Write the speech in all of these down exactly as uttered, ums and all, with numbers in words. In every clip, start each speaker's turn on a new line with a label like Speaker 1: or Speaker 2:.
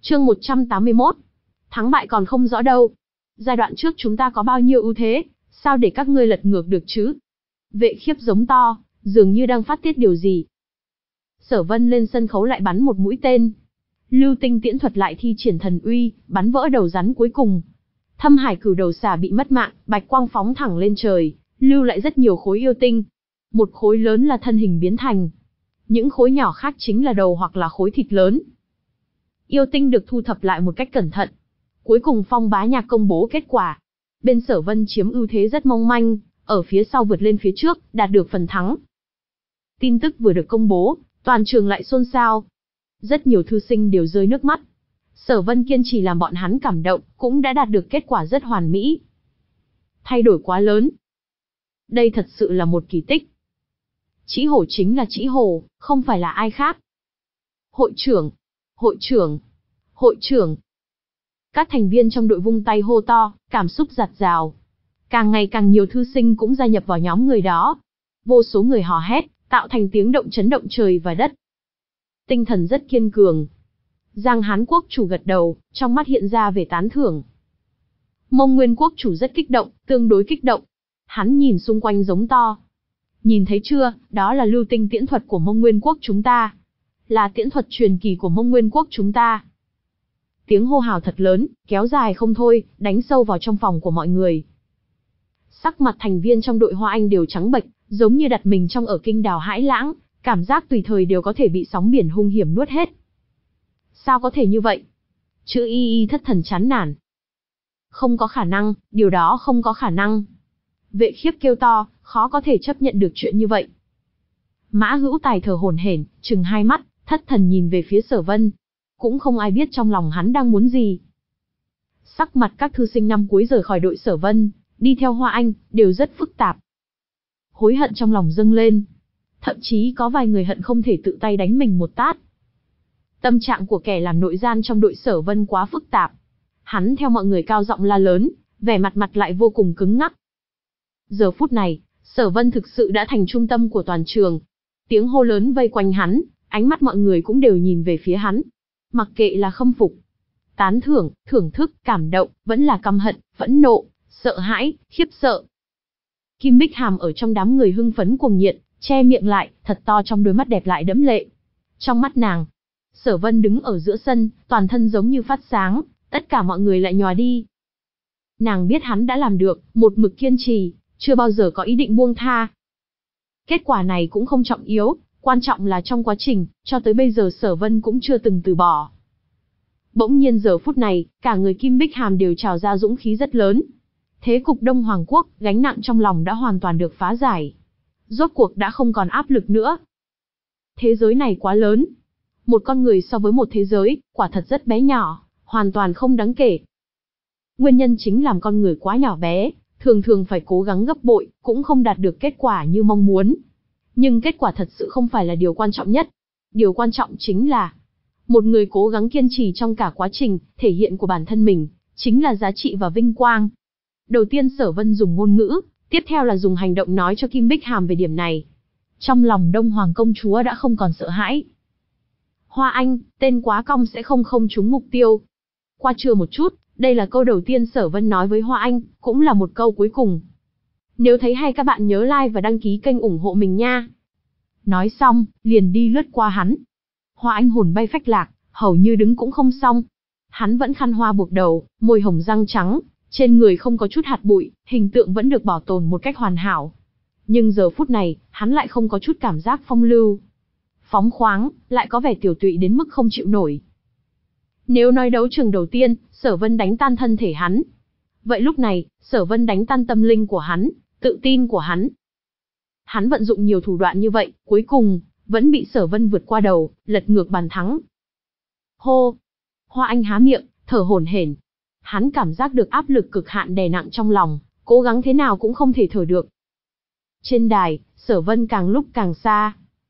Speaker 1: Chương một trăm tám mươi mốt. Thắng bại còn không rõ đâu. Giai đoạn trước chúng ta có bao nhiêu ưu thế, sao để các ngươi lật ngược được chứ? Vệ Khiếp giống to, dường như đang phát tiết điều gì. Sở Vân lên sân khấu lại bắn một mũi tên. Lưu tinh tiễn thuật lại thi triển thần uy, bắn vỡ đầu rắn cuối cùng. Thâm Hải Cửu đầu xà bị mất mạng, bạch quang phóng thẳng lên trời, lưu lại rất nhiều khối yêu tinh. Một khối lớn là thân hình biến thành. Những khối nhỏ khác chính là đầu hoặc là khối thịt lớn. Yêu tinh được thu thập lại một cách cẩn thận. Cuối cùng Phong Bá Nhạc công bố kết quả. Bên Sở Vân chiếm ưu thế rất mong manh, ở phía sau vượt lên phía trước, đạt được phần thắng. Tin tức vừa được công bố, toàn trường lại xôn xao. Rất nhiều thư sinh đều rơi nước mắt. Sở Vân kiên trì làm bọn hắn cảm động, cũng đã đạt được kết quả rất hoàn mỹ. Thay đổi quá lớn. Đây thật sự là một kỳ tích. Trĩ Hổ chính là Trĩ Hổ, không phải là ai khác. Hội trưởng, hội trưởng, hội trưởng. Các thành viên trong đội vung tay hô to, cảm xúc dạt dào. Càng ngày càng nhiều thư sinh cũng gia nhập vào nhóm người đó. Vô số người hò hét, tạo thành tiếng động chấn động trời và đất. Tinh thần rất kiên cường. Giang Hán quốc chủ gật đầu, trong mắt hiện ra vẻ tán thưởng. Mông Nguyên quốc chủ rất kích động, tương đối kích động. Hắn nhìn xung quanh giống to. Nhìn thấy chưa, đó là lưu tinh tiễn thuật của Mông Nguyên quốc chúng ta. Là tiễn thuật truyền kỳ của Mông Nguyên quốc chúng ta. Tiếng hô hào thật lớn, kéo dài không thôi, đánh sâu vào trong phòng của mọi người. Sắc mặt thành viên trong đội Hoa Anh đều trắng bệch, giống như đặt mình trong ở kinh đào hãi lãng, cảm giác tùy thời đều có thể bị sóng biển hung hiểm nuốt hết. Sao có thể như vậy? Chữ Y Y thất thần chán nản. Không có khả năng, điều đó không có khả năng. Vệ Khiếp kêu to, khó có thể chấp nhận được chuyện như vậy. Mã Hữu Tài thở hổn hển, trừng hai mắt, thất thần nhìn về phía Sở Vân. Cũng không ai biết trong lòng hắn đang muốn gì. Sắc mặt các thư sinh năm cuối rời khỏi đội Sở Vân, đi theo Hoa Anh, đều rất phức tạp. Hối hận trong lòng dâng lên. Thậm chí có vài người hận không thể tự tay đánh mình một tát. Tâm trạng của kẻ làm nội gian trong đội Sở Vân quá phức tạp. Hắn theo mọi người cao giọng la lớn, vẻ mặt mặt lại vô cùng cứng ngắc. Giờ phút này, Sở Vân thực sự đã thành trung tâm của toàn trường. Tiếng hô lớn vây quanh hắn, ánh mắt mọi người cũng đều nhìn về phía hắn. Mặc kệ là khâm phục, tán thưởng, thưởng thức, cảm động, vẫn là căm hận, phẫn nộ, sợ hãi, khiếp sợ. Kim Bích Hàm ở trong đám người hưng phấn cuồng nhiệt, che miệng lại, thật to trong đôi mắt đẹp lại đẫm lệ. Trong mắt nàng, Sở Vân đứng ở giữa sân, toàn thân giống như phát sáng, tất cả mọi người lại nhòa đi. Nàng biết hắn đã làm được, một mực kiên trì, chưa bao giờ có ý định buông tha. Kết quả này cũng không trọng yếu, quan trọng là trong quá trình, cho tới bây giờ Sở Vân cũng chưa từng từ bỏ. Bỗng nhiên giờ phút này, cả người Kim Bích Hàm đều trào ra dũng khí rất lớn. Thế cục Đông Hoàng quốc, gánh nặng trong lòng đã hoàn toàn được phá giải. Rốt cuộc đã không còn áp lực nữa. Thế giới này quá lớn. Một con người so với một thế giới, quả thật rất bé nhỏ, hoàn toàn không đáng kể. Nguyên nhân chính làm con người quá nhỏ bé, thường thường phải cố gắng gấp bội, cũng không đạt được kết quả như mong muốn. Nhưng kết quả thật sự không phải là điều quan trọng nhất. Điều quan trọng chính là, một người cố gắng kiên trì trong cả quá trình, thể hiện của bản thân mình, chính là giá trị và vinh quang. Đầu tiên Sở Vân dùng ngôn ngữ, tiếp theo là dùng hành động nói cho Kim Bích Hàm về điểm này. Trong lòng Đông Hoàng công chúa đã không còn sợ hãi. Hoa Anh, tên quá cong sẽ không không trúng mục tiêu. Qua trưa một chút, đây là câu đầu tiên Sở Vân nói với Hoa Anh, cũng là một câu cuối cùng. Nếu thấy hay các bạn nhớ like và đăng ký kênh ủng hộ mình nha. Nói xong, liền đi lướt qua hắn. Hoa Anh hồn bay phách lạc, hầu như đứng cũng không xong. Hắn vẫn khăn hoa buộc đầu, môi hồng răng trắng, trên người không có chút hạt bụi, hình tượng vẫn được bảo tồn một cách hoàn hảo. Nhưng giờ phút này, hắn lại không có chút cảm giác phong lưu. Phóng khoáng, lại có vẻ tiểu tụy đến mức không chịu nổi. Nếu nói đấu trường đầu tiên, Sở Vân đánh tan thân thể hắn. Vậy lúc này, Sở Vân đánh tan tâm linh của hắn, tự tin của hắn. Hắn vận dụng nhiều thủ đoạn như vậy, cuối cùng, vẫn bị Sở Vân vượt qua đầu, lật ngược bàn thắng. Hô! Hoa Anh há miệng, thở hổn hển. Hắn cảm giác được áp lực cực hạn đè nặng trong lòng, cố gắng thế nào cũng không thể thở được. Trên đài, Sở Vân càng lúc càng xa.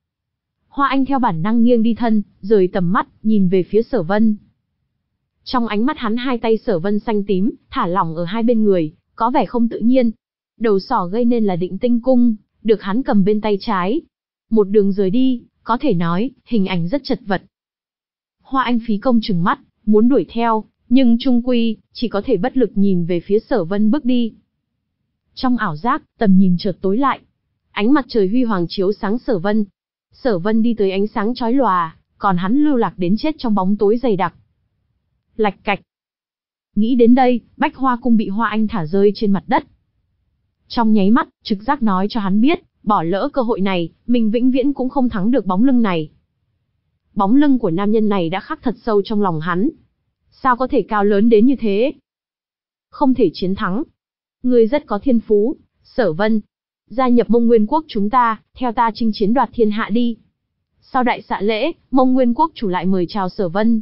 Speaker 1: Hoa Anh theo bản năng nghiêng đi thân, rời tầm mắt, nhìn về phía Sở Vân. Trong ánh mắt hắn hai tay Sở Vân xanh tím, thả lỏng ở hai bên người, có vẻ không tự nhiên. Đầu sỏ gây nên là Định Tinh Cung, được hắn cầm bên tay trái. Một đường rời đi, có thể nói, hình ảnh rất chật vật. Hoa Anh phí công trừng mắt, muốn đuổi theo, nhưng chung quy, chỉ có thể bất lực nhìn về phía Sở Vân bước đi. Trong ảo giác, tầm nhìn chợt tối lại. Ánh mặt trời huy hoàng chiếu sáng Sở Vân. Sở Vân đi tới ánh sáng chói lòa, còn hắn lưu lạc đến chết trong bóng tối dày đặc. Lạch cạch. Nghĩ đến đây, Bách Hoa Cung bị Hoa Anh thả rơi trên mặt đất. Trong nháy mắt, trực giác nói cho hắn biết, bỏ lỡ cơ hội này, mình vĩnh viễn cũng không thắng được bóng lưng này. Bóng lưng của nam nhân này đã khắc thật sâu trong lòng hắn. Sao có thể cao lớn đến như thế? Không thể chiến thắng. Ngươi rất có thiên phú, Sở Vân. Gia nhập Mông Nguyên Quốc chúng ta, theo ta chinh chiến đoạt thiên hạ đi. Sau đại xạ lễ, Mông Nguyên Quốc chủ lại mời chào Sở Vân.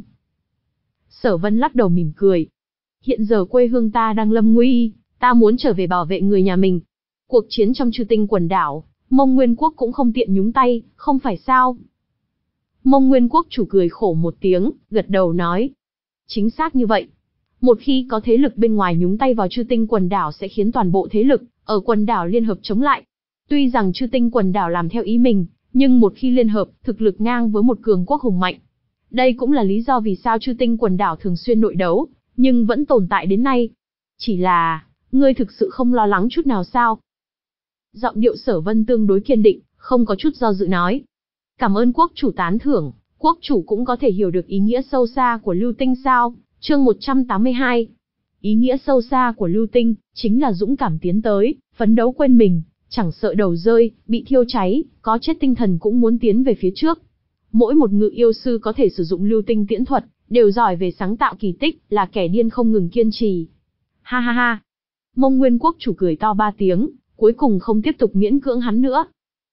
Speaker 1: Sở Vân lắc đầu mỉm cười. Hiện giờ quê hương ta đang lâm nguy, ta muốn trở về bảo vệ người nhà mình. Cuộc chiến trong Chư Tinh quần đảo, Mông Nguyên Quốc cũng không tiện nhúng tay, không phải sao? Mông Nguyên Quốc chủ cười khổ một tiếng, gật đầu nói. Chính xác như vậy. Một khi có thế lực bên ngoài nhúng tay vào Chư Tinh quần đảo sẽ khiến toàn bộ thế lực ở quần đảo liên hợp chống lại. Tuy rằng Chư Tinh quần đảo làm theo ý mình, nhưng một khi liên hợp, thực lực ngang với một cường quốc hùng mạnh. Đây cũng là lý do vì sao Chư Tinh quần đảo thường xuyên nội đấu, nhưng vẫn tồn tại đến nay. Chỉ là, ngươi thực sự không lo lắng chút nào sao? Giọng điệu Sở Vân tương đối kiên định, không có chút do dự nói. Cảm ơn quốc chủ tán thưởng, quốc chủ cũng có thể hiểu được ý nghĩa sâu xa của lưu tinh sao? Chương một trăm tám mươi hai. Ý nghĩa sâu xa của lưu tinh, chính là dũng cảm tiến tới, phấn đấu quên mình, chẳng sợ đầu rơi, bị thiêu cháy, có chết tinh thần cũng muốn tiến về phía trước. Mỗi một ngự yêu sư có thể sử dụng lưu tinh tiễn thuật, đều giỏi về sáng tạo kỳ tích, là kẻ điên không ngừng kiên trì. Ha ha ha. Mông Nguyên Quốc chủ cười to ba tiếng, cuối cùng không tiếp tục miễn cưỡng hắn nữa.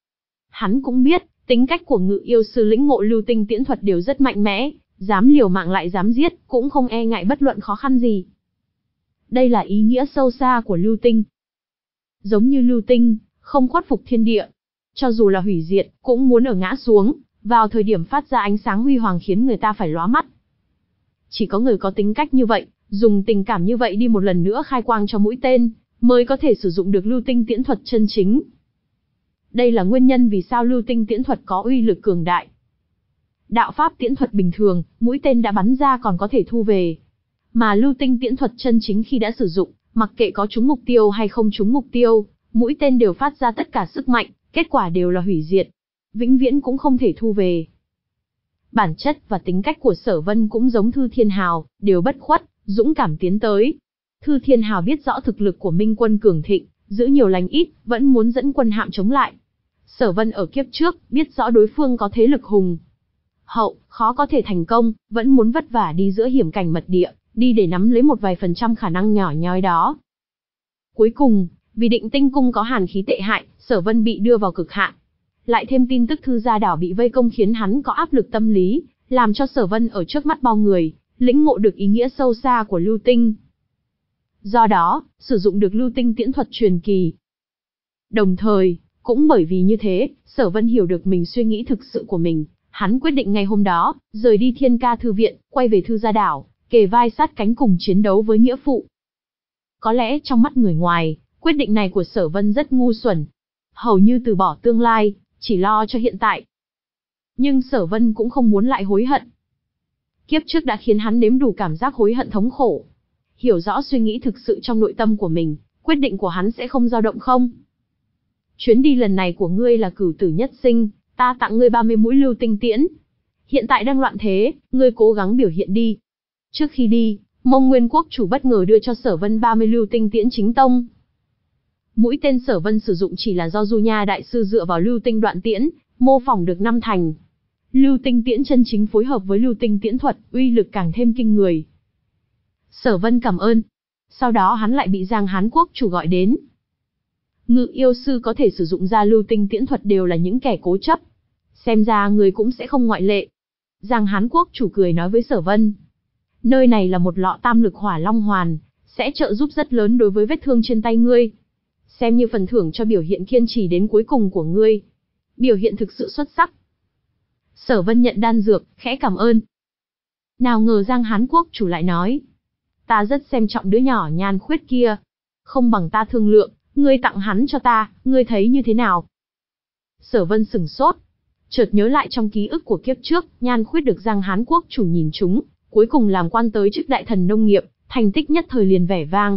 Speaker 1: Hắn cũng biết, tính cách của ngự yêu sư lĩnh ngộ lưu tinh tiễn thuật đều rất mạnh mẽ, dám liều mạng lại dám giết, cũng không e ngại bất luận khó khăn gì. Đây là ý nghĩa sâu xa của lưu tinh. Giống như lưu tinh, không khuất phục thiên địa. Cho dù là hủy diệt, cũng muốn ở ngã xuống, vào thời điểm phát ra ánh sáng huy hoàng khiến người ta phải lóa mắt. Chỉ có người có tính cách như vậy, dùng tình cảm như vậy đi một lần nữa khai quang cho mũi tên, mới có thể sử dụng được lưu tinh tiễn thuật chân chính. Đây là nguyên nhân vì sao lưu tinh tiễn thuật có uy lực cường đại. Đạo pháp tiễn thuật bình thường, mũi tên đã bắn ra còn có thể thu về. Mà lưu tinh tiễn thuật chân chính khi đã sử dụng, mặc kệ có trúng mục tiêu hay không trúng mục tiêu, mũi tên đều phát ra tất cả sức mạnh, kết quả đều là hủy diệt. Vĩnh viễn cũng không thể thu về. Bản chất và tính cách của Sở Vân cũng giống Thư Thiên Hào, đều bất khuất, dũng cảm tiến tới. Thư Thiên Hào biết rõ thực lực của Minh Quân cường thịnh, giữ nhiều lành ít, vẫn muốn dẫn quân hạm chống lại. Sở Vân ở kiếp trước, biết rõ đối phương có thế lực hùng hậu, khó có thể thành công, vẫn muốn vất vả đi giữa hiểm cảnh mật địa, đi để nắm lấy một vài phần trăm khả năng nhỏ nhoi đó. Cuối cùng, vì Định Tinh cung có hàn khí tệ hại, Sở Vân bị đưa vào cực hạn. Lại thêm tin tức Thư gia đảo bị vây công khiến hắn có áp lực tâm lý, làm cho Sở Vân ở trước mắt bao người, lĩnh ngộ được ý nghĩa sâu xa của lưu tinh. Do đó, sử dụng được lưu tinh tiễn thuật truyền kỳ. Đồng thời, cũng bởi vì như thế, Sở Vân hiểu được mình suy nghĩ thực sự của mình, hắn quyết định ngày hôm đó, rời đi Thiên Ca thư viện, quay về Thư gia đảo, kề vai sát cánh cùng chiến đấu với nghĩa phụ. Có lẽ trong mắt người ngoài, quyết định này của Sở Vân rất ngu xuẩn, hầu như từ bỏ tương lai, chỉ lo cho hiện tại. Nhưng Sở Vân cũng không muốn lại hối hận. Kiếp trước đã khiến hắn nếm đủ cảm giác hối hận thống khổ. Hiểu rõ suy nghĩ thực sự trong nội tâm của mình, quyết định của hắn sẽ không dao động không. Chuyến đi lần này của ngươi là cửu tử nhất sinh, ta tặng ngươi ba mươi mũi lưu tinh tiễn. Hiện tại đang loạn thế, ngươi cố gắng biểu hiện đi. Trước khi đi, Mông Nguyên Quốc chủ bất ngờ đưa cho Sở Vân ba mươi lưu tinh tiễn chính tông. Mũi tên Sở Vân sử dụng chỉ là do Du Nha đại sư dựa vào lưu tinh đoạn tiễn, mô phỏng được năm thành. Lưu tinh tiễn chân chính phối hợp với lưu tinh tiễn thuật, uy lực càng thêm kinh người. Sở Vân cảm ơn. Sau đó hắn lại bị Giang Hán Quốc chủ gọi đến. Ngự yêu sư có thể sử dụng ra lưu tinh tiễn thuật đều là những kẻ cố chấp. Xem ra người cũng sẽ không ngoại lệ. Giang Hán Quốc chủ cười nói với Sở Vân. Nơi này là một lọ tam lực hỏa long hoàn, sẽ trợ giúp rất lớn đối với vết thương trên tay ngươi. Xem như phần thưởng cho biểu hiện kiên trì đến cuối cùng của ngươi. Biểu hiện thực sự xuất sắc. Sở Vân nhận đan dược, khẽ cảm ơn. Nào ngờ Giang Hán Quốc chủ lại nói. Ta rất xem trọng đứa nhỏ Nhan Khuyết kia. Không bằng ta thương lượng, ngươi tặng hắn cho ta, ngươi thấy như thế nào? Sở Vân sửng sốt. Chợt nhớ lại trong ký ức của kiếp trước, Nhan Khuyết được Giang Hán Quốc chủ nhìn trúng, cuối cùng làm quan tới chức đại thần nông nghiệp, thành tích nhất thời liền vẻ vang.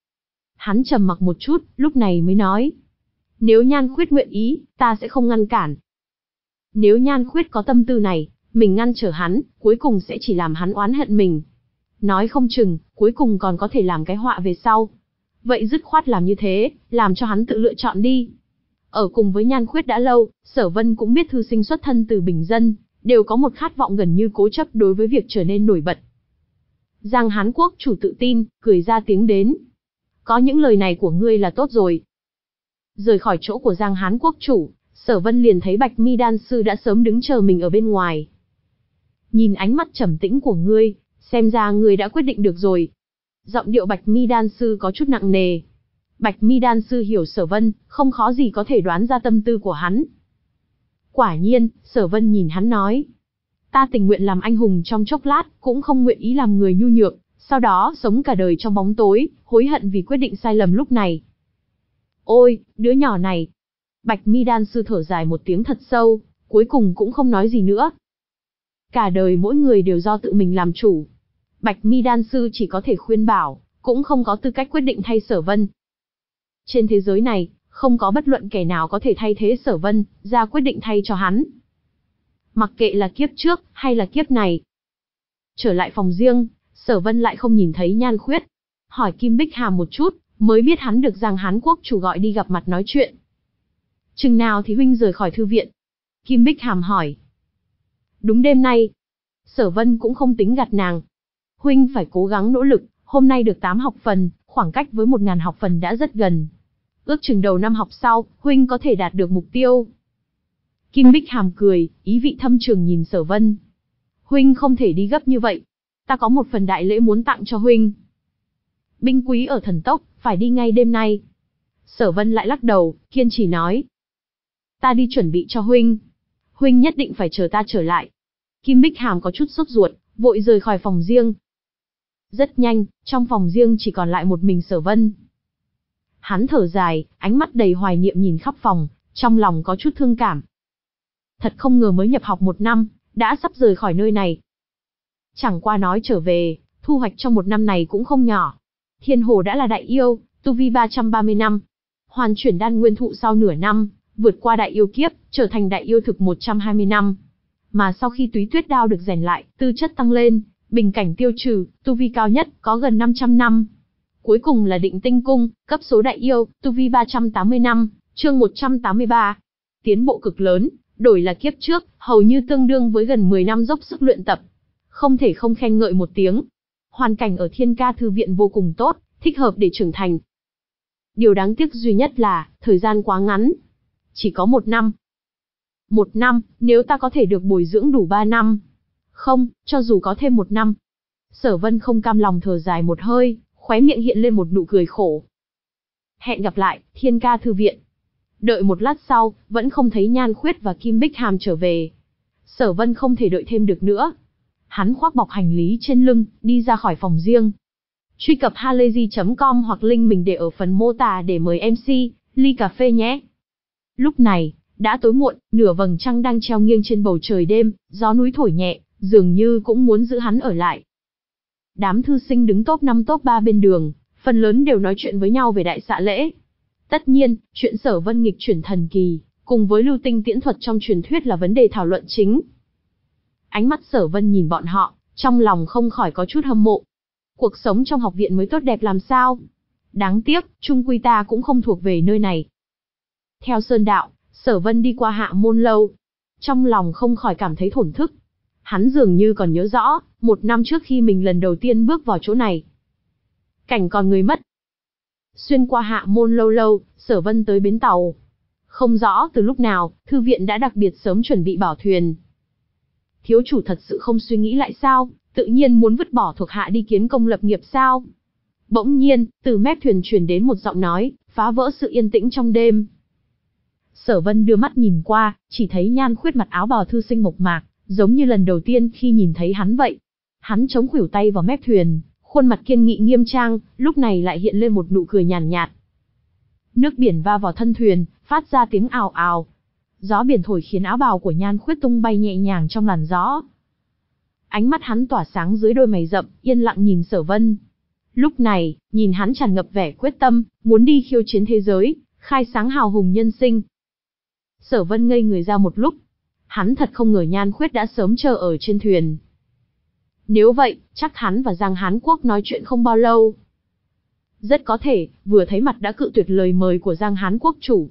Speaker 1: Hắn trầm mặc một chút, lúc này mới nói. Nếu Nhan Khuyết nguyện ý, ta sẽ không ngăn cản. Nếu Nhan Khuyết có tâm tư này, mình ngăn trở hắn, cuối cùng sẽ chỉ làm hắn oán hận mình. Nói không chừng, cuối cùng còn có thể làm cái họa về sau. Vậy dứt khoát làm như thế, làm cho hắn tự lựa chọn đi. Ở cùng với Nhan Khuyết đã lâu, Sở Vân cũng biết thư sinh xuất thân từ bình dân, đều có một khát vọng gần như cố chấp đối với việc trở nên nổi bật. Giang Hán Quốc chủ tự tin, cười ra tiếng đến. Có những lời này của ngươi là tốt rồi. Rời khỏi chỗ của Giang Hán Quốc chủ, Sở Vân liền thấy Bạch Mi đan sư đã sớm đứng chờ mình ở bên ngoài. Nhìn ánh mắt trầm tĩnh của ngươi, xem ra ngươi đã quyết định được rồi. Giọng điệu Bạch Mi đan sư có chút nặng nề. Bạch Mi đan sư hiểu Sở Vân, không khó gì có thể đoán ra tâm tư của hắn. Quả nhiên, Sở Vân nhìn hắn nói. Ta tình nguyện làm anh hùng trong chốc lát, cũng không nguyện ý làm người nhu nhược, sau đó sống cả đời trong bóng tối, hối hận vì quyết định sai lầm lúc này. Ôi, đứa nhỏ này. Bạch Mi đan sư thở dài một tiếng thật sâu, cuối cùng cũng không nói gì nữa. Cả đời mỗi người đều do tự mình làm chủ. Bạch Mi đan sư chỉ có thể khuyên bảo, cũng không có tư cách quyết định thay Sở Vân. Trên thế giới này, không có bất luận kẻ nào có thể thay thế Sở Vân, ra quyết định thay cho hắn. Mặc kệ là kiếp trước, hay là kiếp này. Trở lại phòng riêng, Sở Vân lại không nhìn thấy Nhan Khuyết. Hỏi Kim Bích Hàm một chút, mới biết hắn được Giang Hán Quốc chủ gọi đi gặp mặt nói chuyện. Chừng nào thì huynh rời khỏi thư viện? Kim Bích Hàm hỏi. Đúng đêm nay. Sở Vân cũng không tính gạt nàng. Huynh phải cố gắng nỗ lực, hôm nay được tám học phần, khoảng cách với một ngàn học phần đã rất gần. Ước chừng đầu năm học sau, huynh có thể đạt được mục tiêu. Kim Bích Hàm cười, ý vị thâm trường nhìn Sở Vân. Huynh không thể đi gấp như vậy. Ta có một phần đại lễ muốn tặng cho huynh. Binh quý ở thần tốc, phải đi ngay đêm nay. Sở Vân lại lắc đầu, kiên trì nói. Ta đi chuẩn bị cho huynh. Huynh nhất định phải chờ ta trở lại. Kim Bích Hàm có chút sốt ruột, vội rời khỏi phòng riêng. Rất nhanh, trong phòng riêng chỉ còn lại một mình Sở Vân. Hắn thở dài, ánh mắt đầy hoài niệm nhìn khắp phòng, trong lòng có chút thương cảm. Thật không ngờ mới nhập học một năm, đã sắp rời khỏi nơi này. Chẳng qua nói trở về, thu hoạch trong một năm này cũng không nhỏ. Thiên Hồ đã là đại yêu, tu vi ba trăm ba mươi năm. Hoàn chuyển đan nguyên thụ sau nửa năm, vượt qua đại yêu kiếp, trở thành đại yêu thực một trăm hai mươi năm. Mà sau khi túy tuyết đao được rèn lại, tư chất tăng lên, bình cảnh tiêu trừ, tu vi cao nhất, có gần năm trăm năm. Cuối cùng là định tinh cung, cấp số đại yêu, tu vi ba trăm tám mươi năm, chương một trăm tám mươi ba. Tiến bộ cực lớn, đổi là kiếp trước, hầu như tương đương với gần mười năm dốc sức luyện tập. Không thể không khen ngợi một tiếng. Hoàn cảnh ở Thiên Ca Thư viện vô cùng tốt, thích hợp để trưởng thành. Điều đáng tiếc duy nhất là, thời gian quá ngắn. Chỉ có một năm. Một năm, nếu ta có thể được bồi dưỡng đủ ba năm. Không, cho dù có thêm một năm. Sở Vân không cam lòng thở dài một hơi, khóe miệng hiện lên một nụ cười khổ. Hẹn gặp lại, Thiên Ca Thư viện. Đợi một lát sau, vẫn không thấy Nhan Khuyết và Kim Bích Hàm trở về. Sở Vân không thể đợi thêm được nữa. Hắn khoác bọc hành lý trên lưng, đi ra khỏi phòng riêng. Truy cập halayzi chấm com hoặc link mình để ở phần mô tả để mời em xê, ly cà phê nhé. Lúc này, đã tối muộn, nửa vầng trăng đang treo nghiêng trên bầu trời đêm, gió núi thổi nhẹ, dường như cũng muốn giữ hắn ở lại. Đám thư sinh đứng top năm top ba bên đường, phần lớn đều nói chuyện với nhau về đại xạ lễ. Tất nhiên, chuyện Sở Vân nghịch chuyển thần kỳ, cùng với lưu tinh tiễn thuật trong truyền thuyết là vấn đề thảo luận chính. Ánh mắt Sở Vân nhìn bọn họ, trong lòng không khỏi có chút hâm mộ. Cuộc sống trong học viện mới tốt đẹp làm sao? Đáng tiếc, chung quy ta cũng không thuộc về nơi này. Theo sơn đạo, Sở Vân đi qua Hạ Môn lâu. Trong lòng không khỏi cảm thấy thổn thức. Hắn dường như còn nhớ rõ, một năm trước khi mình lần đầu tiên bước vào chỗ này. Cảnh còn người mất. Xuyên qua Hạ Môn lâu lâu, Sở Vân tới bến tàu. Không rõ từ lúc nào, thư viện đã đặc biệt sớm chuẩn bị bảo thuyền. Thiếu chủ thật sự không suy nghĩ lại sao, tự nhiên muốn vứt bỏ thuộc hạ đi kiến công lập nghiệp sao? Bỗng nhiên, từ mép thuyền truyền đến một giọng nói, phá vỡ sự yên tĩnh trong đêm. Sở Vân đưa mắt nhìn qua, chỉ thấy Nhan Khuyết mặc áo bào thư sinh mộc mạc, giống như lần đầu tiên khi nhìn thấy hắn vậy. Hắn chống khuỷu tay vào mép thuyền, khuôn mặt kiên nghị nghiêm trang, lúc này lại hiện lên một nụ cười nhàn nhạt, nhạt. Nước biển va vào thân thuyền, phát ra tiếng ào ào. Gió biển thổi khiến áo bào của Nhan Khuyết tung bay nhẹ nhàng trong làn gió. Ánh mắt hắn tỏa sáng dưới đôi mày rậm, yên lặng nhìn Sở Vân. Lúc này, nhìn hắn tràn ngập vẻ quyết tâm, muốn đi khiêu chiến thế giới, khai sáng hào hùng nhân sinh. Sở Vân ngây người ra một lúc. Hắn thật không ngờ Nhan Khuyết đã sớm chờ ở trên thuyền. Nếu vậy, chắc hắn và Giang Hán Quốc nói chuyện không bao lâu. Rất có thể, vừa thấy mặt đã cự tuyệt lời mời của Giang Hán Quốc chủ.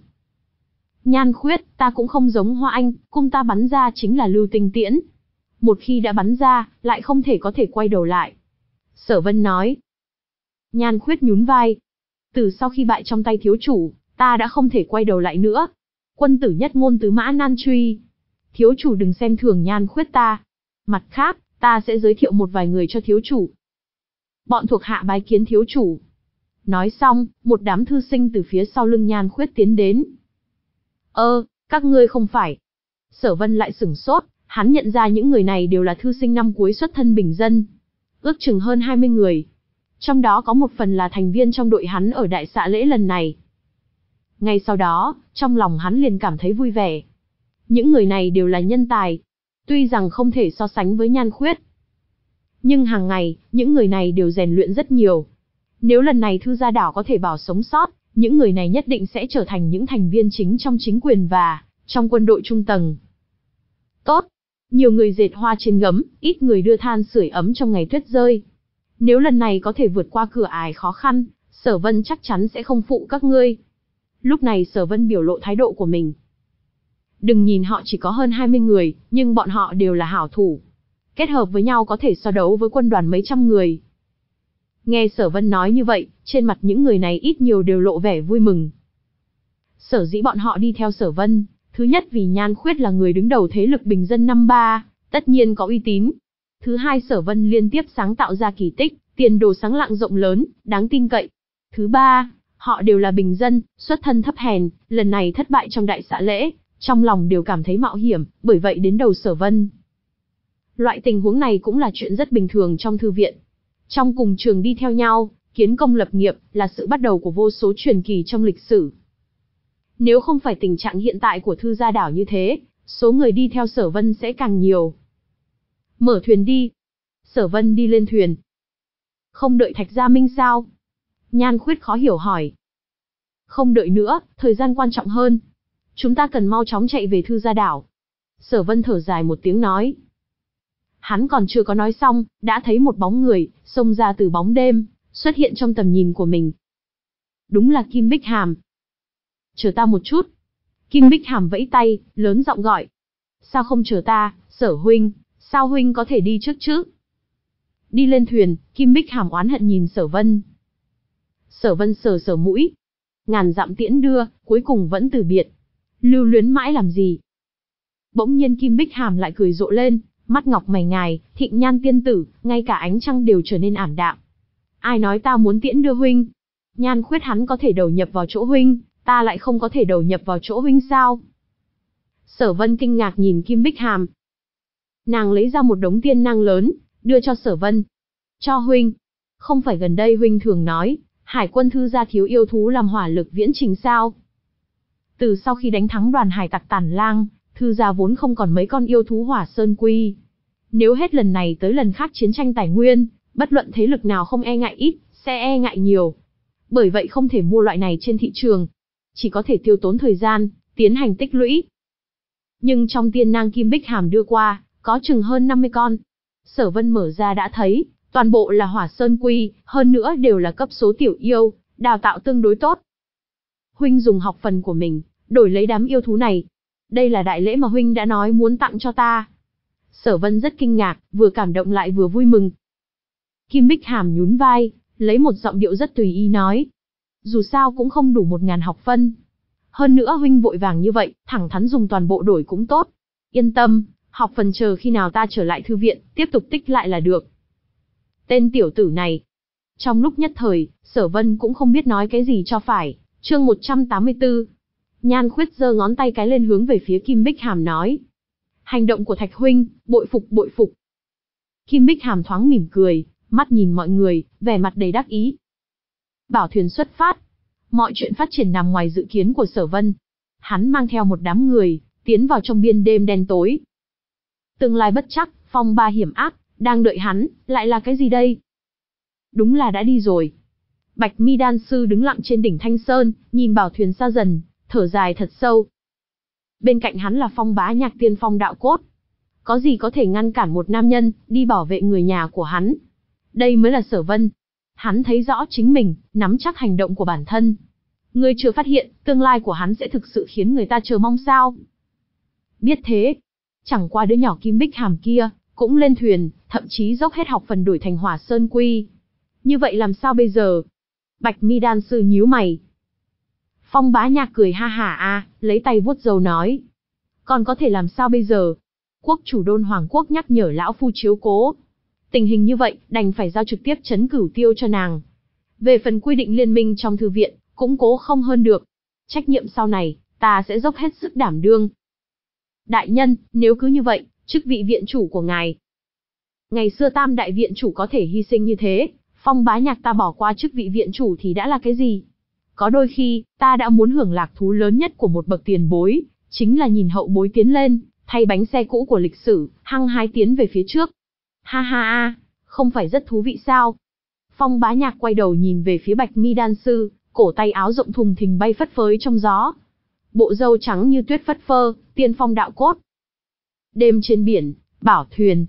Speaker 1: Nhan Khuyết, ta cũng không giống Hoa Anh, cung ta bắn ra chính là lưu tinh tiễn. Một khi đã bắn ra, lại không thể có thể quay đầu lại. Sở Vân nói. Nhan Khuyết nhún vai. Từ sau khi bại trong tay thiếu chủ, ta đã không thể quay đầu lại nữa. Quân tử nhất ngôn tứ mã nan truy. Thiếu chủ đừng xem thường Nhan Khuyết ta. Mặt khác, ta sẽ giới thiệu một vài người cho thiếu chủ. Bọn thuộc hạ bái kiến thiếu chủ. Nói xong, một đám thư sinh từ phía sau lưng Nhan Khuyết tiến đến. Ơ, các ngươi không phải. Sở Vân lại sửng sốt, hắn nhận ra những người này đều là thư sinh năm cuối xuất thân bình dân. Ước chừng hơn hai mươi người. Trong đó có một phần là thành viên trong đội hắn ở đại xạ lễ lần này. Ngay sau đó, trong lòng hắn liền cảm thấy vui vẻ. Những người này đều là nhân tài. Tuy rằng không thể so sánh với Nhan Khuyết. Nhưng hàng ngày, những người này đều rèn luyện rất nhiều. Nếu lần này Thư Gia Đảo có thể bảo sống sót, những người này nhất định sẽ trở thành những thành viên chính trong chính quyền và trong quân đội trung tầng. Tốt! Nhiều người dệt hoa trên gấm, ít người đưa than sưởi ấm trong ngày tuyết rơi. Nếu lần này có thể vượt qua cửa ải khó khăn, Sở Vân chắc chắn sẽ không phụ các ngươi. Lúc này Sở Vân biểu lộ thái độ của mình. Đừng nhìn họ chỉ có hơn hai mươi người, nhưng bọn họ đều là hảo thủ. Kết hợp với nhau có thể so đấu với quân đoàn mấy trăm người. Nghe Sở Vân nói như vậy, trên mặt những người này ít nhiều đều lộ vẻ vui mừng. Sở dĩ bọn họ đi theo Sở Vân, thứ nhất vì Nhan Khuyết là người đứng đầu thế lực bình dân năm ba, tất nhiên có uy tín. Thứ hai Sở Vân liên tiếp sáng tạo ra kỳ tích, tiền đồ sáng lạng rộng lớn, đáng tin cậy. Thứ ba, họ đều là bình dân, xuất thân thấp hèn, lần này thất bại trong đại xạ lễ, trong lòng đều cảm thấy mạo hiểm, bởi vậy đến đầu Sở Vân. Loại tình huống này cũng là chuyện rất bình thường trong thư viện. Trong cùng trường đi theo nhau, kiến công lập nghiệp, là sự bắt đầu của vô số truyền kỳ trong lịch sử. Nếu không phải tình trạng hiện tại của Thư Gia Đảo như thế, số người đi theo Sở Vân sẽ càng nhiều. Mở thuyền đi. Sở Vân đi lên thuyền. Không đợi Thạch Gia Minh sao? Nhan Khuyết khó hiểu hỏi. Không đợi nữa, thời gian quan trọng hơn. Chúng ta cần mau chóng chạy về Thư Gia Đảo. Sở Vân thở dài một tiếng nói. Hắn còn chưa có nói xong, đã thấy một bóng người, xông ra từ bóng đêm, xuất hiện trong tầm nhìn của mình. Đúng là Kim Bích Hàm. Chờ ta một chút. Kim Bích Hàm vẫy tay, lớn giọng gọi. Sao không chờ ta, Sở huynh, sao huynh có thể đi trước chứ? Đi lên thuyền, Kim Bích Hàm oán hận nhìn Sở Vân. Sở Vân sờ sờ mũi. Ngàn dặm tiễn đưa, cuối cùng vẫn từ biệt. Lưu luyến mãi làm gì? Bỗng nhiên Kim Bích Hàm lại cười rộ lên, mắt ngọc mày ngài, thịnh nhan tiên tử, ngay cả ánh trăng đều trở nên ảm đạm. Ai nói ta muốn tiễn đưa huynh? Nhan Khuyết hắn có thể đầu nhập vào chỗ huynh, ta lại không có thể đầu nhập vào chỗ huynh sao? Sở Vân kinh ngạc nhìn Kim Bích Hàm. Nàng lấy ra một đống tiên năng lớn, đưa cho Sở Vân. Cho huynh. Không phải gần đây huynh thường nói, Hải quân Thư gia thiếu yêu thú làm hỏa lực viễn trình sao? Từ sau khi đánh thắng đoàn hải tặc Tản Lang, Thư gia vốn không còn mấy con yêu thú hỏa sơn quy. Nếu hết lần này tới lần khác chiến tranh tài nguyên, bất luận thế lực nào không e ngại ít, sẽ e ngại nhiều. Bởi vậy không thể mua loại này trên thị trường. Chỉ có thể tiêu tốn thời gian, tiến hành tích lũy. Nhưng trong tiên năng Kim Bích Hàm đưa qua, có chừng hơn năm mươi con. Sở Vân mở ra đã thấy, toàn bộ là hỏa sơn quy, hơn nữa đều là cấp số tiểu yêu, đào tạo tương đối tốt. Huynh dùng học phần của mình, đổi lấy đám yêu thú này. Đây là đại lễ mà huynh đã nói muốn tặng cho ta. Sở Vân rất kinh ngạc, vừa cảm động lại vừa vui mừng. Kim Bích Hàm nhún vai, lấy một giọng điệu rất tùy ý nói. Dù sao cũng không đủ một ngàn học phân. Hơn nữa huynh vội vàng như vậy, thẳng thắn dùng toàn bộ đổi cũng tốt. Yên tâm, học phần chờ khi nào ta trở lại thư viện, tiếp tục tích lại là được. Tên tiểu tử này. Trong lúc nhất thời, Sở Vân cũng không biết nói cái gì cho phải. Chương một trăm tám mươi tư. Nhan Khuyết giơ ngón tay cái lên hướng về phía Kim Bích Hàm nói. Hành động của Thạch huynh, bội phục bội phục. Kim Bích Hàm thoáng mỉm cười, mắt nhìn mọi người, vẻ mặt đầy đắc ý. Bảo thuyền xuất phát. Mọi chuyện phát triển nằm ngoài dự kiến của Sở Vân. Hắn mang theo một đám người, tiến vào trong biên đêm đen tối. Tương lai bất chắc, phong ba hiểm ác, Đang đợi hắn, lại là cái gì đây? Đúng là đã đi rồi. Bạch Mi đan sư đứng lặng trên đỉnh Thanh Sơn, nhìn bảo thuyền xa dần, thở dài thật sâu. Bên cạnh hắn là Phong Bá Nhạc tiên phong đạo cốt. Có gì có thể ngăn cản một nam nhân, đi bảo vệ người nhà của hắn? Đây mới là Sở Vân. Hắn thấy rõ chính mình, nắm chắc hành động của bản thân. Ngươi chưa phát hiện, tương lai của hắn sẽ thực sự khiến người ta chờ mong sao? Biết thế, chẳng qua đứa nhỏ Kim Bích Hàm kia, cũng lên thuyền, thậm chí dốc hết học phần đổi thành Hỏa Sơn Quy. Như vậy làm sao bây giờ? Bạch Mi đan sư nhíu mày. Phong Bá Nhạc cười ha hả a, lấy tay vuốt râu nói. Còn có thể làm sao bây giờ? Quốc chủ Đôn Hoàng Quốc nhắc nhở lão phu chiếu cố. Tình hình như vậy, đành phải giao trực tiếp trấn Cửu Tiêu cho nàng. Về phần quy định liên minh trong thư viện, cũng cố không hơn được. Trách nhiệm sau này, ta sẽ dốc hết sức đảm đương. Đại nhân, nếu cứ như vậy, chức vị viện chủ của ngài. Ngày xưa Tam đại viện chủ có thể hy sinh như thế, Phong Bá Nhạc ta bỏ qua chức vị viện chủ thì đã là cái gì? Có đôi khi, ta đã muốn hưởng lạc thú lớn nhất của một bậc tiền bối, chính là nhìn hậu bối tiến lên, thay bánh xe cũ của lịch sử, hăng hái tiến về phía trước. Ha ha ha, không phải rất thú vị sao? Phong Bá Nhạc quay đầu nhìn về phía Bạch Mi đan sư, cổ tay áo rộng thùng thình bay phất phới trong gió. Bộ râu trắng như tuyết phất phơ, tiên phong đạo cốt. Đêm trên biển, bảo thuyền.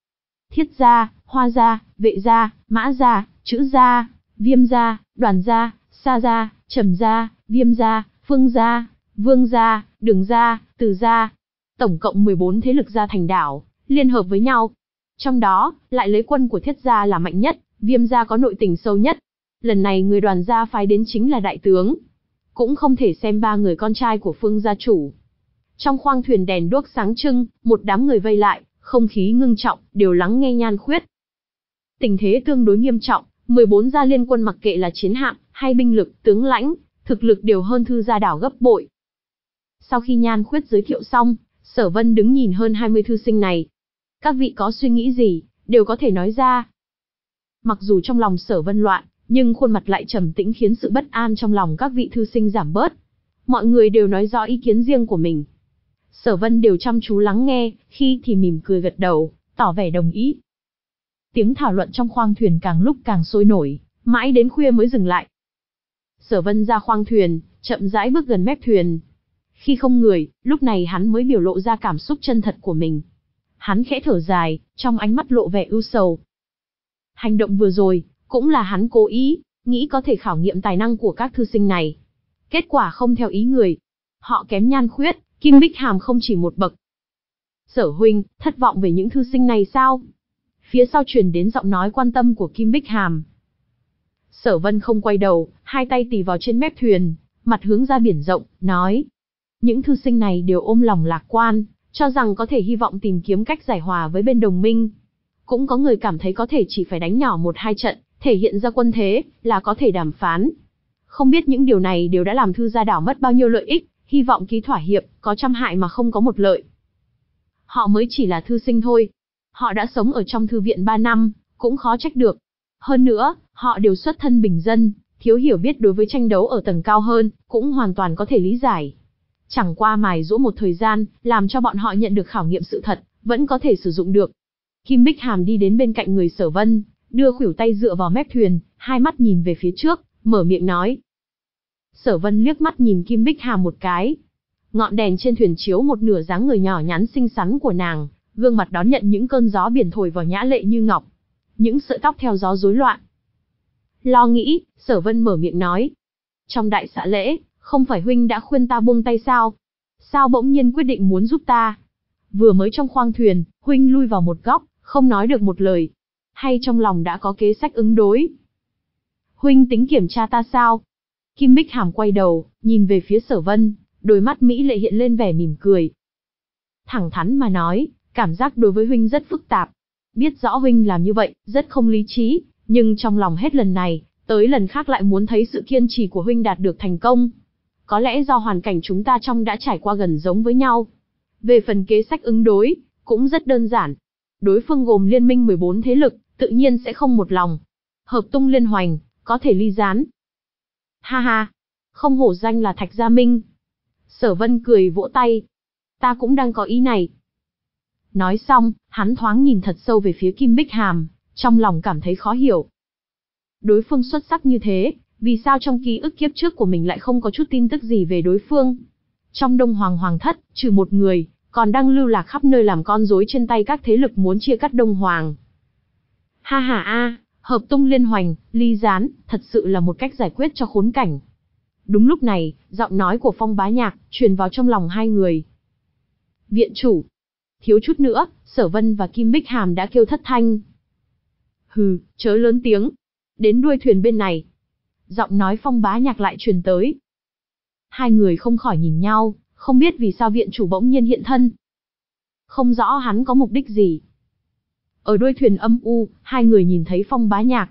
Speaker 1: Thiết gia, Hoa gia, Vệ gia, Mã gia, Chữ gia, Viêm gia, Đoàn gia, Sa gia, Trầm gia, Viêm gia, Phương gia, Vương gia, Đường gia, Từ gia. Tổng cộng mười bốn thế lực gia thành đảo, liên hợp với nhau. Trong đó, lại lấy quân của Thiết gia là mạnh nhất, Viêm gia có nội tình sâu nhất. Lần này người Đoàn gia phái đến chính là đại tướng. Cũng không thể xem ba người con trai của Phương gia chủ. Trong khoang thuyền đèn đuốc sáng trưng, một đám người vây lại, không khí ngưng trọng, đều lắng nghe Nhan Khuyết. Tình thế tương đối nghiêm trọng, mười bốn gia liên quân mặc kệ là chiến hạm, hay binh lực, tướng lãnh, thực lực đều hơn Thư gia đảo gấp bội. Sau khi Nhan Khuyết giới thiệu xong, Sở Vân đứng nhìn hơn hai mươi thư sinh này. Các vị có suy nghĩ gì, đều có thể nói ra. Mặc dù trong lòng Sở Vân loạn, nhưng khuôn mặt lại trầm tĩnh khiến sự bất an trong lòng các vị thư sinh giảm bớt. Mọi người đều nói rõ ý kiến riêng của mình. Sở Vân đều chăm chú lắng nghe, khi thì mỉm cười gật đầu, tỏ vẻ đồng ý. Tiếng thảo luận trong khoang thuyền càng lúc càng sôi nổi, mãi đến khuya mới dừng lại. Sở Vân ra khoang thuyền, chậm rãi bước gần mép thuyền. Khi không người, lúc này hắn mới biểu lộ ra cảm xúc chân thật của mình. Hắn khẽ thở dài, trong ánh mắt lộ vẻ ưu sầu. Hành động vừa rồi, cũng là hắn cố ý, nghĩ có thể khảo nghiệm tài năng của các thư sinh này. Kết quả không theo ý người. Họ kém Nhan Khuyết, Kim Bích Hàm không chỉ một bậc. Sở huynh, thất vọng về những thư sinh này sao? Phía sau truyền đến giọng nói quan tâm của Kim Bích Hàm. Sở Vân không quay đầu, hai tay tì vào trên mép thuyền, mặt hướng ra biển rộng, nói. Những thư sinh này đều ôm lòng lạc quan, cho rằng có thể hy vọng tìm kiếm cách giải hòa với bên đồng minh. Cũng có người cảm thấy có thể chỉ phải đánh nhỏ một hai trận, thể hiện ra quân thế, là có thể đàm phán. Không biết những điều này đều đã làm Thư gia đảo mất bao nhiêu lợi ích, hy vọng ký thỏa hiệp, có trăm hại mà không có một lợi. Họ mới chỉ là thư sinh thôi. Họ đã sống ở trong thư viện ba năm, cũng khó trách được. Hơn nữa, họ đều xuất thân bình dân, thiếu hiểu biết đối với tranh đấu ở tầng cao hơn, cũng hoàn toàn có thể lý giải. Chẳng qua mài giũa một thời gian, làm cho bọn họ nhận được khảo nghiệm sự thật, vẫn có thể sử dụng được. Kim Bích Hàm đi đến bên cạnh người Sở Vân, đưa khuỷu tay dựa vào mép thuyền, hai mắt nhìn về phía trước, mở miệng nói. Sở Vân liếc mắt nhìn Kim Bích Hàm một cái. Ngọn đèn trên thuyền chiếu một nửa dáng người nhỏ nhắn xinh xắn của nàng, gương mặt đón nhận những cơn gió biển thổi vào nhã lệ như ngọc. Những sợi tóc theo gió rối loạn. Lo nghĩ, Sở Vân mở miệng nói. Trong đại xạ lễ, không phải huynh đã khuyên ta buông tay sao? Sao bỗng nhiên quyết định muốn giúp ta? Vừa mới trong khoang thuyền, huynh lui vào một góc, không nói được một lời. Hay trong lòng đã có kế sách ứng đối? Huynh tính kiểm tra ta sao? Kim Bích Hàm quay đầu, nhìn về phía Sở Vân, đôi mắt mỹ lệ hiện lên vẻ mỉm cười. Thẳng thắn mà nói, cảm giác đối với huynh rất phức tạp. Biết rõ huynh làm như vậy, rất không lý trí, nhưng trong lòng hết lần này, tới lần khác lại muốn thấy sự kiên trì của huynh đạt được thành công. Có lẽ do hoàn cảnh chúng ta trong đã trải qua gần giống với nhau. Về phần kế sách ứng đối, cũng rất đơn giản. Đối phương gồm liên minh mười bốn thế lực, tự nhiên sẽ không một lòng. Hợp tung liên hoành, có thể ly gián. Ha ha, không hổ danh là Thạch Gia Minh. Sở Vân cười vỗ tay. Ta cũng đang có ý này. Nói xong, hắn thoáng nhìn thật sâu về phía Kim Bích Hàm, trong lòng cảm thấy khó hiểu. Đối phương xuất sắc như thế, vì sao trong ký ức kiếp trước của mình lại không có chút tin tức gì về đối phương? Trong Đông Hoàng Hoàng thất, trừ một người, còn đang lưu lạc khắp nơi làm con rối trên tay các thế lực muốn chia cắt Đông Hoàng. Ha ha a, hợp tung liên hoành, ly gián, thật sự là một cách giải quyết cho khốn cảnh. Đúng lúc này, giọng nói của Phong Bá Nhạc truyền vào trong lòng hai người. Viện chủ. Thiếu chút nữa, Sở Vân và Kim Bích Hàm đã kêu thất thanh. Hừ, chớ lớn tiếng. Đến đuôi thuyền bên này. Giọng nói Phong Bá Nhạc lại truyền tới. Hai người không khỏi nhìn nhau, không biết vì sao viện chủ bỗng nhiên hiện thân. Không rõ hắn có mục đích gì. Ở đuôi thuyền âm u, hai người nhìn thấy Phong Bá Nhạc.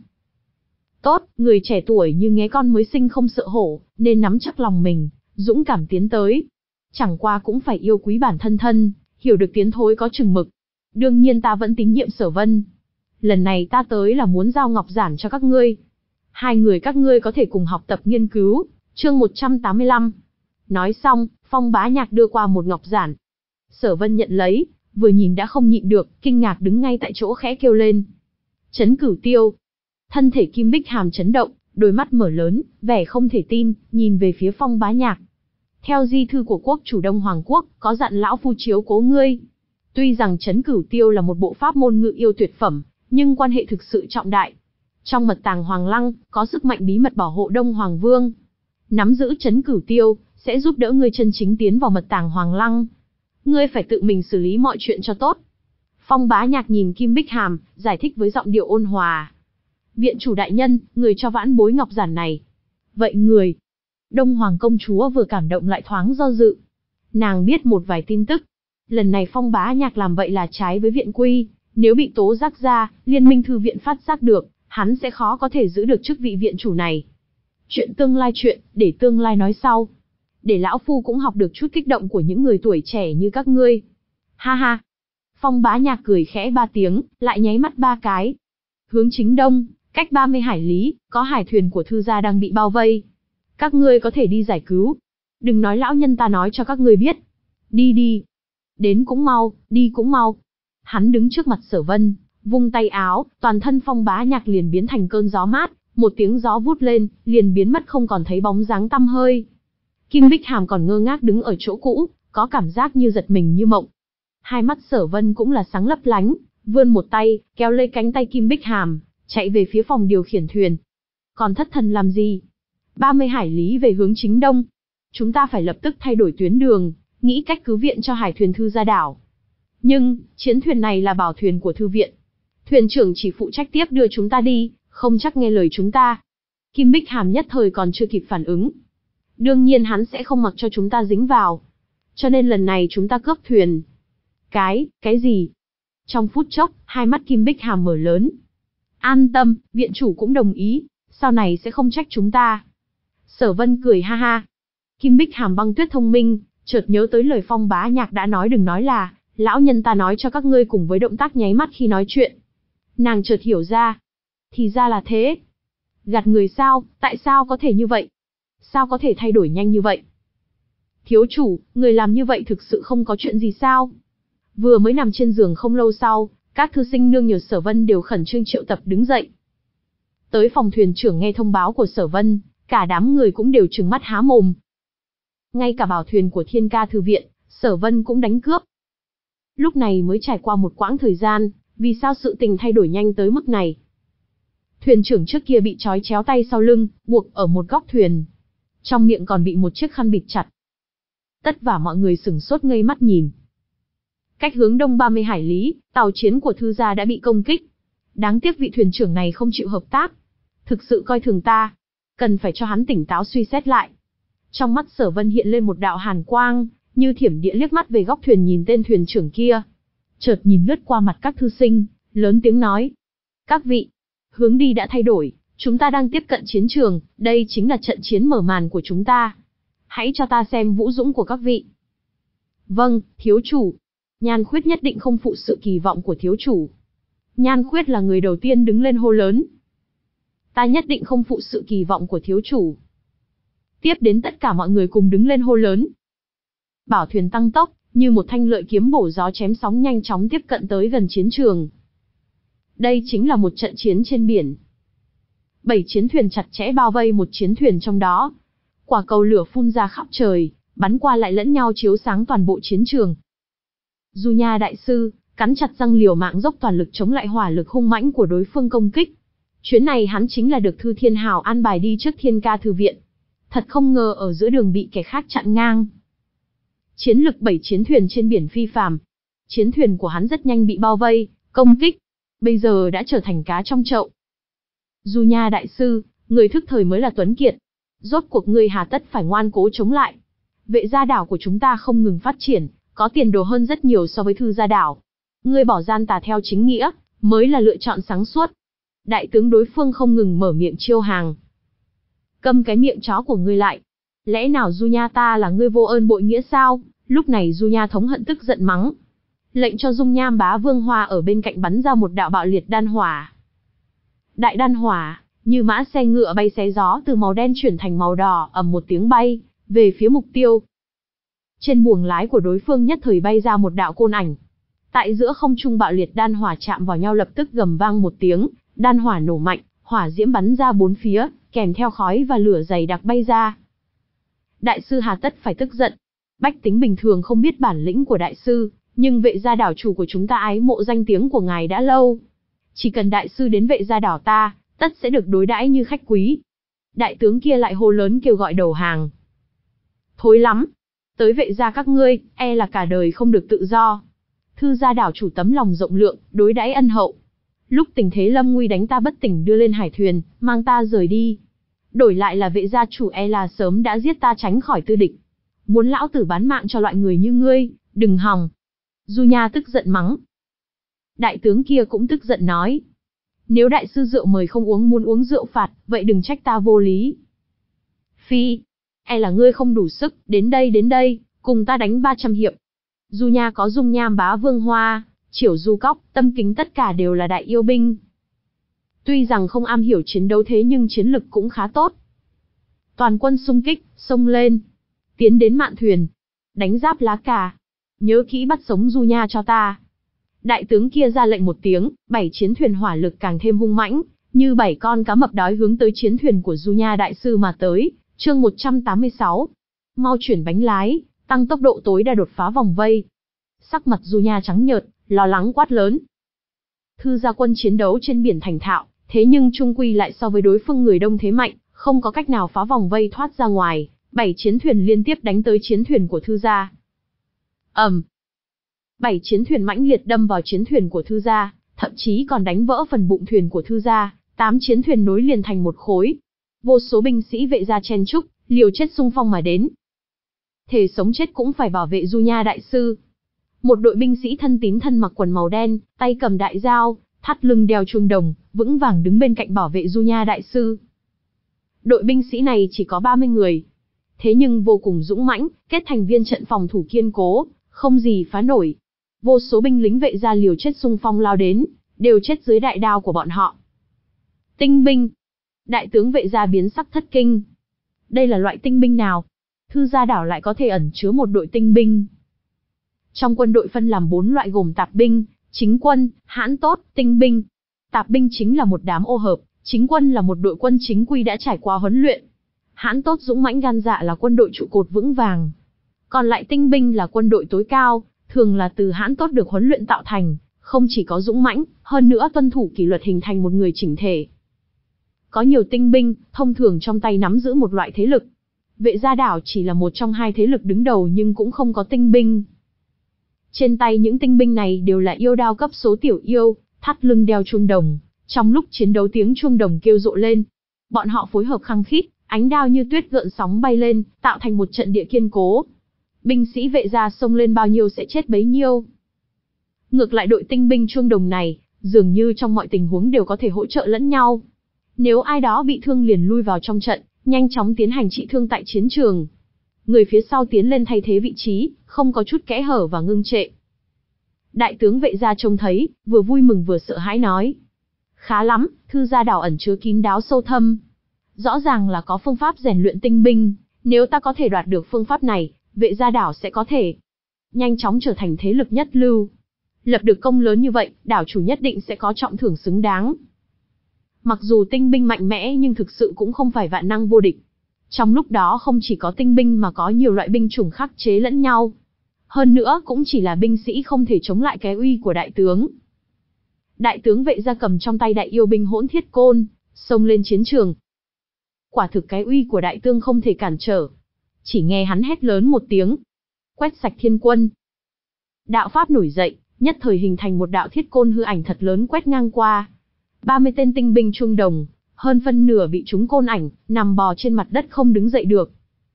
Speaker 1: Tốt, người trẻ tuổi như nghé con mới sinh không sợ hổ, nên nắm chắc lòng mình, dũng cảm tiến tới. Chẳng qua cũng phải yêu quý bản thân thân, hiểu được tiến thối có chừng mực. Đương nhiên ta vẫn tín nhiệm Sở Vân. Lần này ta tới là muốn giao ngọc giản cho các ngươi. Hai người các ngươi có thể cùng học tập nghiên cứu. Chương một trăm tám mươi lăm. Nói xong, Phong Bá Nhạc đưa qua một ngọc giản. Sở Vân nhận lấy, vừa nhìn đã không nhịn được, kinh ngạc đứng ngay tại chỗ khẽ kêu lên. Chấn Cửu Tiêu. Thân thể Kim Bích Hàm chấn động, đôi mắt mở lớn, vẻ không thể tin, nhìn về phía Phong Bá Nhạc. Theo di thư của quốc chủ Đông Hoàng Quốc, có dặn lão phu chiếu cố ngươi. Tuy rằng Chấn Cửu Tiêu là một bộ pháp môn ngự yêu tuyệt phẩm, nhưng quan hệ thực sự trọng đại. Trong mật tàng Hoàng Lăng, có sức mạnh bí mật bảo hộ Đông Hoàng Vương. Nắm giữ Chấn Cửu Tiêu, sẽ giúp đỡ ngươi chân chính tiến vào mật tàng Hoàng Lăng. Ngươi phải tự mình xử lý mọi chuyện cho tốt. Phong Bá Nhạc nhìn Kim Bích Hàm, giải thích với giọng điệu ôn hòa. Viện chủ đại nhân, người cho vãn bối ngọc giản này. Vậy người... Đông Hoàng công chúa vừa cảm động lại thoáng do dự. Nàng biết một vài tin tức. Lần này Phong Bá Nhạc làm vậy là trái với viện quy. Nếu bị tố giác ra, Liên minh thư viện phát giác được, hắn sẽ khó có thể giữ được chức vị viện chủ này. Chuyện tương lai chuyện, để tương lai nói sau. Để lão phu cũng học được chút kích động của những người tuổi trẻ như các ngươi. Ha ha. Phong Bá Nhạc cười khẽ ba tiếng, lại nháy mắt ba cái. Hướng chính đông, cách ba mươi hải lý, có hải thuyền của thư gia đang bị bao vây. Các ngươi có thể đi giải cứu. Đừng nói lão nhân ta nói cho các ngươi biết. Đi đi. Đến cũng mau, đi cũng mau. Hắn đứng trước mặt Sở Vân, vung tay áo, toàn thân Phong Bá Nhạc liền biến thành cơn gió mát, một tiếng gió vút lên, liền biến mất không còn thấy bóng dáng tăm hơi. Kim Bích Hàm còn ngơ ngác đứng ở chỗ cũ, có cảm giác như giật mình như mộng. Hai mắt Sở Vân cũng là sáng lấp lánh, vươn một tay, kéo lấy cánh tay Kim Bích Hàm, chạy về phía phòng điều khiển thuyền. Còn thất thần làm gì? ba mươi hải lý về hướng chính đông. Chúng ta phải lập tức thay đổi tuyến đường, nghĩ cách cứu viện cho hải thuyền thư gia đảo. Nhưng, chiến thuyền này là bảo thuyền của thư viện. Thuyền trưởng chỉ phụ trách tiếp đưa chúng ta đi, không chắc nghe lời chúng ta. Kim Bích Hàm nhất thời còn chưa kịp phản ứng. Đương nhiên hắn sẽ không mặc cho chúng ta dính vào. Cho nên lần này chúng ta cướp thuyền. Cái, cái gì? Trong phút chốc, hai mắt Kim Bích Hàm mở lớn. An tâm, viện chủ cũng đồng ý, sau này sẽ không trách chúng ta. Sở Vân cười ha ha. Kim Bích Hàm băng tuyết thông minh, chợt nhớ tới lời Phong Bá Nhạc đã nói đừng nói là, lão nhân ta nói cho các ngươi cùng với động tác nháy mắt khi nói chuyện. Nàng chợt hiểu ra. Thì ra là thế. Gạt người sao, tại sao có thể như vậy? Sao có thể thay đổi nhanh như vậy? Thiếu chủ, người làm như vậy thực sự không có chuyện gì sao? Vừa mới nằm trên giường không lâu sau, các thư sinh nương nhờ Sở Vân đều khẩn trương triệu tập đứng dậy. Tới phòng thuyền trưởng nghe thông báo của Sở Vân, cả đám người cũng đều trừng mắt há mồm. Ngay cả bảo thuyền của Thiên Ca thư viện, Sở Vân cũng đánh cướp. Lúc này mới trải qua một quãng thời gian, vì sao sự tình thay đổi nhanh tới mức này? Thuyền trưởng trước kia bị trói chéo tay sau lưng, buộc ở một góc thuyền. Trong miệng còn bị một chiếc khăn bịt chặt. Tất cả mọi người sửng sốt ngây mắt nhìn. Cách hướng đông ba mươi hải lý, tàu chiến của thư gia đã bị công kích. Đáng tiếc vị thuyền trưởng này không chịu hợp tác. Thực sự coi thường ta. Cần phải cho hắn tỉnh táo suy xét lại. Trong mắt Sở Vân hiện lên một đạo hàn quang, như thiểm điện liếc mắt về góc thuyền nhìn tên thuyền trưởng kia. Chợt nhìn lướt qua mặt các thư sinh, lớn tiếng nói. Các vị, hướng đi đã thay đổi, chúng ta đang tiếp cận chiến trường, đây chính là trận chiến mở màn của chúng ta. Hãy cho ta xem vũ dũng của các vị. Vâng, thiếu chủ. Nhan Khuyết nhất định không phụ sự kỳ vọng của thiếu chủ. Nhan Khuyết là người đầu tiên đứng lên hô lớn. Ta nhất định không phụ sự kỳ vọng của thiếu chủ. Tiếp đến tất cả mọi người cùng đứng lên hô lớn. Bảo thuyền tăng tốc, như một thanh lợi kiếm bổ gió chém sóng nhanh chóng tiếp cận tới gần chiến trường. Đây chính là một trận chiến trên biển. Bảy chiến thuyền chặt chẽ bao vây một chiến thuyền trong đó. Quả cầu lửa phun ra khắp trời, bắn qua lại lẫn nhau chiếu sáng toàn bộ chiến trường. Du Nha đại sư, cắn chặt răng liều mạng dốc toàn lực chống lại hỏa lực hung mãnh của đối phương công kích. Chuyến này hắn chính là được Thư Thiên Hào an bài đi trước Thiên Ca thư viện. Thật không ngờ ở giữa đường bị kẻ khác chặn ngang. Chiến lực bảy chiến thuyền trên biển phi phàm. Chiến thuyền của hắn rất nhanh bị bao vây, công kích. Bây giờ đã trở thành cá trong chậu. Du Nha đại sư, người thức thời mới là tuấn kiệt. Rốt cuộc ngươi hà tất phải ngoan cố chống lại. Vệ gia đảo của chúng ta không ngừng phát triển, có tiền đồ hơn rất nhiều so với Thư gia đảo. Ngươi bỏ gian tà theo chính nghĩa, mới là lựa chọn sáng suốt. Đại tướng đối phương không ngừng mở miệng chiêu hàng. Câm cái miệng chó của ngươi lại. Lẽ nào Du Nha ta là ngươi vô ơn bội nghĩa sao? Lúc này Du Nha thống hận tức giận mắng. Lệnh cho Dung Nham Bá Vương Hoa ở bên cạnh bắn ra một đạo bạo liệt đan hỏa. Đại đan hỏa, như mã xe ngựa bay xé gió từ màu đen chuyển thành màu đỏ, ầm một tiếng bay, về phía mục tiêu. Trên buồng lái của đối phương nhất thời bay ra một đạo côn ảnh. Tại giữa không trung bạo liệt đan hỏa chạm vào nhau lập tức gầm vang một tiếng, đan hỏa nổ mạnh, hỏa diễm bắn ra bốn phía, kèm theo khói và lửa dày đặc bay ra. Đại sư hà tất phải tức giận. Bách tính bình thường không biết bản lĩnh của đại sư, nhưng vệ gia đảo chủ của chúng ta ái mộ danh tiếng của ngài đã lâu. Chỉ cần đại sư đến vệ gia đảo ta, tất sẽ được đối đãi như khách quý. Đại tướng kia lại hô lớn kêu gọi đầu hàng. Thối lắm. Tới vệ gia các ngươi, e là cả đời không được tự do. Thư gia đảo chủ tấm lòng rộng lượng, đối đãi ân hậu. Lúc tình thế lâm nguy đánh ta bất tỉnh đưa lên hải thuyền, mang ta rời đi. Đổi lại là vệ gia chủ e là sớm đã giết ta tránh khỏi tư địch. Muốn lão tử bán mạng cho loại người như ngươi, đừng hòng. Du Nha tức giận mắng. Đại tướng kia cũng tức giận nói. Nếu đại sư rượu mời không uống muốn uống rượu phạt, vậy đừng trách ta vô lý. Phi, e là ngươi không đủ sức, đến đây đến đây, cùng ta đánh ba trăm hiệp. Du Nha có Dung Nham Bá Vương Hoa, Chiểu Du Cóc, Tâm Kính tất cả đều là đại yêu binh. Tuy rằng không am hiểu chiến đấu thế nhưng chiến lực cũng khá tốt. Toàn quân xung kích, xông lên. Tiến đến mạn thuyền. Đánh giáp lá cà. Nhớ kỹ bắt sống Du Nha cho ta. Đại tướng kia ra lệnh một tiếng, bảy chiến thuyền hỏa lực càng thêm hung mãnh, như bảy con cá mập đói hướng tới chiến thuyền của Du Nha đại sư mà tới. Chương một trăm tám mươi sáu. Mau chuyển bánh lái, tăng tốc độ tối đa đột phá vòng vây. Sắc mặt Du Nha trắng nhợt, lo lắng quát lớn. Thư gia quân chiến đấu trên biển thành thạo, thế nhưng chung quy lại so với đối phương người đông thế mạnh, không có cách nào phá vòng vây thoát ra ngoài. Bảy chiến thuyền liên tiếp đánh tới chiến thuyền của Thư gia. ầm, um. Bảy chiến thuyền mãnh liệt đâm vào chiến thuyền của Thư gia, thậm chí còn đánh vỡ phần bụng thuyền của Thư gia. Tám chiến thuyền nối liền thành một khối. Vô số binh sĩ vệ gia chen chúc, liều chết xung phong mà đến. Thề sống chết cũng phải bảo vệ Du Nha đại sư. Một đội binh sĩ thân tín thân mặc quần màu đen, tay cầm đại dao, thắt lưng đeo chuông đồng, vững vàng đứng bên cạnh bảo vệ Du Nha đại sư. Đội binh sĩ này chỉ có ba mươi người. Thế nhưng vô cùng dũng mãnh, kết thành viên trận phòng thủ kiên cố, không gì phá nổi. Vô số binh lính vệ gia liều chết xung phong lao đến, đều chết dưới đại đao của bọn họ. Tinh binh. Đại tướng vệ gia biến sắc thất kinh. Đây là loại tinh binh nào? Thư gia đảo lại có thể ẩn chứa một đội tinh binh. Trong quân đội phân làm bốn loại gồm tạp binh, chính quân, hãn tốt, tinh binh. Tạp binh chính là một đám ô hợp, chính quân là một đội quân chính quy đã trải qua huấn luyện. Hãn tốt dũng mãnh gan dạ là quân đội trụ cột vững vàng. Còn lại tinh binh là quân đội tối cao, thường là từ hãn tốt được huấn luyện tạo thành, không chỉ có dũng mãnh, hơn nữa tuân thủ kỷ luật hình thành một người chỉnh thể. Có nhiều tinh binh, thông thường trong tay nắm giữ một loại thế lực. Vệ gia đảo chỉ là một trong hai thế lực đứng đầu nhưng cũng không có tinh binh. Trên tay những tinh binh này đều là yêu đao cấp số tiểu yêu, thắt lưng đeo chuông đồng, trong lúc chiến đấu tiếng chuông đồng kêu rộ lên. Bọn họ phối hợp khăng khít, ánh đao như tuyết gợn sóng bay lên, tạo thành một trận địa kiên cố. Binh sĩ vệ gia xông lên bao nhiêu sẽ chết bấy nhiêu. Ngược lại đội tinh binh chuông đồng này, dường như trong mọi tình huống đều có thể hỗ trợ lẫn nhau. Nếu ai đó bị thương liền lui vào trong trận, nhanh chóng tiến hành trị thương tại chiến trường. Người phía sau tiến lên thay thế vị trí, không có chút kẽ hở và ngưng trệ. Đại tướng vệ gia trông thấy, vừa vui mừng vừa sợ hãi nói. Khá lắm, Thư gia đảo ẩn chứa kín đáo sâu thâm. Rõ ràng là có phương pháp rèn luyện tinh binh, nếu ta có thể đoạt được phương pháp này, vệ gia đảo sẽ có thể. nhanh chóng trở thành thế lực nhất lưu. Lập được công lớn như vậy, đảo chủ nhất định sẽ có trọng thưởng xứng đáng. Mặc dù tinh binh mạnh mẽ nhưng thực sự cũng không phải vạn năng vô địch. Trong lúc đó không chỉ có tinh binh mà có nhiều loại binh chủng khắc chế lẫn nhau. Hơn nữa cũng chỉ là binh sĩ không thể chống lại cái uy của đại tướng. Đại tướng Vệ Gia cầm trong tay đại yêu binh Hỗn Thiết Côn, xông lên chiến trường. Quả thực cái uy của đại tướng không thể cản trở. Chỉ nghe hắn hét lớn một tiếng. Quét sạch thiên quân. Đạo pháp nổi dậy, nhất thời hình thành một đạo thiết côn hư ảnh thật lớn quét ngang qua. ba mươi tên tinh binh trung đồng, hơn phân nửa bị trúng côn ảnh, nằm bò trên mặt đất không đứng dậy được.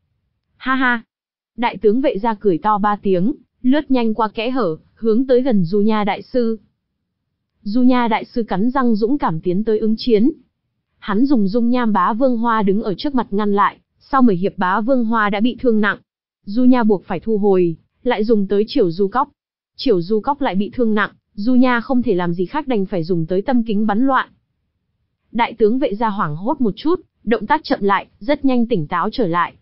Speaker 1: Ha ha! Đại tướng Vệ Gia cười to ba tiếng, lướt nhanh qua kẽ hở, hướng tới gần Du Nha đại sư. Du Nha đại sư cắn răng dũng cảm tiến tới ứng chiến. Hắn dùng dung nham bá vương hoa đứng ở trước mặt ngăn lại, sau mười hiệp bá vương hoa đã bị thương nặng. Du Nha buộc phải thu hồi, lại dùng tới Triểu Du Cóc. Triểu Du Cóc lại bị thương nặng, Du Nha không thể làm gì khác đành phải dùng tới tâm kính bắn loạn. Đại tướng Vệ Gia hoảng hốt một chút, động tác chậm lại, rất nhanh tỉnh táo trở lại.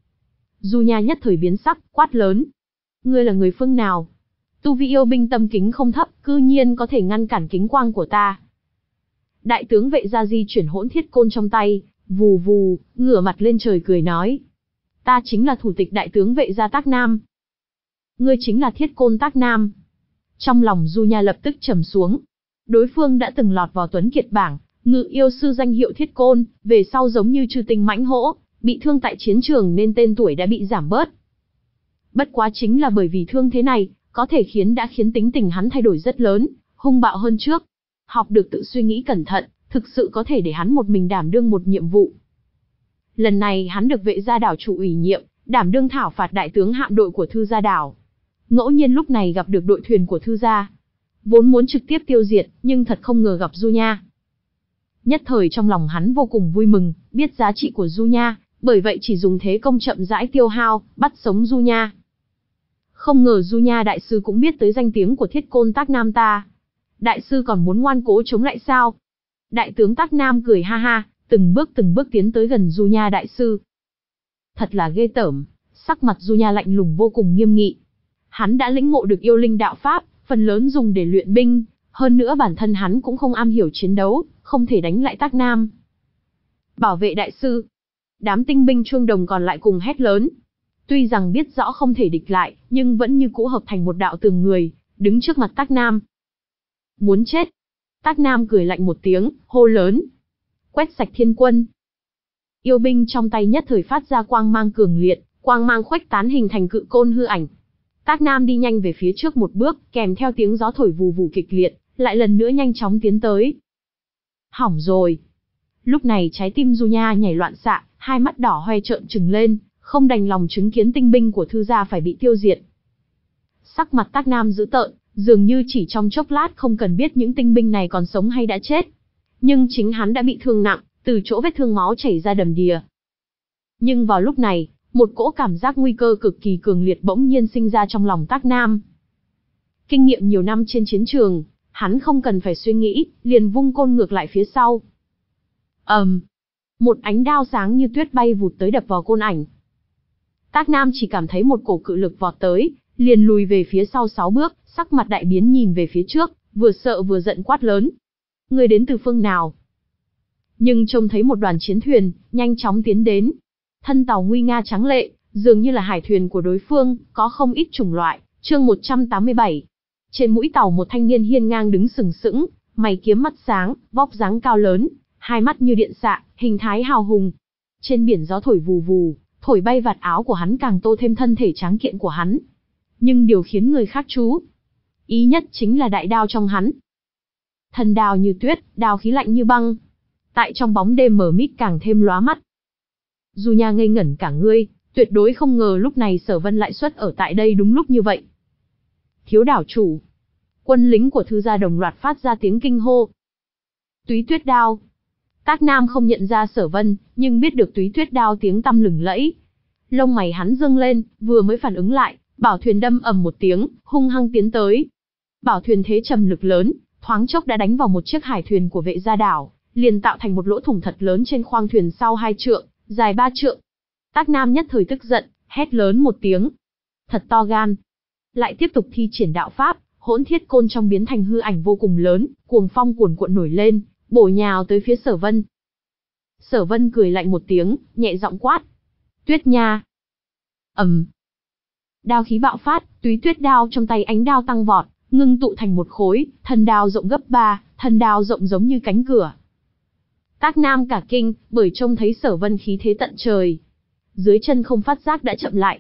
Speaker 1: Du Nha nhất thời biến sắc, quát lớn. Ngươi là người phương nào? Tu vi yêu binh tâm kính không thấp, cư nhiên có thể ngăn cản kính quang của ta. Đại tướng Vệ Gia di chuyển Hỗn Thiết Côn trong tay, vù vù, ngửa mặt lên trời cười nói. Ta chính là thủ tịch đại tướng Vệ Gia Tác Nam. Ngươi chính là Thiết Côn Tác Nam. Trong lòng Du Nha lập tức trầm xuống. Đối phương đã từng lọt vào Tuấn Kiệt bảng, ngự yêu sư danh hiệu Thiết Côn, về sau giống như chư tinh mãnh hổ, bị thương tại chiến trường nên tên tuổi đã bị giảm bớt. Bất quá chính là bởi vì thương thế này, có thể khiến đã khiến tính tình hắn thay đổi rất lớn, hung bạo hơn trước. Học được tự suy nghĩ cẩn thận, thực sự có thể để hắn một mình đảm đương một nhiệm vụ. Lần này hắn được Vệ Gia đảo chủ ủy nhiệm, đảm đương thảo phạt đại tướng hạm đội của Thư Gia đảo. Ngẫu nhiên lúc này gặp được đội thuyền của Thư Gia. Vốn muốn trực tiếp tiêu diệt, nhưng thật không ngờ gặp Du Nha. Nhất thời trong lòng hắn vô cùng vui mừng, biết giá trị của Du Nha, bởi vậy chỉ dùng thế công chậm rãi tiêu hao, bắt sống Du Nha. Không ngờ Du Nha đại sư cũng biết tới danh tiếng của Thiết Côn Tác Nam ta. Đại sư còn muốn ngoan cố chống lại sao? Đại tướng Tác Nam cười ha ha, từng bước từng bước tiến tới gần Du Nha đại sư. Thật là ghê tởm, sắc mặt Du Nha lạnh lùng vô cùng nghiêm nghị. Hắn đã lĩnh ngộ được yêu linh đạo pháp, phần lớn dùng để luyện binh, hơn nữa bản thân hắn cũng không am hiểu chiến đấu, không thể đánh lại Tác Nam. Bảo vệ đại sư. Đám tinh binh chuông đồng còn lại cùng hét lớn. Tuy rằng biết rõ không thể địch lại, nhưng vẫn như cũ hợp thành một đạo tường người, đứng trước mặt Tác Nam. Muốn chết. Tác Nam cười lạnh một tiếng, hô lớn. Quét sạch thiên quân. Yêu binh trong tay nhất thời phát ra quang mang cường liệt, quang mang khuếch tán hình thành cự côn hư ảnh. Tác Nam đi nhanh về phía trước một bước, kèm theo tiếng gió thổi vù vù kịch liệt, lại lần nữa nhanh chóng tiến tới. Hỏng rồi. Lúc này trái tim Du Nha nhảy loạn xạ, hai mắt đỏ hoe trợn trừng lên, không đành lòng chứng kiến tinh binh của Thư Gia phải bị tiêu diệt. Sắc mặt Tác Nam dữ tợn, dường như chỉ trong chốc lát không cần biết những tinh binh này còn sống hay đã chết. Nhưng chính hắn đã bị thương nặng, từ chỗ vết thương máu chảy ra đầm đìa. Nhưng vào lúc này, một cỗ cảm giác nguy cơ cực kỳ cường liệt bỗng nhiên sinh ra trong lòng Tác Nam. Kinh nghiệm nhiều năm trên chiến trường, hắn không cần phải suy nghĩ, liền vung côn ngược lại phía sau. ầm, um, một ánh đao sáng như tuyết bay vụt tới đập vào côn ảnh. Tác Nam chỉ cảm thấy một cổ cự lực vọt tới, liền lùi về phía sau sáu bước, sắc mặt đại biến nhìn về phía trước, vừa sợ vừa giận quát lớn. Người đến từ phương nào? Nhưng trông thấy một đoàn chiến thuyền, nhanh chóng tiến đến. Thân tàu nguy nga trắng lệ, dường như là hải thuyền của đối phương, có không ít chủng loại. Chương một trăm tám mươi bảy. Trên mũi tàu một thanh niên hiên ngang đứng sừng sững, mày kiếm mắt sáng, vóc dáng cao lớn, hai mắt như điện xạ, hình thái hào hùng. Trên biển gió thổi vù vù, thổi bay vạt áo của hắn càng tô thêm thân thể tráng kiện của hắn. Nhưng điều khiến người khác chú ý nhất chính là đại đao trong hắn. Thần đao như tuyết, đao khí lạnh như băng. Tại trong bóng đêm mờ mịt càng thêm lóa mắt. Du Nha ngây ngẩn cả người, tuyệt đối không ngờ lúc này Sở Vân lại xuất ở tại đây đúng lúc như vậy. Thiếu đảo chủ. Quân lính của Thư Gia đồng loạt phát ra tiếng kinh hô. Túy Tuyết Đao. Tác Nam không nhận ra Sở Vân, nhưng biết được Túy Tuyết Đao tiếng tăm lừng lẫy. Lông mày hắn dương lên, vừa mới phản ứng lại, bảo thuyền đâm ầm một tiếng, hung hăng tiến tới. Bảo thuyền thế trầm lực lớn, thoáng chốc đã đánh vào một chiếc hải thuyền của Vệ Gia đảo, liền tạo thành một lỗ thủng thật lớn trên khoang thuyền sau hai trượng, dài ba trượng. Tác Nam nhất thời tức giận, hét lớn một tiếng. Thật to gan. lại tiếp tục thi triển đạo pháp, hỗn thiết côn trong biến thành hư ảnh vô cùng lớn, cuồng phong cuồn cuộn nổi lên, bổ nhào tới phía Sở Vân. Sở Vân cười lạnh một tiếng, nhẹ giọng quát: "Tuyết nha!" ầm, đao khí bạo phát, túy tuyết đao trong tay ánh đao tăng vọt, ngưng tụ thành một khối, thân đao rộng gấp ba, thân đao rộng giống như cánh cửa. Tác Nam cả kinh, bởi trông thấy Sở Vân khí thế tận trời, dưới chân không phát giác đã chậm lại.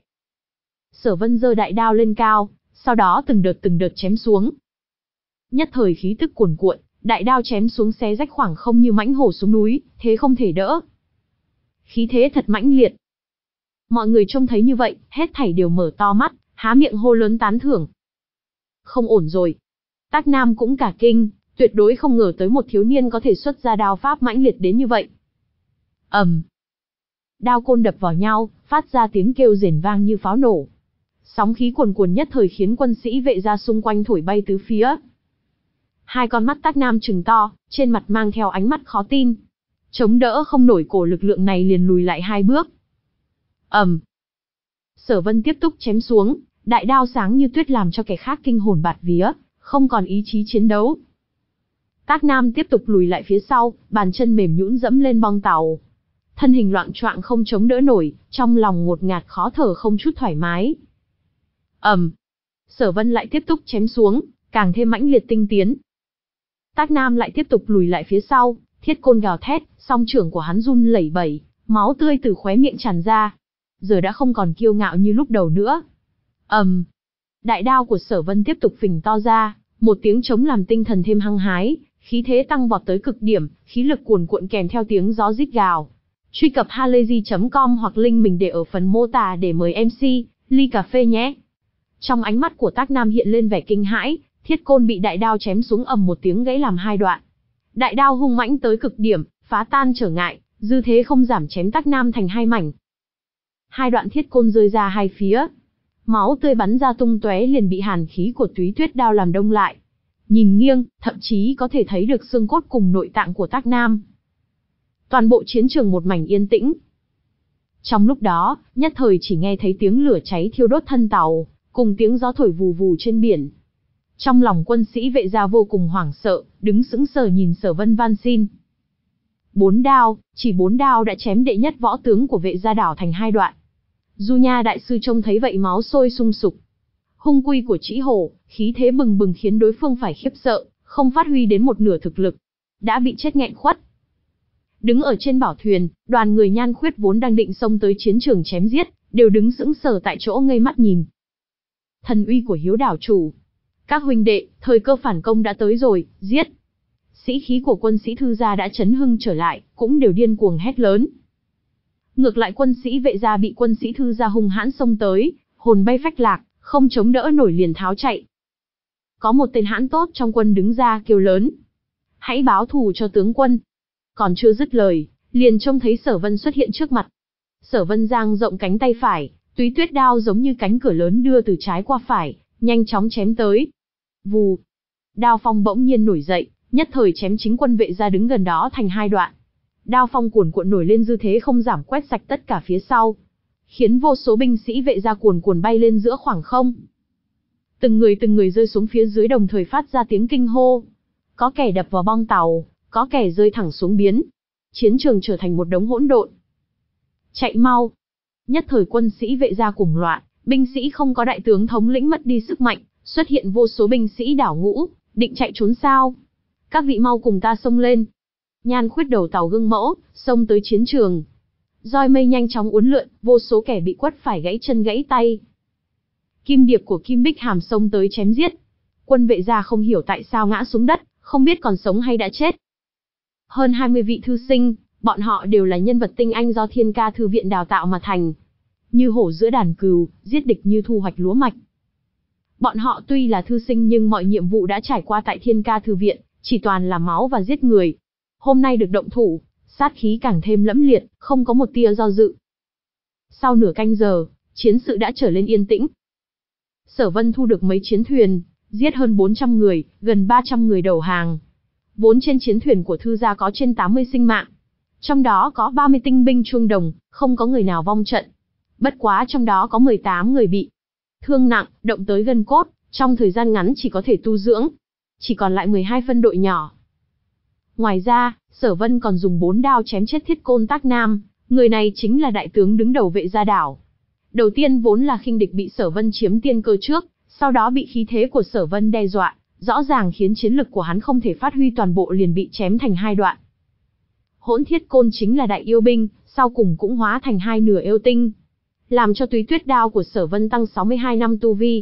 Speaker 1: Sở Vân giơ đại đao lên cao, sau đó từng đợt từng đợt chém xuống. Nhất thời khí tức cuồn cuộn, đại đao chém xuống xé rách khoảng không như mãnh hổ xuống núi, thế không thể đỡ. Khí thế thật mãnh liệt. Mọi người trông thấy như vậy, hết thảy đều mở to mắt, há miệng hô lớn tán thưởng. Không ổn rồi. Tác Nam cũng cả kinh, tuyệt đối không ngờ tới một thiếu niên có thể xuất ra đao pháp mãnh liệt đến như vậy. ầm, đao côn đập vào nhau, phát ra tiếng kêu rền vang như pháo nổ. Sóng khí cuồn cuộn nhất thời khiến quân sĩ vệ gia xung quanh thổi bay tứ phía. Hai con mắt Tác Nam trừng to, trên mặt mang theo ánh mắt khó tin. Chống đỡ không nổi cổ lực lượng này liền lùi lại hai bước. ầm, Sở Vân tiếp tục chém xuống, đại đao sáng như tuyết làm cho kẻ khác kinh hồn bạt vía, không còn ý chí chiến đấu. Tác Nam tiếp tục lùi lại phía sau, bàn chân mềm nhũn dẫm lên bong tàu. Thân hình loạng choạng không chống đỡ nổi, trong lòng ngột ngạt khó thở không chút thoải mái. ầm, Sở Vân lại tiếp tục chém xuống, càng thêm mãnh liệt tinh tiến. Tác Nam lại tiếp tục lùi lại phía sau, thiết côn gào thét, song trưởng của hắn run lẩy bẩy, máu tươi từ khóe miệng tràn ra. Giờ đã không còn kiêu ngạo như lúc đầu nữa. ầm, đại đao của Sở Vân tiếp tục phình to ra, một tiếng trống làm tinh thần thêm hăng hái, khí thế tăng vọt tới cực điểm, khí lực cuồn cuộn kèm theo tiếng gió rít gào. Truy cập halayzi chấm com hoặc link mình để ở phần mô tả để mời em xê, ly cà phê nhé. Trong ánh mắt của Tác Nam hiện lên vẻ kinh hãi, thiết côn bị đại đao chém xuống ầm một tiếng gãy làm hai đoạn. Đại đao hung mãnh tới cực điểm, phá tan trở ngại, dư thế không giảm chém Tác Nam thành hai mảnh. Hai đoạn thiết côn rơi ra hai phía, máu tươi bắn ra tung tóe liền bị hàn khí của túy tuyết đao làm đông lại. Nhìn nghiêng, thậm chí có thể thấy được xương cốt cùng nội tạng của Tác Nam. Toàn bộ chiến trường một mảnh yên tĩnh. Trong lúc đó, nhất thời chỉ nghe thấy tiếng lửa cháy thiêu đốt thân tàu, cùng tiếng gió thổi vù vù trên biển. Trong lòng quân sĩ vệ gia vô cùng hoảng sợ, đứng sững sờ nhìn Sở Vân van xin. Bốn đao, chỉ bốn đao đã chém đệ nhất võ tướng của vệ gia đảo thành hai đoạn. Du Nha đại sư trông thấy vậy máu sôi sung sục. Hung quy của Trĩ Hổ, khí thế bừng bừng khiến đối phương phải khiếp sợ, không phát huy đến một nửa thực lực, đã bị chết nghẹn khuất. Đứng ở trên bảo thuyền, đoàn người Nhan Khuyết vốn đang định xông tới chiến trường chém giết, đều đứng sững sờ tại chỗ ngây mắt nhìn. Thần uy của Hiếu đảo chủ. Các huynh đệ, thời cơ phản công đã tới rồi, giết. Sĩ khí của quân sĩ Thư gia đã chấn hưng trở lại, cũng đều điên cuồng hét lớn. Ngược lại quân sĩ vệ gia bị quân sĩ Thư gia hung hãn xông tới, hồn bay phách lạc, không chống đỡ nổi liền tháo chạy. Có một tên hãn tốt trong quân đứng ra kêu lớn: "Hãy báo thù cho tướng quân." Còn chưa dứt lời, liền trông thấy Sở Vân xuất hiện trước mặt. Sở Vân dang rộng cánh tay phải, túy tuyết đao giống như cánh cửa lớn đưa từ trái qua phải, nhanh chóng chém tới. Vù, đao phong bỗng nhiên nổi dậy, nhất thời chém chính quân vệ gia đứng gần đó thành hai đoạn. Đao phong cuồn cuộn nổi lên dư thế không giảm quét sạch tất cả phía sau, khiến vô số binh sĩ vệ gia cuồn cuộn bay lên giữa khoảng không. Từng người từng người rơi xuống phía dưới đồng thời phát ra tiếng kinh hô. Có kẻ đập vào bong tàu, có kẻ rơi thẳng xuống biến. Chiến trường trở thành một đống hỗn độn. Chạy mau! Nhất thời quân sĩ vệ gia cuồng loạn, binh sĩ không có đại tướng thống lĩnh mất đi sức mạnh, xuất hiện vô số binh sĩ đảo ngũ, định chạy trốn sao? Các vị mau cùng ta xông lên! Nhan Khuyết đầu tàu gương mẫu, xông tới chiến trường. Roi mây nhanh chóng uốn lượn, vô số kẻ bị quất phải gãy chân gãy tay. Kim điệp của Kim Bích Hàm xông tới chém giết. Quân vệ gia không hiểu tại sao ngã xuống đất, không biết còn sống hay đã chết. Hơn hai mươi vị thư sinh, bọn họ đều là nhân vật tinh anh do Thiên Ca Thư viện đào tạo mà thành. Như hổ giữa đàn cừu, giết địch như thu hoạch lúa mạch. Bọn họ tuy là thư sinh nhưng mọi nhiệm vụ đã trải qua tại Thiên Ca Thư viện, chỉ toàn là máu và giết người. Hôm nay được động thủ, sát khí càng thêm lẫm liệt, không có một tia do dự. Sau nửa canh giờ, chiến sự đã trở lên yên tĩnh. Sở Vân thu được mấy chiến thuyền, giết hơn bốn trăm người, gần ba trăm người đầu hàng. Vốn trên chiến thuyền của Thư gia có trên tám mươi sinh mạng. Trong đó có ba mươi tinh binh chuông đồng, không có người nào vong trận. Bất quá trong đó có mười tám người bị thương nặng, động tới gân cốt, trong thời gian ngắn chỉ có thể tu dưỡng. Chỉ còn lại mười hai phân đội nhỏ. Ngoài ra, Sở Vân còn dùng bốn đao chém chết Thiết Côn Tác Nam, người này chính là đại tướng đứng đầu Vệ Gia Đảo. Đầu tiên vốn là khinh địch bị Sở Vân chiếm tiên cơ trước, sau đó bị khí thế của Sở Vân đe dọa, rõ ràng khiến chiến lực của hắn không thể phát huy toàn bộ liền bị chém thành hai đoạn. Hỗn Thiết Côn chính là đại yêu binh, sau cùng cũng hóa thành hai nửa yêu tinh, làm cho Túy Tuyết đao của Sở Vân tăng sáu mươi hai năm tu vi.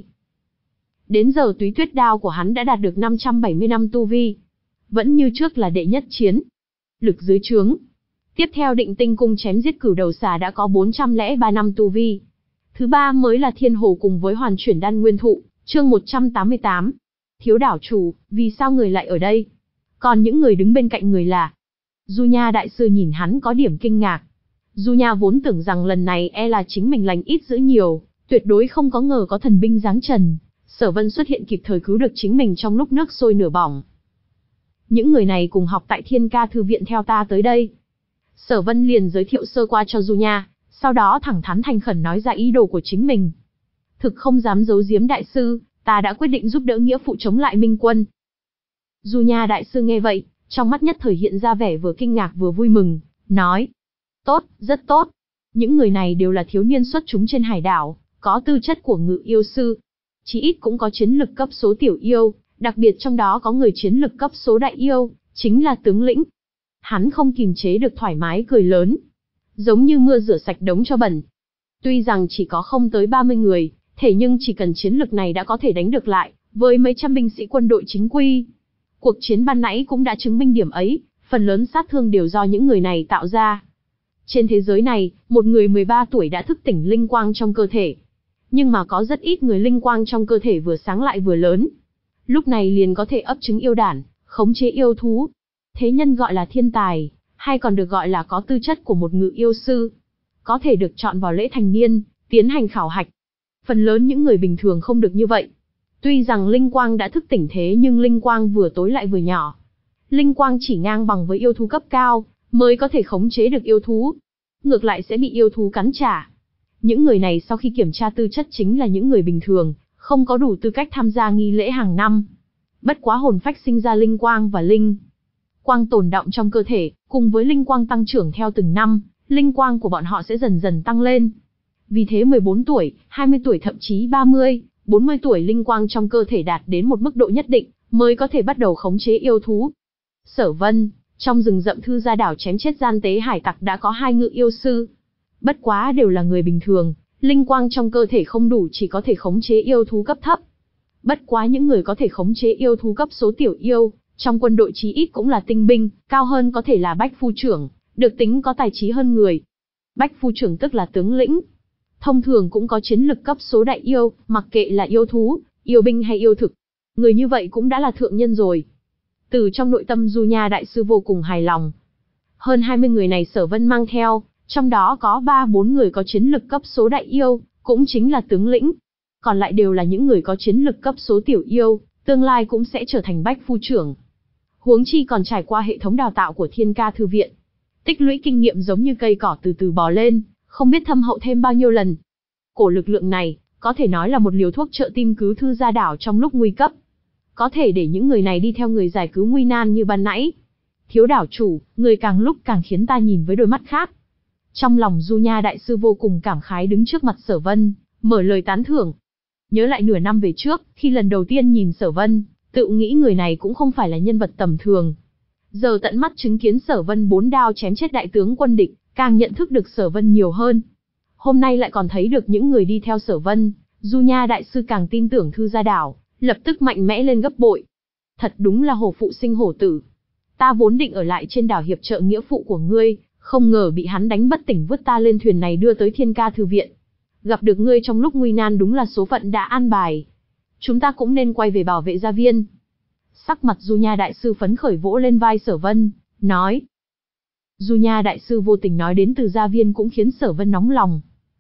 Speaker 1: Đến giờ Túy Tuyết đao của hắn đã đạt được năm trăm bảy mươi năm tu vi, vẫn như trước là đệ nhất chiến. Lực dưới trướng. Tiếp theo Định Tinh cung chém giết Cửu Đầu Xà đã có bốn trăm lẻ ba năm tu vi. Thứ ba mới là Thiên Hồ cùng với Hoàn Chuyển Đan Nguyên Thụ, chương một trăm tám mươi tám. Thiếu đảo chủ, vì sao người lại ở đây? Còn những người đứng bên cạnh người là? Du Nha đại sư nhìn hắn có điểm kinh ngạc. Du Nha vốn tưởng rằng lần này e là chính mình lành ít dữ nhiều, tuyệt đối không có ngờ có thần binh giáng trần. Sở Vân xuất hiện kịp thời cứu được chính mình trong lúc nước sôi nửa bỏng. Những người này cùng học tại Thiên Ca Thư viện theo ta tới đây. Sở Vân liền giới thiệu sơ qua cho Du Nha, sau đó thẳng thắn thành khẩn nói ra ý đồ của chính mình. Thực không dám giấu giếm đại sư, ta đã quyết định giúp đỡ nghĩa phụ chống lại Minh quân. Du Nha đại sư nghe vậy, trong mắt nhất thời hiện ra vẻ vừa kinh ngạc vừa vui mừng, nói: tốt, rất tốt. Những người này đều là thiếu niên xuất chúng trên hải đảo, có tư chất của ngự yêu sư, chí ít cũng có chiến lực cấp số tiểu yêu, đặc biệt trong đó có người chiến lực cấp số đại yêu, chính là tướng lĩnh. Hắn không kìm chế được thoải mái cười lớn, giống như mưa rửa sạch đống cho bẩn. Tuy rằng chỉ có không tới ba mươi người, thế nhưng chỉ cần chiến lực này đã có thể đánh được lại với mấy trăm binh sĩ quân đội chính quy. Cuộc chiến ban nãy cũng đã chứng minh điểm ấy, phần lớn sát thương đều do những người này tạo ra. Trên thế giới này, một người mười ba tuổi đã thức tỉnh linh quang trong cơ thể. Nhưng mà có rất ít người linh quang trong cơ thể vừa sáng lại vừa lớn. Lúc này liền có thể ấp trứng yêu đản, khống chế yêu thú. Thế nhân gọi là thiên tài, hay còn được gọi là có tư chất của một ngự yêu sư. Có thể được chọn vào lễ thành niên, tiến hành khảo hạch. Phần lớn những người bình thường không được như vậy. Tuy rằng linh quang đã thức tỉnh thế nhưng linh quang vừa tối lại vừa nhỏ. Linh quang chỉ ngang bằng với yêu thú cấp cao, mới có thể khống chế được yêu thú. Ngược lại sẽ bị yêu thú cắn trả. Những người này sau khi kiểm tra tư chất chính là những người bình thường, không có đủ tư cách tham gia nghi lễ hàng năm. Bất quá hồn phách sinh ra linh quang và linh quang tồn đọng trong cơ thể, cùng với linh quang tăng trưởng theo từng năm, linh quang của bọn họ sẽ dần dần tăng lên. Vì thế mười bốn tuổi, hai mươi tuổi thậm chí ba mươi, bốn mươi tuổi linh quang trong cơ thể đạt đến một mức độ nhất định, mới có thể bắt đầu khống chế yêu thú. Sở Vân, trong rừng rậm Thư Gia Đảo chém chết gian tế hải tặc đã có hai ngự yêu sư. Bất quá đều là người bình thường, linh quang trong cơ thể không đủ chỉ có thể khống chế yêu thú cấp thấp. Bất quá những người có thể khống chế yêu thú cấp số tiểu yêu, trong quân đội chí ít cũng là tinh binh, cao hơn có thể là bách phu trưởng, được tính có tài trí hơn người. Bách phu trưởng tức là tướng lĩnh. Thông thường cũng có chiến lực cấp số đại yêu, mặc kệ là yêu thú, yêu binh hay yêu thực. Người như vậy cũng đã là thượng nhân rồi. Từ trong nội tâm Du Nha đại sư vô cùng hài lòng. Hơn hai mươi người này Sở Vân mang theo, trong đó có ba bốn người có chiến lực cấp số đại yêu, cũng chính là tướng lĩnh. Còn lại đều là những người có chiến lực cấp số tiểu yêu, tương lai cũng sẽ trở thành bách phu trưởng. Huống chi còn trải qua hệ thống đào tạo của Thiên Ca Thư viện. Tích lũy kinh nghiệm giống như cây cỏ từ từ bò lên, không biết thâm hậu thêm bao nhiêu lần. Cổ lực lượng này, có thể nói là một liều thuốc trợ tim cứu Thư Gia Đảo trong lúc nguy cấp. Có thể để những người này đi theo người giải cứu nguy nan như ban nãy. Thiếu đảo chủ, người càng lúc càng khiến ta nhìn với đôi mắt khác. Trong lòng Du Nha đại sư vô cùng cảm khái đứng trước mặt Sở Vân, mở lời tán thưởng. Nhớ lại nửa năm về trước, khi lần đầu tiên nhìn Sở Vân, tự nghĩ người này cũng không phải là nhân vật tầm thường. Giờ tận mắt chứng kiến Sở Vân bốn đao chém chết đại tướng quân địch, càng nhận thức được Sở Vân nhiều hơn. Hôm nay lại còn thấy được những người đi theo Sở Vân, Du Nha đại sư càng tin tưởng Thư Gia Đảo, lập tức mạnh mẽ lên gấp bội. Thật đúng là hổ phụ sinh hổ tử. Ta vốn định ở lại trên đảo hiệp trợ nghĩa phụ của ngươi, không ngờ bị hắn đánh bất tỉnh vứt ta lên thuyền này đưa tới Thiên Ca Thư viện. Gặp được ngươi trong lúc nguy nan đúng là số phận đã an bài. Chúng ta cũng nên quay về bảo vệ gia viên. Sắc mặt Du Nha đại sư phấn khởi vỗ lên vai Sở Vân, nói. Du Nha đại sư vô tình nói đến từ gia viên cũng khiến Sở Vân nóng lòng.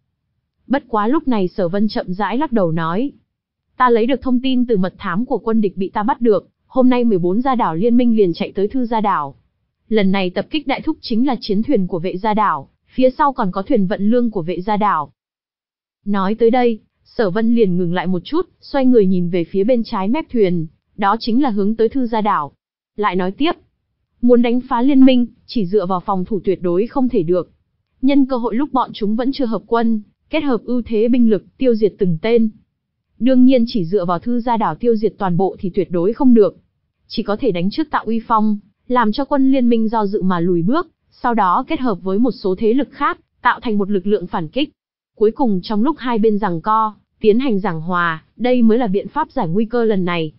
Speaker 1: Bất quá lúc này Sở Vân chậm rãi lắc đầu nói. Ta lấy được thông tin từ mật thám của quân địch bị ta bắt được, hôm nay mười bốn gia đảo liên minh liền chạy tới Thư Gia Đảo. Lần này tập kích đại thúc chính là chiến thuyền của Vệ Gia Đảo, phía sau còn có thuyền vận lương của Vệ Gia Đảo. Nói tới đây, Sở Vân liền ngừng lại một chút, xoay người nhìn về phía bên trái mép thuyền, đó chính là hướng tới Thư Gia đảo. Lại nói tiếp, muốn đánh phá liên minh, chỉ dựa vào phòng thủ tuyệt đối không thể được. Nhân cơ hội lúc bọn chúng vẫn chưa hợp quân, kết hợp ưu thế binh lực, tiêu diệt từng tên. Đương nhiên chỉ dựa vào Thư Gia đảo tiêu diệt toàn bộ thì tuyệt đối không được. Chỉ có thể đánh trước tạo uy phong, làm cho quân liên minh do dự mà lùi bước, sau đó kết hợp với một số thế lực khác, tạo thành một lực lượng phản kích. Cuối cùng trong lúc hai bên giằng co, tiến hành giảng hòa, đây mới là biện pháp giải nguy cơ lần này.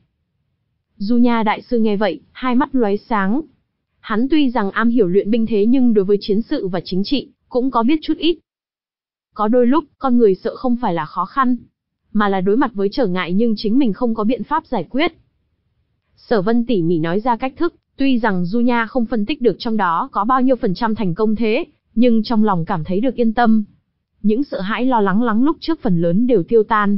Speaker 1: Du Nha đại sư nghe vậy, hai mắt lóe sáng. Hắn tuy rằng am hiểu luyện binh thế nhưng đối với chiến sự và chính trị, cũng có biết chút ít. Có đôi lúc, con người sợ không phải là khó khăn, mà là đối mặt với trở ngại nhưng chính mình không có biện pháp giải quyết. Sở Vân tỉ mỉ nói ra cách thức, tuy rằng Du Nha không phân tích được trong đó có bao nhiêu phần trăm thành công thế, nhưng trong lòng cảm thấy được yên tâm. Những sợ hãi lo lắng lắng lúc trước phần lớn đều tiêu tan.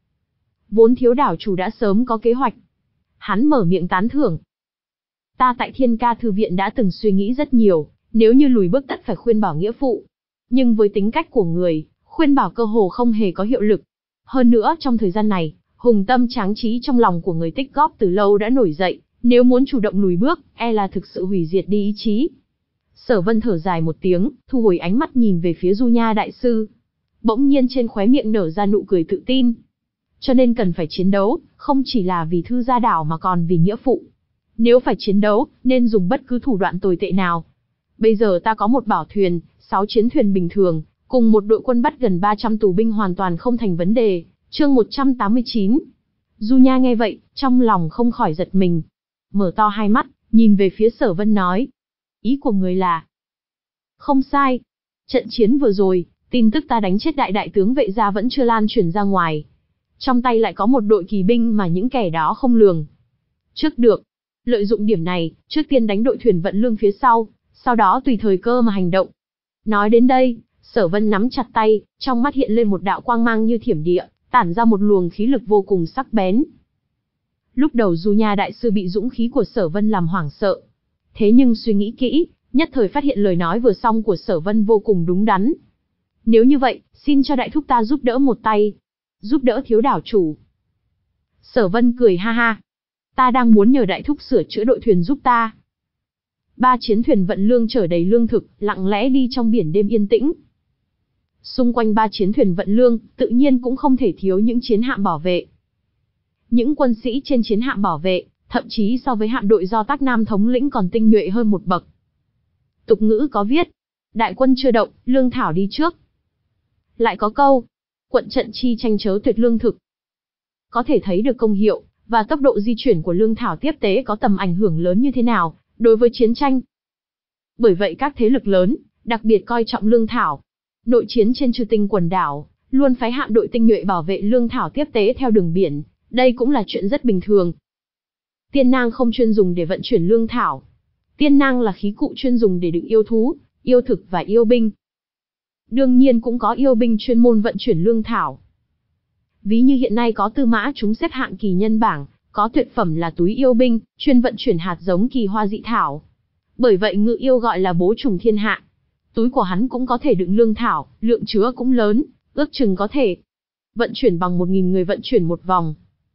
Speaker 1: Vốn Thiếu đảo chủ đã sớm có kế hoạch. Hắn mở miệng tán thưởng. Ta tại Thiên Ca Thư Viện đã từng suy nghĩ rất nhiều, nếu như lùi bước tất phải khuyên bảo nghĩa phụ. Nhưng với tính cách của người, khuyên bảo cơ hồ không hề có hiệu lực. Hơn nữa trong thời gian này, hùng tâm tráng trí trong lòng của người tích góp từ lâu đã nổi dậy, nếu muốn chủ động lùi bước, e là thực sự hủy diệt đi ý chí. Sở Vân thở dài một tiếng, thu hồi ánh mắt nhìn về phía Du Nha đại sư. Bỗng nhiên trên khóe miệng nở ra nụ cười tự tin. Cho nên cần phải chiến đấu, không chỉ là vì Thư Gia đảo mà còn vì nghĩa phụ. Nếu phải chiến đấu, nên dùng bất cứ thủ đoạn tồi tệ nào. Bây giờ ta có một bảo thuyền, sáu chiến thuyền bình thường, cùng một đội quân bắt gần ba trăm tù binh hoàn toàn không thành vấn đề. Chương một trăm tám mươi chín. Du Nha nghe vậy, trong lòng không khỏi giật mình. Mở to hai mắt, nhìn về phía Sở Vân nói. Ý của người là... Không sai. Trận chiến vừa rồi, tin tức ta đánh chết đại đại tướng Vệ gia vẫn chưa lan truyền ra ngoài. Trong tay lại có một đội kỳ binh mà những kẻ đó không lường trước được. Lợi dụng điểm này, trước tiên đánh đội thuyền vận lương phía sau, sau đó tùy thời cơ mà hành động. Nói đến đây, Sở Vân nắm chặt tay, trong mắt hiện lên một đạo quang mang như thiểm điện, tản ra một luồng khí lực vô cùng sắc bén. Lúc đầu Du Nha đại sư bị dũng khí của Sở Vân làm hoảng sợ. Thế nhưng suy nghĩ kỹ, nhất thời phát hiện lời nói vừa xong của Sở Vân vô cùng đúng đắn. Nếu như vậy, xin cho đại thúc ta giúp đỡ một tay. Giúp đỡ Thiếu đảo chủ. Sở Vân cười ha ha. Ta đang muốn nhờ đại thúc sửa chữa đội thuyền giúp ta. Ba chiến thuyền vận lương chở đầy lương thực, lặng lẽ đi trong biển đêm yên tĩnh. Xung quanh ba chiến thuyền vận lương, tự nhiên cũng không thể thiếu những chiến hạm bảo vệ. Những quân sĩ trên chiến hạm bảo vệ, thậm chí so với hạm đội do Tác Nam thống lĩnh còn tinh nhuệ hơn một bậc. Tục ngữ có viết, đại quân chưa động, lương thảo đi trước. Lại có câu, quận trận chi tranh chớ tuyệt lương thực. Có thể thấy được công hiệu và tốc độ di chuyển của lương thảo tiếp tế có tầm ảnh hưởng lớn như thế nào đối với chiến tranh. Bởi vậy các thế lực lớn đặc biệt coi trọng lương thảo. Nội chiến trên Chư Tinh quần đảo luôn phái hạm đội tinh nhuệ bảo vệ lương thảo tiếp tế theo đường biển, đây cũng là chuyện rất bình thường. Tiên nang không chuyên dùng để vận chuyển lương thảo. Tiên nang là khí cụ chuyên dùng để đựng yêu thú, yêu thực và yêu binh. Đương nhiên cũng có yêu binh chuyên môn vận chuyển lương thảo. Ví như hiện nay có tư mã chúng xếp hạng kỳ nhân bảng, có tuyệt phẩm là túi yêu binh, chuyên vận chuyển hạt giống kỳ hoa dị thảo. Bởi vậy ngự yêu gọi là bố trùng thiên hạ. Túi của hắn cũng có thể đựng lương thảo, lượng chứa cũng lớn, ước chừng có thể vận chuyển bằng một nghìn người vận chuyển một vòng.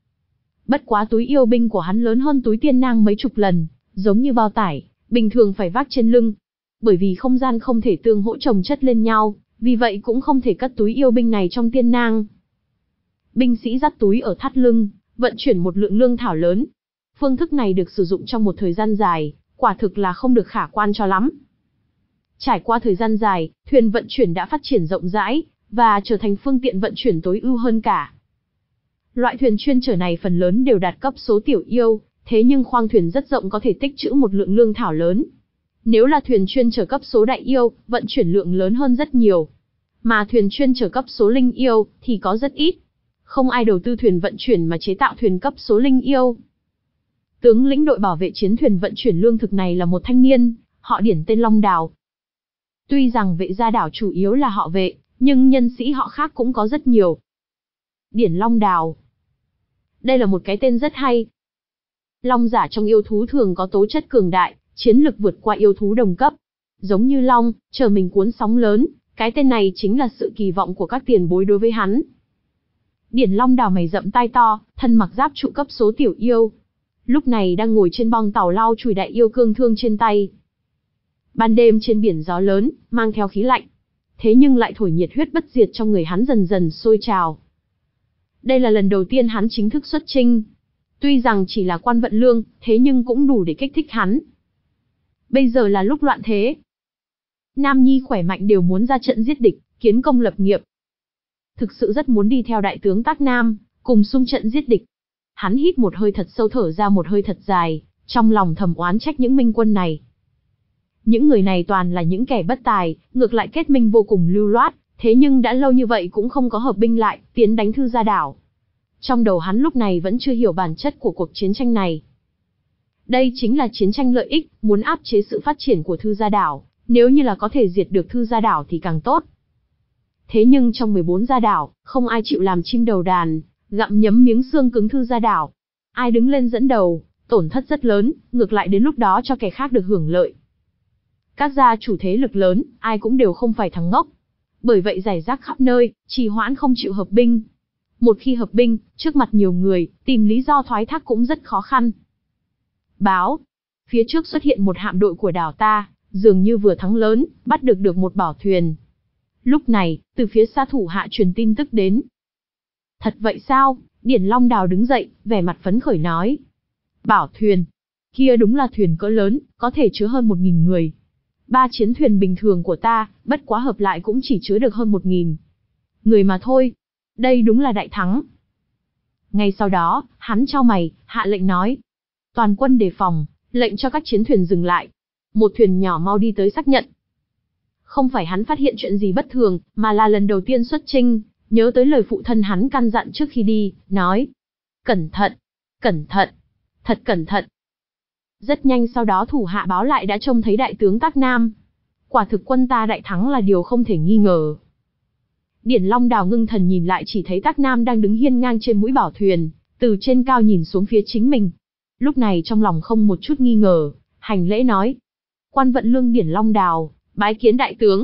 Speaker 1: Bất quá túi yêu binh của hắn lớn hơn túi tiên nang mấy chục lần, giống như bao tải, bình thường phải vác trên lưng. Bởi vì không gian không thể tương hỗ chồng chất lên nhau, vì vậy cũng không thể cất túi yêu binh này trong tiên nang. Binh sĩ dắt túi ở thắt lưng, vận chuyển một lượng lương thảo lớn. Phương thức này được sử dụng trong một thời gian dài, quả thực là không được khả quan cho lắm. Trải qua thời gian dài, thuyền vận chuyển đã phát triển rộng rãi, và trở thành phương tiện vận chuyển tối ưu hơn cả. Loại thuyền chuyên chở này phần lớn đều đạt cấp số tiểu yêu, thế nhưng khoang thuyền rất rộng có thể tích trữ một lượng lương thảo lớn. Nếu là thuyền chuyên chở cấp số đại yêu, vận chuyển lượng lớn hơn rất nhiều. Mà thuyền chuyên chở cấp số linh yêu, thì có rất ít. Không ai đầu tư thuyền vận chuyển mà chế tạo thuyền cấp số linh yêu. Tướng lĩnh đội bảo vệ chiến thuyền vận chuyển lương thực này là một thanh niên, họ Điển tên Long Đào. Tuy rằng Vệ gia đảo chủ yếu là họ Vệ, nhưng nhân sĩ họ khác cũng có rất nhiều. Điển Long Đào. Đây là một cái tên rất hay. Long giả trong yêu thú thường có tố chất cường đại, chiến lực vượt qua yêu thú đồng cấp. Giống như Long, chờ mình cuốn sóng lớn, cái tên này chính là sự kỳ vọng của các tiền bối đối với hắn. Điển Long Đào mày rậm tai to, thân mặc giáp trụ cấp số tiểu yêu. Lúc này đang ngồi trên bong tàu lau chùi đại yêu cương thương trên tay. Ban đêm trên biển gió lớn, mang theo khí lạnh. Thế nhưng lại thổi nhiệt huyết bất diệt trong người hắn dần dần sôi trào. Đây là lần đầu tiên hắn chính thức xuất chinh. Tuy rằng chỉ là quan vận lương, thế nhưng cũng đủ để kích thích hắn. Bây giờ là lúc loạn thế. Nam nhi khỏe mạnh đều muốn ra trận giết địch, kiến công lập nghiệp. Thực sự rất muốn đi theo đại tướng Tác Nam, cùng xung trận giết địch. Hắn hít một hơi thật sâu, thở ra một hơi thật dài, trong lòng thầm oán trách những minh quân này. Những người này toàn là những kẻ bất tài, ngược lại kết minh vô cùng lưu loát, thế nhưng đã lâu như vậy cũng không có hợp binh lại, tiến đánh Thư Gia Đảo. Trong đầu hắn lúc này vẫn chưa hiểu bản chất của cuộc chiến tranh này. Đây chính là chiến tranh lợi ích, muốn áp chế sự phát triển của Thư Gia Đảo, nếu như là có thể diệt được Thư Gia Đảo thì càng tốt. Thế nhưng trong mười bốn gia đảo, không ai chịu làm chim đầu đàn, gặm nhấm miếng xương cứng Thư Gia Đảo. Ai đứng lên dẫn đầu, tổn thất rất lớn, ngược lại đến lúc đó cho kẻ khác được hưởng lợi. Các gia chủ thế lực lớn, ai cũng đều không phải thằng ngốc. Bởi vậy rải rác khắp nơi, trì hoãn không chịu hợp binh. Một khi hợp binh, trước mặt nhiều người, tìm lý do thoái thác cũng rất khó khăn. Báo, phía trước xuất hiện một hạm đội của đảo ta, dường như vừa thắng lớn, bắt được được một bảo thuyền. Lúc này, từ phía xa thủ hạ truyền tin tức đến. Thật vậy sao? Điển Long Đào đứng dậy, vẻ mặt phấn khởi nói. Bảo thuyền, kia đúng là thuyền cỡ lớn, có thể chứa hơn một nghìn người. Ba chiến thuyền bình thường của ta, bất quá hợp lại cũng chỉ chứa được hơn một nghìn người mà thôi. Đây đúng là đại thắng. Ngay sau đó, hắn chau mày, hạ lệnh nói. Toàn quân đề phòng, lệnh cho các chiến thuyền dừng lại. Một thuyền nhỏ mau đi tới xác nhận. Không phải hắn phát hiện chuyện gì bất thường, mà là lần đầu tiên xuất chinh, nhớ tới lời phụ thân hắn căn dặn trước khi đi, nói. Cẩn thận, cẩn thận, thật cẩn thận. Rất nhanh sau đó thủ hạ báo lại đã trông thấy đại tướng Tác Nam. Quả thực quân ta đại thắng là điều không thể nghi ngờ. Điển Long Đào ngưng thần nhìn lại chỉ thấy Tác Nam đang đứng hiên ngang trên mũi bảo thuyền, từ trên cao nhìn xuống phía chính mình. Lúc này trong lòng không một chút nghi ngờ, hành lễ nói. Quan vận lương Điển Long Đào, bái kiến đại tướng.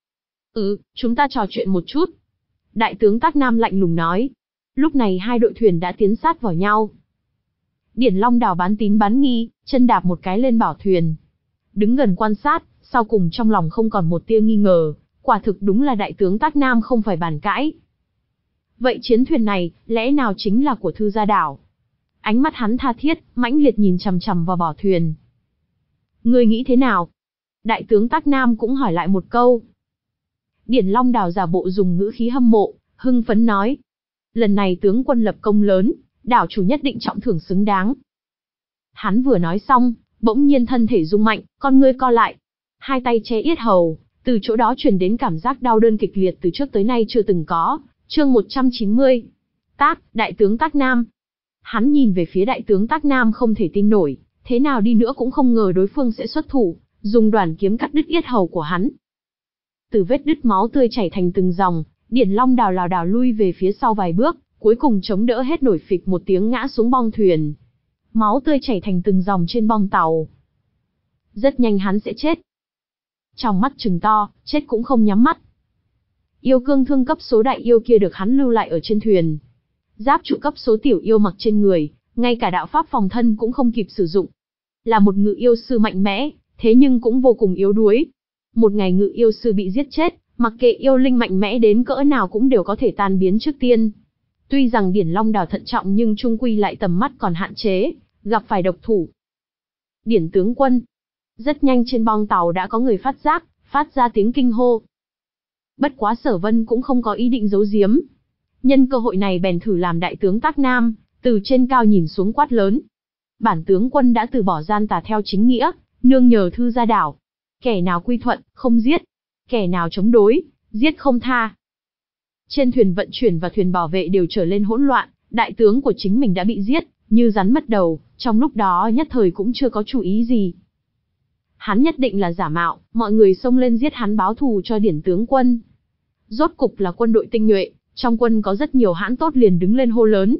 Speaker 1: Ừ, chúng ta trò chuyện một chút. Đại tướng Tác Nam lạnh lùng nói. Lúc này hai đội thuyền đã tiến sát vào nhau. Điển Long Đào bán tín bán nghi, chân đạp một cái lên bảo thuyền. Đứng gần quan sát, sau cùng trong lòng không còn một tia nghi ngờ, quả thực đúng là đại tướng Tác Nam không phải bàn cãi. Vậy chiến thuyền này, lẽ nào chính là của Thư Gia Đảo? Ánh mắt hắn tha thiết, mãnh liệt nhìn chằm chằm vào bảo thuyền. Ngươi nghĩ thế nào? Đại tướng Tác Nam cũng hỏi lại một câu. Điển Long Đào giả bộ dùng ngữ khí hâm mộ, hưng phấn nói. Lần này tướng quân lập công lớn, đảo chủ nhất định trọng thưởng xứng đáng. Hắn vừa nói xong, bỗng nhiên thân thể rung mạnh, con ngươi co lại. Hai tay che yết hầu, từ chỗ đó truyền đến cảm giác đau đớn kịch liệt từ trước tới nay chưa từng có. Chương một trăm chín mươi. Tác, đại tướng Tác Nam. Hắn nhìn về phía đại tướng Tác Nam không thể tin nổi, thế nào đi nữa cũng không ngờ đối phương sẽ xuất thủ, dùng đoản kiếm cắt đứt yết hầu của hắn. Từ vết đứt máu tươi chảy thành từng dòng, Điển Long Đào lảo đảo lui về phía sau vài bước, cuối cùng chống đỡ hết nổi phịch một tiếng ngã xuống bong thuyền. Máu tươi chảy thành từng dòng trên bong tàu. Rất nhanh hắn sẽ chết. Trong mắt trừng to, chết cũng không nhắm mắt. Yêu cương thương cấp số đại yêu kia được hắn lưu lại ở trên thuyền. Giáp trụ cấp số tiểu yêu mặc trên người, ngay cả đạo pháp phòng thân cũng không kịp sử dụng. Là một ngự yêu sư mạnh mẽ, thế nhưng cũng vô cùng yếu đuối. Một ngày ngự yêu sư bị giết chết, mặc kệ yêu linh mạnh mẽ đến cỡ nào cũng đều có thể tan biến trước tiên. Tuy rằng Điển Long Đào thận trọng nhưng chung quy lại tầm mắt còn hạn chế, gặp phải độc thủ. Điển tướng quân. Rất nhanh trên bong tàu đã có người phát giác, phát ra tiếng kinh hô. Bất quá Sở Vân cũng không có ý định giấu giếm. Nhân cơ hội này bèn thử làm đại tướng Tác Nam, từ trên cao nhìn xuống quát lớn. Bản tướng quân đã từ bỏ gian tà theo chính nghĩa, nương nhờ Thư Gia Đảo. Kẻ nào quy thuận, không giết. Kẻ nào chống đối, giết không tha. Trên thuyền vận chuyển và thuyền bảo vệ đều trở lên hỗn loạn, đại tướng của chính mình đã bị giết, như rắn mất đầu, trong lúc đó nhất thời cũng chưa có chú ý gì. Hắn nhất định là giả mạo, mọi người xông lên giết hắn báo thù cho Điển tướng quân. Rốt cục là quân đội tinh nhuệ, trong quân có rất nhiều hãn tốt liền đứng lên hô lớn.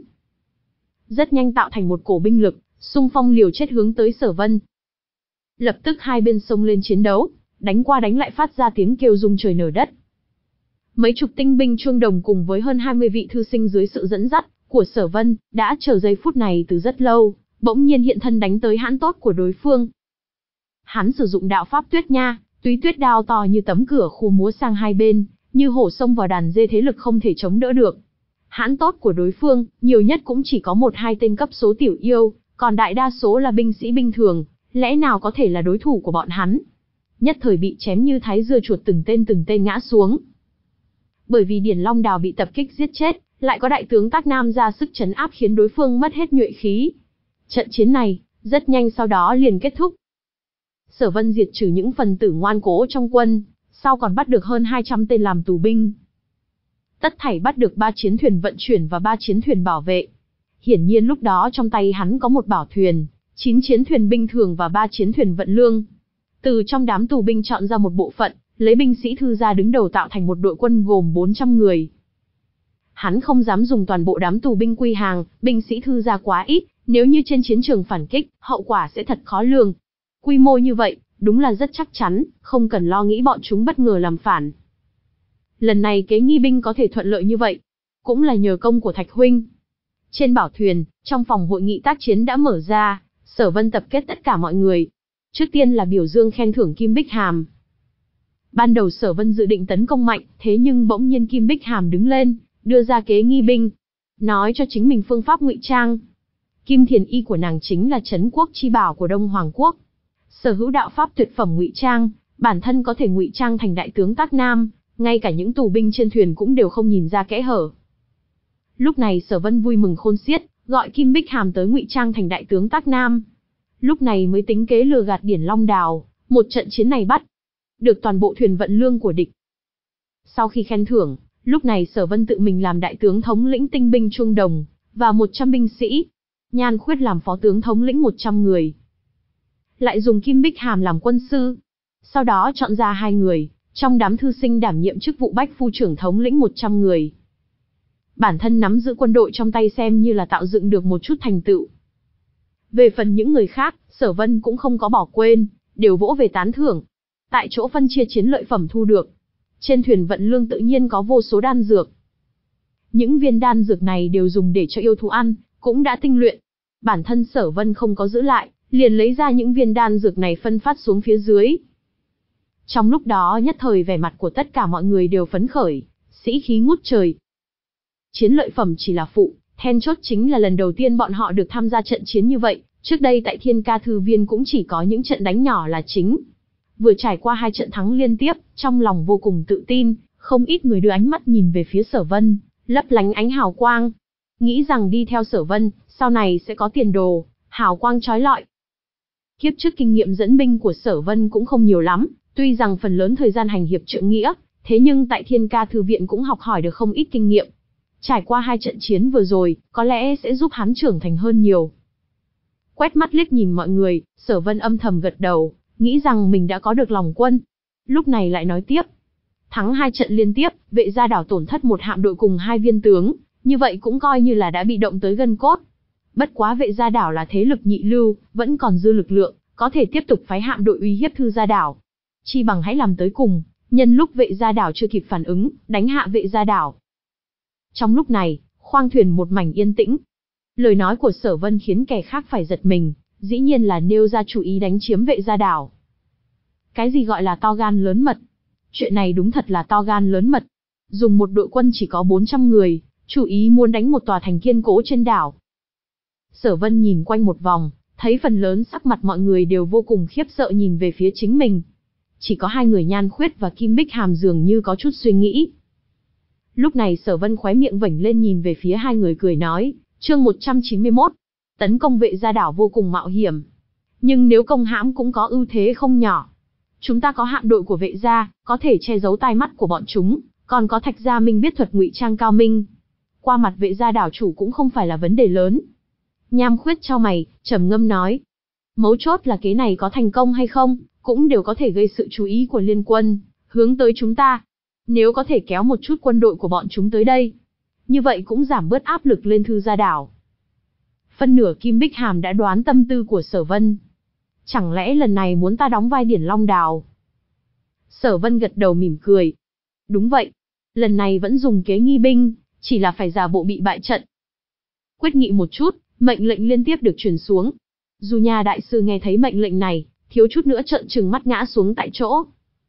Speaker 1: Rất nhanh tạo thành một cổ binh lực, xung phong liều chết hướng tới Sở Vân. Lập tức hai bên xông lên chiến đấu, đánh qua đánh lại phát ra tiếng kêu rung trời nở đất. mấy chục tinh binh chuông đồng cùng với hơn hai mươi vị thư sinh dưới sự dẫn dắt của Sở Vân, đã chờ giây phút này từ rất lâu, bỗng nhiên hiện thân đánh tới hãn tốt của đối phương. Hắn sử dụng đạo pháp Tuyết Nha, Túy Tuyết đao to như tấm cửa khua múa sang hai bên, như hổ xông vào đàn dê, thế lực không thể chống đỡ được. Hãn tốt của đối phương, nhiều nhất cũng chỉ có một hai tên cấp số tiểu yêu, còn đại đa số là binh sĩ bình thường, lẽ nào có thể là đối thủ của bọn hắn? Nhất thời bị chém như thái dưa chuột, từng tên từng tên ngã xuống. Bởi vì Điển Long Đào bị tập kích giết chết, lại có đại tướng Tác Nam ra sức trấn áp khiến đối phương mất hết nhuệ khí. Trận chiến này, rất nhanh sau đó liền kết thúc. Sở Vân diệt trừ những phần tử ngoan cố trong quân, sau còn bắt được hơn hai trăm tên làm tù binh. Tất thảy bắt được ba chiến thuyền vận chuyển và ba chiến thuyền bảo vệ. Hiển nhiên lúc đó trong tay hắn có một bảo thuyền, chín chiến thuyền binh thường và ba chiến thuyền vận lương. Từ trong đám tù binh chọn ra một bộ phận, lấy binh sĩ Thư gia đứng đầu tạo thành một đội quân gồm bốn trăm người. Hắn không dám dùng toàn bộ đám tù binh quy hàng, binh sĩ Thư gia quá ít, nếu như trên chiến trường phản kích, hậu quả sẽ thật khó lường. Quy mô như vậy, đúng là rất chắc chắn, không cần lo nghĩ bọn chúng bất ngờ làm phản. Lần này kế nghi binh có thể thuận lợi như vậy, cũng là nhờ công của Thạch huynh. Trên bảo thuyền, trong phòng hội nghị tác chiến đã mở ra, Sở Vân tập kết tất cả mọi người. Trước tiên là biểu dương khen thưởng Kim Bích Hàm. Ban đầu Sở Vân dự định tấn công mạnh, thế nhưng bỗng nhiên Kim Bích Hàm đứng lên, đưa ra kế nghi binh, nói cho chính mình phương pháp ngụy trang. Kim Thiền Y của nàng chính là trấn quốc chi bảo của Đông Hoàng quốc, sở hữu đạo pháp tuyệt phẩm ngụy trang, bản thân có thể ngụy trang thành đại tướng Tác Nam, ngay cả những tù binh trên thuyền cũng đều không nhìn ra kẽ hở. Lúc này Sở Vân vui mừng khôn xiết, gọi Kim Bích Hàm tới ngụy trang thành đại tướng Tác Nam. Lúc này mới tính kế lừa gạt Điển Long Đào, một trận chiến này bắt được toàn bộ thuyền vận lương của địch. Sau khi khen thưởng, lúc này Sở Vân tự mình làm đại tướng thống lĩnh tinh binh chuông đồng và một trăm binh sĩ, Nhan Khuyết làm phó tướng thống lĩnh một trăm người. Lại dùng Kim Bích Hàm làm quân sư. Sau đó chọn ra hai người, trong đám thư sinh đảm nhiệm chức vụ bách phu trưởng thống lĩnh một trăm người. Bản thân nắm giữ quân đội trong tay xem như là tạo dựng được một chút thành tựu. Về phần những người khác, Sở Vân cũng không có bỏ quên, đều vỗ về tán thưởng. Tại chỗ phân chia chiến lợi phẩm thu được. Trên thuyền vận lương tự nhiên có vô số đan dược. Những viên đan dược này đều dùng để cho yêu thú ăn, cũng đã tinh luyện. Bản thân Sở Vân không có giữ lại, liền lấy ra những viên đan dược này phân phát xuống phía dưới. Trong lúc đó nhất thời vẻ mặt của tất cả mọi người đều phấn khởi, sĩ khí ngút trời. Chiến lợi phẩm chỉ là phụ, then chốt chính là lần đầu tiên bọn họ được tham gia trận chiến như vậy, trước đây tại Thiên Ca Thư Viên cũng chỉ có những trận đánh nhỏ là chính. Vừa trải qua hai trận thắng liên tiếp, trong lòng vô cùng tự tin, không ít người đưa ánh mắt nhìn về phía Sở Vân, lấp lánh ánh hào quang. Nghĩ rằng đi theo Sở Vân, sau này sẽ có tiền đồ, hào quang chói lọi. Kiếp trước kinh nghiệm dẫn binh của Sở Vân cũng không nhiều lắm, tuy rằng phần lớn thời gian hành hiệp trượng nghĩa, thế nhưng tại Thiên Ca Thư Viện cũng học hỏi được không ít kinh nghiệm. Trải qua hai trận chiến vừa rồi, có lẽ sẽ giúp hắn trưởng thành hơn nhiều. Quét mắt liếc nhìn mọi người, Sở Vân âm thầm gật đầu, nghĩ rằng mình đã có được lòng quân. Lúc này lại nói tiếp. Thắng hai trận liên tiếp, Vệ Gia Đảo tổn thất một hạm đội cùng hai viên tướng, như vậy cũng coi như là đã bị động tới gân cốt. Bất quá Vệ Gia Đảo là thế lực nhị lưu, vẫn còn dư lực lượng, có thể tiếp tục phái hạm đội uy hiếp Thư Gia Đảo. Chi bằng hãy làm tới cùng, nhân lúc Vệ Gia Đảo chưa kịp phản ứng, đánh hạ Vệ Gia Đảo. Trong lúc này, khoang thuyền một mảnh yên tĩnh. Lời nói của Sở Vân khiến kẻ khác phải giật mình, dĩ nhiên là nêu ra chủ ý đánh chiếm Vệ Gia Đảo. Cái gì gọi là to gan lớn mật? Chuyện này đúng thật là to gan lớn mật. Dùng một đội quân chỉ có bốn trăm người, chủ ý muốn đánh một tòa thành kiên cố trên đảo. Sở Vân nhìn quanh một vòng, thấy phần lớn sắc mặt mọi người đều vô cùng khiếp sợ nhìn về phía chính mình. Chỉ có hai người Nhan Khuyết và Kim Bích Hàm dường như có chút suy nghĩ. Lúc này Sở Vân khóe miệng vểnh lên nhìn về phía hai người cười nói, chương một trăm chín mươi mốt, tấn công Vệ Gia Đảo vô cùng mạo hiểm. Nhưng nếu công hãm cũng có ưu thế không nhỏ. Chúng ta có hạm đội của Vệ Gia, có thể che giấu tai mắt của bọn chúng, còn có Thạch Gia Minh biết thuật ngụy trang cao minh. Qua mặt Vệ Gia Đảo chủ cũng không phải là vấn đề lớn. Nham Khuyết chau mày, trầm ngâm nói. Mấu chốt là kế này có thành công hay không, cũng đều có thể gây sự chú ý của liên quân, hướng tới chúng ta. Nếu có thể kéo một chút quân đội của bọn chúng tới đây, như vậy cũng giảm bớt áp lực lên Thư Gia Đảo. Phân nửa Kim Bích Hàm đã đoán tâm tư của Sở Vân. Chẳng lẽ lần này muốn ta đóng vai Điển Long Đào? Sở Vân gật đầu mỉm cười. Đúng vậy. Lần này vẫn dùng kế nghi binh, chỉ là phải giả bộ bị bại trận. Quyết nghị một chút, mệnh lệnh liên tiếp được truyền xuống. Dù nhà đại sư nghe thấy mệnh lệnh này, thiếu chút nữa trợn trừng mắt ngã xuống tại chỗ.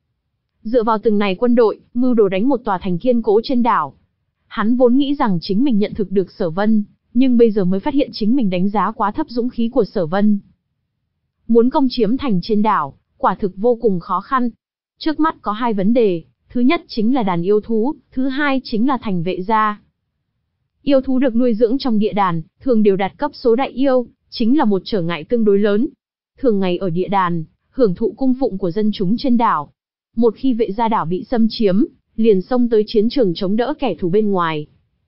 Speaker 1: Dựa vào từng này quân đội, mưu đồ đánh một tòa thành kiên cố trên đảo. Hắn vốn nghĩ rằng chính mình nhận thực được Sở Vân, nhưng bây giờ mới phát hiện chính mình đánh giá quá thấp dũng khí của Sở Vân. Muốn công chiếm thành trên đảo, quả thực vô cùng khó khăn. Trước mắt có hai vấn đề, thứ nhất chính là đàn yêu thú, thứ hai chính là thành Vệ gia. Yêu thú được nuôi dưỡng trong địa đàn, thường đều đạt cấp số đại yêu, chính là một trở ngại tương đối lớn. Thường ngày ở địa đàn, hưởng thụ cung phụng của dân chúng trên đảo. Một khi Vệ gia đảo bị xâm chiếm, liền xông tới chiến trường chống đỡ kẻ thù bên ngoài.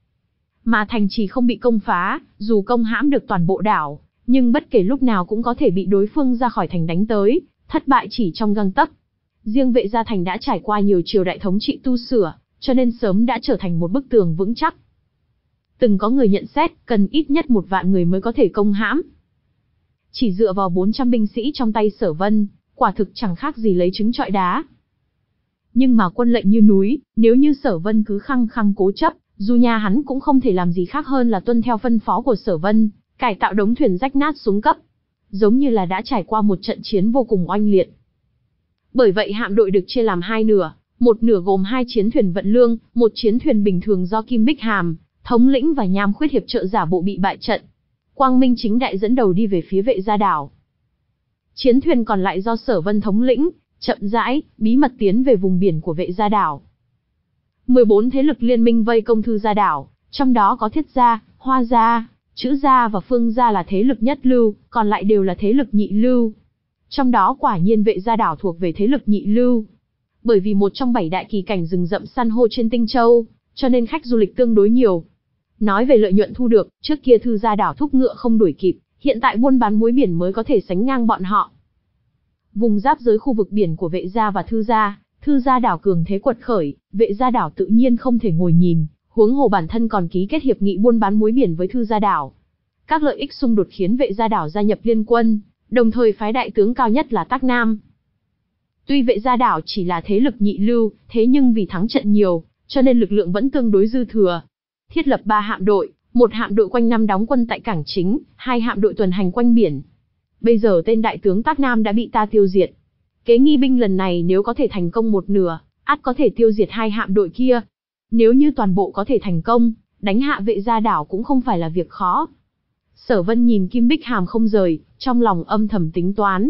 Speaker 1: Mà thành trì không bị công phá, dù công hãm được toàn bộ đảo, nhưng bất kể lúc nào cũng có thể bị đối phương ra khỏi thành đánh tới, thất bại chỉ trong gang tấc. Riêng Vệ gia thành đã trải qua nhiều triều đại thống trị tu sửa, cho nên sớm đã trở thành một bức tường vững chắc. Từng có người nhận xét, cần ít nhất một vạn người mới có thể công hãm. Chỉ dựa vào bốn trăm binh sĩ trong tay Sở Vân, quả thực chẳng khác gì lấy trứng trọi đá. Nhưng mà quân lệnh như núi, nếu như Sở Vân cứ khăng khăng cố chấp, dù nhà hắn cũng không thể làm gì khác hơn là tuân theo phân phó của Sở Vân, cải tạo đống thuyền rách nát xuống cấp. Giống như là đã trải qua một trận chiến vô cùng oanh liệt. Bởi vậy hạm đội được chia làm hai nửa, một nửa gồm hai chiến thuyền vận lương, một chiến thuyền bình thường do Kim Bích Hàm, thống lĩnh và Nham Khuyết hiệp trợ giả bộ bị bại trận. Quang Minh chính đại dẫn đầu đi về phía Vệ gia đảo. Chiến thuyền còn lại do Sở Vân thống lĩnh, chậm rãi, bí mật tiến về vùng biển của Vệ gia đảo. mười bốn thế lực liên minh vây công Thư gia đảo, trong đó có Thiết gia, Hoa gia, Chữ gia và Phương gia là thế lực nhất lưu, còn lại đều là thế lực nhị lưu. Trong đó quả nhiên Vệ gia đảo thuộc về thế lực nhị lưu. Bởi vì một trong bảy đại kỳ cảnh rừng rậm san hô trên Tinh Châu, cho nên khách du lịch tương đối nhiều. Nói về lợi nhuận thu được, trước kia Thư gia đảo thúc ngựa không đuổi kịp, hiện tại buôn bán muối biển mới có thể sánh ngang bọn họ. Vùng giáp giới khu vực biển của Vệ gia và Thư gia, Thư gia đảo cường thế quật khởi, Vệ gia đảo tự nhiên không thể ngồi nhìn, huống hồ bản thân còn ký kết hiệp nghị buôn bán muối biển với Thư gia đảo. Các lợi ích xung đột khiến Vệ gia đảo gia nhập liên quân, đồng thời phái đại tướng cao nhất là Tắc Nam. Tuy Vệ gia đảo chỉ là thế lực nhị lưu, thế nhưng vì thắng trận nhiều, cho nên lực lượng vẫn tương đối dư thừa. Thiết lập ba hạm đội, một hạm đội quanh năm đóng quân tại cảng chính, hai hạm đội tuần hành quanh biển. Bây giờ tên đại tướng Tắc Nam đã bị ta tiêu diệt. Kế nghi binh lần này nếu có thể thành công một nửa, ắt có thể tiêu diệt hai hạm đội kia. Nếu như toàn bộ có thể thành công, đánh hạ Vệ gia đảo cũng không phải là việc khó. Sở Vân nhìn Kim Bích Hàm không rời, trong lòng âm thầm tính toán.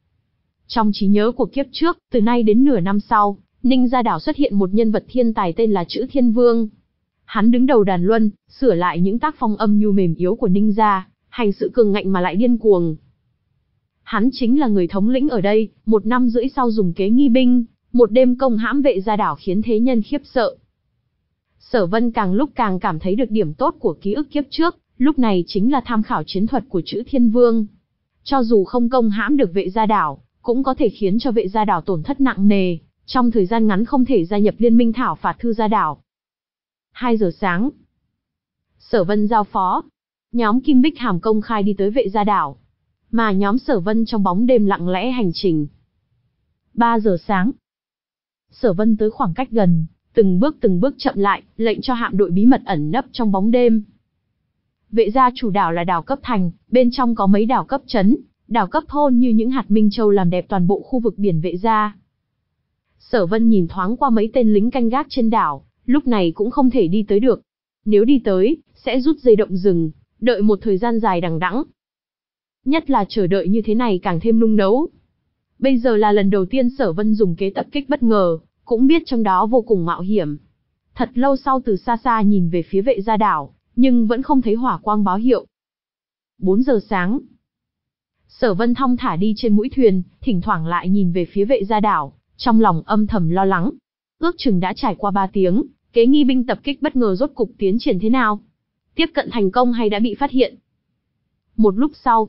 Speaker 1: Trong trí nhớ của kiếp trước, từ nay đến nửa năm sau, Ninh gia đảo xuất hiện một nhân vật thiên tài tên là Chữ Thiên Vương. Hắn đứng đầu đàn luân, sửa lại những tác phong âm nhu mềm yếu của Ninh gia, hành sự cường ngạnh mà lại điên cuồng. Hắn chính là người thống lĩnh ở đây, một năm rưỡi sau dùng kế nghi binh, một đêm công hãm Vệ gia đảo khiến thế nhân khiếp sợ. Sở Vân càng lúc càng cảm thấy được điểm tốt của ký ức kiếp trước, lúc này chính là tham khảo chiến thuật của Chữ Thiên Vương. Cho dù không công hãm được Vệ gia đảo, cũng có thể khiến cho Vệ gia đảo tổn thất nặng nề, trong thời gian ngắn không thể gia nhập liên minh thảo phạt Thư gia đảo. hai giờ sáng. Sở Vân giao phó. Nhóm Kim Bích Hàm công khai đi tới Vệ gia đảo. Mà nhóm Sở Vân trong bóng đêm lặng lẽ hành trình. ba giờ sáng. Sở Vân tới khoảng cách gần, từng bước từng bước chậm lại, lệnh cho hạm đội bí mật ẩn nấp trong bóng đêm. Vệ gia chủ đảo là đảo cấp thành, bên trong có mấy đảo cấp trấn, đảo cấp thôn như những hạt minh châu làm đẹp toàn bộ khu vực biển Vệ gia. Sở Vân nhìn thoáng qua mấy tên lính canh gác trên đảo, lúc này cũng không thể đi tới được. Nếu đi tới, sẽ rút dây động rừng, đợi một thời gian dài đằng đẵng. Nhất là chờ đợi như thế này càng thêm nung nấu. Bây giờ là lần đầu tiên Sở Vân dùng kế tập kích bất ngờ, cũng biết trong đó vô cùng mạo hiểm. Thật lâu sau từ xa xa nhìn về phía Vệ gia đảo, nhưng vẫn không thấy hỏa quang báo hiệu. bốn giờ sáng. Sở Vân thong thả đi trên mũi thuyền, thỉnh thoảng lại nhìn về phía Vệ gia đảo, trong lòng âm thầm lo lắng. Ước chừng đã trải qua ba tiếng, kế nghi binh tập kích bất ngờ rốt cục tiến triển thế nào? Tiếp cận thành công hay đã bị phát hiện? Một lúc sau,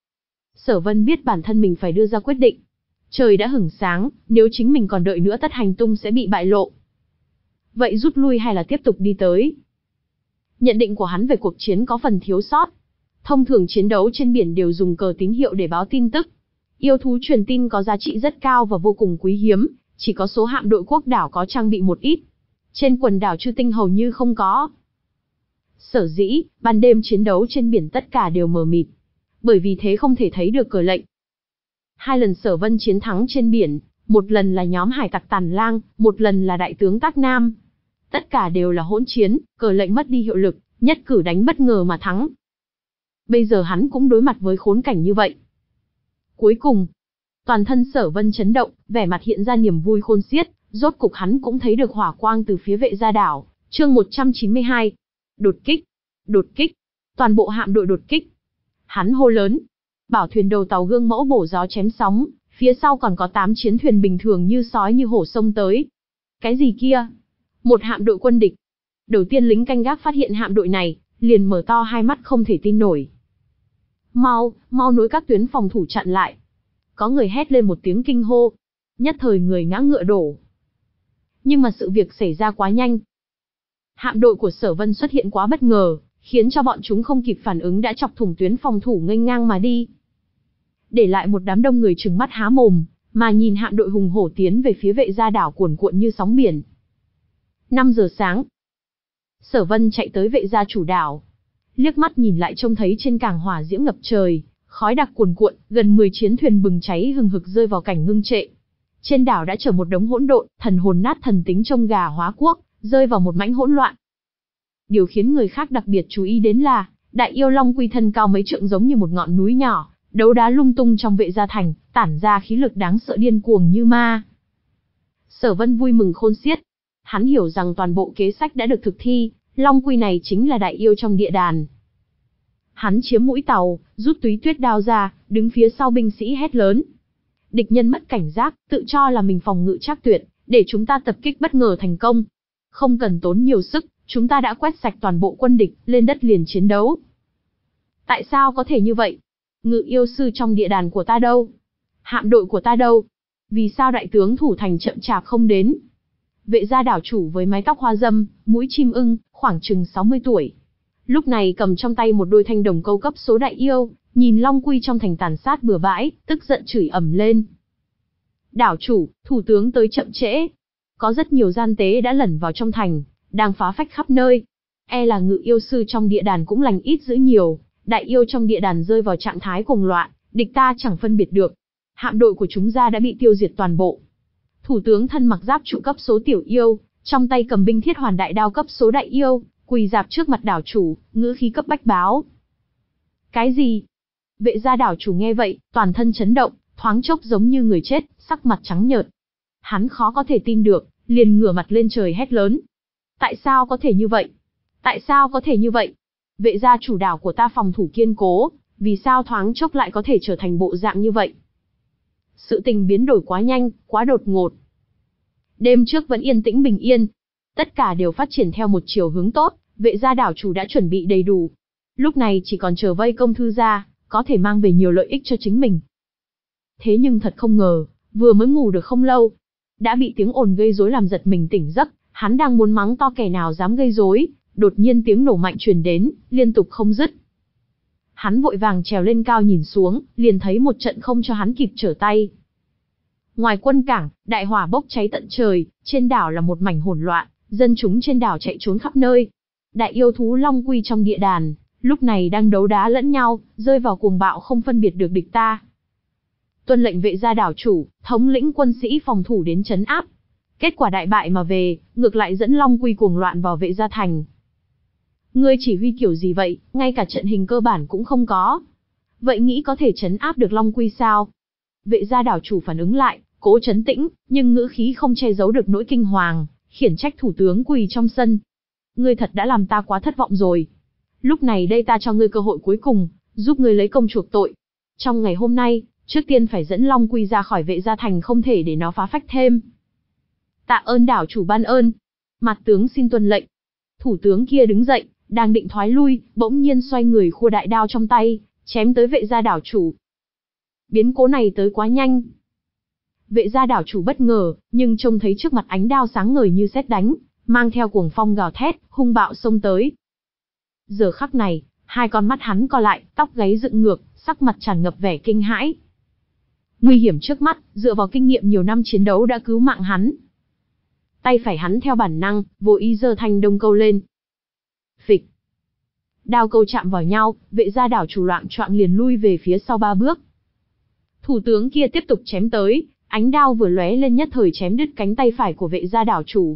Speaker 1: Sở Vân biết bản thân mình phải đưa ra quyết định. Trời đã hửng sáng, nếu chính mình còn đợi nữa tất hành tung sẽ bị bại lộ. Vậy rút lui hay là tiếp tục đi tới? Nhận định của hắn về cuộc chiến có phần thiếu sót. Thông thường chiến đấu trên biển đều dùng cờ tín hiệu để báo tin tức. Yêu thú truyền tin có giá trị rất cao và vô cùng quý hiếm, chỉ có số hạm đội quốc đảo có trang bị một ít. Trên quần đảo Chư Tinh hầu như không có. Sở dĩ, ban đêm chiến đấu trên biển tất cả đều mờ mịt. Bởi vì thế không thể thấy được cờ lệnh. Hai lần Sở Vân chiến thắng trên biển, một lần là nhóm hải tặc Tàn Lang, một lần là đại tướng Tác Nam. Tất cả đều là hỗn chiến, cờ lệnh mất đi hiệu lực, nhất cử đánh bất ngờ mà thắng. Bây giờ hắn cũng đối mặt với khốn cảnh như vậy. Cuối cùng, toàn thân Sở Vân chấn động, vẻ mặt hiện ra niềm vui khôn xiết, rốt cục hắn cũng thấy được hỏa quang từ phía Vệ Gia đảo. Chương một trăm chín mươi hai. Đột kích, đột kích, toàn bộ hạm đội đột kích. Hắn hô lớn, bảo thuyền đầu tàu gương mẫu bổ gió chém sóng, phía sau còn có tám chiến thuyền bình thường như sói như hổ xông tới. Cái gì kia? Một hạm đội quân địch. Đầu tiên lính canh gác phát hiện hạm đội này, liền mở to hai mắt không thể tin nổi. Mau, mau nối các tuyến phòng thủ chặn lại. Có người hét lên một tiếng kinh hô. Nhất thời người ngã ngựa đổ. Nhưng mà sự việc xảy ra quá nhanh. Hạm đội của Sở Vân xuất hiện quá bất ngờ, khiến cho bọn chúng không kịp phản ứng đã chọc thủng tuyến phòng thủ nghênh ngang mà đi. Để lại một đám đông người trừng mắt há mồm, mà nhìn hạm đội hùng hổ tiến về phía Vệ Gia đảo cuồn cuộn như sóng biển. năm giờ sáng. Sở Vân chạy tới Vệ Gia chủ đảo. Liếc mắt nhìn lại trông thấy trên cảng hỏa diễm ngập trời, khói đặc cuồn cuộn, gần mười chiến thuyền bừng cháy hừng hực rơi vào cảnh ngưng trệ. Trên đảo đã chở một đống hỗn độn, thần hồn nát thần tính trông gà hóa quốc, rơi vào một mảnh hỗn loạn. Điều khiến người khác đặc biệt chú ý đến là, đại yêu Long Quy thân cao mấy trượng giống như một ngọn núi nhỏ, đấu đá lung tung trong Vệ Gia thành, tản ra khí lực đáng sợ điên cuồng như ma. Sở Vân vui mừng khôn xiết. Hắn hiểu rằng toàn bộ kế sách đã được thực thi, Long Quy này chính là đại yêu trong địa đàn. Hắn chiếm mũi tàu, rút túy tuyết đao ra, đứng phía sau binh sĩ hét lớn. Địch nhân mất cảnh giác, tự cho là mình phòng ngự trác tuyệt, để chúng ta tập kích bất ngờ thành công. Không cần tốn nhiều sức, chúng ta đã quét sạch toàn bộ quân địch, lên đất liền chiến đấu. Tại sao có thể như vậy? Ngự yêu sư trong địa đàn của ta đâu? Hạm đội của ta đâu? Vì sao đại tướng thủ thành chậm chạp không đến? Vệ Gia đảo chủ với mái tóc hoa dâm, mũi chim ưng, khoảng chừng sáu mươi tuổi. Lúc này cầm trong tay một đôi thanh đồng câu cấp số đại yêu, nhìn Long Quy trong thành tàn sát bừa bãi, tức giận chửi ầm lên. Đảo chủ, thủ tướng tới chậm trễ. Có rất nhiều gian tế đã lẩn vào trong thành, đang phá phách khắp nơi. E là ngự yêu sư trong địa đàn cũng lành ít dữ nhiều, đại yêu trong địa đàn rơi vào trạng thái cuồng loạn, địch ta chẳng phân biệt được. Hạm đội của chúng ta đã bị tiêu diệt toàn bộ. Thủ tướng thân mặc giáp trụ cấp số tiểu yêu, trong tay cầm binh thiết hoàn đại đao cấp số đại yêu, quỳ dạp trước mặt đảo chủ, ngữ khí cấp bách báo. Cái gì? Vệ Gia đảo chủ nghe vậy, toàn thân chấn động, thoáng chốc giống như người chết, sắc mặt trắng nhợt. Hắn khó có thể tin được, liền ngửa mặt lên trời hét lớn. Tại sao có thể như vậy? Tại sao có thể như vậy? Vệ Gia chủ đảo của ta phòng thủ kiên cố, vì sao thoáng chốc lại có thể trở thành bộ dạng như vậy? Sự tình biến đổi quá nhanh, quá đột ngột. Đêm trước vẫn yên tĩnh bình yên. Tất cả đều phát triển theo một chiều hướng tốt, Vệ Gia đảo chủ đã chuẩn bị đầy đủ. Lúc này chỉ còn chờ vây công Thư gia, có thể mang về nhiều lợi ích cho chính mình. Thế nhưng thật không ngờ, vừa mới ngủ được không lâu, đã bị tiếng ồn gây rối làm giật mình tỉnh giấc. Hắn đang muốn mắng to kẻ nào dám gây rối, đột nhiên tiếng nổ mạnh truyền đến, liên tục không dứt. Hắn vội vàng trèo lên cao nhìn xuống, liền thấy một trận không cho hắn kịp trở tay. Ngoài quân cảng, đại hỏa bốc cháy tận trời, trên đảo là một mảnh hỗn loạn, dân chúng trên đảo chạy trốn khắp nơi. Đại yêu thú Long Quy trong địa đàn, lúc này đang đấu đá lẫn nhau, rơi vào cuồng bạo không phân biệt được địch ta. Tuân lệnh Vệ Gia đảo chủ, thống lĩnh quân sĩ phòng thủ đến trấn áp. Kết quả đại bại mà về, ngược lại dẫn Long Quy cuồng loạn vào Vệ Gia thành. Ngươi chỉ huy kiểu gì vậy, ngay cả trận hình cơ bản cũng không có. Vậy nghĩ có thể trấn áp được Long Quy sao? Vệ Gia đảo chủ phản ứng lại, cố trấn tĩnh, nhưng ngữ khí không che giấu được nỗi kinh hoàng, khiển trách thủ tướng quỳ trong sân. Ngươi thật đã làm ta quá thất vọng rồi. Lúc này đây ta cho ngươi cơ hội cuối cùng, giúp ngươi lấy công chuộc tội. Trong ngày hôm nay, trước tiên phải dẫn Long Quy ra khỏi Vệ Gia thành, không thể để nó phá phách thêm. Tạ ơn đảo chủ ban ơn. Mặt tướng xin tuân lệnh. Thủ tướng kia đứng dậy, đang định thoái lui, bỗng nhiên xoay người khua đại đao trong tay, chém tới Vệ Gia đảo chủ. Biến cố này tới quá nhanh. Vệ Gia đảo chủ bất ngờ, nhưng trông thấy trước mặt ánh đao sáng ngời như sét đánh, mang theo cuồng phong gào thét, hung bạo xông tới. Giờ khắc này, hai con mắt hắn co lại, tóc gáy dựng ngược, sắc mặt tràn ngập vẻ kinh hãi. Nguy hiểm trước mắt, dựa vào kinh nghiệm nhiều năm chiến đấu đã cứu mạng hắn. Tay phải hắn theo bản năng, vô ý giơ thanh đồng câu lên. Phịch. Đao câu chạm vào nhau, Vệ Gia đảo chủ loạng choạng liền lui về phía sau ba bước. Thủ tướng kia tiếp tục chém tới, ánh đao vừa lóe lên nhất thời chém đứt cánh tay phải của Vệ Gia đảo chủ.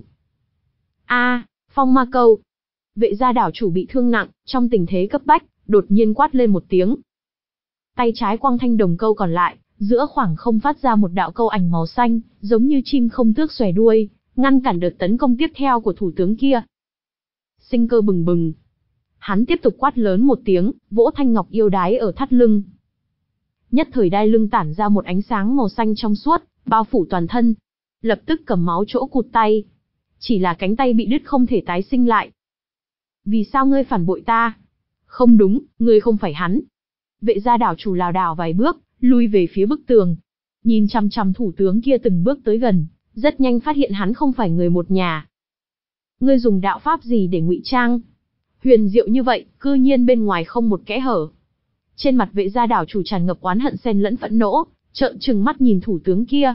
Speaker 1: A, phong ma câu. Vệ Gia đảo chủ bị thương nặng, trong tình thế cấp bách, đột nhiên quát lên một tiếng. Tay trái quăng thanh đồng câu còn lại, giữa khoảng không phát ra một đạo câu ảnh màu xanh, giống như chim không tước xòe đuôi, ngăn cản đợt tấn công tiếp theo của thủ tướng kia. Sinh cơ bừng bừng. Hắn tiếp tục quát lớn một tiếng, vỗ thanh ngọc yêu đái ở thắt lưng. Nhất thời đai lưng tản ra một ánh sáng màu xanh trong suốt, bao phủ toàn thân. Lập tức cầm máu chỗ cụt tay. Chỉ là cánh tay bị đứt không thể tái sinh lại. Vì sao ngươi phản bội ta? Không đúng, ngươi không phải hắn. Vệ Gia đảo chủ lảo đảo vài bước, lui về phía bức tường. Nhìn chằm chằm thủ tướng kia từng bước tới gần, rất nhanh phát hiện hắn không phải người một nhà. Ngươi dùng đạo pháp gì để ngụy trang? Huyền diệu như vậy, cư nhiên bên ngoài không một kẽ hở. Trên mặt Vệ Gia đảo chủ tràn ngập oán hận xen lẫn phẫn nộ, trợn trừng mắt nhìn thủ tướng kia.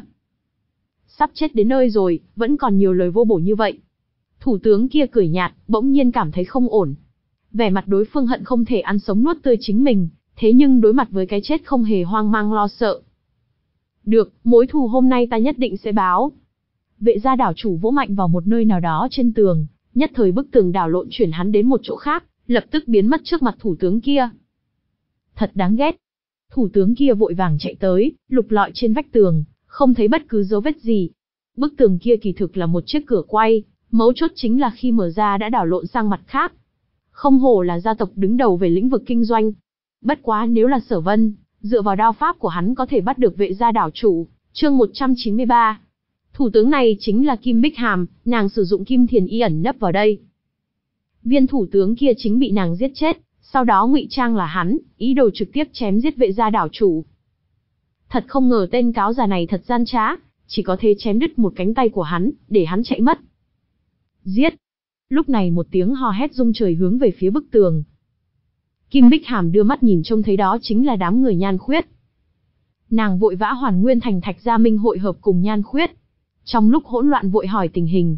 Speaker 1: Sắp chết đến nơi rồi, vẫn còn nhiều lời vô bổ như vậy. Thủ tướng kia cười nhạt, bỗng nhiên cảm thấy không ổn. Vẻ mặt đối phương hận không thể ăn sống nuốt tươi chính mình, thế nhưng đối mặt với cái chết không hề hoang mang lo sợ. Được, mối thù hôm nay ta nhất định sẽ báo. Vệ Gia đảo chủ vỗ mạnh vào một nơi nào đó trên tường, nhất thời bức tường đảo lộn chuyển hắn đến một chỗ khác, lập tức biến mất trước mặt thủ tướng kia. Thật đáng ghét. Thủ tướng kia vội vàng chạy tới, lục lọi trên vách tường, không thấy bất cứ dấu vết gì. Bức tường kia kỳ thực là một chiếc cửa quay, mấu chốt chính là khi mở ra đã đảo lộn sang mặt khác. Không hổ là gia tộc đứng đầu về lĩnh vực kinh doanh. Bất quá nếu là Sở Vân, dựa vào đao pháp của hắn có thể bắt được Vệ Gia đảo chủ. Chương một trăm chín mươi ba. Thủ tướng này chính là Kim Bích Hàm, nàng sử dụng kim thiền y ẩn nấp vào đây. Viên thủ tướng kia chính bị nàng giết chết, sau đó ngụy trang là hắn, ý đồ trực tiếp chém giết Vệ Gia đảo chủ. Thật không ngờ tên cáo già này thật gian trá, chỉ có thể chém đứt một cánh tay của hắn, để hắn chạy mất. Giết! Lúc này một tiếng hò hét rung trời hướng về phía bức tường. Kim Bích Hàm đưa mắt nhìn trông thấy đó chính là đám người Nhan Khuyết. Nàng vội vã hoàn nguyên thành Thạch Gia Minh hội hợp cùng Nhan Khuyết. Trong lúc hỗn loạn vội hỏi tình hình.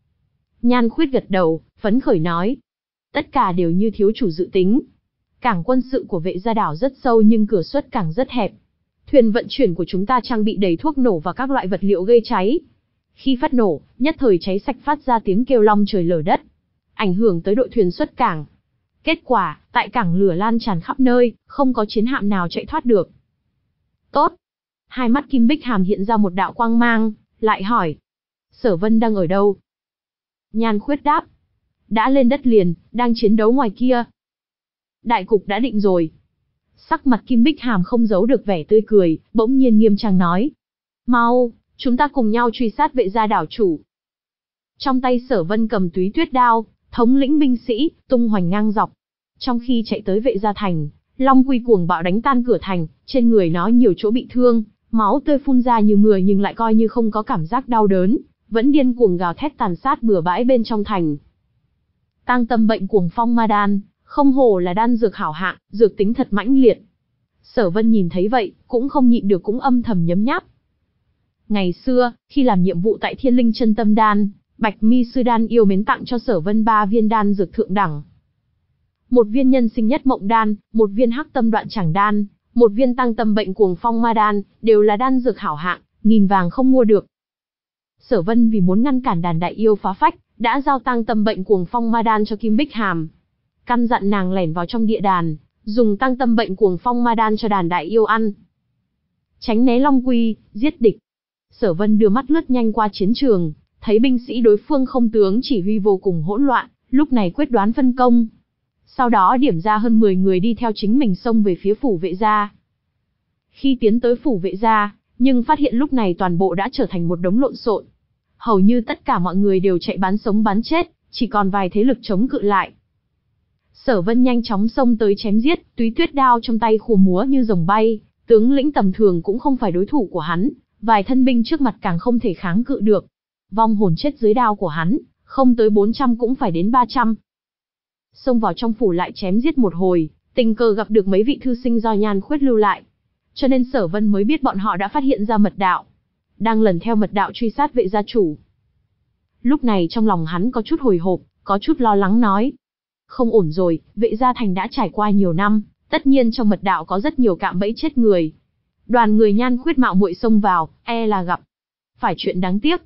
Speaker 1: Nhan Khuyết gật đầu, phấn khởi nói. Tất cả đều như thiếu chủ dự tính. Cảng quân sự của Vệ Gia đảo rất sâu nhưng cửa xuất cảng rất hẹp. Thuyền vận chuyển của chúng ta trang bị đầy thuốc nổ và các loại vật liệu gây cháy. Khi phát nổ, nhất thời cháy sạch phát ra tiếng kêu long trời lở đất. Ảnh hưởng tới đội thuyền xuất cảng. Kết quả, tại cảng lửa lan tràn khắp nơi, không có chiến hạm nào chạy thoát được. Tốt. Hai mắt Kim Bích Hàm hiện ra một đạo quang mang, lại hỏi. Sở Vân đang ở đâu? Nhan Khuyết đáp. Đã lên đất liền, đang chiến đấu ngoài kia. Đại cục đã định rồi. Sắc mặt Kim Bích Hàm không giấu được vẻ tươi cười, bỗng nhiên nghiêm trang nói. Mau, chúng ta cùng nhau truy sát Vệ Gia đảo chủ. Trong tay Sở Vân cầm túy tuyết đao, thống lĩnh binh sĩ, tung hoành ngang dọc. Trong khi chạy tới Vệ Gia thành, Long Quy cuồng bạo đánh tan cửa thành, trên người nó nhiều chỗ bị thương, máu tươi phun ra như mưa nhưng lại coi như không có cảm giác đau đớn, vẫn điên cuồng gào thét tàn sát bừa bãi bên trong thành. Tang tâm bệnh cuồng phong ma đan, không hổ là đan dược hảo hạng, dược tính thật mãnh liệt. Sở Vân nhìn thấy vậy, cũng không nhịn được cũng âm thầm nhấm nháp. Ngày xưa, khi làm nhiệm vụ tại Thiên Linh Chân Tâm Đan, Bạch Mi sư đan yêu mến tặng cho Sở Vân ba viên đan dược thượng đẳng. Một viên nhân sinh nhất mộng đan, một viên hắc tâm đoạn chẳng đan, một viên tăng tâm bệnh cuồng phong ma đan, đều là đan dược hảo hạng, nghìn vàng không mua được. Sở Vân vì muốn ngăn cản đàn đại yêu phá phách, đã giao tăng tâm bệnh cuồng phong ma đan cho Kim Bích Hàm. Căn dặn nàng lẻn vào trong địa đàn, dùng tăng tâm bệnh cuồng phong ma đan cho đàn đại yêu ăn. Tránh né Long Quy, giết địch. Sở Vân đưa mắt lướt nhanh qua chiến trường, thấy binh sĩ đối phương không tướng chỉ huy vô cùng hỗn loạn, lúc này quyết đoán phân công. Sau đó điểm ra hơn mười người đi theo chính mình xông về phía phủ Vệ Gia. Khi tiến tới phủ Vệ Gia, nhưng phát hiện lúc này toàn bộ đã trở thành một đống lộn xộn. Hầu như tất cả mọi người đều chạy bán sống bán chết, chỉ còn vài thế lực chống cự lại. Sở Vân nhanh chóng xông tới chém giết, túy tuyết đao trong tay khua múa như rồng bay, tướng lĩnh tầm thường cũng không phải đối thủ của hắn, vài thân binh trước mặt càng không thể kháng cự được. Vong hồn chết dưới đao của hắn, không tới bốn trăm cũng phải đến ba trăm. Xông vào trong phủ lại chém giết một hồi, tình cờ gặp được mấy vị thư sinh do Nhan Khuyết lưu lại. Cho nên Sở Vân mới biết bọn họ đã phát hiện ra mật đạo, đang lần theo mật đạo truy sát Vệ gia chủ. Lúc này trong lòng hắn có chút hồi hộp, có chút lo lắng nói. Không ổn rồi, Vệ Gia Thành đã trải qua nhiều năm, tất nhiên trong mật đạo có rất nhiều cạm bẫy chết người. Đoàn người Nhan Khuyết mạo muội xông vào, e là gặp phải chuyện đáng tiếc.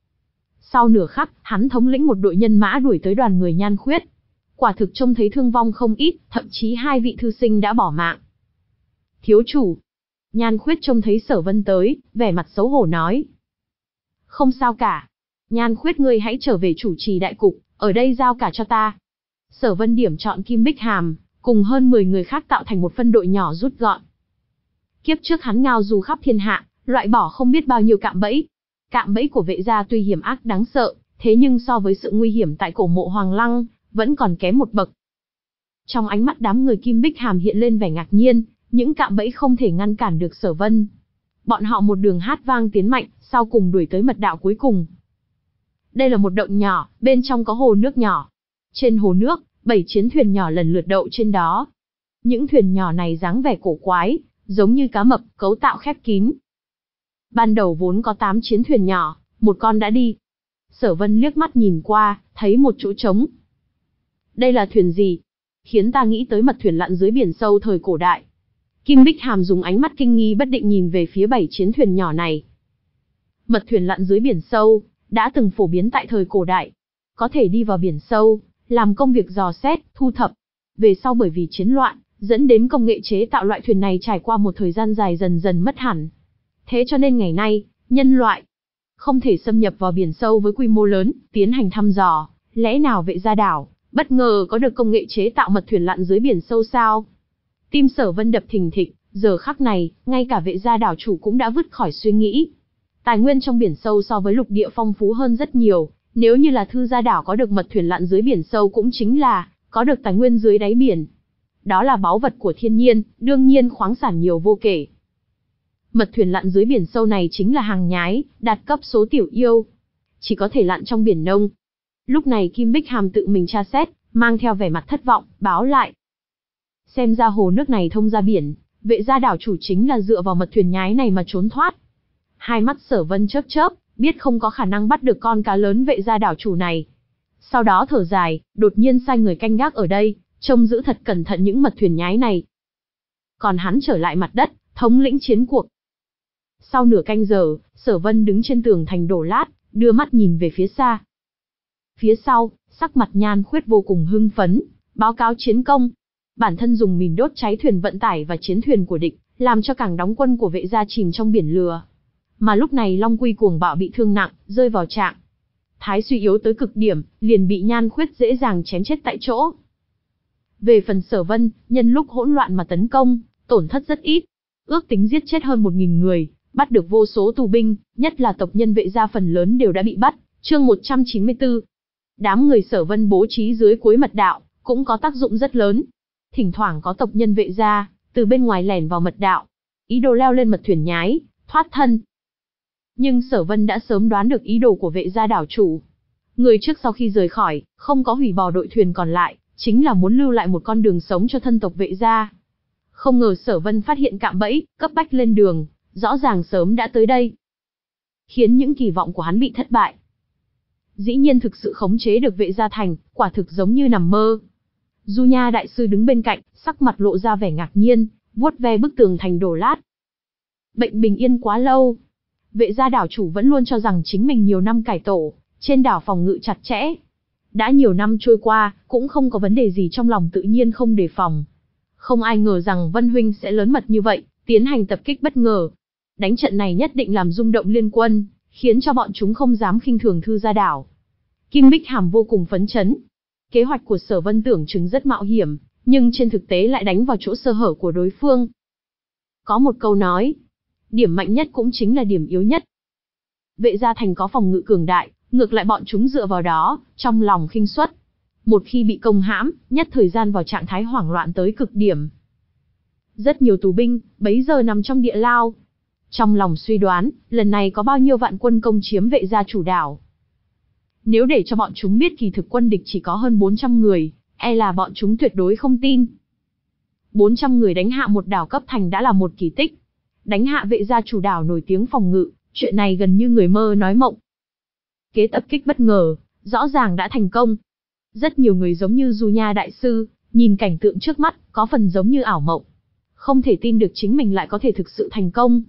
Speaker 1: Sau nửa khắc, hắn thống lĩnh một đội nhân mã đuổi tới đoàn người Nhan Khuyết. Quả thực trông thấy thương vong không ít, thậm chí hai vị thư sinh đã bỏ mạng. Thiếu chủ. Nhan Khuyết trông thấy Sở Vân tới, vẻ mặt xấu hổ nói. Không sao cả. Nhan Khuyết ngươi hãy trở về chủ trì đại cục, ở đây giao cả cho ta. Sở Vân điểm chọn Kim Bích Hàm, cùng hơn mười người khác tạo thành một phân đội nhỏ rút gọn. Kiếp trước hắn ngao du khắp thiên hạ, loại bỏ không biết bao nhiêu cạm bẫy. Cạm bẫy của Vệ gia tuy hiểm ác đáng sợ, thế nhưng so với sự nguy hiểm tại cổ mộ Hoàng Lăng, vẫn còn kém một bậc. Trong ánh mắt đám người Kim Bích Hàm hiện lên vẻ ngạc nhiên, những cạm bẫy không thể ngăn cản được Sở Vân. Bọn họ một đường hát vang tiến mạnh, sau cùng đuổi tới mật đạo cuối cùng. Đây là một động nhỏ, bên trong có hồ nước nhỏ. Trên hồ nước, bảy chiến thuyền nhỏ lần lượt đậu trên đó. Những thuyền nhỏ này dáng vẻ cổ quái, giống như cá mập, cấu tạo khép kín. Ban đầu vốn có tám chiến thuyền nhỏ, một con đã đi. Sở Vân liếc mắt nhìn qua, thấy một chỗ trống. Đây là thuyền gì? Khiến ta nghĩ tới mật thuyền lặn dưới biển sâu thời cổ đại. Kim Bích Hàm dùng ánh mắt kinh nghi bất định nhìn về phía bảy chiến thuyền nhỏ này. Mật thuyền lặn dưới biển sâu, đã từng phổ biến tại thời cổ đại. Có thể đi vào biển sâu, làm công việc dò xét, thu thập. Về sau bởi vì chiến loạn, dẫn đến công nghệ chế tạo loại thuyền này trải qua một thời gian dài dần dần mất hẳn. Thế cho nên ngày nay, nhân loại không thể xâm nhập vào biển sâu với quy mô lớn, tiến hành thăm dò. Lẽ nào Vệ gia đảo bất ngờ có được công nghệ chế tạo mật thuyền lặn dưới biển sâu sao? Tim Sở Vân đập thình thịch, giờ khắc này, ngay cả Vệ gia đảo chủ cũng đã vứt khỏi suy nghĩ. Tài nguyên trong biển sâu so với lục địa phong phú hơn rất nhiều, nếu như là Thư gia đảo có được mật thuyền lặn dưới biển sâu cũng chính là có được tài nguyên dưới đáy biển. Đó là báu vật của thiên nhiên, đương nhiên khoáng sản nhiều vô kể. Mật thuyền lặn dưới biển sâu này chính là hàng nhái, đạt cấp số tiểu yêu. Chỉ có thể lặn trong biển nông. Lúc này Kim Bích Hàm tự mình tra xét, mang theo vẻ mặt thất vọng, báo lại. Xem ra hồ nước này thông ra biển, Vệ gia đảo chủ chính là dựa vào mật thuyền nhái này mà trốn thoát. Hai mắt Sở Vân chớp chớp, biết không có khả năng bắt được con cá lớn Vệ gia đảo chủ này. Sau đó thở dài, đột nhiên sai người canh gác ở đây, trông giữ thật cẩn thận những mật thuyền nhái này. Còn hắn trở lại mặt đất, thống lĩnh chiến cuộc. Sau nửa canh giờ, Sở Vân đứng trên tường thành đổ lát, đưa mắt nhìn về phía xa. Phía sau, sắc mặt Nhan Khuyết vô cùng hưng phấn, báo cáo chiến công. Bản thân dùng mìn đốt cháy thuyền vận tải và chiến thuyền của địch, làm cho cảng đóng quân của Vệ gia chìm trong biển lửa. Mà lúc này Long Quy cuồng bạo bị thương nặng, rơi vào trạng thái suy yếu tới cực điểm, liền bị Nhan Khuyết dễ dàng chém chết tại chỗ. Về phần Sở Vân, nhân lúc hỗn loạn mà tấn công, tổn thất rất ít, ước tính giết chết hơn một nghìn người, bắt được vô số tù binh, nhất là tộc nhân Vệ gia phần lớn đều đã bị bắt. Chương một trăm chín mươi tư. Đám người Sở Vân bố trí dưới cuối mật đạo, cũng có tác dụng rất lớn. Thỉnh thoảng có tộc nhân Vệ gia từ bên ngoài lẻn vào mật đạo, ý đồ leo lên mật thuyền nhái, thoát thân. Nhưng Sở Vân đã sớm đoán được ý đồ của Vệ gia đảo chủ. Người trước sau khi rời khỏi, không có hủy bỏ đội thuyền còn lại, chính là muốn lưu lại một con đường sống cho thân tộc Vệ gia. Không ngờ Sở Vân phát hiện cạm bẫy, cấp bách lên đường, rõ ràng sớm đã tới đây. Khiến những kỳ vọng của hắn bị thất bại. Dĩ nhiên thực sự khống chế được Vệ gia thành, quả thực giống như nằm mơ. Du Nha đại sư đứng bên cạnh, sắc mặt lộ ra vẻ ngạc nhiên, vuốt ve bức tường thành đổ lát. Bệnh bình yên quá lâu. Vệ gia đảo chủ vẫn luôn cho rằng chính mình nhiều năm cải tổ, trên đảo phòng ngự chặt chẽ. Đã nhiều năm trôi qua, cũng không có vấn đề gì trong lòng tự nhiên không đề phòng. Không ai ngờ rằng Vân huynh sẽ lớn mật như vậy, tiến hành tập kích bất ngờ. Đánh trận này nhất định làm rung động liên quân, khiến cho bọn chúng không dám khinh thường Thư gia đảo. Kim Bích Hàm vô cùng phấn chấn. Kế hoạch của Sở Vân tưởng chừng rất mạo hiểm, nhưng trên thực tế lại đánh vào chỗ sơ hở của đối phương. Có một câu nói, điểm mạnh nhất cũng chính là điểm yếu nhất. Vệ gia thành có phòng ngự cường đại, ngược lại bọn chúng dựa vào đó, trong lòng khinh suất. Một khi bị công hãm, nhất thời gian vào trạng thái hoảng loạn tới cực điểm. Rất nhiều tù binh, bấy giờ nằm trong địa lao. Trong lòng suy đoán, lần này có bao nhiêu vạn quân công chiếm Vệ gia chủ đảo. Nếu để cho bọn chúng biết kỳ thực quân địch chỉ có hơn bốn trăm người, e là bọn chúng tuyệt đối không tin. bốn trăm người đánh hạ một đảo cấp thành đã là một kỳ tích. Đánh hạ Vệ gia chủ đảo nổi tiếng phòng ngự, chuyện này gần như người mơ nói mộng. Kế tập kích bất ngờ, rõ ràng đã thành công. Rất nhiều người giống như Du Nha đại sư, nhìn cảnh tượng trước mắt, có phần giống như ảo mộng. Không thể tin được chính mình lại có thể thực sự thành công.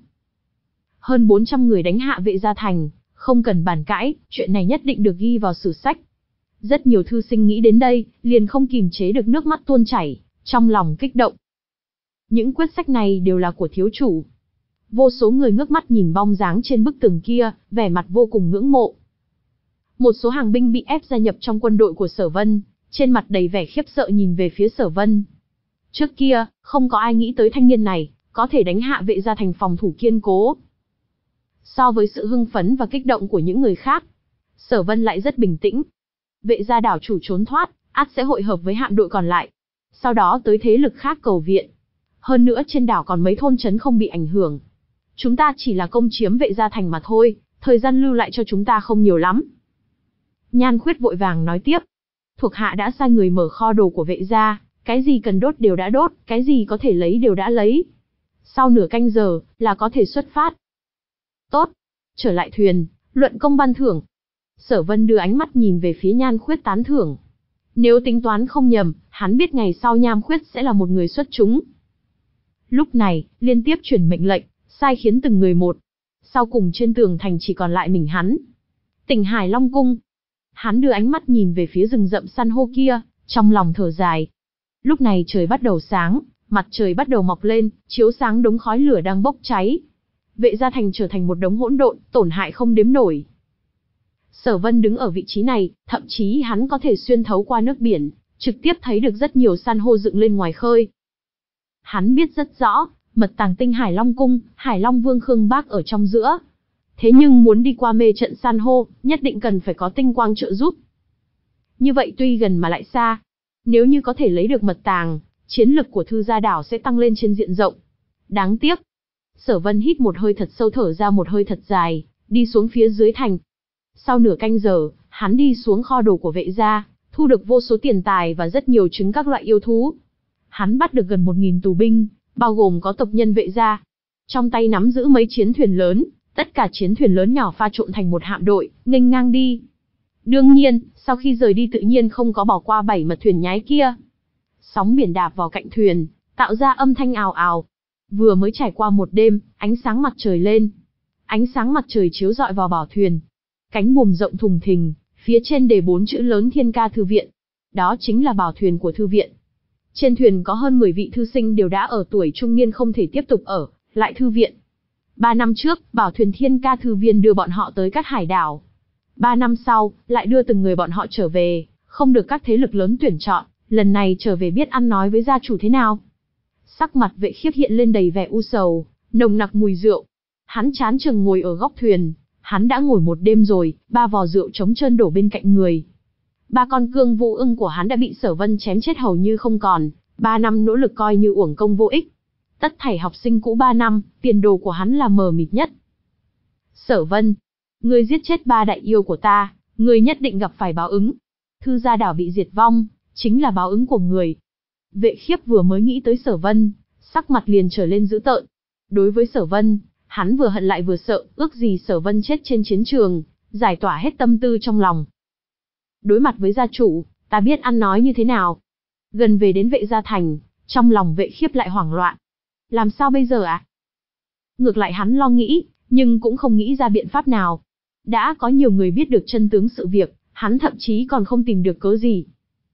Speaker 1: Hơn bốn trăm người đánh hạ Vệ Gia Thành, không cần bàn cãi, chuyện này nhất định được ghi vào sử sách. Rất nhiều thư sinh nghĩ đến đây, liền không kìm chế được nước mắt tuôn chảy, trong lòng kích động. Những quyết sách này đều là của thiếu chủ. Vô số người ngước mắt nhìn bóng dáng trên bức tường kia, vẻ mặt vô cùng ngưỡng mộ. Một số hàng binh bị ép gia nhập trong quân đội của Sở Vân, trên mặt đầy vẻ khiếp sợ nhìn về phía Sở Vân. Trước kia, không có ai nghĩ tới thanh niên này, có thể đánh hạ Vệ Gia Thành phòng thủ kiên cố. So với sự hưng phấn và kích động của những người khác, Sở Vân lại rất bình tĩnh. Vệ Gia đảo chủ trốn thoát, ắt sẽ hội hợp với hạm đội còn lại. Sau đó tới thế lực khác cầu viện. Hơn nữa trên đảo còn mấy thôn trấn không bị ảnh hưởng. Chúng ta chỉ là công chiếm Vệ Gia Thành mà thôi, thời gian lưu lại cho chúng ta không nhiều lắm. Nhan Khuyết vội vàng nói tiếp. Thuộc hạ đã sai người mở kho đồ của Vệ Gia, cái gì cần đốt đều đã đốt, cái gì có thể lấy đều đã lấy. Sau nửa canh giờ, là có thể xuất phát. Tốt. Trở lại thuyền, luận công ban thưởng. Sở Vân đưa ánh mắt nhìn về phía Nhan Khuyết tán thưởng. Nếu tính toán không nhầm, hắn biết ngày sau Nhan Khuyết sẽ là một người xuất chúng. Lúc này, liên tiếp truyền mệnh lệnh, sai khiến từng người một. Sau cùng trên tường thành chỉ còn lại mình hắn. Tỉnh Hải Long Cung. Hắn đưa ánh mắt nhìn về phía rừng rậm san hô kia, trong lòng thở dài. Lúc này trời bắt đầu sáng, mặt trời bắt đầu mọc lên, chiếu sáng đống khói lửa đang bốc cháy. Vệ Gia Thành trở thành một đống hỗn độn, tổn hại không đếm nổi. Sở Vân đứng ở vị trí này, thậm chí hắn có thể xuyên thấu qua nước biển, trực tiếp thấy được rất nhiều san hô dựng lên ngoài khơi. Hắn biết rất rõ, mật tàng tinh Hải Long Cung, Hải Long Vương Khương Bác ở trong giữa. Thế nhưng muốn đi qua mê trận san hô, nhất định cần phải có tinh quang trợ giúp. Như vậy tuy gần mà lại xa. Nếu như có thể lấy được mật tàng, chiến lực của Thư Gia đảo sẽ tăng lên trên diện rộng. Đáng tiếc. Sở Vân hít một hơi thật sâu, thở ra một hơi thật dài, đi xuống phía dưới thành. Sau nửa canh giờ, hắn đi xuống kho đồ của Vệ Gia, thu được vô số tiền tài và rất nhiều trứng các loại yêu thú. Hắn bắt được gần một nghìn tù binh, bao gồm có tộc nhân Vệ Gia. Trong tay nắm giữ mấy chiến thuyền lớn, tất cả chiến thuyền lớn nhỏ pha trộn thành một hạm đội, nghênh ngang đi. Đương nhiên, sau khi rời đi tự nhiên không có bỏ qua bảy mật thuyền nhái kia. Sóng biển đạp vào cạnh thuyền, tạo ra âm thanh ào ào. Vừa mới trải qua một đêm, ánh sáng mặt trời lên. Ánh sáng mặt trời chiếu rọi vào bảo thuyền. Cánh buồm rộng thùng thình, phía trên đề bốn chữ lớn Thiên Ca Thư Viện. Đó chính là bảo thuyền của thư viện. Trên thuyền có hơn mười vị thư sinh đều đã ở tuổi trung niên không thể tiếp tục ở lại thư viện. Ba năm trước, bảo thuyền Thiên Ca Thư Viện đưa bọn họ tới các hải đảo. Ba năm sau, lại đưa từng người bọn họ trở về, không được các thế lực lớn tuyển chọn, lần này trở về biết ăn nói với gia chủ thế nào. Sắc mặt Vệ Khiếp hiện lên đầy vẻ u sầu, nồng nặc mùi rượu. Hắn chán chừng ngồi ở góc thuyền, hắn đã ngồi một đêm rồi, ba vò rượu trống trơn đổ bên cạnh người. Ba con cương vũ ưng của hắn đã bị Sở Vân chém chết hầu như không còn, ba năm nỗ lực coi như uổng công vô ích. Tất thảy học sinh cũ ba năm, tiền đồ của hắn là mờ mịt nhất. Sở Vân, ngươi giết chết ba đại yêu của ta, ngươi nhất định gặp phải báo ứng. Thư Gia đảo bị diệt vong, chính là báo ứng của người. Vệ Khiếp vừa mới nghĩ tới Sở Vân, sắc mặt liền trở lên dữ tợn. Đối với Sở Vân, hắn vừa hận lại vừa sợ, ước gì Sở Vân chết trên chiến trường, giải tỏa hết tâm tư trong lòng. Đối mặt với gia chủ, ta biết ăn nói như thế nào. Gần về đến Vệ Gia Thành, trong lòng Vệ Khiếp lại hoảng loạn. Làm sao bây giờ ạ? À? Ngược lại hắn lo nghĩ, nhưng cũng không nghĩ ra biện pháp nào. Đã có nhiều người biết được chân tướng sự việc, hắn thậm chí còn không tìm được cớ gì.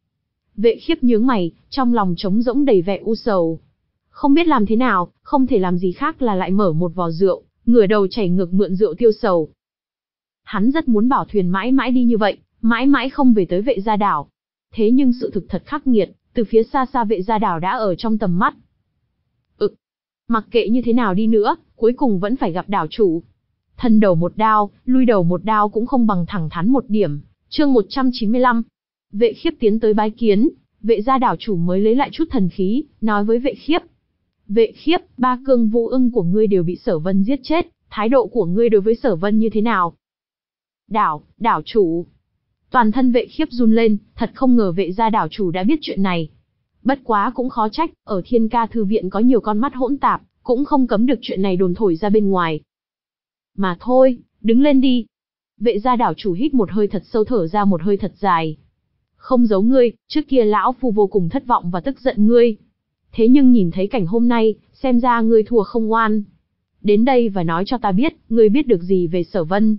Speaker 1: Vệ Khiếp nhướng mày, trong lòng trống rỗng đầy vẻ u sầu. Không biết làm thế nào, không thể làm gì khác là lại mở một vò rượu, ngửa đầu chảy ngược mượn rượu tiêu sầu. Hắn rất muốn bảo thuyền mãi mãi đi như vậy, mãi mãi không về tới Vệ Gia đảo. Thế nhưng sự thực thật khắc nghiệt, từ phía xa xa Vệ Gia đảo đã ở trong tầm mắt. Ừ, mặc kệ như thế nào đi nữa, cuối cùng vẫn phải gặp đảo chủ. Thân đầu một đao, lui đầu một đao cũng không bằng thẳng thắn một điểm. Chương một trăm chín mươi lăm. Vệ Khiếp tiến tới bái kiến, Vệ Gia đảo chủ mới lấy lại chút thần khí, nói với Vệ Khiếp. Vệ Khiếp, ba cương vũ ưng của ngươi đều bị Sở Vân giết chết, thái độ của ngươi đối với Sở Vân như thế nào? Đảo, đảo chủ. Toàn thân Vệ Khiếp run lên, thật không ngờ Vệ Gia đảo chủ đã biết chuyện này. Bất quá cũng khó trách, ở Thiên Ca Thư Viện có nhiều con mắt hỗn tạp, cũng không cấm được chuyện này đồn thổi ra bên ngoài. Mà thôi, đứng lên đi. Vệ gia đảo chủ hít một hơi thật sâu, thở ra một hơi thật dài. Không giấu ngươi, trước kia lão phu vô cùng thất vọng và tức giận ngươi. Thế nhưng nhìn thấy cảnh hôm nay, xem ra ngươi thua không oan. Đến đây và nói cho ta biết, ngươi biết được gì về Sở Vân.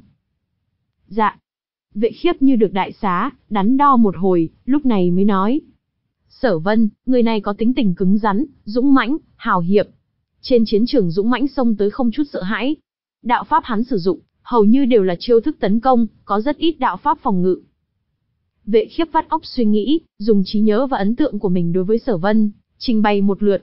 Speaker 1: Dạ. Vệ Khiếp như được đại xá, đắn đo một hồi, lúc này mới nói. Sở Vân, người này có tính tình cứng rắn, dũng mãnh, hào hiệp. Trên chiến trường dũng mãnh xông tới không chút sợ hãi. Đạo pháp hắn sử dụng, hầu như đều là chiêu thức tấn công, có rất ít đạo pháp phòng ngự. Vệ Khiếp vắt óc suy nghĩ, dùng trí nhớ và ấn tượng của mình đối với Sở Vân, trình bày một lượt.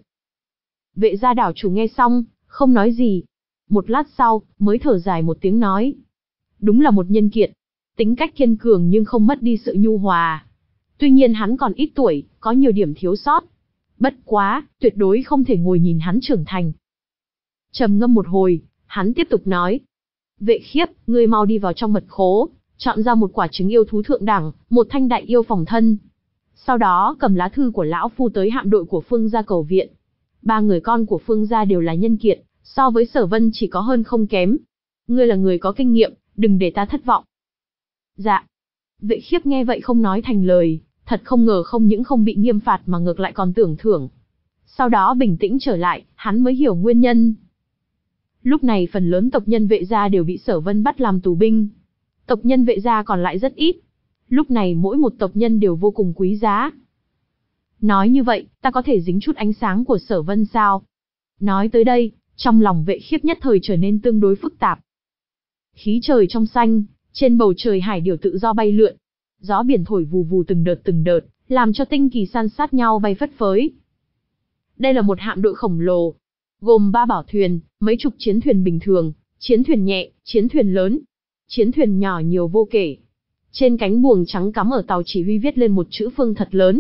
Speaker 1: Vệ gia đảo chủ nghe xong, không nói gì. Một lát sau, mới thở dài một tiếng nói. Đúng là một nhân kiệt. Tính cách kiên cường nhưng không mất đi sự nhu hòa. Tuy nhiên hắn còn ít tuổi, có nhiều điểm thiếu sót. Bất quá, tuyệt đối không thể ngồi nhìn hắn trưởng thành. Trầm ngâm một hồi, hắn tiếp tục nói. Vệ Khiếp, ngươi mau đi vào trong mật khố, chọn ra một quả trứng yêu thú thượng đẳng, một thanh đại yêu phòng thân. Sau đó cầm lá thư của lão phu tới hạm đội của Phương gia cầu viện. Ba người con của Phương gia đều là nhân kiệt, so với Sở Vân chỉ có hơn không kém. Ngươi là người có kinh nghiệm, đừng để ta thất vọng. Dạ. Vệ Khiếp nghe vậy không nói thành lời, thật không ngờ không những không bị nghiêm phạt mà ngược lại còn tưởng thưởng. Sau đó bình tĩnh trở lại, hắn mới hiểu nguyên nhân. Lúc này phần lớn tộc nhân Vệ gia đều bị Sở Vân bắt làm tù binh. Tộc nhân Vệ gia còn lại rất ít. Lúc này mỗi một tộc nhân đều vô cùng quý giá. Nói như vậy, ta có thể dính chút ánh sáng của Sở Vân sao? Nói tới đây, trong lòng Vệ Khiếp nhất thời trở nên tương đối phức tạp. Khí trời trong xanh, trên bầu trời hải điểu tự do bay lượn. Gió biển thổi vù vù từng đợt từng đợt, làm cho tinh kỳ san sát nhau bay phất phới. Đây là một hạm đội khổng lồ, gồm ba bảo thuyền, mấy chục chiến thuyền bình thường, chiến thuyền nhẹ, chiến thuyền lớn, chiến thuyền nhỏ nhiều vô kể. Trên cánh buồng trắng cắm ở tàu chỉ huy viết lên một chữ Phương thật lớn.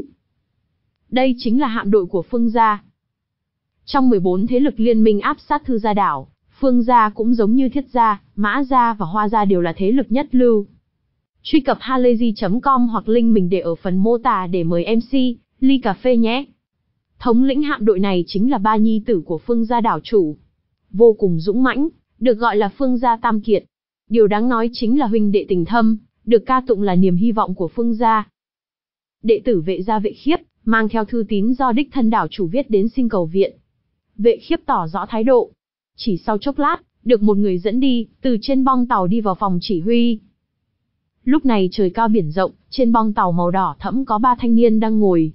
Speaker 1: Đây chính là hạm đội của Phương gia. Trong mười bốn thế lực liên minh áp sát Thư gia đảo, Phương gia cũng giống như Thiết gia, Mã gia và Hoa gia đều là thế lực nhất lưu. Truy cập halayzi chấm com hoặc link mình để ở phần mô tả để mời em xê, ly cà phê nhé. Thống lĩnh hạm đội này chính là ba nhi tử của Phương gia đảo chủ. Vô cùng dũng mãnh, được gọi là Phương gia tam kiệt. Điều đáng nói chính là huynh đệ tình thâm, được ca tụng là niềm hy vọng của Phương gia. Đệ tử Vệ gia Vệ Khiếp, mang theo thư tín do đích thân đảo chủ viết đến xin cầu viện. Vệ Khiếp tỏ rõ thái độ. Chỉ sau chốc lát, được một người dẫn đi, từ trên bong tàu đi vào phòng chỉ huy. Lúc này trời cao biển rộng, trên bong tàu màu đỏ thẫm có ba thanh niên đang ngồi.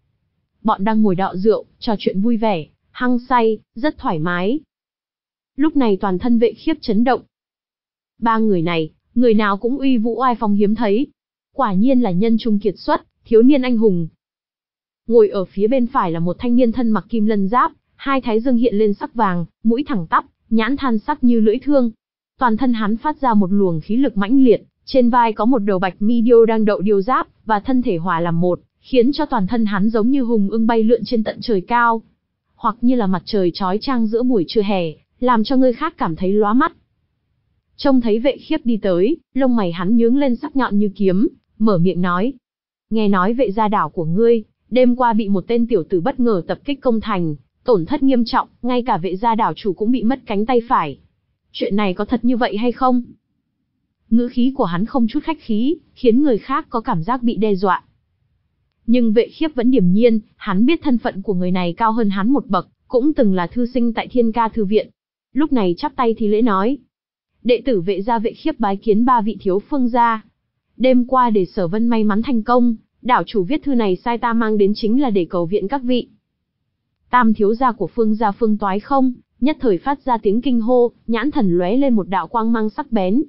Speaker 1: Bọn đang ngồi đọ rượu, trò chuyện vui vẻ, hăng say, rất thoải mái. Lúc này toàn thân Vệ Khiếp chấn động. Ba người này, người nào cũng uy vũ oai phong hiếm thấy. Quả nhiên là nhân trung kiệt xuất, thiếu niên anh hùng. Ngồi ở phía bên phải là một thanh niên thân mặc kim lân giáp, hai thái dương hiện lên sắc vàng, mũi thẳng tắp, nhãn than sắc như lưỡi thương. Toàn thân hắn phát ra một luồng khí lực mãnh liệt, trên vai có một đầu bạch mi điêu đang đậu điêu giáp, và thân thể hòa làm một, khiến cho toàn thân hắn giống như hùng ưng bay lượn trên tận trời cao. Hoặc như là mặt trời chói chang giữa buổi trưa hè, làm cho người khác cảm thấy lóa mắt. Trông thấy Vệ Khiếp đi tới, lông mày hắn nhướng lên sắc nhọn như kiếm, mở miệng nói. Nghe nói Vệ gia đảo của ngươi, đêm qua bị một tên tiểu tử bất ngờ tập kích công thành, tổn thất nghiêm trọng, ngay cả Vệ gia đảo chủ cũng bị mất cánh tay phải. Chuyện này có thật như vậy hay không? Ngữ khí của hắn không chút khách khí, khiến người khác có cảm giác bị đe dọa. Nhưng Vệ Khiếp vẫn điềm nhiên, hắn biết thân phận của người này cao hơn hắn một bậc, cũng từng là thư sinh tại Thiên Ca thư viện. Lúc này chắp tay thì lễ nói. Đệ tử Vệ gia Vệ Khiếp bái kiến ba vị thiếu Phương gia. Đêm qua để Sở Vân may mắn thành công, đảo chủ viết thư này sai ta mang đến chính là để cầu viện các vị. Tam thiếu gia của Phương gia Phương Toái không, nhất thời phát ra tiếng kinh hô, nhãn thần lóe lên một đạo quang mang sắc bén.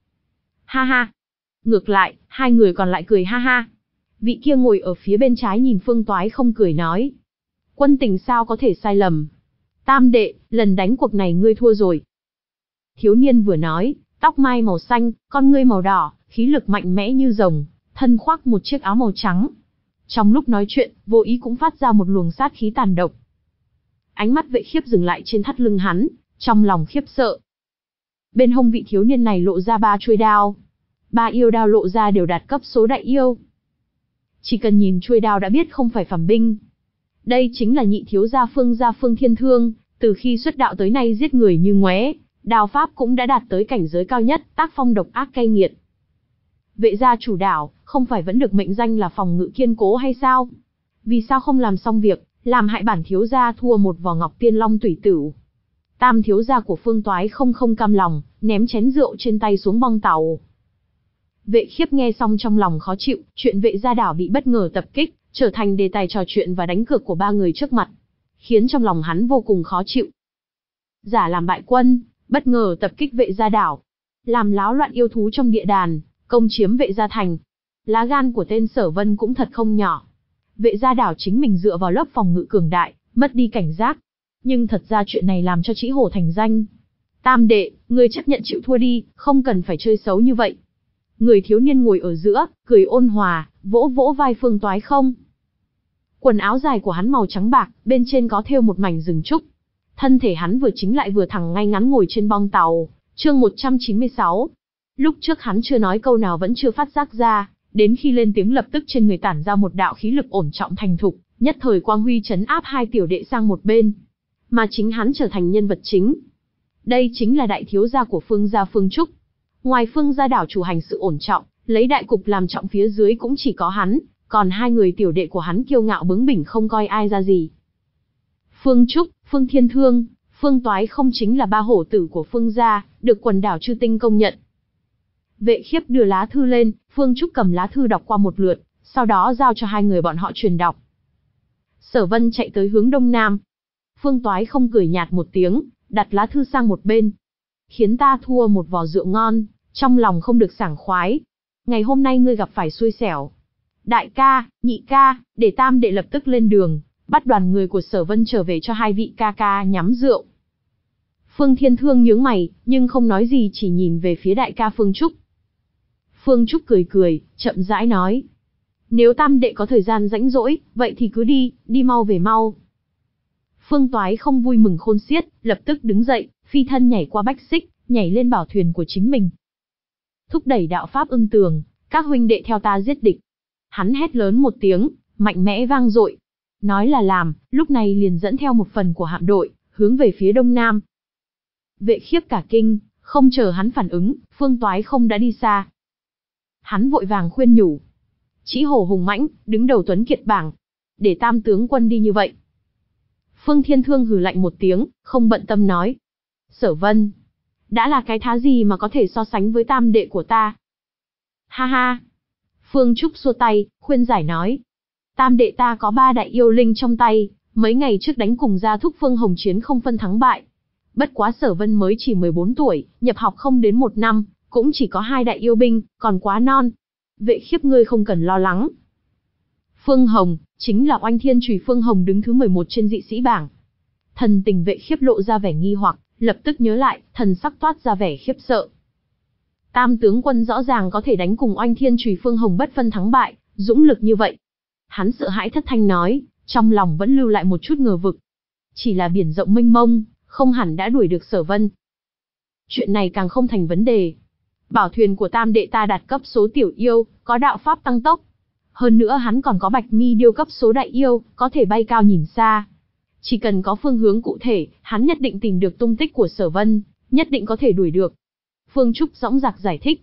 Speaker 1: Ha ha. Ngược lại, hai người còn lại cười ha ha. Vị kia ngồi ở phía bên trái nhìn Phương Toái không cười nói. Quân tình sao có thể sai lầm. Tam đệ, lần đánh cuộc này ngươi thua rồi. Thiếu niên vừa nói, tóc mai màu xanh, con ngươi màu đỏ, khí lực mạnh mẽ như rồng, thân khoác một chiếc áo màu trắng. Trong lúc nói chuyện, vô ý cũng phát ra một luồng sát khí tàn độc. Ánh mắt Vệ Khiếp dừng lại trên thắt lưng hắn, trong lòng khiếp sợ. Bên hông vị thiếu niên này lộ ra ba chuôi đao. Ba yêu đao lộ ra đều đạt cấp số đại yêu. Chỉ cần nhìn chuôi đao đã biết không phải phàm binh. Đây chính là nhị thiếu gia Phương gia Phương Thiên Thương, từ khi xuất đạo tới nay giết người như ngoé, đao pháp cũng đã đạt tới cảnh giới cao nhất, tác phong độc ác cay nghiệt. Vệ gia chủ đảo, không phải vẫn được mệnh danh là phòng ngự kiên cố hay sao? Vì sao không làm xong việc, làm hại bản thiếu gia thua một vò ngọc tiên long tủy tửu? Tam thiếu gia của Phương Toái không không cam lòng, ném chén rượu trên tay xuống bong tàu. Vệ Khiếp nghe xong trong lòng khó chịu, chuyện vệ gia đảo bị bất ngờ tập kích, trở thành đề tài trò chuyện và đánh cược của ba người trước mặt, khiến trong lòng hắn vô cùng khó chịu. Giả làm bại quân, bất ngờ tập kích vệ gia đảo, làm láo loạn yêu thú trong địa đàn, công chiếm vệ gia thành. Lá gan của tên Sở Vân cũng thật không nhỏ. Vệ gia đảo chính mình dựa vào lớp phòng ngự cường đại, mất đi cảnh giác. Nhưng thật ra chuyện này làm cho Trĩ Hổ thành danh. Tam đệ, ngươi chấp nhận chịu thua đi, không cần phải chơi xấu như vậy. Người thiếu niên ngồi ở giữa, cười ôn hòa, vỗ vỗ vai Phương Toái không. Quần áo dài của hắn màu trắng bạc, bên trên có thêu một mảnh rừng trúc. Thân thể hắn vừa chính lại vừa thẳng ngay ngắn ngồi trên bong tàu. Chương một trăm chín mươi sáu. Lúc trước hắn chưa nói câu nào vẫn chưa phát giác ra, đến khi lên tiếng lập tức trên người tản ra một đạo khí lực ổn trọng thành thục, nhất thời quang huy trấn áp hai tiểu đệ sang một bên. Mà chính hắn trở thành nhân vật chính. Đây chính là đại thiếu gia của Phương gia Phương Trúc. Ngoài Phương gia đảo chủ hành sự ổn trọng, lấy đại cục làm trọng phía dưới cũng chỉ có hắn, còn hai người tiểu đệ của hắn kiêu ngạo bướng bỉnh không coi ai ra gì. Phương Trúc, Phương Thiên Thương, Phương Toái không chính là ba hổ tử của Phương gia, được quần đảo Chư Tinh công nhận. Vệ Khiếp đưa lá thư lên, Phương Trúc cầm lá thư đọc qua một lượt, sau đó giao cho hai người bọn họ truyền đọc. Sở Vân chạy tới hướng đông nam. Phương Toái không cười nhạt một tiếng, đặt lá thư sang một bên. Khiến ta thua một vò rượu ngon, trong lòng không được sảng khoái. Ngày hôm nay ngươi gặp phải xui xẻo. Đại ca, nhị ca, để tam đệ lập tức lên đường, bắt đoàn người của Sở Vân trở về cho hai vị ca ca nhắm rượu. Phương Thiên Thương nhướng mày, nhưng không nói gì, chỉ nhìn về phía đại ca Phương Trúc. Phương Trúc cười cười, chậm rãi nói. Nếu tam đệ có thời gian rãnh rỗi, vậy thì cứ đi, đi mau về mau. Phương Toái không vui mừng khôn xiết, lập tức đứng dậy, phi thân nhảy qua bách xích, nhảy lên bảo thuyền của chính mình. Thúc đẩy đạo pháp ưng tường, các huynh đệ theo ta giết địch. Hắn hét lớn một tiếng, mạnh mẽ vang dội. Nói là làm, lúc này liền dẫn theo một phần của hạm đội, hướng về phía đông nam. Vệ Khiếp cả kinh, không chờ hắn phản ứng, Phương Toái không đã đi xa. Hắn vội vàng khuyên nhủ. Trĩ Hổ hùng mãnh, đứng đầu tuấn kiệt bảng. Để tam tướng quân đi như vậy. Phương Thiên Thương hừ lạnh một tiếng, không bận tâm nói. Sở Vân, đã là cái thá gì mà có thể so sánh với tam đệ của ta? Ha ha. Phương Trúc xua tay, khuyên giải nói. Tam đệ ta có ba đại yêu linh trong tay, mấy ngày trước đánh cùng gia thúc Phương Hồng chiến không phân thắng bại. Bất quá Sở Vân mới chỉ mười bốn tuổi, nhập học không đến một năm, cũng chỉ có hai đại yêu binh, còn quá non. Vệ Khiếp ngươi không cần lo lắng. Phương Hồng, chính là Oanh Thiên Chùy Phương Hồng đứng thứ mười một trên dị sĩ bảng. Thần tình Vệ Khiếp lộ ra vẻ nghi hoặc, lập tức nhớ lại, thần sắc toát ra vẻ khiếp sợ. Tam tướng quân rõ ràng có thể đánh cùng Oanh Thiên Chùy Phương Hồng bất phân thắng bại, dũng lực như vậy. Hắn sợ hãi thất thanh nói, trong lòng vẫn lưu lại một chút ngờ vực. Chỉ là biển rộng mênh mông, không hẳn đã đuổi được Sở Vân. Chuyện này càng không thành vấn đề. Bảo thuyền của tam đệ ta đạt cấp số tiểu yêu, có đạo pháp tăng tốc. Hơn nữa hắn còn có Bạch Mi điêu cấp số đại yêu, có thể bay cao nhìn xa. Chỉ cần có phương hướng cụ thể, hắn nhất định tìm được tung tích của Sở Vân, nhất định có thể đuổi được. Phương Trúc dõng dạc giải thích.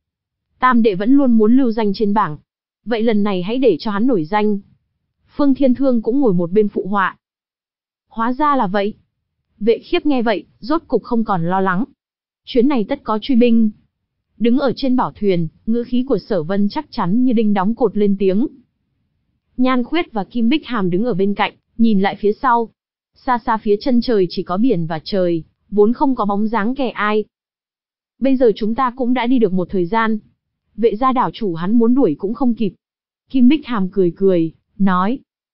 Speaker 1: Tam đệ vẫn luôn muốn lưu danh trên bảng. Vậy lần này hãy để cho hắn nổi danh. Phương Thiên Thương cũng ngồi một bên phụ họa. Hóa ra là vậy. Vệ Khiếp nghe vậy, rốt cục không còn lo lắng. Chuyến này tất có truy binh. Đứng ở trên bảo thuyền, ngữ khí của Sở Vân chắc chắn như đinh đóng cột lên tiếng. Nhan Khuyết và Kim Bích Hàm đứng ở bên cạnh, nhìn lại phía sau. Xa xa phía chân trời chỉ có biển và trời, vốn không có bóng dáng kẻ ai. Bây giờ chúng ta cũng đã đi được một thời gian. Vệ gia đảo chủ hắn muốn đuổi cũng không kịp. Kim Bích Hàm cười cười, nói.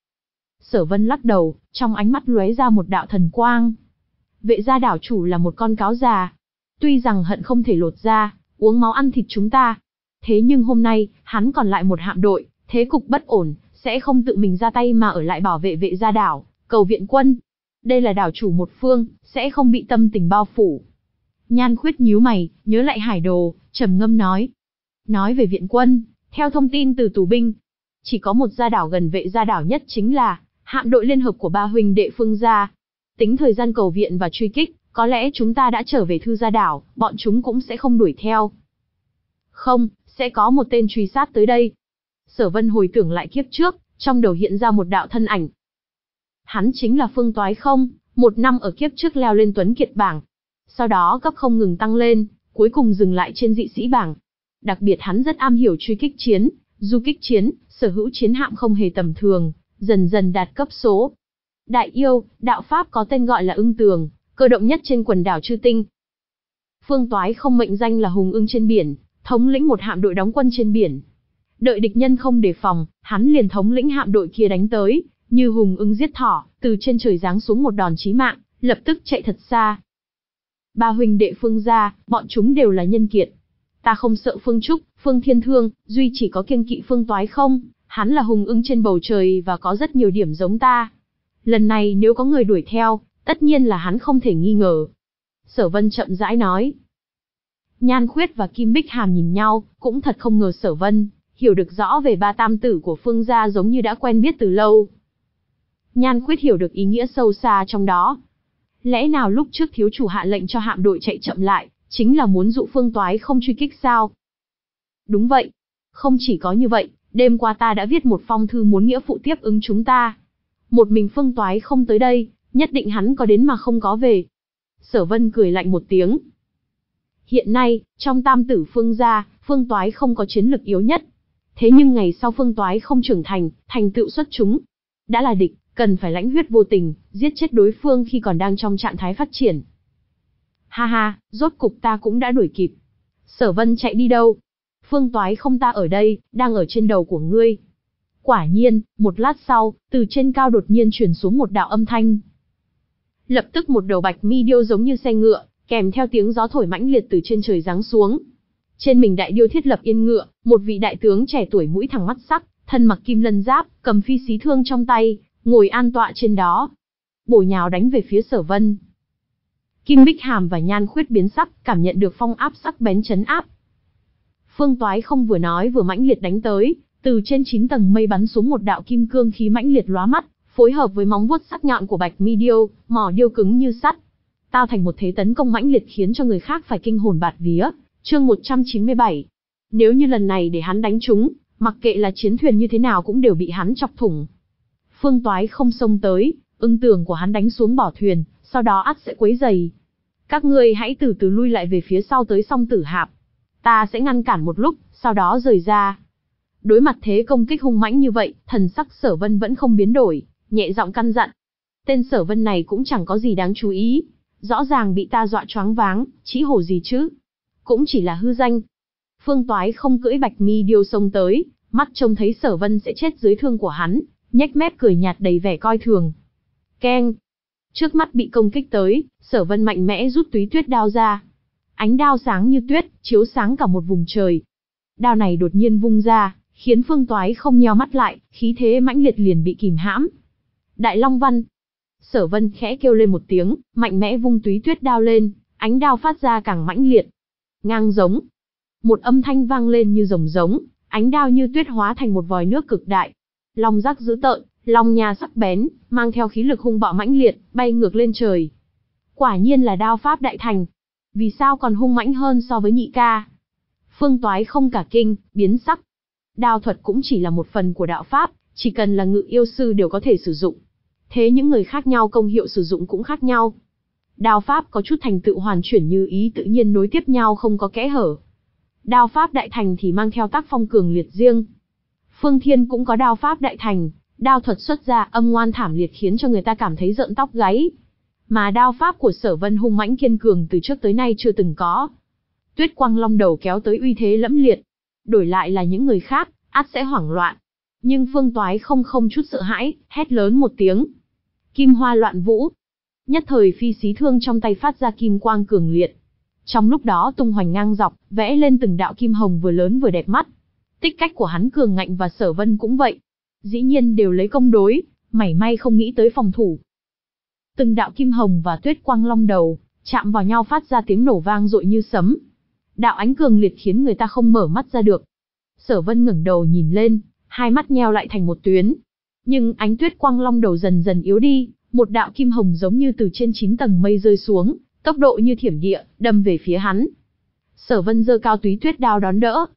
Speaker 1: Sở Vân lắc đầu, trong ánh mắt lóe ra một đạo thần quang. Vệ gia đảo chủ là một con cáo già. Tuy rằng hận không thể lột da, uống máu ăn thịt chúng ta. Thế nhưng hôm nay, hắn còn lại một hạm đội, thế cục bất ổn, sẽ không tự mình ra tay mà ở lại bảo vệ vệ gia đảo, cầu viện quân. Đây là đảo chủ một phương, sẽ không bị tâm tình bao phủ. Nhan Khuyết nhíu mày, nhớ lại Hải Đồ, trầm ngâm nói. Nói về viện quân, theo thông tin từ tù binh, chỉ có một gia đảo gần vệ gia đảo nhất chính là hạm đội liên hợp của ba huynh đệ Phương gia. Tính thời gian cầu viện và truy kích, có lẽ chúng ta đã trở về Thư gia đảo, bọn chúng cũng sẽ không đuổi theo. Không, sẽ có một tên truy sát tới đây. Sở Vân hồi tưởng lại kiếp trước, trong đầu hiện ra một đạo thân ảnh. Hắn chính là Phương Toái Không, một năm ở kiếp trước leo lên Tuấn Kiệt bảng. Sau đó cấp không ngừng tăng lên, cuối cùng dừng lại trên dị sĩ bảng. Đặc biệt hắn rất am hiểu truy kích chiến, du kích chiến, sở hữu chiến hạm không hề tầm thường, dần dần đạt cấp số. Đại yêu, đạo pháp có tên gọi là Ưng Tường, cơ động nhất trên quần đảo Chư Tinh. Phương Toái Không mệnh danh là hùng ưng trên biển, thống lĩnh một hạm đội đóng quân trên biển. Đợi địch nhân không đề phòng, hắn liền thống lĩnh hạm đội kia đánh tới, như hùng ưng giết thỏ, từ trên trời giáng xuống một đòn chí mạng, lập tức chạy thật xa. Ba huynh đệ Phương gia, bọn chúng đều là nhân kiệt. Ta không sợ Phương Trúc, Phương Thiên Thương, duy chỉ có kiêng kỵ Phương Toái Không, hắn là hùng ưng trên bầu trời và có rất nhiều điểm giống ta. Lần này nếu có người đuổi theo, tất nhiên là hắn không thể nghi ngờ. Sở Vân chậm rãi nói. Nhan Khuyết và Kim Bích Hàm nhìn nhau, cũng thật không ngờ Sở Vân hiểu được rõ về ba tam tử của Phương gia, giống như đã quen biết từ lâu. Nhan Khuyết hiểu được ý nghĩa sâu xa trong đó. Lẽ nào lúc trước thiếu chủ hạ lệnh cho hạm đội chạy chậm lại, chính là muốn dụ Phương Toái Không truy kích sao? Đúng vậy. Không chỉ có như vậy, đêm qua ta đã viết một phong thư muốn nghĩa phụ tiếp ứng chúng ta. Một mình Phương Toái Không tới đây, nhất định hắn có đến mà không có về. Sở Vân cười lạnh một tiếng. Hiện nay, trong tam tử Phương gia, Phương Toái Không có chiến lực yếu nhất. Thế nhưng ngày sau Phương Toái Không trưởng thành, thành tựu xuất chúng. Đã là địch, cần phải lãnh huyết vô tình, giết chết đối phương khi còn đang trong trạng thái phát triển. Ha ha, rốt cục ta cũng đã đuổi kịp. Sở Vân chạy đi đâu? Phương Toái Không ta ở đây, đang ở trên đầu của ngươi. Quả nhiên, một lát sau, từ trên cao đột nhiên truyền xuống một đạo âm thanh. Lập tức một đầu bạch mi điêu giống như xe ngựa, kèm theo tiếng gió thổi mãnh liệt từ trên trời giáng xuống. Trên mình đại điêu thiết lập yên ngựa, một vị đại tướng trẻ tuổi mũi thẳng mắt sắc, thân mặc kim lân giáp, cầm phi xí thương trong tay, ngồi an tọa trên đó. Bổ nhào đánh về phía Sở Vân. Kim Bích Hàm và Nhan Khuyết biến sắc, cảm nhận được phong áp sắc bén chấn áp. Phương Toái Không vừa nói vừa mãnh liệt đánh tới, từ trên chín tầng mây bắn xuống một đạo kim cương khí mãnh liệt lóa mắt, phối hợp với móng vuốt sắc nhọn của bạch mi điêu, mỏ điêu cứng như sắt, tạo thành một thế tấn công mãnh liệt khiến cho người khác phải kinh hồn bạt vía. Chương một trăm chín mươi bảy. Nếu như lần này để hắn đánh trúng, mặc kệ là chiến thuyền như thế nào cũng đều bị hắn chọc thủng. Phương Toái Không xông tới, ưng tường của hắn đánh xuống bỏ thuyền, sau đó ắt sẽ quấy rầy. Các ngươi hãy từ từ lui lại về phía sau tới Song Tử Hạp. Ta sẽ ngăn cản một lúc, sau đó rời ra. Đối mặt thế công kích hung mãnh như vậy, thần sắc Sở Vân vẫn không biến đổi, nhẹ giọng căn dặn. Tên Sở Vân này cũng chẳng có gì đáng chú ý, rõ ràng bị ta dọa choáng váng, chỉ hổ gì chứ? Cũng chỉ là hư danh. Phương Toái Không cưỡi bạch mi điêu xông tới, mắt trông thấy Sở Vân sẽ chết dưới thương của hắn, nhếch mép cười nhạt đầy vẻ coi thường. Keng! Trước mắt bị công kích tới, Sở Vân mạnh mẽ rút túy tuyết đao ra. Ánh đao sáng như tuyết, chiếu sáng cả một vùng trời. Đao này đột nhiên vung ra, khiến Phương Toái Không nheo mắt lại, khí thế mãnh liệt liền bị kìm hãm. Đại Long Văn! Sở Vân khẽ kêu lên một tiếng, mạnh mẽ vung túy tuyết đao lên, ánh đao phát ra càng mãnh liệt. Ngang giống! Một âm thanh vang lên như rồng giống, ánh đao như tuyết hóa thành một vòi nước cực đại. Long giác dữ tợn, long nha sắc bén, mang theo khí lực hung bạo mãnh liệt, bay ngược lên trời. Quả nhiên là đao pháp đại thành. Vì sao còn hung mãnh hơn so với nhị ca? Phương Toái Không cả kinh, biến sắc. Đao thuật cũng chỉ là một phần của đạo pháp, chỉ cần là ngự yêu sư đều có thể sử dụng. Thế những người khác nhau công hiệu sử dụng cũng khác nhau. Đao pháp có chút thành tựu hoàn chuyển như ý tự nhiên nối tiếp nhau không có kẽ hở. Đao pháp đại thành thì mang theo tác phong cường liệt riêng. Phương Thiên cũng có đao pháp đại thành, đao thuật xuất ra âm ngoan thảm liệt khiến cho người ta cảm thấy rợn tóc gáy. Mà đao pháp của Sở Vân hung mãnh kiên cường từ trước tới nay chưa từng có. Tuyết Quang Long đầu kéo tới uy thế lẫm liệt. Đổi lại là những người khác, ắt sẽ hoảng loạn. Nhưng Phương Toái Không không chút sợ hãi, hét lớn một tiếng. Kim hoa loạn vũ. Nhất thời phi xí thương trong tay phát ra kim quang cường liệt. Trong lúc đó tung hoành ngang dọc, vẽ lên từng đạo kim hồng vừa lớn vừa đẹp mắt. Tích cách của hắn cường ngạnh và Sở Vân cũng vậy. Dĩ nhiên đều lấy công đối, mảy may không nghĩ tới phòng thủ. Từng đạo kim hồng và tuyết quang long đầu, chạm vào nhau phát ra tiếng nổ vang dội như sấm. Đạo ánh cường liệt khiến người ta không mở mắt ra được. Sở Vân ngẩng đầu nhìn lên, hai mắt nheo lại thành một tuyến. Nhưng ánh tuyết quang long đầu dần dần yếu đi, một đạo kim hồng giống như từ trên chín tầng mây rơi xuống, tốc độ như thiểm địa, đâm về phía hắn. Sở Vân giơ cao túy tuyết đao đón đỡ.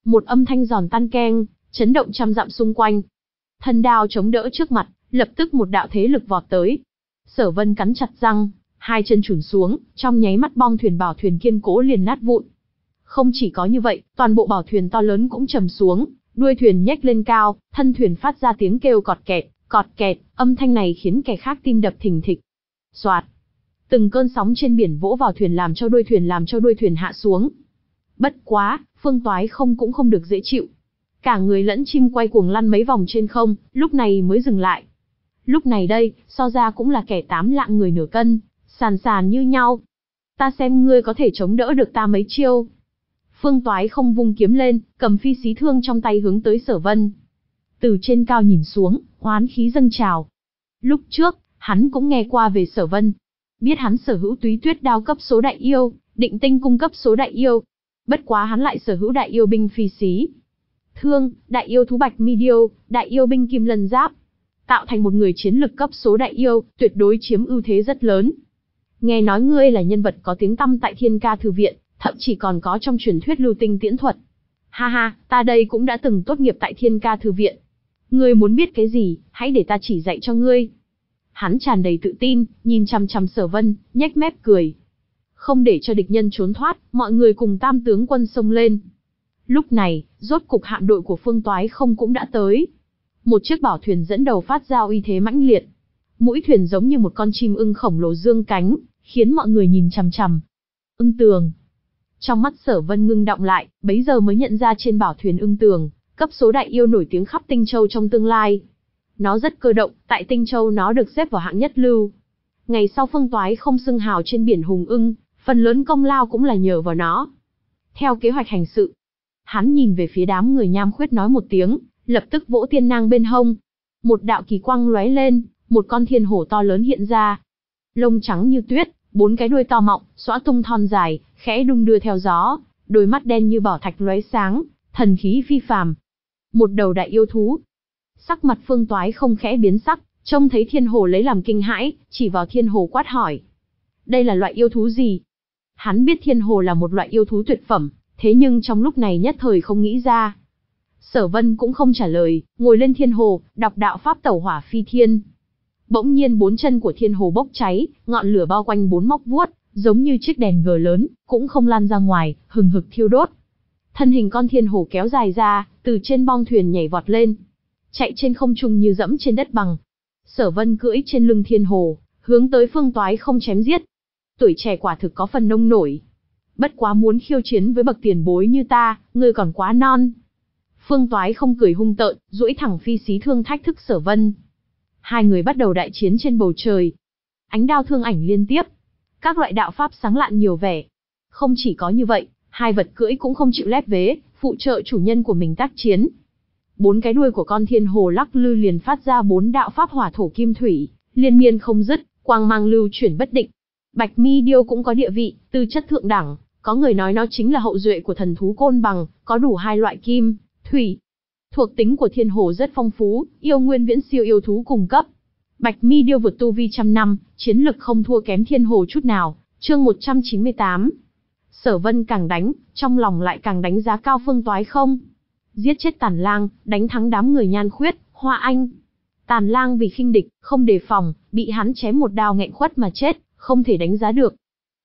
Speaker 1: Một âm thanh giòn tan keng, chấn động trăm dặm xung quanh. Thân đao chống đỡ trước mặt, lập tức một đạo thế lực vọt tới. Sở Vân cắn chặt răng, hai chân chùn xuống, trong nháy mắt bong thuyền bảo thuyền kiên cố liền nát vụn. Không chỉ có như vậy, toàn bộ bảo thuyền to lớn cũng trầm xuống, đuôi thuyền nhếch lên cao, thân thuyền phát ra tiếng kêu cọt kẹt, cọt kẹt, âm thanh này khiến kẻ khác tim đập thình thịch. Soạt, từng cơn sóng trên biển vỗ vào thuyền làm cho đuôi thuyền làm cho đuôi thuyền hạ xuống. Bất quá, Phương Toái không cũng không được dễ chịu. Cả người lẫn chim quay cuồng lăn mấy vòng trên không, lúc này mới dừng lại. Lúc này đây, so ra cũng là kẻ tám lạng người nửa cân, sàn sàn như nhau. Ta xem ngươi có thể chống đỡ được ta mấy chiêu. Phương Toái không vung kiếm lên, cầm phi xí thương trong tay hướng tới Sở Vân. Từ trên cao nhìn xuống, oán khí dâng trào. Lúc trước, hắn cũng nghe qua về Sở Vân. Biết hắn sở hữu túy tuyết đao cấp số đại yêu, định tinh cung cấp số đại yêu. Bất quá hắn lại sở hữu đại yêu binh phi xí thương, đại yêu thú bạch mi điêu, đại yêu binh kim lân giáp. Tạo thành một người chiến lực cấp số đại yêu, tuyệt đối chiếm ưu thế rất lớn. Nghe nói ngươi là nhân vật có tiếng tăm tại Thiên Ca Thư Viện, thậm chí còn có trong truyền thuyết lưu tinh tiễn thuật. Ha ha, ta đây cũng đã từng tốt nghiệp tại Thiên Ca Thư Viện. Ngươi muốn biết cái gì, hãy để ta chỉ dạy cho ngươi. Hắn tràn đầy tự tin, nhìn chằm chằm Sở Vân, nhếch mép cười. Không để cho địch nhân trốn thoát, mọi người cùng tam tướng quân xông lên. Lúc này, rốt cục hạm đội của Phương Toái không cũng đã tới. Một chiếc bảo thuyền dẫn đầu phát ra uy thế mãnh liệt. Mũi thuyền giống như một con chim ưng khổng lồ dương cánh, khiến mọi người nhìn chằm chằm. Ưng Tường. Trong mắt Sở Vân ngưng động lại, bấy giờ mới nhận ra trên bảo thuyền Ưng Tường, cấp số đại yêu nổi tiếng khắp Tinh Châu trong tương lai. Nó rất cơ động, tại Tinh Châu nó được xếp vào hạng nhất lưu. Ngày sau Phương Toái không xưng hào trên biển hùng ưng, phần lớn công lao cũng là nhờ vào nó. Theo kế hoạch hành sự, hắn nhìn về phía đám người Nham Khuyết nói một tiếng, lập tức vỗ tiên nang bên hông. Một đạo kỳ quang lóe lên, một con thiên hổ to lớn hiện ra. Lông trắng như tuyết, bốn cái đuôi to mọng, xõa tung thon dài, khẽ đung đưa theo gió, đôi mắt đen như bảo thạch lóe sáng, thần khí phi phàm. Một đầu đại yêu thú. Sắc mặt Phương Toái không khẽ biến sắc, trông thấy thiên hổ lấy làm kinh hãi, chỉ vào thiên hổ quát hỏi. Đây là loại yêu thú gì? Hắn biết thiên hồ là một loại yêu thú tuyệt phẩm, thế nhưng trong lúc này nhất thời không nghĩ ra. Sở Vân cũng không trả lời, ngồi lên thiên hồ, đọc đạo pháp tẩu hỏa phi thiên. Bỗng nhiên bốn chân của thiên hồ bốc cháy, ngọn lửa bao quanh bốn móc vuốt, giống như chiếc đèn gờ lớn, cũng không lan ra ngoài, hừng hực thiêu đốt. Thân hình con thiên hồ kéo dài ra, từ trên bong thuyền nhảy vọt lên, chạy trên không trung như dẫm trên đất bằng. Sở Vân cưỡi trên lưng thiên hồ, hướng tới Phương Toái không chém giết. Tuổi trẻ quả thực có phần nông nổi. Bất quá muốn khiêu chiến với bậc tiền bối như ta, ngươi còn quá non. Phương Toái không cười hung tợn, duỗi thẳng phi xí thương thách thức Sở Vân. Hai người bắt đầu đại chiến trên bầu trời. Ánh đao thương ảnh liên tiếp. Các loại đạo pháp sáng lạn nhiều vẻ. Không chỉ có như vậy, hai vật cưỡi cũng không chịu lép vế, phụ trợ chủ nhân của mình tác chiến. Bốn cái đuôi của con thiên hồ lắc lư liền phát ra bốn đạo pháp hỏa thổ kim thủy, liên miên không dứt, quang mang lưu chuyển bất định. Bạch mi điêu cũng có địa vị, tư chất thượng đẳng, có người nói nó chính là hậu duệ của thần thú côn bằng, có đủ hai loại kim, thủy. Thuộc tính của thiên hồ rất phong phú, yêu nguyên viễn siêu yêu thú cùng cấp. Bạch mi điêu vượt tu vi trăm năm, chiến lực không thua kém thiên hồ chút nào. Chương một trăm chín mươi tám. Sở Vân càng đánh, trong lòng lại càng đánh giá cao Phương Toái không. Giết chết Tàn Lang, đánh thắng đám người Nhan Khuyết, Hoa Anh. Tàn Lang vì khinh địch, không đề phòng, bị hắn chém một đao nghẹn khuất mà chết, không thể đánh giá được.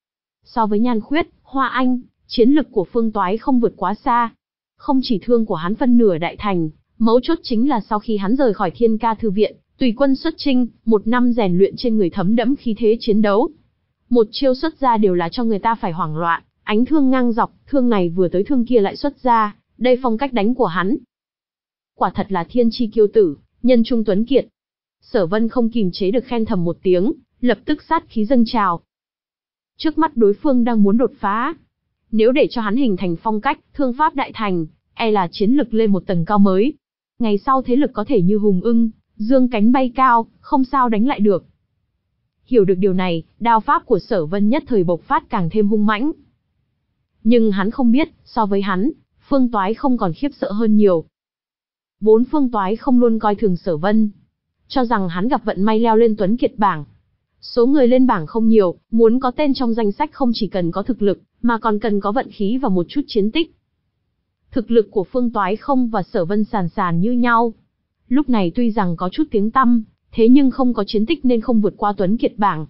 Speaker 1: So với Nhan Khuyết, Hoa Anh, chiến lực của Phương Toái không vượt quá xa. Không chỉ thương của hắn phân nửa đại thành, mấu chốt chính là sau khi hắn rời khỏi Thiên Ca Thư Viện, tùy quân xuất chinh, một năm rèn luyện trên người thấm đẫm khí thế chiến đấu. Một chiêu xuất ra đều là cho người ta phải hoảng loạn, ánh thương ngang dọc, thương này vừa tới thương kia lại xuất ra, đây phong cách đánh của hắn. Quả thật là thiên chi kiêu tử, nhân trung tuấn kiệt. Sở Vân không kìm chế được khen thầm một tiếng, lập tức sát khí dâng trào. Trước mắt đối phương đang muốn đột phá. Nếu để cho hắn hình thành phong cách, thương pháp đại thành, e là chiến lực lên một tầng cao mới. Ngày sau thế lực có thể như hùng ưng, dương cánh bay cao, không sao đánh lại được. Hiểu được điều này, đao pháp của Sở Vân nhất thời bộc phát càng thêm hung mãnh. Nhưng hắn không biết, so với hắn, Phương Toái không còn khiếp sợ hơn nhiều. Vốn Phương Toái không luôn coi thường Sở Vân, cho rằng hắn gặp vận may leo lên tuấn kiệt bảng. Số người lên bảng không nhiều, muốn có tên trong danh sách không chỉ cần có thực lực, mà còn cần có vận khí và một chút chiến tích. Thực lực của Phương Toái Không và Sở Vân sàn sàn như nhau. Lúc này tuy rằng có chút tiếng tăm, thế nhưng không có chiến tích nên không vượt qua Tuấn Kiệt bảng.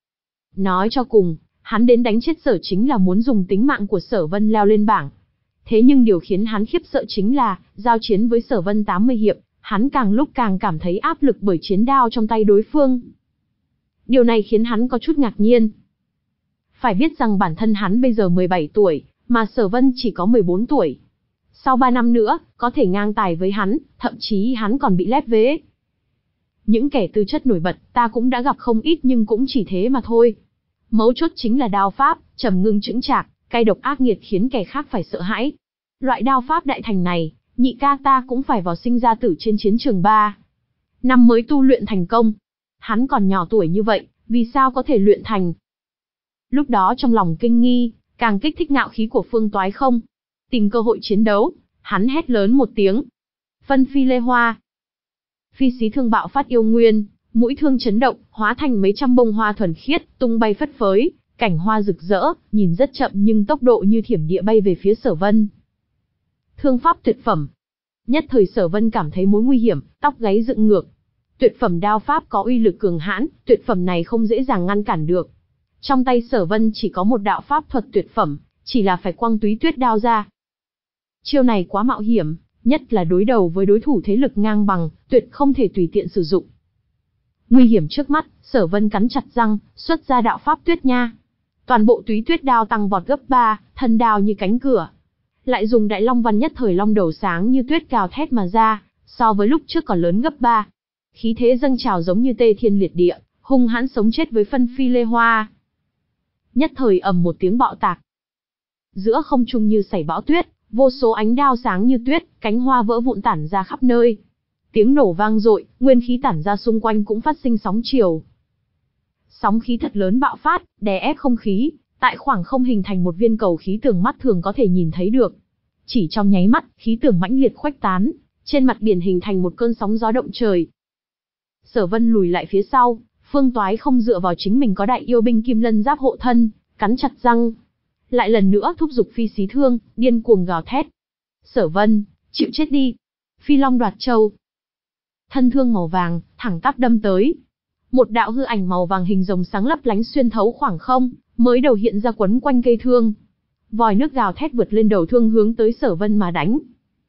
Speaker 1: Nói cho cùng, hắn đến đánh chết Sở chính là muốn dùng tính mạng của Sở Vân leo lên bảng. Thế nhưng điều khiến hắn khiếp sợ chính là, giao chiến với Sở Vân tám mươi hiệp, hắn càng lúc càng cảm thấy áp lực bởi chiến đao trong tay đối phương. Điều này khiến hắn có chút ngạc nhiên. Phải biết rằng bản thân hắn bây giờ mười bảy tuổi, mà Sở Vân chỉ có mười bốn tuổi. Sau ba năm nữa, có thể ngang tài với hắn, thậm chí hắn còn bị lép vế. Những kẻ tư chất nổi bật, ta cũng đã gặp không ít nhưng cũng chỉ thế mà thôi. Mấu chốt chính là đao pháp, trầm ngưng chững chạc, cay độc ác nghiệt khiến kẻ khác phải sợ hãi. Loại đao pháp đại thành này, nhị ca ta cũng phải vào sinh ra tử trên chiến trường ba năm mới tu luyện thành công. Hắn còn nhỏ tuổi như vậy, vì sao có thể luyện thành? Lúc đó trong lòng kinh nghi, càng kích thích ngạo khí của Phương Toái Không. Tìm cơ hội chiến đấu, hắn hét lớn một tiếng. Phân phi lê hoa. Phi xí thương bạo phát yêu nguyên, mũi thương chấn động, hóa thành mấy trăm bông hoa thuần khiết, tung bay phất phới, cảnh hoa rực rỡ, nhìn rất chậm nhưng tốc độ như thiểm địa bay về phía Sở Vân. Thương pháp tuyệt phẩm. Nhất thời Sở Vân cảm thấy mối nguy hiểm, tóc gáy dựng ngược. Tuyệt phẩm đao pháp có uy lực cường hãn, tuyệt phẩm này không dễ dàng ngăn cản được. Trong tay Sở Vân chỉ có một đạo pháp thuật tuyệt phẩm, chỉ là phải quăng túy tuyết đao ra. Chiêu này quá mạo hiểm, nhất là đối đầu với đối thủ thế lực ngang bằng, tuyệt không thể tùy tiện sử dụng. Nguy hiểm trước mắt, Sở Vân cắn chặt răng, xuất ra đạo pháp tuyết nha. Toàn bộ túy tuyết đao tăng vọt gấp ba, thân đao như cánh cửa. Lại dùng đại long văn nhất thời long đầu sáng như tuyết gào thét mà ra, so với lúc trước còn lớn gấp ba. Khí thế dâng trào giống như tê thiên liệt địa, hung hãn sống chết với phân phi lê hoa. Nhất thời ầm một tiếng bạo tạc. Giữa không trung như xảy bão tuyết, vô số ánh đao sáng như tuyết, cánh hoa vỡ vụn tản ra khắp nơi. Tiếng nổ vang dội, nguyên khí tản ra xung quanh cũng phát sinh sóng chiều. Sóng khí thật lớn bạo phát, đè ép không khí, tại khoảng không hình thành một viên cầu khí tường mắt thường có thể nhìn thấy được. Chỉ trong nháy mắt, khí tường mãnh liệt khuếch tán, trên mặt biển hình thành một cơn sóng gió động trời. Sở Vân lùi lại phía sau, Phương Toái Không dựa vào chính mình có đại yêu binh kim lân giáp hộ thân, cắn chặt răng. Lại lần nữa thúc giục phi xí thương, điên cuồng gào thét. Sở Vân, chịu chết đi. Phi Long đoạt châu. Thân thương màu vàng, thẳng tắp đâm tới. Một đạo hư ảnh màu vàng hình rồng sáng lấp lánh xuyên thấu khoảng không, mới đầu hiện ra quấn quanh cây thương. Vòi nước gào thét vượt lên đầu thương hướng tới Sở Vân mà đánh.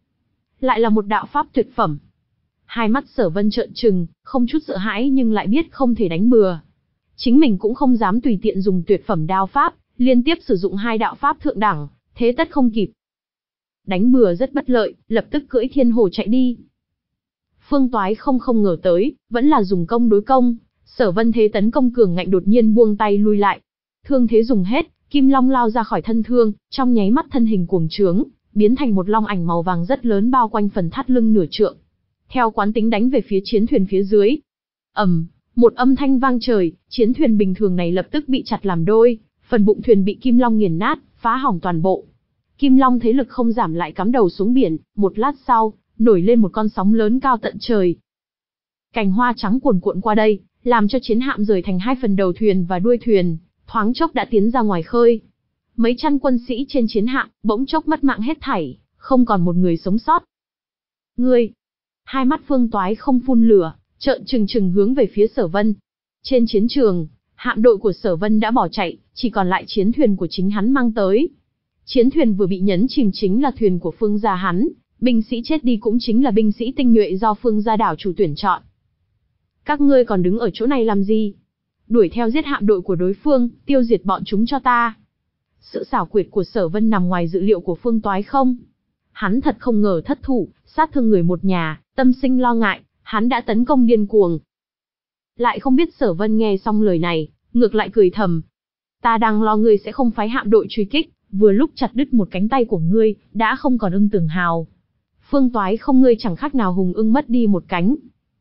Speaker 1: Lại là một đạo pháp tuyệt phẩm. Hai mắt Sở Vân trợn trừng, không chút sợ hãi nhưng lại biết không thể đánh bừa. Chính mình cũng không dám tùy tiện dùng tuyệt phẩm đao pháp, liên tiếp sử dụng hai đạo pháp thượng đẳng, thế tất không kịp. Đánh bừa rất bất lợi, lập tức cưỡi thiên hồ chạy đi. Phương Toái Không không ngờ tới, vẫn là dùng công đối công, Sở Vân thế tấn công cường ngạnh đột nhiên buông tay lui lại. Thương thế dùng hết, kim long lao ra khỏi thân thương, trong nháy mắt thân hình cuồng trướng, biến thành một long ảnh màu vàng rất lớn bao quanh phần thắt lưng nửa trượng. Theo quán tính đánh về phía chiến thuyền phía dưới. Ầm, một âm thanh vang trời, chiến thuyền bình thường này lập tức bị chặt làm đôi, phần bụng thuyền bị kim long nghiền nát, phá hỏng toàn bộ. Kim long thế lực không giảm lại cắm đầu xuống biển, một lát sau, nổi lên một con sóng lớn cao tận trời. Cành hoa trắng cuồn cuộn qua đây, làm cho chiến hạm rời thành hai phần đầu thuyền và đuôi thuyền, thoáng chốc đã tiến ra ngoài khơi. Mấy trăm quân sĩ trên chiến hạm, bỗng chốc mất mạng hết thảy, không còn một người sống sót. Ngươi! Hai mắt Phương Toái Không phun lửa, trợn trừng trừng hướng về phía Sở Vân. Trên chiến trường, hạm đội của Sở Vân đã bỏ chạy, chỉ còn lại chiến thuyền của chính hắn mang tới. Chiến thuyền vừa bị nhấn chìm chính là thuyền của Phương gia hắn, binh sĩ chết đi cũng chính là binh sĩ tinh nhuệ do Phương gia đảo chủ tuyển chọn. Các ngươi còn đứng ở chỗ này làm gì? Đuổi theo giết hạm đội của đối phương, tiêu diệt bọn chúng cho ta. Sự xảo quyệt của Sở Vân nằm ngoài dự liệu của Phương Toái Không. Hắn thật không ngờ thất thủ, sát thương người một nhà, tâm sinh lo ngại, hắn đã tấn công điên cuồng. Lại không biết Sở Vân nghe xong lời này, ngược lại cười thầm. Ta đang lo ngươi sẽ không phái hạm đội truy kích, vừa lúc chặt đứt một cánh tay của ngươi, đã không còn ưng tường hào. Phương Toái Không ngươi chẳng khác nào hùng ưng mất đi một cánh.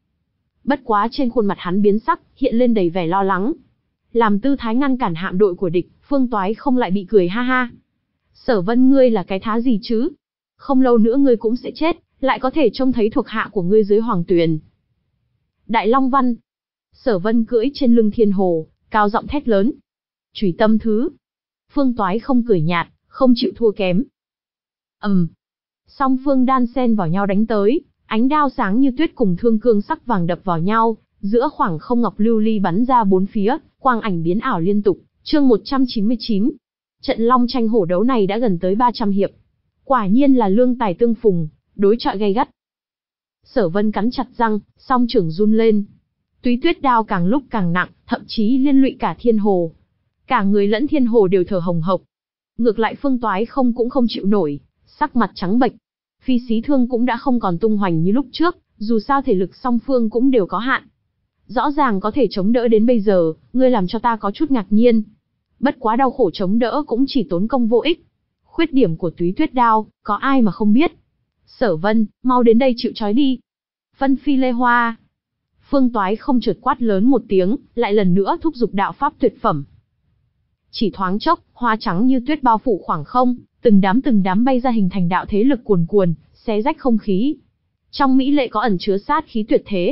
Speaker 1: Bất quá trên khuôn mặt hắn biến sắc, hiện lên đầy vẻ lo lắng. Làm tư thái ngăn cản hạm đội của địch, Phương Toái Không lại bị cười ha ha. Sở Vân ngươi là cái thá gì chứ? Không lâu nữa ngươi cũng sẽ chết, lại có thể trông thấy thuộc hạ của ngươi dưới hoàng tuyền. Đại Long Văn. Sở Vân cưỡi trên lưng thiên hồ, cao giọng thét lớn. Chủy tâm thứ. Phương Toái Không cười nhạt, không chịu thua kém. Ầm. Um. Song phương đan xen vào nhau đánh tới, ánh đao sáng như tuyết cùng thương cương sắc vàng đập vào nhau, giữa khoảng không ngọc lưu ly bắn ra bốn phía, quang ảnh biến ảo liên tục. Chương một trăm chín mươi chín. Trận long tranh hổ đấu này đã gần tới ba trăm hiệp. Quả nhiên là lương tài tương phùng, đối chọi gay gắt. Sở Vân cắn chặt răng, song trưởng run lên. Túy tuyết đao càng lúc càng nặng, thậm chí liên lụy cả thiên hồ. Cả người lẫn thiên hồ đều thở hồng hộc. Ngược lại Phương Toái không cũng không chịu nổi, sắc mặt trắng bệch. Phi Xí Thương cũng đã không còn tung hoành như lúc trước, dù sao thể lực song phương cũng đều có hạn. Rõ ràng có thể chống đỡ đến bây giờ, ngươi làm cho ta có chút ngạc nhiên. Bất quá đau khổ chống đỡ cũng chỉ tốn công vô ích. Khuyết điểm của túy tuyết đao, có ai mà không biết. Sở Vân, mau đến đây chịu trói đi. Vân Phi Lê Hoa. Phương Toái không chợt quát lớn một tiếng, lại lần nữa thúc giục đạo pháp tuyệt phẩm. Chỉ thoáng chốc, hoa trắng như tuyết bao phủ khoảng không, từng đám từng đám bay ra hình thành đạo thế lực cuồn cuồn, xé rách không khí. Trong mỹ lệ có ẩn chứa sát khí tuyệt thế.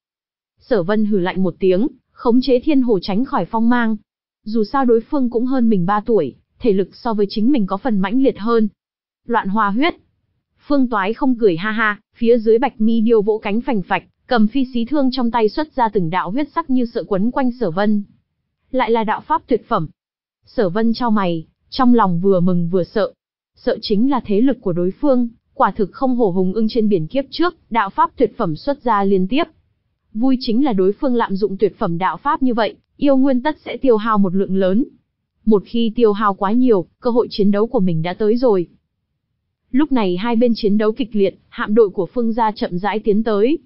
Speaker 1: Sở Vân hừ lạnh một tiếng, khống chế thiên hồ tránh khỏi phong mang. Dù sao đối phương cũng hơn mình ba tuổi, thể lực so với chính mình có phần mãnh liệt hơn. Loạn hoa huyết. Phương Toái không cười ha ha, phía dưới Bạch Mi Điêu vỗ cánh phành phạch, cầm phi xí thương trong tay xuất ra từng đạo huyết sắc như sợ quấn quanh Sở Vân. Lại là đạo pháp tuyệt phẩm. Sở Vân chau mày, trong lòng vừa mừng vừa sợ. Sợ chính là thế lực của đối phương, quả thực không hổ hùng ưng trên biển kiếp trước, đạo pháp tuyệt phẩm xuất ra liên tiếp. Vui chính là đối phương lạm dụng tuyệt phẩm đạo pháp như vậy, yêu nguyên tất sẽ tiêu hao một lượng lớn. Một khi tiêu hao quá nhiều, cơ hội chiến đấu của mình đã tới rồi. Lúc này hai bên chiến đấu kịch liệt, hạm đội của Phương gia chậm rãi tiến tới.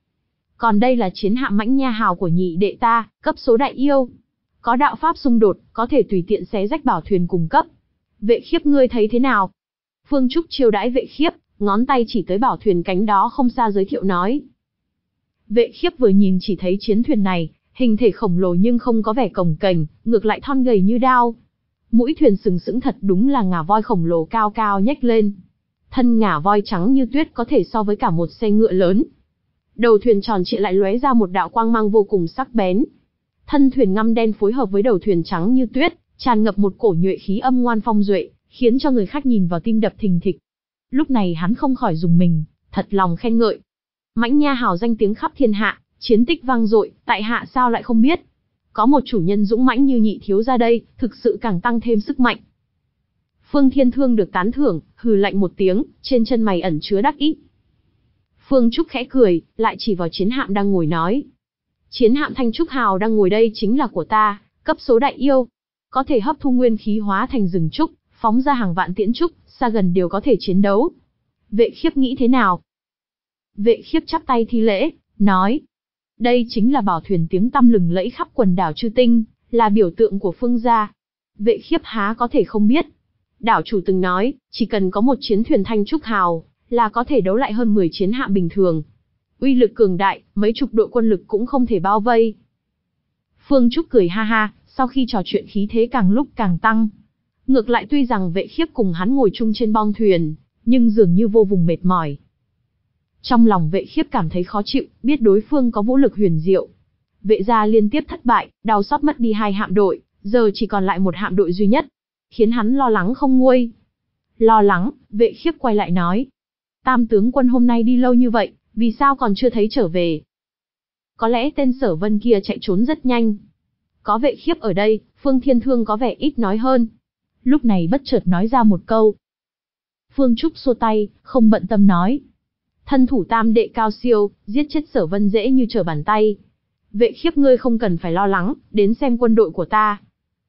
Speaker 1: Còn đây là chiến hạm Mãnh Nha Hào của nhị đệ ta, cấp số đại yêu. Có đạo pháp xung đột, có thể tùy tiện xé rách bảo thuyền cùng cấp. Vệ Khiếp ngươi thấy thế nào? Phương Trúc chiêu đãi Vệ Khiếp, ngón tay chỉ tới bảo thuyền cánh đó không xa giới thiệu nói. Vệ Khiếp vừa nhìn chỉ thấy chiến thuyền này, hình thể khổng lồ nhưng không có vẻ cồng kềnh, ngược lại thon gầy như đao. Mũi thuyền sừng sững thật đúng là ngà voi khổng lồ cao cao nhếch lên. Thân ngà voi trắng như tuyết có thể so với cả một xe ngựa lớn. Đầu thuyền tròn trịa lại lóe ra một đạo quang mang vô cùng sắc bén. Thân thuyền ngăm đen phối hợp với đầu thuyền trắng như tuyết, tràn ngập một cổ nhuệ khí âm ngoan phong duệ, khiến cho người khác nhìn vào tim đập thình thịch. Lúc này hắn không khỏi dùng mình, thật lòng khen ngợi. Mãnh Nha Hào danh tiếng khắp thiên hạ, chiến tích vang dội, tại hạ sao lại không biết? Có một chủ nhân dũng mãnh như nhị thiếu ra đây, thực sự càng tăng thêm sức mạnh. Phương Thiên Thương được tán thưởng, hừ lạnh một tiếng, trên chân mày ẩn chứa đắc ý. Phương Trúc khẽ cười, lại chỉ vào chiến hạm đang ngồi nói. Chiến hạm Thanh Trúc Hào đang ngồi đây chính là của ta, cấp số đại yêu. Có thể hấp thu nguyên khí hóa thành rừng trúc, phóng ra hàng vạn tiễn trúc, xa gần đều có thể chiến đấu. Vệ Khiếp nghĩ thế nào? Vệ Khiếp chắp tay thi lễ, nói. Đây chính là bảo thuyền tiếng tăm lừng lẫy khắp quần đảo Chư Tinh, là biểu tượng của Phương gia. Vệ Khiếp há có thể không biết. Đảo chủ từng nói, chỉ cần có một chiến thuyền Thanh Trúc Hào, là có thể đấu lại hơn mười chiến hạm bình thường. Uy lực cường đại, mấy chục đội quân lực cũng không thể bao vây. Phương Trúc cười ha ha, sau khi trò chuyện khí thế càng lúc càng tăng. Ngược lại tuy rằng Vệ Khiếp cùng hắn ngồi chung trên bong thuyền, nhưng dường như vô vùng mệt mỏi. Trong lòng Vệ Khiếp cảm thấy khó chịu, biết đối phương có vũ lực huyền diệu. Vệ gia liên tiếp thất bại, đau xót mất đi hai hạm đội, giờ chỉ còn lại một hạm đội duy nhất, khiến hắn lo lắng không nguôi. Lo lắng, Vệ Khiếp quay lại nói. Tam tướng quân hôm nay đi lâu như vậy, vì sao còn chưa thấy trở về? Có lẽ tên Sở Vân kia chạy trốn rất nhanh. Có Vệ Khiếp ở đây, Phương Thiên Thương có vẻ ít nói hơn. Lúc này bất chợt nói ra một câu. Phương Trúc xua tay, không bận tâm nói. Thân thủ tam đệ cao siêu, giết chết Sở Vân dễ như trở bàn tay. Vệ Khiếp ngươi không cần phải lo lắng, đến xem quân đội của ta.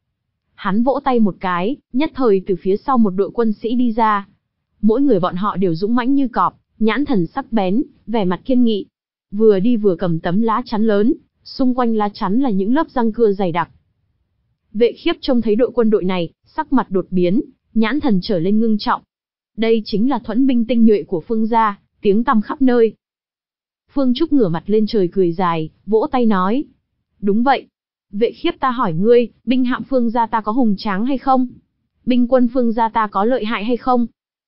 Speaker 1: Hắn vỗ tay một cái, nhất thời từ phía sau một đội quân sĩ đi ra. Mỗi người bọn họ đều dũng mãnh như cọp, nhãn thần sắc bén, vẻ mặt kiên nghị. Vừa đi vừa cầm tấm lá chắn lớn, xung quanh lá chắn là những lớp răng cưa dày đặc. Vệ Khiếp trông thấy đội quân đội này, sắc mặt đột biến, nhãn thần trở lên ngưng trọng. Đây chính là thuẫn binh tinh nhuệ của Phương gia, tiếng tăm khắp nơi. Phương Trúc ngửa mặt lên trời cười dài, vỗ tay nói. Đúng vậy. Vệ Khiếp ta hỏi ngươi, binh hạm Phương gia ta có hùng tráng hay không? Binh quân Phương gia ta có lợi hại hay không?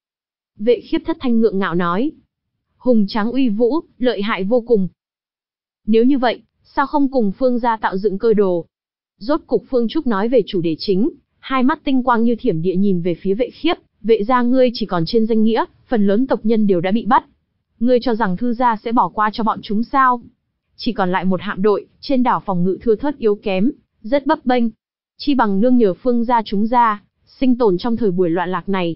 Speaker 1: Vệ Khiếp thất thanh ngượng ngạo nói. Hùng tráng uy vũ, lợi hại vô cùng. Nếu như vậy, sao không cùng Phương gia tạo dựng cơ đồ? Rốt cục Phương Trúc nói về chủ đề chính, hai mắt tinh quang như thiểm địa nhìn về phía Vệ Khiếp, Vệ gia ngươi chỉ còn trên danh nghĩa, phần lớn tộc nhân đều đã bị bắt. Ngươi cho rằng thư gia sẽ bỏ qua cho bọn chúng sao? Chỉ còn lại một hạm đội, trên đảo phòng ngự thưa thớt yếu kém, rất bấp bênh. Chi bằng nương nhờ Phương gia chúng ra, sinh tồn trong thời buổi loạn lạc này.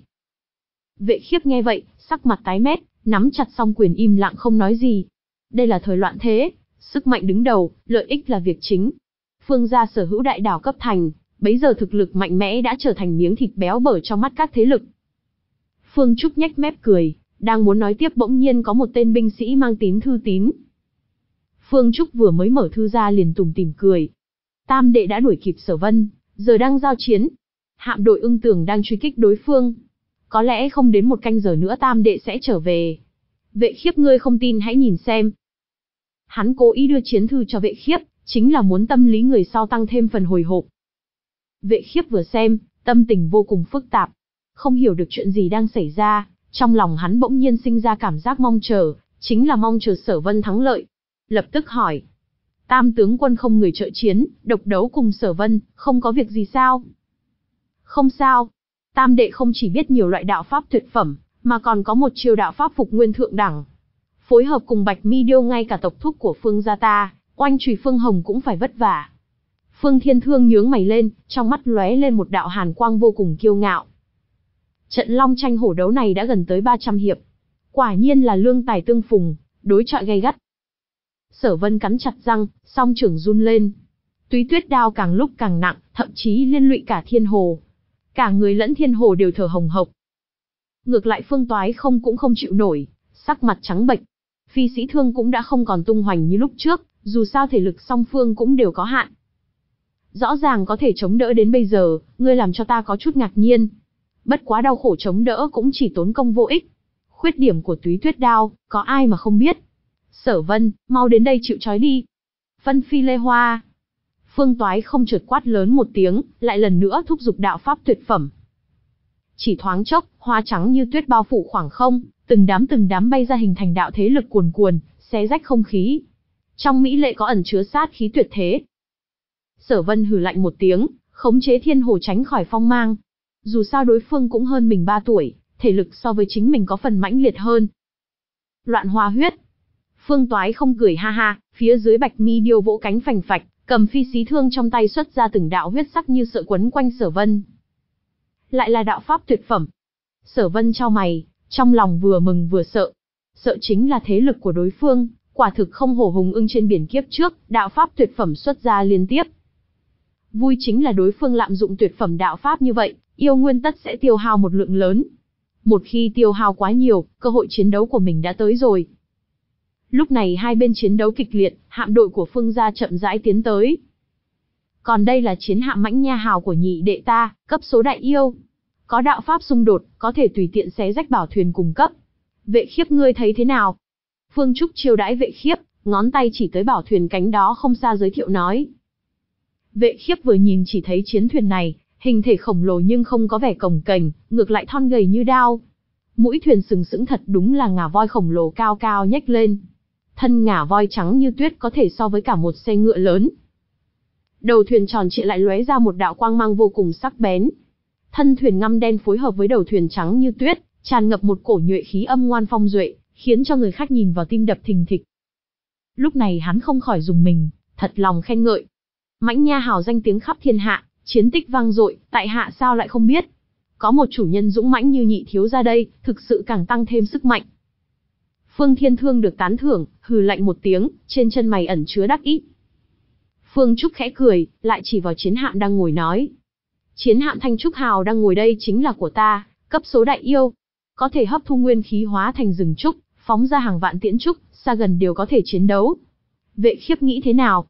Speaker 1: Vệ Khiếp nghe vậy, sắc mặt tái mét, nắm chặt song quyền im lặng không nói gì. Đây là thời loạn thế, sức mạnh đứng đầu, lợi ích là việc chính. Phương gia sở hữu đại đảo cấp thành, bấy giờ thực lực mạnh mẽ đã trở thành miếng thịt béo bở trong mắt các thế lực. Phương Trúc nhếch mép cười, đang muốn nói tiếp bỗng nhiên có một tên binh sĩ mang tín thư tín. Phương Trúc vừa mới mở thư ra liền tủm tỉm cười. Tam đệ đã đuổi kịp Sở Vân, giờ đang giao chiến. Hạm đội Ưng Tường đang truy kích đối phương. Có lẽ không đến một canh giờ nữa Tam đệ sẽ trở về. Vệ Khiếp ngươi không tin hãy nhìn xem. Hắn cố ý đưa chiến thư cho Vệ Khiếp, chính là muốn tâm lý người sau tăng thêm phần hồi hộp. Vệ Khiếp vừa xem, tâm tình vô cùng phức tạp. Không hiểu được chuyện gì đang xảy ra, trong lòng hắn bỗng nhiên sinh ra cảm giác mong chờ, chính là mong chờ Sở Vân thắng lợi. Lập tức hỏi. Tam tướng quân không người trợ chiến, độc đấu cùng Sở Vân, không có việc gì sao? Không sao. Tam đệ không chỉ biết nhiều loại đạo pháp tuyệt phẩm, mà còn có một chiêu đạo pháp phục nguyên thượng đẳng. Phối hợp cùng Bạch Mi Điêu ngay cả tộc thúc của Phương gia ta, oanh chùy Phương Hồng cũng phải vất vả. Phương Thiên Thương nhướng mày lên, trong mắt lóe lên một đạo hàn quang vô cùng kiêu ngạo. Trận long tranh hổ đấu này đã gần tới ba trăm hiệp. Quả nhiên là lương tài tương phùng, đối chọi gay gắt. Sở Vân cắn chặt răng, song trưởng run lên. Túy Tuyết đao càng lúc càng nặng, thậm chí liên lụy cả Thiên Hồ. Cả người lẫn Thiên Hồ đều thở hồng hộc. Ngược lại Phương Toái không cũng không chịu nổi, sắc mặt trắng bệch. Phi Sĩ Thương cũng đã không còn tung hoành như lúc trước, dù sao thể lực song phương cũng đều có hạn. Rõ ràng có thể chống đỡ đến bây giờ, ngươi làm cho ta có chút ngạc nhiên. Bất quá đau khổ chống đỡ cũng chỉ tốn công vô ích. Khuyết điểm của Túy Tuyết đao, có ai mà không biết. Sở Vân, mau đến đây chịu trói đi. Vân Phi Lê Hoa. Phương Toái không chợt quát lớn một tiếng, lại lần nữa thúc giục đạo pháp tuyệt phẩm. Chỉ thoáng chốc, hoa trắng như tuyết bao phủ khoảng không, từng đám từng đám bay ra hình thành đạo thế lực cuồn cuồn, xé rách không khí. Trong mỹ lệ có ẩn chứa sát khí tuyệt thế. Sở Vân hừ lạnh một tiếng, khống chế Thiên Hồ tránh khỏi phong mang. Dù sao đối phương cũng hơn mình ba tuổi, thể lực so với chính mình có phần mãnh liệt hơn. Loạn hoa huyết. Phương Toái không cười ha ha, phía dưới Bạch Mi Điêu vỗ cánh phành phạch, cầm phi xí thương trong tay xuất ra từng đạo huyết sắc như sợi quấn quanh Sở Vân. Lại là đạo pháp tuyệt phẩm. Sở Vân chau mày, trong lòng vừa mừng vừa sợ. Sợ chính là thế lực của đối phương, quả thực không hổ hùng ưng trên biển kiếp trước, đạo pháp tuyệt phẩm xuất ra liên tiếp. Vui chính là đối phương lạm dụng tuyệt phẩm đạo pháp như vậy, yêu nguyên tất sẽ tiêu hao một lượng lớn. Một khi tiêu hao quá nhiều, cơ hội chiến đấu của mình đã tới rồi. Lúc này hai bên chiến đấu kịch liệt, hạm đội của Phương gia chậm rãi tiến tới. Còn đây là chiến hạm Mãnh Nha Hào của nhị đệ ta, cấp số đại yêu. Có đạo pháp xung đột, có thể tùy tiện xé rách bảo thuyền cùng cấp. Vệ Khiếp ngươi thấy thế nào? Phương Trúc chiêu đãi Vệ Khiếp, ngón tay chỉ tới bảo thuyền cánh đó không xa giới thiệu nói. Vệ Khiếp vừa nhìn chỉ thấy chiến thuyền này, hình thể khổng lồ nhưng không có vẻ cồng kềnh, ngược lại thon gầy như đao. Mũi thuyền sừng sững thật đúng là ngà voi khổng lồ cao cao nhếch lên. Thân ngà voi trắng như tuyết có thể so với cả một xe ngựa lớn. Đầu thuyền tròn trịa lại lóe ra một đạo quang mang vô cùng sắc bén. Thân thuyền ngăm đen phối hợp với đầu thuyền trắng như tuyết, tràn ngập một cổ nhuệ khí âm ngoan phong duệ, khiến cho người khác nhìn vào tim đập thình thịch. Lúc này hắn không khỏi dùng mình, thật lòng khen ngợi. Mãnh Nha Hào danh tiếng khắp thiên hạ, chiến tích vang dội, tại hạ sao lại không biết. Có một chủ nhân dũng mãnh như nhị thiếu ra đây, thực sự càng tăng thêm sức mạnh. Phương Thiên Thương được tán thưởng, hừ lạnh một tiếng, trên chân mày ẩn chứa đắc ý. Phương Trúc khẽ cười, lại chỉ vào chiến hạm đang ngồi nói. Chiến hạm Thanh Trúc Hào đang ngồi đây chính là của ta, cấp số đại yêu. Có thể hấp thu nguyên khí hóa thành rừng trúc, phóng ra hàng vạn tiễn trúc, xa gần đều có thể chiến đấu. Vệ Khiếp nghĩ thế nào?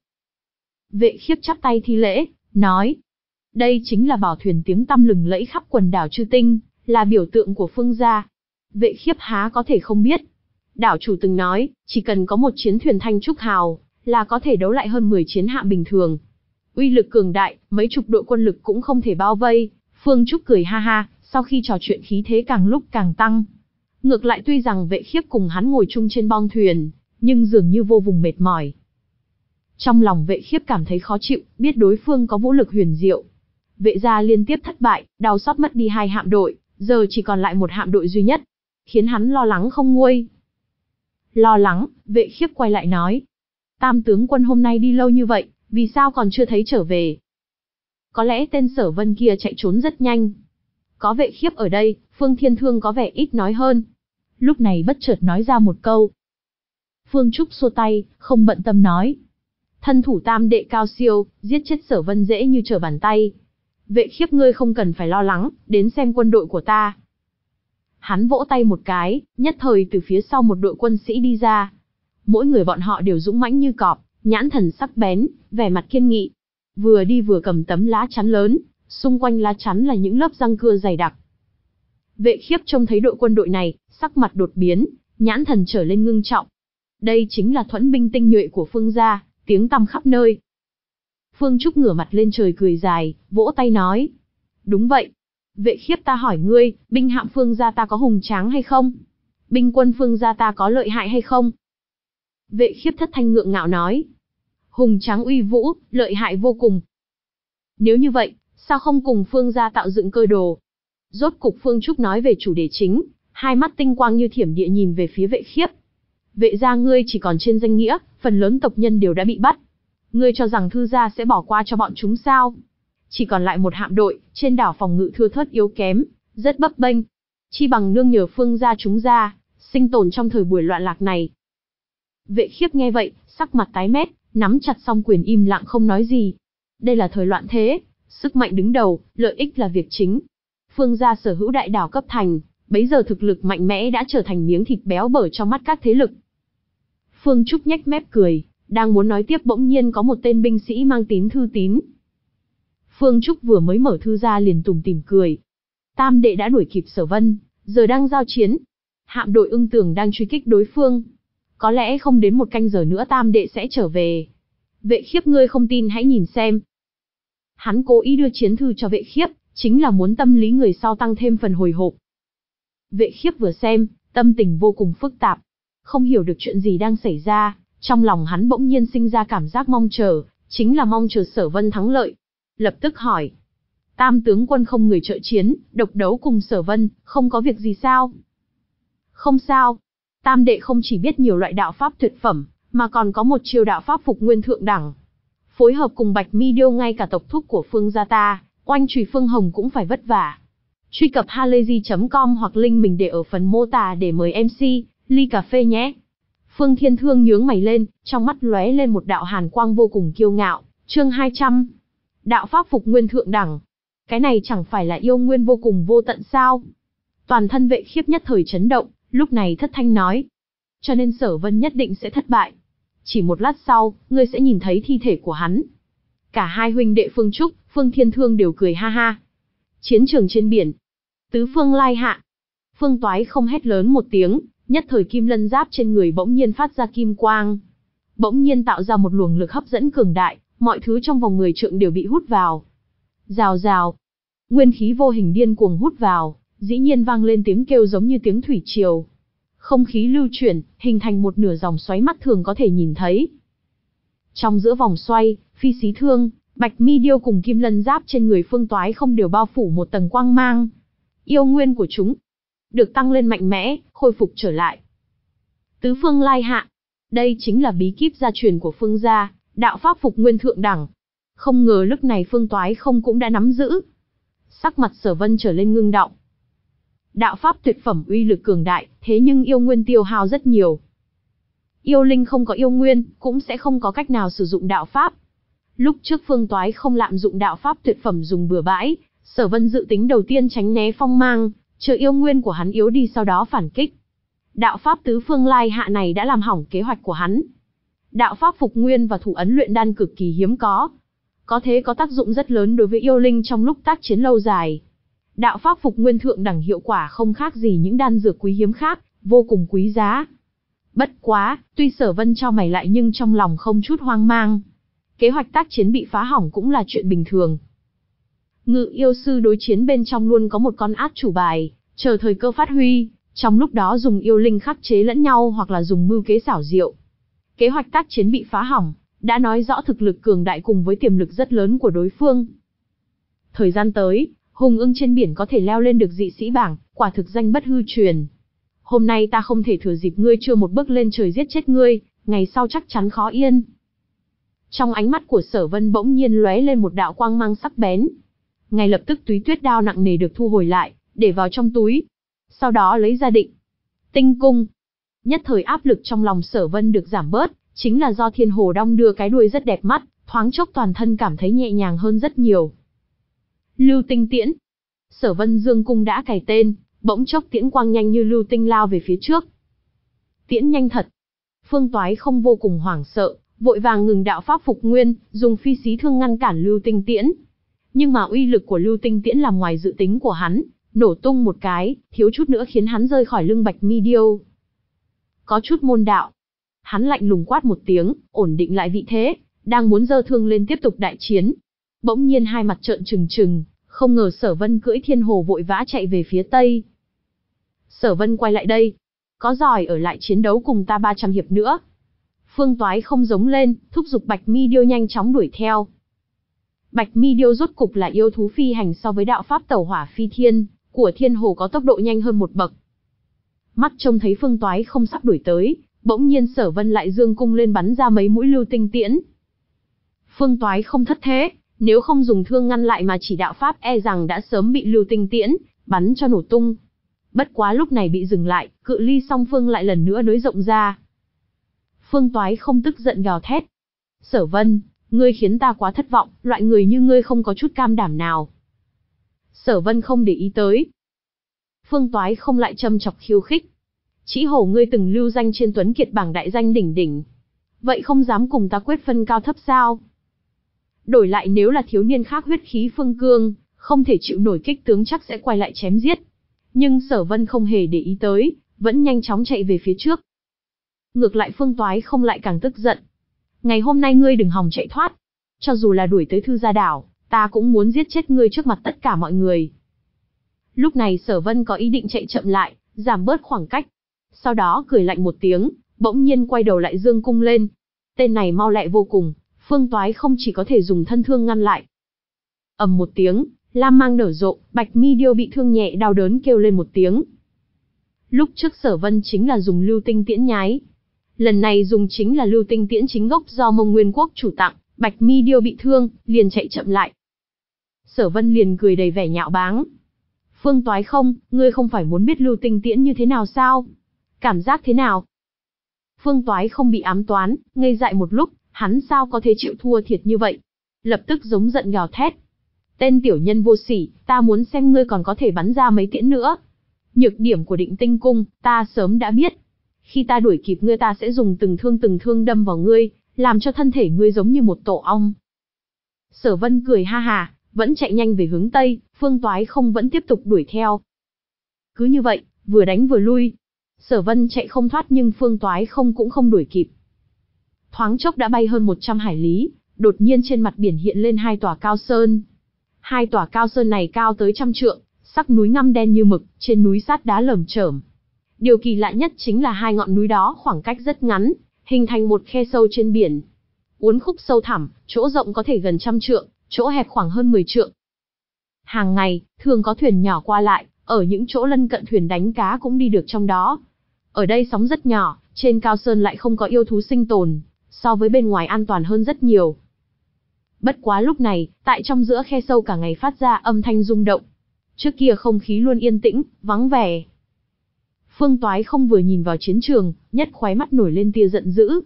Speaker 1: Vệ Khiếp chắp tay thi lễ, nói. Đây chính là bảo thuyền tiếng tăm lừng lẫy khắp quần đảo Chư Tinh, là biểu tượng của Phương gia. Vệ Khiếp há có thể không biết. Đảo chủ từng nói, chỉ cần có một chiến thuyền Thanh Trúc Hào, là có thể đấu lại hơn mười chiến hạm bình thường. Uy lực cường đại, mấy chục đội quân lực cũng không thể bao vây. Phương Trúc cười ha ha, sau khi trò chuyện khí thế càng lúc càng tăng. Ngược lại tuy rằng Vệ Khiếp cùng hắn ngồi chung trên bong thuyền, nhưng dường như vô vùng mệt mỏi. Trong lòng Vệ Khiếp cảm thấy khó chịu, biết đối phương có vũ lực huyền diệu. Vệ gia liên tiếp thất bại, đau xót mất đi hai hạm đội, giờ chỉ còn lại một hạm đội duy nhất, khiến hắn lo lắng không nguôi. Lo lắng, Vệ Khiếp quay lại nói. Tam tướng quân hôm nay đi lâu như vậy, vì sao còn chưa thấy trở về? Có lẽ tên Sở Vân kia chạy trốn rất nhanh. Có Vệ Khiếp ở đây, Phương Thiên Thương có vẻ ít nói hơn. Lúc này bất chợt nói ra một câu. Phương Trúc xua tay, không bận tâm nói. Thân thủ tam đệ cao siêu, giết chết Sở Vân dễ như trở bàn tay. Vệ Khiếp ngươi không cần phải lo lắng, đến xem quân đội của ta. Hắn vỗ tay một cái, nhất thời từ phía sau một đội quân sĩ đi ra. Mỗi người bọn họ đều dũng mãnh như cọp, nhãn thần sắc bén, vẻ mặt kiên nghị. Vừa đi vừa cầm tấm lá chắn lớn, xung quanh lá chắn là những lớp răng cưa dày đặc. Vệ Khiếp trông thấy đội quân đội này, sắc mặt đột biến, nhãn thần trở lên ngưng trọng. Đây chính là thuẫn binh tinh nhuệ của Phương gia, tiếng tăm khắp nơi. Phương Trúc ngửa mặt lên trời cười dài, vỗ tay nói. Đúng vậy. Vệ Khiếp ta hỏi ngươi, binh hạm Phương gia ta có hùng tráng hay không? Binh quân Phương gia ta có lợi hại hay không? Vệ Khiếp thất thanh ngượng ngạo nói. Hùng tráng uy vũ, lợi hại vô cùng. Nếu như vậy, sao không cùng Phương gia tạo dựng cơ đồ? Rốt cục Phương Trúc nói về chủ đề chính, hai mắt tinh quang như thiểm điện nhìn về phía Vệ Khiếp. Vệ gia ngươi chỉ còn trên danh nghĩa, phần lớn tộc nhân đều đã bị bắt. Ngươi cho rằng Thư gia sẽ bỏ qua cho bọn chúng sao? Chỉ còn lại một hạm đội, trên đảo phòng ngự thưa thớt yếu kém, rất bấp bênh. Chi bằng nương nhờ Phương gia chúng ra, sinh tồn trong thời buổi loạn lạc này. Vệ Khiếp nghe vậy, sắc mặt tái mét, nắm chặt song quyền im lặng không nói gì. Đây là thời loạn thế, sức mạnh đứng đầu, lợi ích là việc chính. Phương gia sở hữu đại đảo cấp thành, bấy giờ thực lực mạnh mẽ đã trở thành miếng thịt béo bở trong mắt các thế lực. Phương Trúc nhếch mép cười, đang muốn nói tiếp bỗng nhiên có một tên binh sĩ mang tín thư tín. Phương Trúc vừa mới mở thư ra liền tủm tỉm cười. Tam đệ đã đuổi kịp Sở Vân, giờ đang giao chiến. Hạm đội Ưng Tường đang truy kích đối phương. Có lẽ không đến một canh giờ nữa tam đệ sẽ trở về. Vệ Khiếp ngươi không tin hãy nhìn xem. Hắn cố ý đưa chiến thư cho Vệ Khiếp, chính là muốn tâm lý người sau tăng thêm phần hồi hộp. Vệ Khiếp vừa xem, tâm tình vô cùng phức tạp. Không hiểu được chuyện gì đang xảy ra, trong lòng hắn bỗng nhiên sinh ra cảm giác mong chờ, chính là mong chờ Sở Vân thắng lợi. Lập tức hỏi. Tam tướng quân không người trợ chiến, độc đấu cùng Sở Vân, không có việc gì sao? Không sao. Tam đệ không chỉ biết nhiều loại đạo pháp tuyệt phẩm, mà còn có một chiêu đạo pháp phục nguyên thượng đẳng. Phối hợp cùng Bạch Mi Điêu ngay cả tộc thúc của Phương gia ta, oanh chùy Phương Hồng cũng phải vất vả. Truy cập halayzi chấm com hoặc link mình để ở phần mô tả để mời em xê, ly cà phê nhé. Phương Thiên Thương nhướng mày lên, trong mắt lóe lên một đạo hàn quang vô cùng kiêu ngạo. Chương hai trăm. Đạo pháp phục nguyên thượng đẳng. Cái này chẳng phải là yêu nguyên vô cùng vô tận sao? Toàn thân Vệ Khiếp nhất thời chấn động, lúc này thất thanh nói. Cho nên Sở Vân nhất định sẽ thất bại. Chỉ một lát sau, ngươi sẽ nhìn thấy thi thể của hắn. Cả hai huynh đệ Phương Trúc, Phương Thiên Thương đều cười ha ha. Chiến trường trên biển. Tứ phương lai hạ. Phương Toái không hét lớn một tiếng, nhất thời kim lân giáp trên người bỗng nhiên phát ra kim quang. Bỗng nhiên tạo ra một luồng lực hấp dẫn cường đại, mọi thứ trong vòng mười trượng đều bị hút vào. Rào rào. Nguyên khí vô hình điên cuồng hút vào, dĩ nhiên vang lên tiếng kêu giống như tiếng thủy triều. Không khí lưu chuyển, hình thành một nửa dòng xoáy mắt thường có thể nhìn thấy. Trong giữa vòng xoay, Phi Xí Thương, Bạch Mi Điêu cùng kim lân giáp trên người Phương Toái không đều bao phủ một tầng quang mang. Yêu nguyên của chúng được tăng lên mạnh mẽ, khôi phục trở lại. Tứ phương lai hạ. Đây chính là bí kíp gia truyền của Phương gia, đạo pháp phục nguyên thượng đẳng. Không ngờ lúc này Phương Toái không cũng đã nắm giữ. Sắc mặt Sở Vân trở lên ngưng động. Đạo pháp tuyệt phẩm uy lực cường đại, thế nhưng yêu nguyên tiêu hao rất nhiều. Yêu linh không có yêu nguyên, cũng sẽ không có cách nào sử dụng đạo pháp. Lúc trước Phương Toái không lạm dụng đạo pháp tuyệt phẩm dùng bừa bãi, Sở Vân dự tính đầu tiên tránh né phong mang, chờ yêu nguyên của hắn yếu đi sau đó phản kích. Đạo pháp tứ phương lai hạ này đã làm hỏng kế hoạch của hắn. Đạo pháp phục nguyên và thủ ấn luyện đan cực kỳ hiếm có. Có thế có tác dụng rất lớn đối với yêu linh trong lúc tác chiến lâu dài. Đạo pháp phục nguyên thượng đẳng hiệu quả không khác gì những đan dược quý hiếm khác, vô cùng quý giá. Bất quá, tuy Sở Vân cho mày lại nhưng trong lòng không chút hoang mang. Kế hoạch tác chiến bị phá hỏng cũng là chuyện bình thường. Ngự yêu sư đối chiến bên trong luôn có một con át chủ bài, chờ thời cơ phát huy, trong lúc đó dùng yêu linh khắc chế lẫn nhau hoặc là dùng mưu kế xảo diệu. Kế hoạch tác chiến bị phá hỏng, đã nói rõ thực lực cường đại cùng với tiềm lực rất lớn của đối phương. Thời gian tới, Hùng ưng trên biển có thể leo lên được dị sĩ bảng, quả thực danh bất hư truyền. Hôm nay ta không thể thừa dịp ngươi chưa một bước lên trời giết chết ngươi, ngày sau chắc chắn khó yên. Trong ánh mắt của Sở Vân bỗng nhiên lóe lên một đạo quang mang sắc bén. Ngay lập tức túy tuyết đao nặng nề được thu hồi lại, để vào trong túi. Sau đó lấy ra định tinh cung. Nhất thời áp lực trong lòng Sở Vân được giảm bớt, chính là do Thiên Hồ đong đưa cái đuôi rất đẹp mắt, thoáng chốc toàn thân cảm thấy nhẹ nhàng hơn rất nhiều. Lưu tinh tiễn. Sở Vân dương cung đã cài tên, bỗng chốc tiễn quang nhanh như lưu tinh lao về phía trước. Tiễn nhanh thật. Phương Toái không vô cùng hoảng sợ, vội vàng ngừng đạo pháp phục nguyên, dùng phi xí thương ngăn cản lưu tinh tiễn. Nhưng mà uy lực của lưu tinh tiễn làm ngoài dự tính của hắn, nổ tung một cái, thiếu chút nữa khiến hắn rơi khỏi lưng Bạch Mi Điêu. Có chút môn đạo. Hắn lạnh lùng quát một tiếng, ổn định lại vị thế, đang muốn giơ thương lên tiếp tục đại chiến. Bỗng nhiên hai mặt trợn trừng trừng, không ngờ Sở Vân cưỡi Thiên Hồ vội vã chạy về phía tây. Sở Vân quay lại đây, có giỏi ở lại chiến đấu cùng ta ba trăm hiệp nữa. Phương Toái không giống lên, thúc giục Bạch Mi Điêu nhanh chóng đuổi theo. Bạch Mi Điêu rốt cục là yêu thú phi hành, so với đạo pháp tẩu hỏa phi thiên của Thiên Hồ có tốc độ nhanh hơn một bậc. Mắt trông thấy Phương Toái không sắp đuổi tới, bỗng nhiên Sở Vân lại dương cung lên bắn ra mấy mũi lưu tinh tiễn. Phương Toái không thất thế, nếu không dùng thương ngăn lại mà chỉ đạo pháp e rằng đã sớm bị lưu tinh tiễn bắn cho nổ tung. Bất quá lúc này bị dừng lại, cự ly song phương lại lần nữa nới rộng ra. Phương Toái không tức giận gào thét. Sở Vân, ngươi khiến ta quá thất vọng, loại người như ngươi không có chút cam đảm nào. Sở Vân không để ý tới. Phương Toái không lại châm chọc khiêu khích. Chỉ hổ ngươi từng lưu danh trên Tuấn Kiệt bảng đại danh đỉnh đỉnh. Vậy không dám cùng ta quyết phân cao thấp sao? Đổi lại nếu là thiếu niên khác huyết khí phương cương, không thể chịu nổi kích tướng chắc sẽ quay lại chém giết. Nhưng Sở Vân không hề để ý tới, vẫn nhanh chóng chạy về phía trước. Ngược lại Phương Toái không lại càng tức giận. Ngày hôm nay ngươi đừng hòng chạy thoát. Cho dù là đuổi tới Thư Gia Đảo, ta cũng muốn giết chết ngươi trước mặt tất cả mọi người. Lúc này Sở Vân có ý định chạy chậm lại, giảm bớt khoảng cách. Sau đó cười lạnh một tiếng, bỗng nhiên quay đầu lại dương cung lên. Tên này mau lẹ vô cùng, Phương Toái không chỉ có thể dùng thân thương ngăn lại. Ầm một tiếng, lam mang nở rộ, Bạch Mi Điêu bị thương nhẹ đau đớn kêu lên một tiếng. Lúc trước Sở Vân chính là dùng lưu tinh tiễn nhái. Lần này dùng chính là lưu tinh tiễn chính gốc do Mông Nguyên Quốc chủ tặng, Bạch Mi Điêu bị thương, liền chạy chậm lại. Sở Vân liền cười đầy vẻ nhạo báng. Phương Toái không, ngươi không phải muốn biết lưu tinh tiễn như thế nào sao? Cảm giác thế nào? Phương Toái không bị ám toán, ngây dại một lúc, hắn sao có thể chịu thua thiệt như vậy? Lập tức giống giận gào thét. Tên tiểu nhân vô sỉ, ta muốn xem ngươi còn có thể bắn ra mấy tiễn nữa. Nhược điểm của định tinh cung, ta sớm đã biết. Khi ta đuổi kịp ngươi ta sẽ dùng từng thương từng thương đâm vào ngươi, làm cho thân thể ngươi giống như một tổ ong. Sở Vân cười ha hà, vẫn chạy nhanh về hướng Tây, Phương Toái không vẫn tiếp tục đuổi theo. Cứ như vậy, vừa đánh vừa lui. Sở Vân chạy không thoát nhưng Phương Toái không cũng không đuổi kịp. Thoáng chốc đã bay hơn một trăm hải lý, đột nhiên trên mặt biển hiện lên hai tòa cao sơn. Hai tòa cao sơn này cao tới trăm trượng, sắc núi ngăm đen như mực, trên núi sát đá lởm chởm. Điều kỳ lạ nhất chính là hai ngọn núi đó khoảng cách rất ngắn, hình thành một khe sâu trên biển. Uốn khúc sâu thẳm, chỗ rộng có thể gần trăm trượng, chỗ hẹp khoảng hơn mười trượng. Hàng ngày, thường có thuyền nhỏ qua lại, ở những chỗ lân cận thuyền đánh cá cũng đi được trong đó. Ở đây sóng rất nhỏ, trên cao sơn lại không có yêu thú sinh tồn, so với bên ngoài an toàn hơn rất nhiều. Bất quá lúc này, tại trong giữa khe sâu cả ngày phát ra âm thanh rung động. Trước kia không khí luôn yên tĩnh, vắng vẻ. Phương Toái không vừa nhìn vào chiến trường, nhất khóe mắt nổi lên tia giận dữ.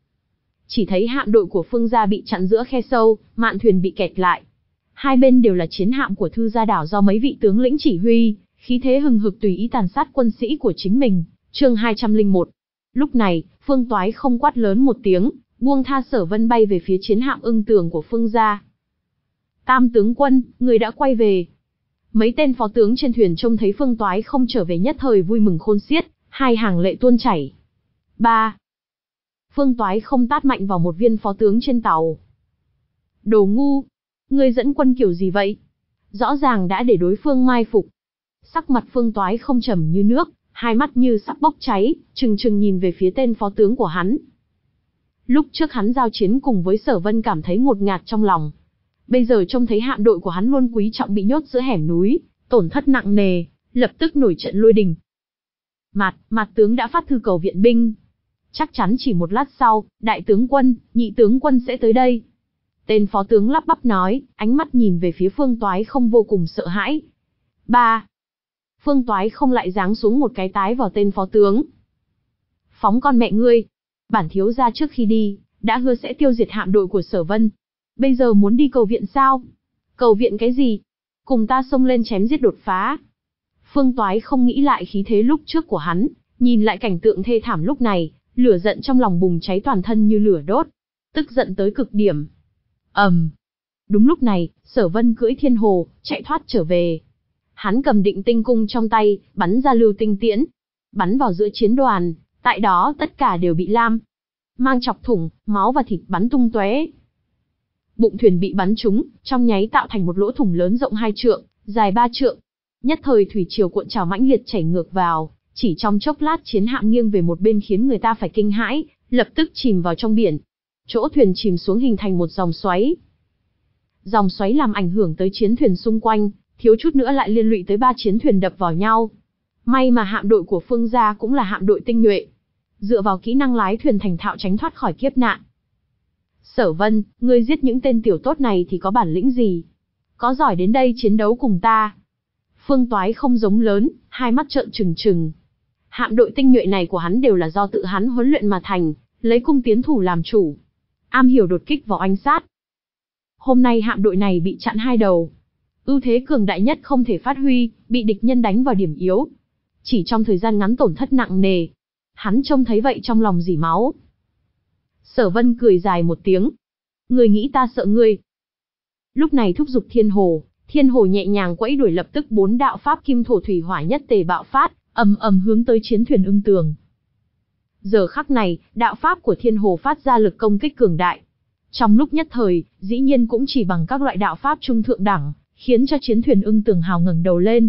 Speaker 1: Chỉ thấy hạm đội của Phương gia bị chặn giữa khe sâu, mạn thuyền bị kẹt lại. Hai bên đều là chiến hạm của Thư Gia Đảo do mấy vị tướng lĩnh chỉ huy, khí thế hừng hực tùy ý tàn sát quân sĩ của chính mình. Chương hai trăm lẻ một. Lúc này, Phương Toái không quát lớn một tiếng, buông tha Sở Vân bay về phía chiến hạm Ưng Tường của Phương gia. Tam tướng quân, người đã quay về. Mấy tên phó tướng trên thuyền trông thấy Phương Toái không trở về nhất thời vui mừng khôn xiết, hai hàng lệ tuôn chảy. Ba. Phương Toái không tát mạnh vào một viên phó tướng trên tàu. Đồ ngu, ngươi dẫn quân kiểu gì vậy? Rõ ràng đã để đối phương mai phục. Sắc mặt Phương Toái không trầm như nước, hai mắt như sắp bốc cháy, trừng trừng nhìn về phía tên phó tướng của hắn. Lúc trước hắn giao chiến cùng với Sở Vân cảm thấy ngột ngạt trong lòng. Bây giờ trông thấy hạm đội của hắn luôn quý trọng bị nhốt giữa hẻm núi, tổn thất nặng nề, lập tức nổi trận lôi đình. Mạt, Mạt tướng đã phát thư cầu viện binh. Chắc chắn chỉ một lát sau, đại tướng quân, nhị tướng quân sẽ tới đây. Tên phó tướng lắp bắp nói, ánh mắt nhìn về phía Phương Toái không vô cùng sợ hãi. Ba. Phương Toái không lại giáng xuống một cái tái vào tên phó tướng. Phóng con mẹ ngươi. Bản thiếu gia trước khi đi, đã hứa sẽ tiêu diệt hạm đội của Sở Vân. Bây giờ muốn đi cầu viện sao? Cầu viện cái gì? Cùng ta xông lên chém giết đột phá. Phương Toái không nghĩ lại khí thế lúc trước của hắn, nhìn lại cảnh tượng thê thảm lúc này, lửa giận trong lòng bùng cháy toàn thân như lửa đốt, tức giận tới cực điểm. ầm, um. Đúng lúc này, Sở Vân cưỡi thiên hồ, chạy thoát trở về. Hắn cầm định tinh cung trong tay, bắn ra lưu tinh tiễn, bắn vào giữa chiến đoàn, tại đó tất cả đều bị lam mang chọc thủng, máu và thịt bắn tung tóe. Bụng thuyền bị bắn trúng, trong nháy tạo thành một lỗ thủng lớn rộng hai trượng, dài ba trượng. Nhất thời thủy triều cuộn trào mãnh liệt chảy ngược vào, chỉ trong chốc lát chiến hạm nghiêng về một bên khiến người ta phải kinh hãi, lập tức chìm vào trong biển. Chỗ thuyền chìm xuống hình thành một dòng xoáy. Dòng xoáy làm ảnh hưởng tới chiến thuyền xung quanh, thiếu chút nữa lại liên lụy tới ba chiến thuyền đập vào nhau. May mà hạm đội của Phương gia cũng là hạm đội tinh nhuệ, dựa vào kỹ năng lái thuyền thành thạo tránh thoát khỏi kiếp nạn. Sở Vân, ngươi giết những tên tiểu tốt này thì có bản lĩnh gì? Có giỏi đến đây chiến đấu cùng ta? Phương Toái không giống lớn, hai mắt trợn trừng trừng. Hạm đội tinh nhuệ này của hắn đều là do tự hắn huấn luyện mà thành, lấy cung tiến thủ làm chủ, am hiểu đột kích vào oanh sát. Hôm nay hạm đội này bị chặn hai đầu, ưu thế cường đại nhất không thể phát huy, bị địch nhân đánh vào điểm yếu. Chỉ trong thời gian ngắn tổn thất nặng nề. Hắn trông thấy vậy trong lòng rỉ máu. Sở Vân cười dài một tiếng. Ngươi nghĩ ta sợ ngươi? Lúc này thúc giục thiên hồ, thiên hồ nhẹ nhàng quẫy đuổi, lập tức bốn đạo pháp kim thổ thủy hỏa nhất tề bạo phát, ầm ầm hướng tới chiến thuyền ưng tường. Giờ khắc này, đạo pháp của thiên hồ phát ra lực công kích cường đại. Trong lúc nhất thời, dĩ nhiên cũng chỉ bằng các loại đạo pháp trung thượng đẳng, khiến cho chiến thuyền ưng tường hào ngẩng đầu lên.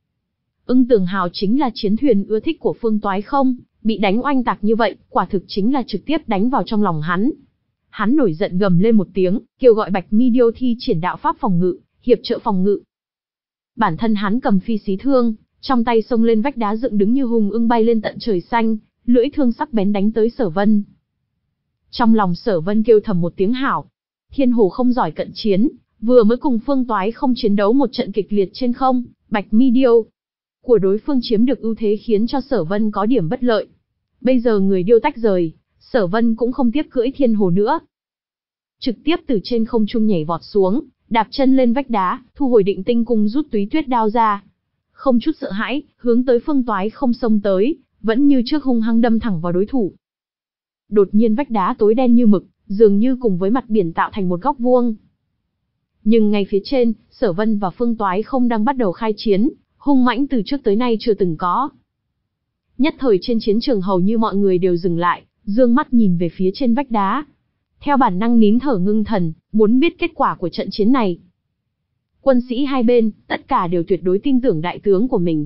Speaker 1: Ưng tường hào chính là chiến thuyền ưa thích của Phương Toái không, bị đánh oanh tạc như vậy, quả thực chính là trực tiếp đánh vào trong lòng hắn. Hắn nổi giận gầm lên một tiếng, kêu gọi Bạch Mi Điêu thi triển đạo pháp phòng ngự, hiệp trợ phòng ngự. Bản thân hắn cầm phi xí thương, trong tay xông lên vách đá dựng đứng như hùng ưng bay lên tận trời xanh, lưỡi thương sắc bén đánh tới Sở Vân. Trong lòng Sở Vân kêu thầm một tiếng hảo. Thiên hồ không giỏi cận chiến, vừa mới cùng Phương Toái không chiến đấu một trận kịch liệt trên không, Bạch Mi Điêu của đối phương chiếm được ưu thế khiến cho Sở Vân có điểm bất lợi. Bây giờ người điêu tách rời, Sở Vân cũng không tiếp cưỡi thiên hồ nữa. Trực tiếp từ trên không trung nhảy vọt xuống, đạp chân lên vách đá, thu hồi định tinh cung rút túy tuyết đao ra. Không chút sợ hãi, hướng tới Phương Toái không xông tới, vẫn như trước hung hăng đâm thẳng vào đối thủ. Đột nhiên vách đá tối đen như mực, dường như cùng với mặt biển tạo thành một góc vuông. Nhưng ngay phía trên, Sở Vân và Phương Toái không đang bắt đầu khai chiến, hung mãnh từ trước tới nay chưa từng có. Nhất thời trên chiến trường hầu như mọi người đều dừng lại, dương mắt nhìn về phía trên vách đá. Theo bản năng nín thở ngưng thần, muốn biết kết quả của trận chiến này. Quân sĩ hai bên, tất cả đều tuyệt đối tin tưởng đại tướng của mình.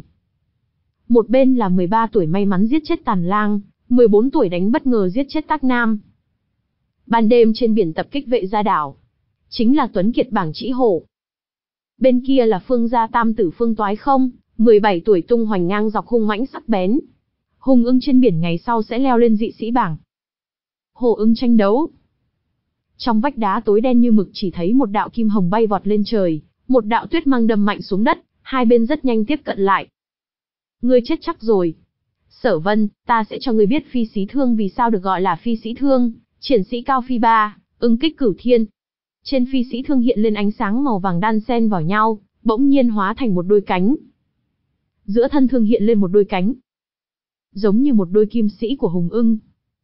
Speaker 1: Một bên là mười ba tuổi may mắn giết chết Tàn Lang, mười bốn tuổi đánh bất ngờ giết chết Tác Nam. Ban đêm trên biển tập kích Vệ Gia đảo, chính là Tuấn Kiệt bảng Trĩ Hổ. Bên kia là Phương gia tam tử Phương Toái không, mười bảy tuổi tung hoành ngang dọc hung mãnh sắc bén. Hùng ưng trên biển ngày sau sẽ leo lên dị sĩ bảng. Hổ ưng tranh đấu. Trong vách đá tối đen như mực chỉ thấy một đạo kim hồng bay vọt lên trời, một đạo tuyết mang đâm mạnh xuống đất, hai bên rất nhanh tiếp cận lại. Ngươi chết chắc rồi. Sở Vân, ta sẽ cho ngươi biết phi sĩ thương vì sao được gọi là phi sĩ thương, triển sĩ cao phi ba, ưng kích cửu thiên. Trên phi sĩ thương hiện lên ánh sáng màu vàng đan xen vào nhau, bỗng nhiên hóa thành một đôi cánh. Giữa thân thương hiện lên một đôi cánh, giống như một đôi kim sĩ của hùng ưng.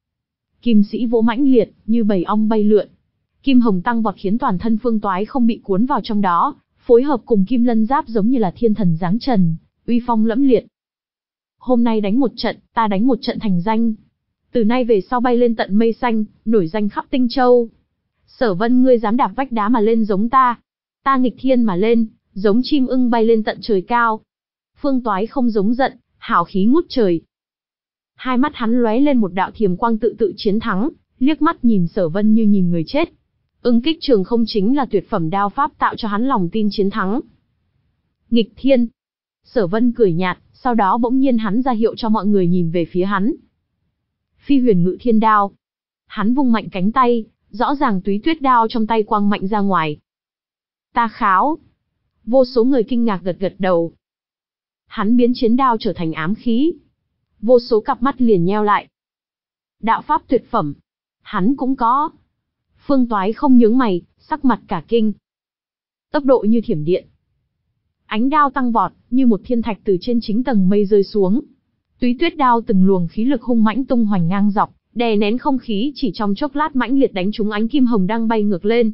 Speaker 1: Kim sĩ vỗ mãnh liệt, như bầy ong bay lượn. Kim hồng tăng vọt khiến toàn thân Phương Toái không bị cuốn vào trong đó, phối hợp cùng kim lân giáp giống như là thiên thần giáng trần, uy phong lẫm liệt. Hôm nay đánh một trận, ta đánh một trận thành danh. Từ nay về sau bay lên tận mây xanh, nổi danh khắp Tinh Châu. Sở Vân, ngươi dám đạp vách đá mà lên giống ta. Ta nghịch thiên mà lên, giống chim ưng bay lên tận trời cao. Phương Toái không giống giận, hào khí ngút trời. Hai mắt hắn lóe lên một đạo thiềm quang tự tự chiến thắng, liếc mắt nhìn Sở Vân như nhìn người chết. Ưng kích trường không chính là tuyệt phẩm đao pháp tạo cho hắn lòng tin chiến thắng. Nghịch thiên. Sở Vân cười nhạt, sau đó bỗng nhiên hắn ra hiệu cho mọi người nhìn về phía hắn. Phi huyền ngự thiên đao. Hắn vung mạnh cánh tay, rõ ràng túy tuyết đao trong tay quang mạnh ra ngoài. Ta kháo. Vô số người kinh ngạc gật gật đầu. Hắn biến chiến đao trở thành ám khí. Vô số cặp mắt liền nheo lại. Đạo pháp tuyệt phẩm. Hắn cũng có. Phương Toái không nhướng mày, sắc mặt cả kinh. Tốc độ như thiểm điện. Ánh đao tăng vọt, như một thiên thạch từ trên chính tầng mây rơi xuống. Túy tuyết đao từng luồng khí lực hung mãnh tung hoành ngang dọc, đè nén không khí, chỉ trong chốc lát mãnh liệt đánh trúng ánh kim hồng đang bay ngược lên.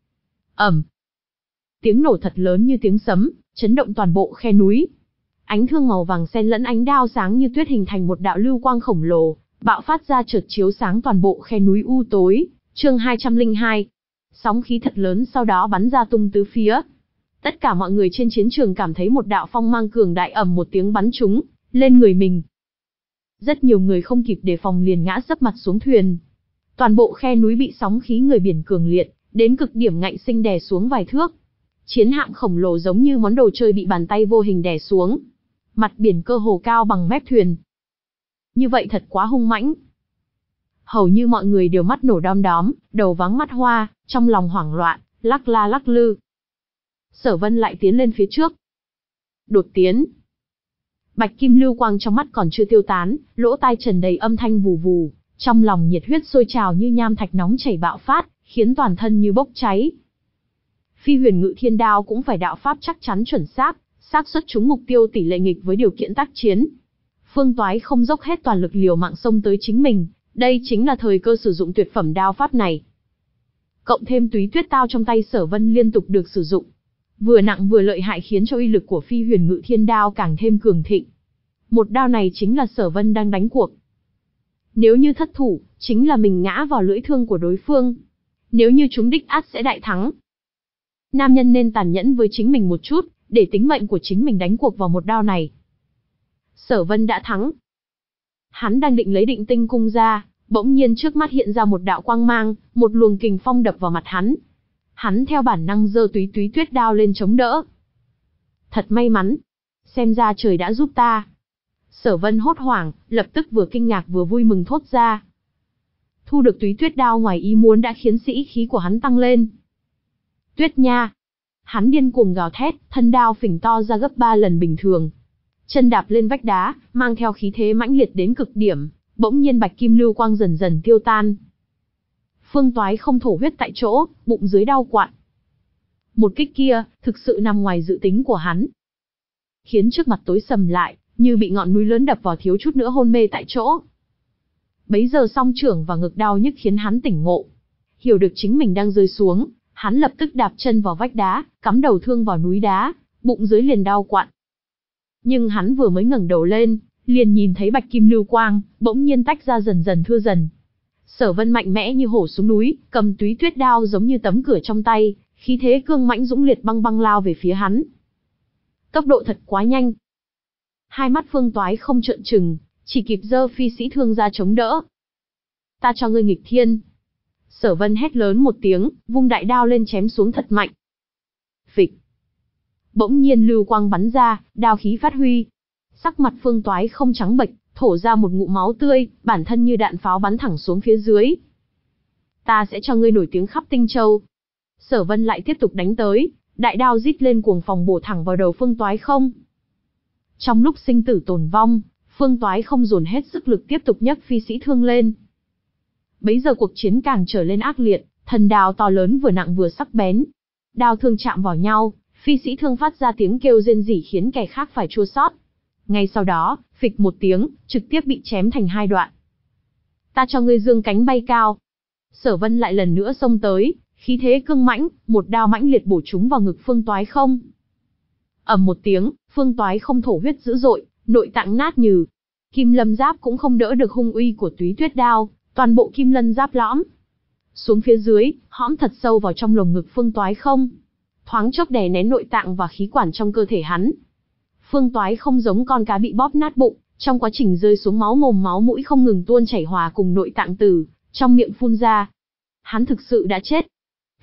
Speaker 1: Ầm. Tiếng nổ thật lớn như tiếng sấm, chấn động toàn bộ khe núi. Ánh thương màu vàng xen lẫn ánh đao sáng như tuyết hình thành một đạo lưu quang khổng lồ, bạo phát ra chợt chiếu sáng toàn bộ khe núi u tối. Chương hai trăm lẻ hai. Sóng khí thật lớn sau đó bắn ra tung tứ phía. Tất cả mọi người trên chiến trường cảm thấy một đạo phong mang cường đại ầm một tiếng bắn trúng lên người mình. Rất nhiều người không kịp đề phòng liền ngã sấp mặt xuống thuyền. Toàn bộ khe núi bị sóng khí người biển cường liệt, đến cực điểm ngạnh sinh đè xuống vài thước. Chiến hạm khổng lồ giống như món đồ chơi bị bàn tay vô hình đè xuống. Mặt biển cơ hồ cao bằng mép thuyền. Như vậy thật quá hung mãnh. Hầu như mọi người đều mắt nổ đom đóm, đầu váng mắt hoa, trong lòng hoảng loạn, lắc la lắc lư. Sở Vân lại tiến lên phía trước. Đột tiến. Bạch kim lưu quang trong mắt còn chưa tiêu tán, lỗ tai trần đầy âm thanh vù vù, trong lòng nhiệt huyết sôi trào như nham thạch nóng chảy bạo phát, khiến toàn thân như bốc cháy. Phi huyền ngự thiên đao cũng phải đạo pháp chắc chắn chuẩn xác, xác suất trúng mục tiêu tỷ lệ nghịch với điều kiện tác chiến. Phương Toái không dốc hết toàn lực liều mạng xông tới chính mình, đây chính là thời cơ sử dụng tuyệt phẩm đao pháp này. Cộng thêm túy tuyết đao trong tay Sở Vân liên tục được sử dụng, vừa nặng vừa lợi hại khiến cho uy lực của phi huyền ngự thiên đao càng thêm cường thịnh. Một đao này chính là Sở Vân đang đánh cuộc. Nếu như thất thủ, chính là mình ngã vào lưỡi thương của đối phương. Nếu như trúng đích ắt sẽ đại thắng. Nam nhân nên tàn nhẫn với chính mình một chút, để tính mệnh của chính mình đánh cuộc vào một đao này. Sở Vân đã thắng. Hắn đang định lấy định tinh cung ra, bỗng nhiên trước mắt hiện ra một đạo quang mang, một luồng kình phong đập vào mặt hắn. Hắn theo bản năng giơ túy túy tuyết đao lên chống đỡ. Thật may mắn. Xem ra trời đã giúp ta. Sở Vân hốt hoảng, lập tức vừa kinh ngạc vừa vui mừng thốt ra. Thu được túy tuyết đao ngoài ý muốn đã khiến sĩ khí của hắn tăng lên. Tuyết nha. Hắn điên cuồng gào thét, thân đao phình to ra gấp ba lần bình thường. Chân đạp lên vách đá, mang theo khí thế mãnh liệt đến cực điểm, bỗng nhiên bạch kim lưu quang dần dần tiêu tan. Phương Toái không thổ huyết tại chỗ, bụng dưới đau quặn. Một kích kia, thực sự nằm ngoài dự tính của hắn. Khiến trước mặt tối sầm lại, như bị ngọn núi lớn đập vào thiếu chút nữa hôn mê tại chỗ. Bấy giờ song trưởng và ngực đau nhức khiến hắn tỉnh ngộ. Hiểu được chính mình đang rơi xuống, hắn lập tức đạp chân vào vách đá, cắm đầu thương vào núi đá, bụng dưới liền đau quặn. Nhưng hắn vừa mới ngẩng đầu lên, liền nhìn thấy bạch kim lưu quang, bỗng nhiên tách ra dần dần thưa dần. Sở Vân mạnh mẽ như hổ xuống núi, cầm túy tuyết đao giống như tấm cửa trong tay, khí thế cương mãnh dũng liệt băng băng lao về phía hắn. Tốc độ thật quá nhanh. Hai mắt Phương Toái không trợn trừng, chỉ kịp giơ phi sĩ thương ra chống đỡ. Ta cho ngươi nghịch thiên. Sở Vân hét lớn một tiếng, vung đại đao lên chém xuống thật mạnh. Phịch. Bỗng nhiên lưu quang bắn ra, đao khí phát huy. Sắc mặt Phương Toái không trắng bệch, thổ ra một ngụm máu tươi, bản thân như đạn pháo bắn thẳng xuống phía dưới. Ta sẽ cho ngươi nổi tiếng khắp Tinh Châu. Sở Vân lại tiếp tục đánh tới, đại đao rít lên cuồng phòng bổ thẳng vào đầu Phương Toái không. Trong lúc sinh tử tồn vong, Phương Toái không dồn hết sức lực tiếp tục nhấc phi sĩ thương lên. Bấy giờ cuộc chiến càng trở lên ác liệt, thần đao to lớn vừa nặng vừa sắc bén. Đao thương chạm vào nhau, phi sĩ thương phát ra tiếng kêu rên rỉ khiến kẻ khác phải chua xót. Ngay sau đó, phịch một tiếng, trực tiếp bị chém thành hai đoạn. Ta cho ngươi dương cánh bay cao. Sở Vân lại lần nữa xông tới, khí thế cương mãnh, một đao mãnh liệt bổ trúng vào ngực Phương Toái không. Ầm một tiếng, Phương Toái không thổ huyết dữ dội, nội tạng nát nhừ. Kim lâm giáp cũng không đỡ được hung uy của túy tuyết đao, toàn bộ kim lân giáp lõm xuống phía dưới, hõm thật sâu vào trong lồng ngực Phương Toái không. Thoáng chốc đè nén nội tạng và khí quản trong cơ thể hắn. Phương Toái không giống con cá bị bóp nát bụng, trong quá trình rơi xuống máu mồm máu mũi không ngừng tuôn chảy hòa cùng nội tạng từ trong miệng phun ra. Hắn thực sự đã chết.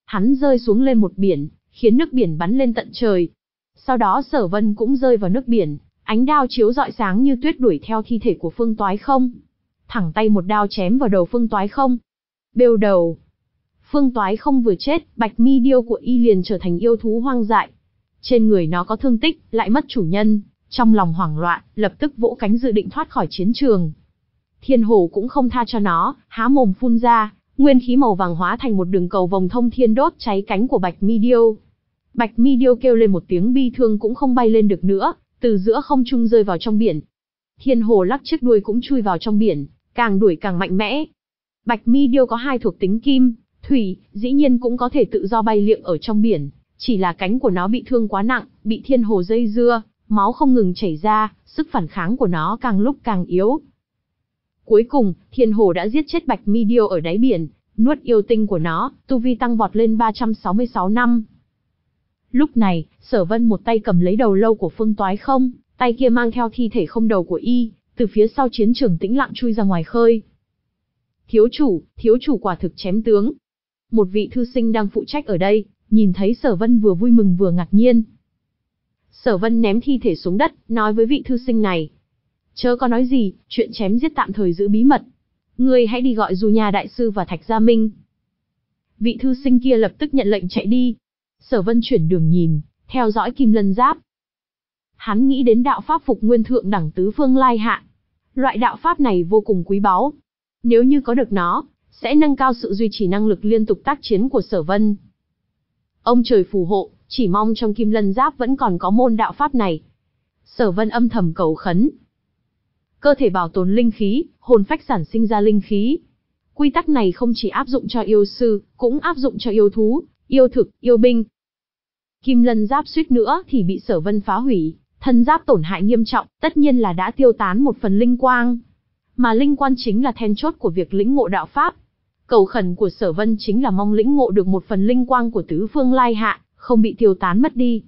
Speaker 1: Hắn rơi xuống lên một biển, khiến nước biển bắn lên tận trời. Sau đó Sở Vân cũng rơi vào nước biển, ánh đao chiếu rọi sáng như tuyết đuổi theo thi thể của Phương Toái Không. Thẳng tay một đao chém vào đầu Phương Toái Không. Bêu đầu. Phương Toái Không vừa chết, Bạch Mi Điêu của y liền trở thành yêu thú hoang dại. Trên người nó có thương tích, lại mất chủ nhân, trong lòng hoảng loạn, lập tức vỗ cánh dự định thoát khỏi chiến trường. Thiên Hồ cũng không tha cho nó, há mồm phun ra, nguyên khí màu vàng hóa thành một đường cầu vòng thông thiên đốt cháy cánh của Bạch Mi Điêu. Bạch Mi Điêu kêu lên một tiếng bi thương cũng không bay lên được nữa, từ giữa không trung rơi vào trong biển. Thiên Hồ lắc chiếc đuôi cũng chui vào trong biển, càng đuổi càng mạnh mẽ. Bạch Mi Điêu có hai thuộc tính kim, thủy, dĩ nhiên cũng có thể tự do bay liệng ở trong biển, chỉ là cánh của nó bị thương quá nặng, bị Thiên Hồ dây dưa, máu không ngừng chảy ra, sức phản kháng của nó càng lúc càng yếu. Cuối cùng, Thiên Hồ đã giết chết Bạch Mi Điêu ở đáy biển, nuốt yêu tinh của nó, tu vi tăng vọt lên ba trăm sáu mươi sáu năm. Lúc này, Sở Vân một tay cầm lấy đầu lâu của Phương Toái Không, tay kia mang theo thi thể không đầu của y, từ phía sau chiến trường tĩnh lặng chui ra ngoài khơi. Thiếu chủ, thiếu chủ quả thực chém tướng. Một vị thư sinh đang phụ trách ở đây, nhìn thấy Sở Vân vừa vui mừng vừa ngạc nhiên. Sở Vân ném thi thể xuống đất, nói với vị thư sinh này. Chớ có nói gì, chuyện chém giết tạm thời giữ bí mật. Ngươi hãy đi gọi Du Nha Đại Sư và Thạch Gia Minh. Vị thư sinh kia lập tức nhận lệnh chạy đi. Sở Vân chuyển đường nhìn, theo dõi Kim Lân Giáp. Hắn nghĩ đến đạo pháp phục nguyên thượng đẳng tứ phương lai hạ. Loại đạo pháp này vô cùng quý báu. Nếu như có được nó, sẽ nâng cao sự duy trì năng lực liên tục tác chiến của Sở Vân. Ông trời phù hộ, chỉ mong trong Kim Lân Giáp vẫn còn có môn đạo pháp này. Sở Vân âm thầm cầu khấn. Cơ thể bảo tồn linh khí, hồn phách sản sinh ra linh khí. Quy tắc này không chỉ áp dụng cho yêu sư, cũng áp dụng cho yêu thú, yêu thực, yêu binh. Kim Lân Giáp suýt nữa thì bị Sở Vân phá hủy, thân giáp tổn hại nghiêm trọng, tất nhiên là đã tiêu tán một phần linh quang. Mà linh quang chính là then chốt của việc lĩnh ngộ đạo pháp. Cầu khẩn của Sở Vân chính là mong lĩnh ngộ được một phần linh quang của tứ phương lai hạ, không bị tiêu tán mất đi.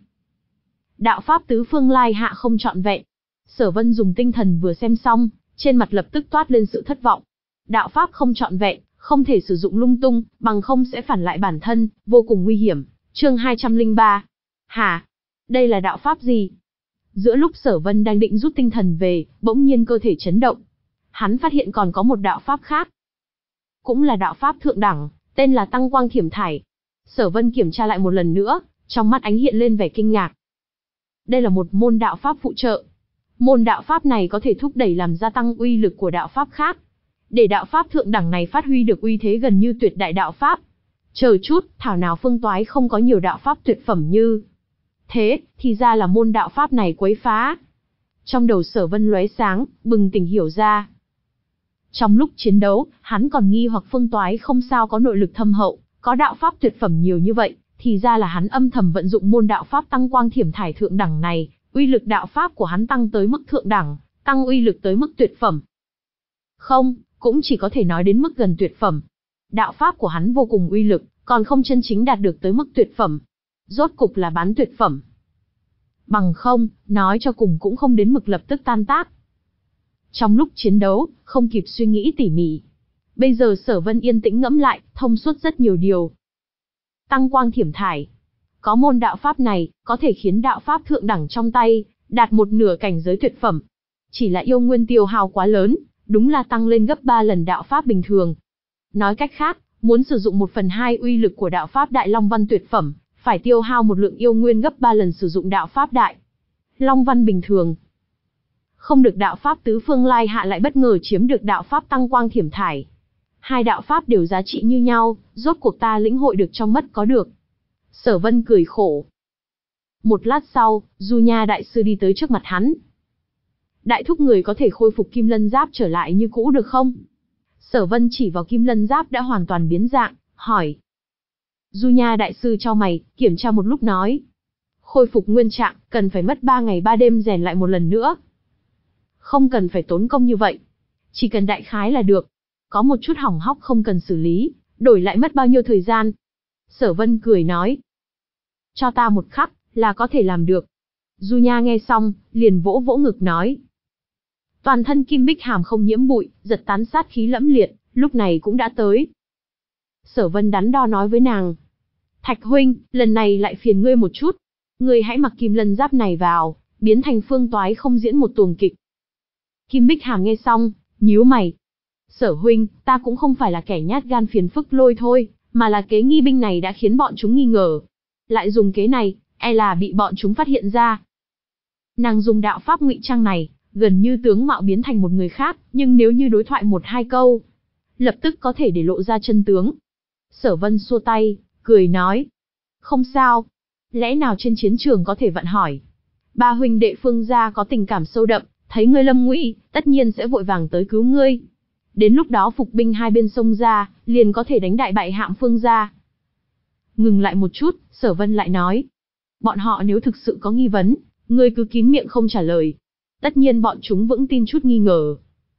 Speaker 1: Đạo pháp tứ phương lai hạ không trọn vẹn. Sở Vân dùng tinh thần vừa xem xong, trên mặt lập tức toát lên sự thất vọng. Đạo pháp không trọn vẹn, không thể sử dụng lung tung, bằng không sẽ phản lại bản thân, vô cùng nguy hiểm. Chương hai trăm lẻ ba. Hả? Đây là đạo pháp gì? Giữa lúc Sở Vân đang định rút tinh thần về, bỗng nhiên cơ thể chấn động. Hắn phát hiện còn có một đạo pháp khác. Cũng là đạo pháp thượng đẳng, tên là Tăng Quang Thiểm Thải. Sở Vân kiểm tra lại một lần nữa, trong mắt ánh hiện lên vẻ kinh ngạc. Đây là một môn đạo pháp phụ trợ. Môn đạo pháp này có thể thúc đẩy làm gia tăng uy lực của đạo pháp khác. Để đạo pháp thượng đẳng này phát huy được uy thế gần như tuyệt đại đạo pháp. Chờ chút, thảo nào Phương Toái không có nhiều đạo pháp tuyệt phẩm như thế, thì ra là môn đạo pháp này quấy phá. Trong đầu Sở Vân lóe sáng, bừng tỉnh hiểu ra. Trong lúc chiến đấu, hắn còn nghi hoặc Phương Toái không sao có nội lực thâm hậu, có đạo pháp tuyệt phẩm nhiều như vậy, thì ra là hắn âm thầm vận dụng môn đạo pháp Tăng Quang Thiểm Thải thượng đẳng này, uy lực đạo pháp của hắn tăng tới mức thượng đẳng, tăng uy lực tới mức tuyệt phẩm. Không, cũng chỉ có thể nói đến mức gần tuyệt phẩm. Đạo pháp của hắn vô cùng uy lực, còn không chân chính đạt được tới mức tuyệt phẩm. Rốt cục là bán tuyệt phẩm. Bằng không, nói cho cùng cũng không đến mực lập tức tan tác. Trong lúc chiến đấu, không kịp suy nghĩ tỉ mỉ. Bây giờ Sở Vân yên tĩnh ngẫm lại, thông suốt rất nhiều điều. Tăng Quang Thiểm Thải. Có môn đạo pháp này, có thể khiến đạo pháp thượng đẳng trong tay, đạt một nửa cảnh giới tuyệt phẩm. Chỉ là yêu nguyên tiêu hao quá lớn, đúng là tăng lên gấp ba lần đạo pháp bình thường. Nói cách khác, muốn sử dụng một phần hai uy lực của đạo pháp Đại Long Văn tuyệt phẩm, phải tiêu hao một lượng yêu nguyên gấp ba lần sử dụng đạo pháp Đại Long Văn bình thường. Không được đạo pháp tứ phương lai hạ lại bất ngờ chiếm được đạo pháp Tăng Quang Thiểm Thải. Hai đạo pháp đều giá trị như nhau, rốt cuộc ta lĩnh hội được trong mất có được. Sở Vân cười khổ. Một lát sau, Du Nha Đại Sư đi tới trước mặt hắn. Đại thúc người có thể khôi phục Kim Lân Giáp trở lại như cũ được không? Sở Vân chỉ vào Kim Lân Giáp đã hoàn toàn biến dạng, hỏi. Du Nha Đại Sư chau mày, kiểm tra một lúc nói. Khôi phục nguyên trạng, cần phải mất ba ngày ba đêm rèn lại một lần nữa. Không cần phải tốn công như vậy. Chỉ cần đại khái là được. Có một chút hỏng hóc không cần xử lý, đổi lại mất bao nhiêu thời gian? Sở Vân cười nói. Cho ta một khắc, là có thể làm được. Du Nha nghe xong, liền vỗ vỗ ngực nói. Toàn thân Kim Bích Hàm không nhiễm bụi, giật tán sát khí lẫm liệt, lúc này cũng đã tới. Sở Vân đắn đo nói với nàng. Thạch huynh, lần này lại phiền ngươi một chút. Ngươi hãy mặc kim lân giáp này vào, biến thành Phương Toái không diễn một tuồng kịch. Kim Bích Hàm nghe xong, nhíu mày. Sở huynh, ta cũng không phải là kẻ nhát gan phiền phức lôi thôi, mà là kế nghi binh này đã khiến bọn chúng nghi ngờ. Lại dùng kế này, e là bị bọn chúng phát hiện ra. Nàng dùng đạo pháp ngụy trang này, gần như tướng mạo biến thành một người khác, nhưng nếu như đối thoại một hai câu, lập tức có thể để lộ ra chân tướng. Sở Vân xua tay, cười nói. Không sao. Lẽ nào trên chiến trường có thể vặn hỏi. Ba huynh đệ Phương gia có tình cảm sâu đậm, thấy ngươi lâm nguy, tất nhiên sẽ vội vàng tới cứu ngươi. Đến lúc đó phục binh hai bên sông ra, liền có thể đánh đại bại hạm Phương gia. Ngừng lại một chút, Sở Vân lại nói. Bọn họ nếu thực sự có nghi vấn, ngươi cứ kín miệng không trả lời. Tất nhiên bọn chúng vững tin chút nghi ngờ.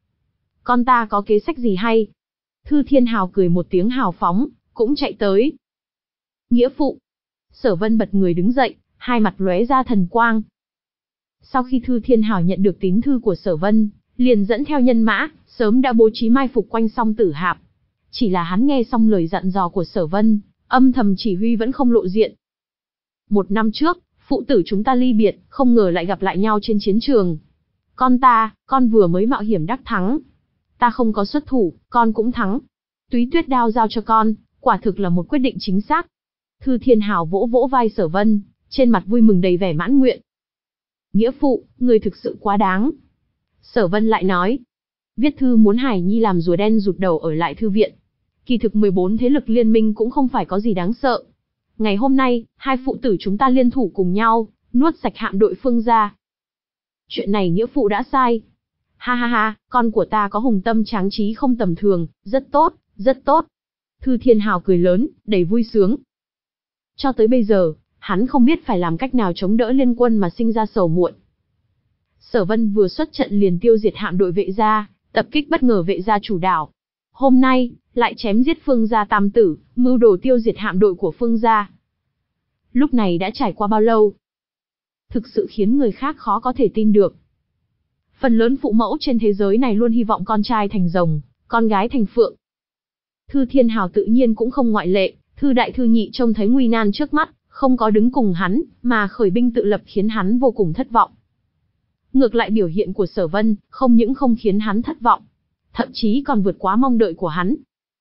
Speaker 1: Con ta có kế sách gì hay? Thư Thiên Hào cười một tiếng hào phóng, cũng chạy tới. Nghĩa phụ. Sở Vân bật người đứng dậy, hai mặt lóe ra thần quang. Sau khi Thư Thiên Hào nhận được tín thư của Sở Vân, liền dẫn theo nhân mã, sớm đã bố trí mai phục quanh Song Tử Hạp. Chỉ là hắn nghe xong lời dặn dò của Sở Vân, âm thầm chỉ huy vẫn không lộ diện. Một năm trước, phụ tử chúng ta ly biệt, không ngờ lại gặp lại nhau trên chiến trường. Con ta, con vừa mới mạo hiểm đắc thắng. Ta không có xuất thủ, con cũng thắng. Túy Tuyết đao giao cho con, quả thực là một quyết định chính xác. Thư Thiên Hào vỗ vỗ vai Sở Vân, trên mặt vui mừng đầy vẻ mãn nguyện. Nghĩa phụ, người thực sự quá đáng. Sở Vân lại nói. Viết thư muốn Hải Nhi làm rùa đen rụt đầu ở lại thư viện. Kỳ thực mười bốn thế lực liên minh cũng không phải có gì đáng sợ. Ngày hôm nay, hai phụ tử chúng ta liên thủ cùng nhau, nuốt sạch hạm đội Phương gia. Chuyện này nghĩa phụ đã sai. Ha ha ha, con của ta có hùng tâm tráng trí không tầm thường, rất tốt, rất tốt. Thư Thiên Hào cười lớn, đầy vui sướng. Cho tới bây giờ, hắn không biết phải làm cách nào chống đỡ liên quân mà sinh ra sầu muộn. Sở Vân vừa xuất trận liền tiêu diệt hạm đội Vệ gia, tập kích bất ngờ Vệ gia chủ đảo. Hôm nay, lại chém giết Phương gia tam tử, mưu đồ tiêu diệt hạm đội của Phương gia. Lúc này đã trải qua bao lâu? Thực sự khiến người khác khó có thể tin được. Phần lớn phụ mẫu trên thế giới này luôn hy vọng con trai thành rồng, con gái thành phượng. Thư Thiên Hào tự nhiên cũng không ngoại lệ, Thư đại thư nhị trông thấy nguy nan trước mắt, không có đứng cùng hắn, mà khởi binh tự lập khiến hắn vô cùng thất vọng. Ngược lại biểu hiện của Sở Vân, không những không khiến hắn thất vọng, thậm chí còn vượt quá mong đợi của hắn.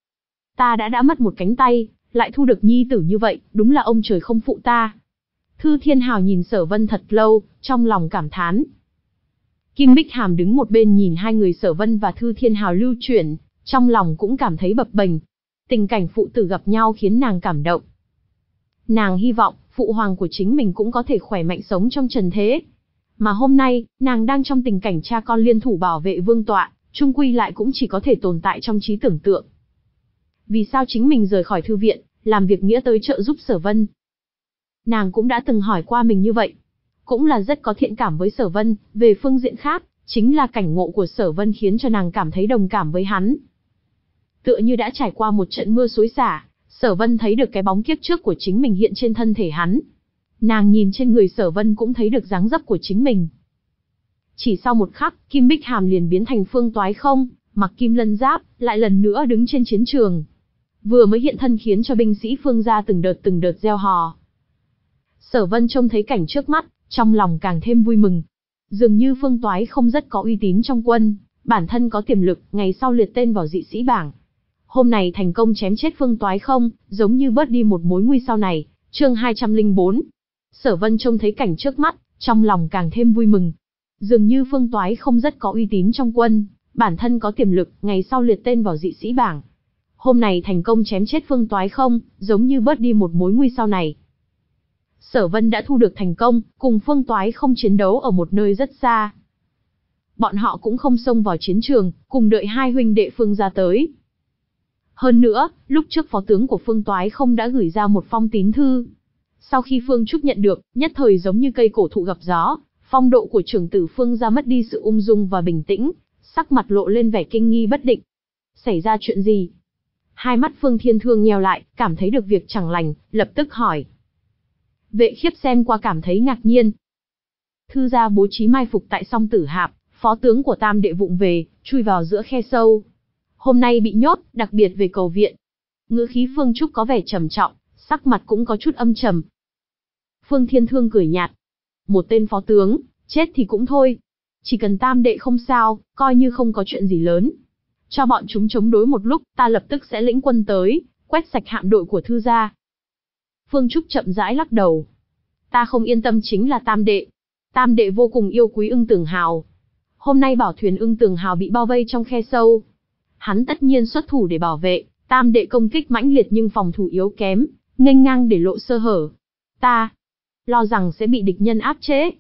Speaker 1: Ta đã đã mất một cánh tay, lại thu được nhi tử như vậy, đúng là ông trời không phụ ta. Thư Thiên Hào nhìn Sở Vân thật lâu, trong lòng cảm thán. Kim Bích Hàm đứng một bên nhìn hai người Sở Vân và Thư Thiên Hào lưu chuyển, trong lòng cũng cảm thấy bập bềnh. Tình cảnh phụ tử gặp nhau khiến nàng cảm động. Nàng hy vọng, phụ hoàng của chính mình cũng có thể khỏe mạnh sống trong trần thế. Mà hôm nay, nàng đang trong tình cảnh cha con liên thủ bảo vệ vương tọa, chung quy lại cũng chỉ có thể tồn tại trong trí tưởng tượng. Vì sao chính mình rời khỏi thư viện, làm việc nghĩa tới trợ giúp Sở Vân? Nàng cũng đã từng hỏi qua mình như vậy. Cũng là rất có thiện cảm với Sở Vân, về phương diện khác, chính là cảnh ngộ của Sở Vân khiến cho nàng cảm thấy đồng cảm với hắn. Tựa như đã trải qua một trận mưa xối xả, Sở Vân thấy được cái bóng kiếp trước của chính mình hiện trên thân thể hắn. Nàng nhìn trên người Sở Vân cũng thấy được dáng dấp của chính mình. Chỉ sau một khắc, Kim Bích Hàm liền biến thành Phương Toái không, mặc kim lân giáp, lại lần nữa đứng trên chiến trường. Vừa mới hiện thân khiến cho binh sĩ Phương gia từng đợt từng đợt reo hò. Sở Vân trông thấy cảnh trước mắt, trong lòng càng thêm vui mừng. Dường như Phương Toái không rất có uy tín trong quân, bản thân có tiềm lực, ngày sau liệt tên vào dị sĩ bảng. Hôm nay thành công chém chết Phương Toái không, giống như bớt đi một mối nguy sau này. Chương hai trăm lẻ bốn. Sở Vân trông thấy cảnh trước mắt, trong lòng càng thêm vui mừng. Dường như Phương Toái không rất có uy tín trong quân, bản thân có tiềm lực, ngày sau liệt tên vào dị sĩ bảng. Hôm nay thành công chém chết Phương Toái không, giống như bớt đi một mối nguy sau này. Sở Vân đã thu được thành công, cùng Phương Toái không chiến đấu ở một nơi rất xa. Bọn họ cũng không xông vào chiến trường, cùng đợi hai huynh đệ Phương gia tới. Hơn nữa, lúc trước phó tướng của Phương Toái không đã gửi ra một phong tín thư. Sau khi Phương Trúc nhận được, nhất thời giống như cây cổ thụ gặp gió, phong độ của trưởng tử Phương gia mất đi sự ung dung và bình tĩnh, sắc mặt lộ lên vẻ kinh nghi bất định. Xảy ra chuyện gì? Hai mắt Phương Thiên Thương nheo lại, cảm thấy được việc chẳng lành, lập tức hỏi. Vệ Khiếp xem qua cảm thấy ngạc nhiên. Thư gia bố trí mai phục tại Song Tử Hạp, phó tướng của Tam đệ vụng về, chui vào giữa khe sâu. Hôm nay bị nhốt, đặc biệt về cầu viện. Ngữ khí Phương Trúc có vẻ trầm trọng, sắc mặt cũng có chút âm trầm. Phương Thiên Thương cười nhạt. Một tên phó tướng, chết thì cũng thôi. Chỉ cần tam đệ không sao, coi như không có chuyện gì lớn. Cho bọn chúng chống đối một lúc, ta lập tức sẽ lĩnh quân tới, quét sạch hạm đội của Thư gia. Phương Trúc chậm rãi lắc đầu. Ta không yên tâm chính là tam đệ. Tam đệ vô cùng yêu quý Ưng Tường Hào. Hôm nay bảo thuyền Ưng Tường Hào bị bao vây trong khe sâu. Hắn tất nhiên xuất thủ để bảo vệ, tam đệ công kích mãnh liệt nhưng phòng thủ yếu kém, nghênh ngang để lộ sơ hở. Ta lo rằng sẽ bị địch nhân áp chế.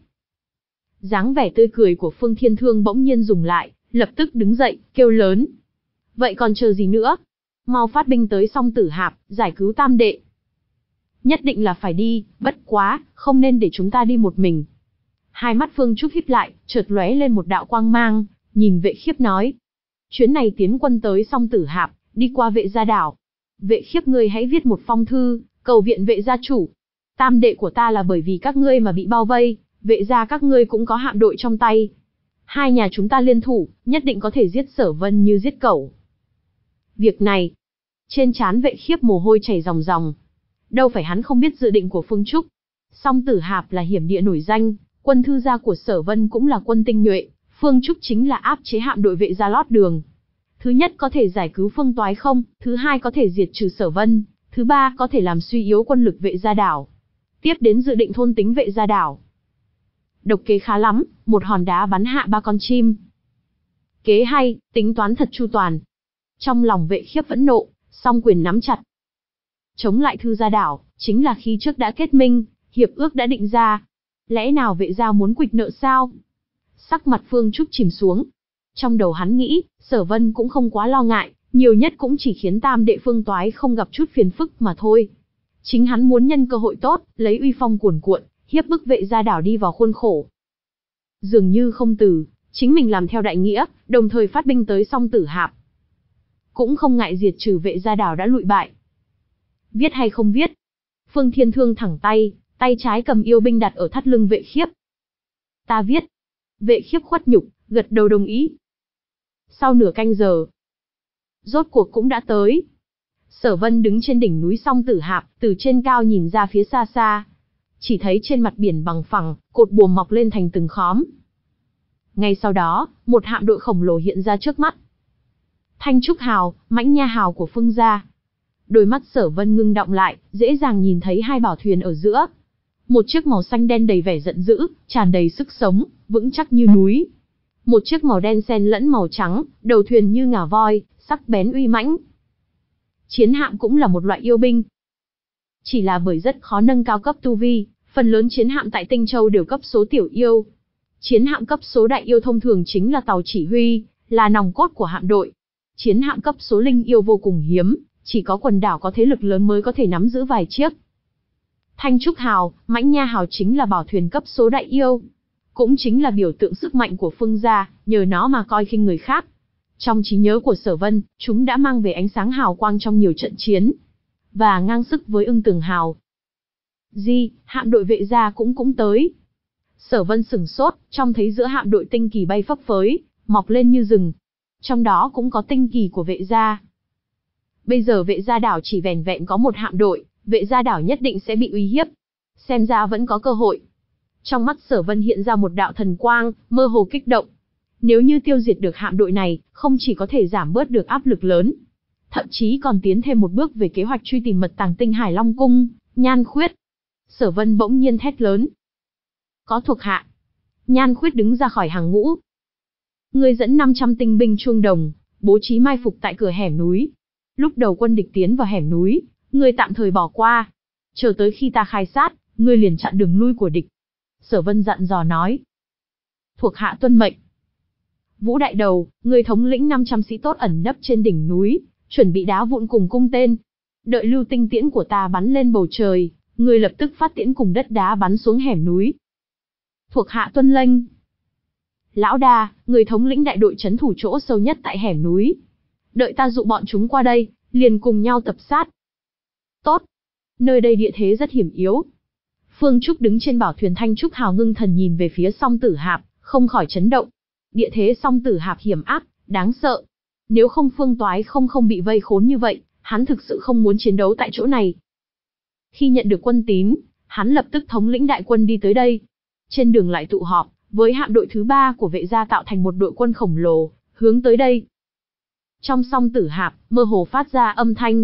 Speaker 1: Dáng vẻ tươi cười của Phương Thiên Thương bỗng nhiên dừng lại, lập tức đứng dậy, kêu lớn. Vậy còn chờ gì nữa? Mau phát binh tới Song Tử Hạp, giải cứu tam đệ. Nhất định là phải đi, bất quá, không nên để chúng ta đi một mình. Hai mắt Phương Trúc híp lại, chợt lóe lên một đạo quang mang, nhìn Vệ Khiếp nói. Chuyến này tiến quân tới Song Tử Hạp, đi qua Vệ gia đảo. Vệ Khiếp ngươi hãy viết một phong thư, cầu viện Vệ gia chủ. Tam đệ của ta là bởi vì các ngươi mà bị bao vây, Vệ gia các ngươi cũng có hạm đội trong tay. Hai nhà chúng ta liên thủ, nhất định có thể giết Sở Vân như giết cẩu. Việc này, trên trán Vệ Khiếp mồ hôi chảy ròng ròng. Đâu phải hắn không biết dự định của Phương Trúc. Song Tử Hạp là hiểm địa nổi danh, quân Thư gia của Sở Vân cũng là quân tinh nhuệ, Phương Trúc chính là áp chế hạm đội Vệ gia lót đường. Thứ nhất có thể giải cứu Phương Toái không, thứ hai có thể diệt trừ Sở Vân, thứ ba có thể làm suy yếu quân lực Vệ gia đảo. Tiếp đến dự định thôn tính Vệ gia đảo. Độc kế khá lắm, một hòn đá bắn hạ ba con chim. Kế hay, tính toán thật chu toàn. Trong lòng Vệ Khiếp vẫn nộ, song quyền nắm chặt. Chống lại Thư gia đảo, chính là khi trước đã kết minh, hiệp ước đã định ra. Lẽ nào Vệ gia muốn quỵt nợ sao? Sắc mặt Phương Trúc chìm xuống. Trong đầu hắn nghĩ, Sở Vân cũng không quá lo ngại, nhiều nhất cũng chỉ khiến tam đệ Phương Toái không gặp chút phiền phức mà thôi. Chính hắn muốn nhân cơ hội tốt, lấy uy phong cuồn cuộn, hiếp bức Vệ gia đảo đi vào khuôn khổ. Dường như không từ, chính mình làm theo đại nghĩa, đồng thời phát binh tới Song Tử Hạp. Cũng không ngại diệt trừ Vệ gia đảo đã lụi bại. Viết hay không viết? Phương Thiên Thương thẳng tay, tay trái cầm yêu binh đặt ở thắt lưng Vệ Khiếp. Ta viết. Vệ Khiếp khuất nhục, gật đầu đồng ý. Sau nửa canh giờ, rốt cuộc cũng đã tới. Sở Vân đứng trên đỉnh núi Song Tử Hạp, từ trên cao nhìn ra phía xa xa. Chỉ thấy trên mặt biển bằng phẳng, cột buồm mọc lên thành từng khóm. Ngay sau đó, một hạm đội khổng lồ hiện ra trước mắt. Thanh Trúc Hào, Mãnh Nha Hào của Phương gia. Đôi mắt Sở Vân ngưng động lại, dễ dàng nhìn thấy hai bảo thuyền ở giữa. Một chiếc màu xanh đen đầy vẻ giận dữ, tràn đầy sức sống, vững chắc như núi. Một chiếc màu đen xen lẫn màu trắng, đầu thuyền như ngà voi, sắc bén uy mãnh. Chiến hạm cũng là một loại yêu binh. Chỉ là bởi rất khó nâng cao cấp tu vi, phần lớn chiến hạm tại Tinh Châu đều cấp số tiểu yêu. Chiến hạm cấp số đại yêu thông thường chính là tàu chỉ huy, là nòng cốt của hạm đội. Chiến hạm cấp số linh yêu vô cùng hiếm, chỉ có quần đảo có thế lực lớn mới có thể nắm giữ vài chiếc. Thanh Trúc Hào, Mãnh Nha Hào chính là bảo thuyền cấp số đại yêu. Cũng chính là biểu tượng sức mạnh của Phương gia, nhờ nó mà coi khinh người khác. Trong trí nhớ của Sở Vân, chúng đã mang về ánh sáng hào quang trong nhiều trận chiến, và ngang sức với Ưng Tường Hào. Di, hạm đội Vệ gia cũng cũng tới. Sở Vân sửng sốt, trông thấy giữa hạm đội tinh kỳ bay phấp phới, mọc lên như rừng. Trong đó cũng có tinh kỳ của Vệ gia. Bây giờ Vệ gia đảo chỉ vẻn vẹn có một hạm đội, Vệ gia đảo nhất định sẽ bị uy hiếp. Xem ra vẫn có cơ hội. Trong mắt Sở Vân hiện ra một đạo thần quang, mơ hồ kích động. Nếu như tiêu diệt được hạm đội này, không chỉ có thể giảm bớt được áp lực lớn, thậm chí còn tiến thêm một bước về kế hoạch truy tìm mật tàng tinh Hải Long Cung, Nhan Khuyết. Sở Vân bỗng nhiên thét lớn. Có thuộc hạ. Nhan Khuyết đứng ra khỏi hàng ngũ. Ngươi dẫn năm trăm tinh binh chuông đồng, bố trí mai phục tại cửa hẻm núi. Lúc đầu quân địch tiến vào hẻm núi, ngươi tạm thời bỏ qua. Chờ tới khi ta khai sát, ngươi liền chặn đường lui của địch. Sở Vân dặn dò nói. Thuộc hạ tuân mệnh. Vũ Đại Đầu, ngươi thống lĩnh năm trăm sĩ tốt ẩn nấp trên đỉnh núi, chuẩn bị đá vụn cùng cung tên. Đợi lưu tinh tiễn của ta bắn lên bầu trời, ngươi lập tức phát tiễn cùng đất đá bắn xuống hẻm núi. Thuộc hạ tuân lệnh. Lão Đa, ngươi thống lĩnh đại đội trấn thủ chỗ sâu nhất tại hẻm núi. Đợi ta dụ bọn chúng qua đây, liền cùng nhau tập sát. Tốt. Nơi đây địa thế rất hiểm yếu. Phương Trúc đứng trên bảo thuyền Thanh Trúc Hào ngưng thần nhìn về phía Song Tử Hạp, không khỏi chấn động. Địa thế Song Tử Hạp hiểm ác, đáng sợ. Nếu không Phương Toái không không bị vây khốn như vậy, hắn thực sự không muốn chiến đấu tại chỗ này. Khi nhận được quân tín, hắn lập tức thống lĩnh đại quân đi tới đây. Trên đường lại tụ họp, với hạm đội thứ ba của vệ gia tạo thành một đội quân khổng lồ, hướng tới đây. Trong song tử hạp, mơ hồ phát ra âm thanh.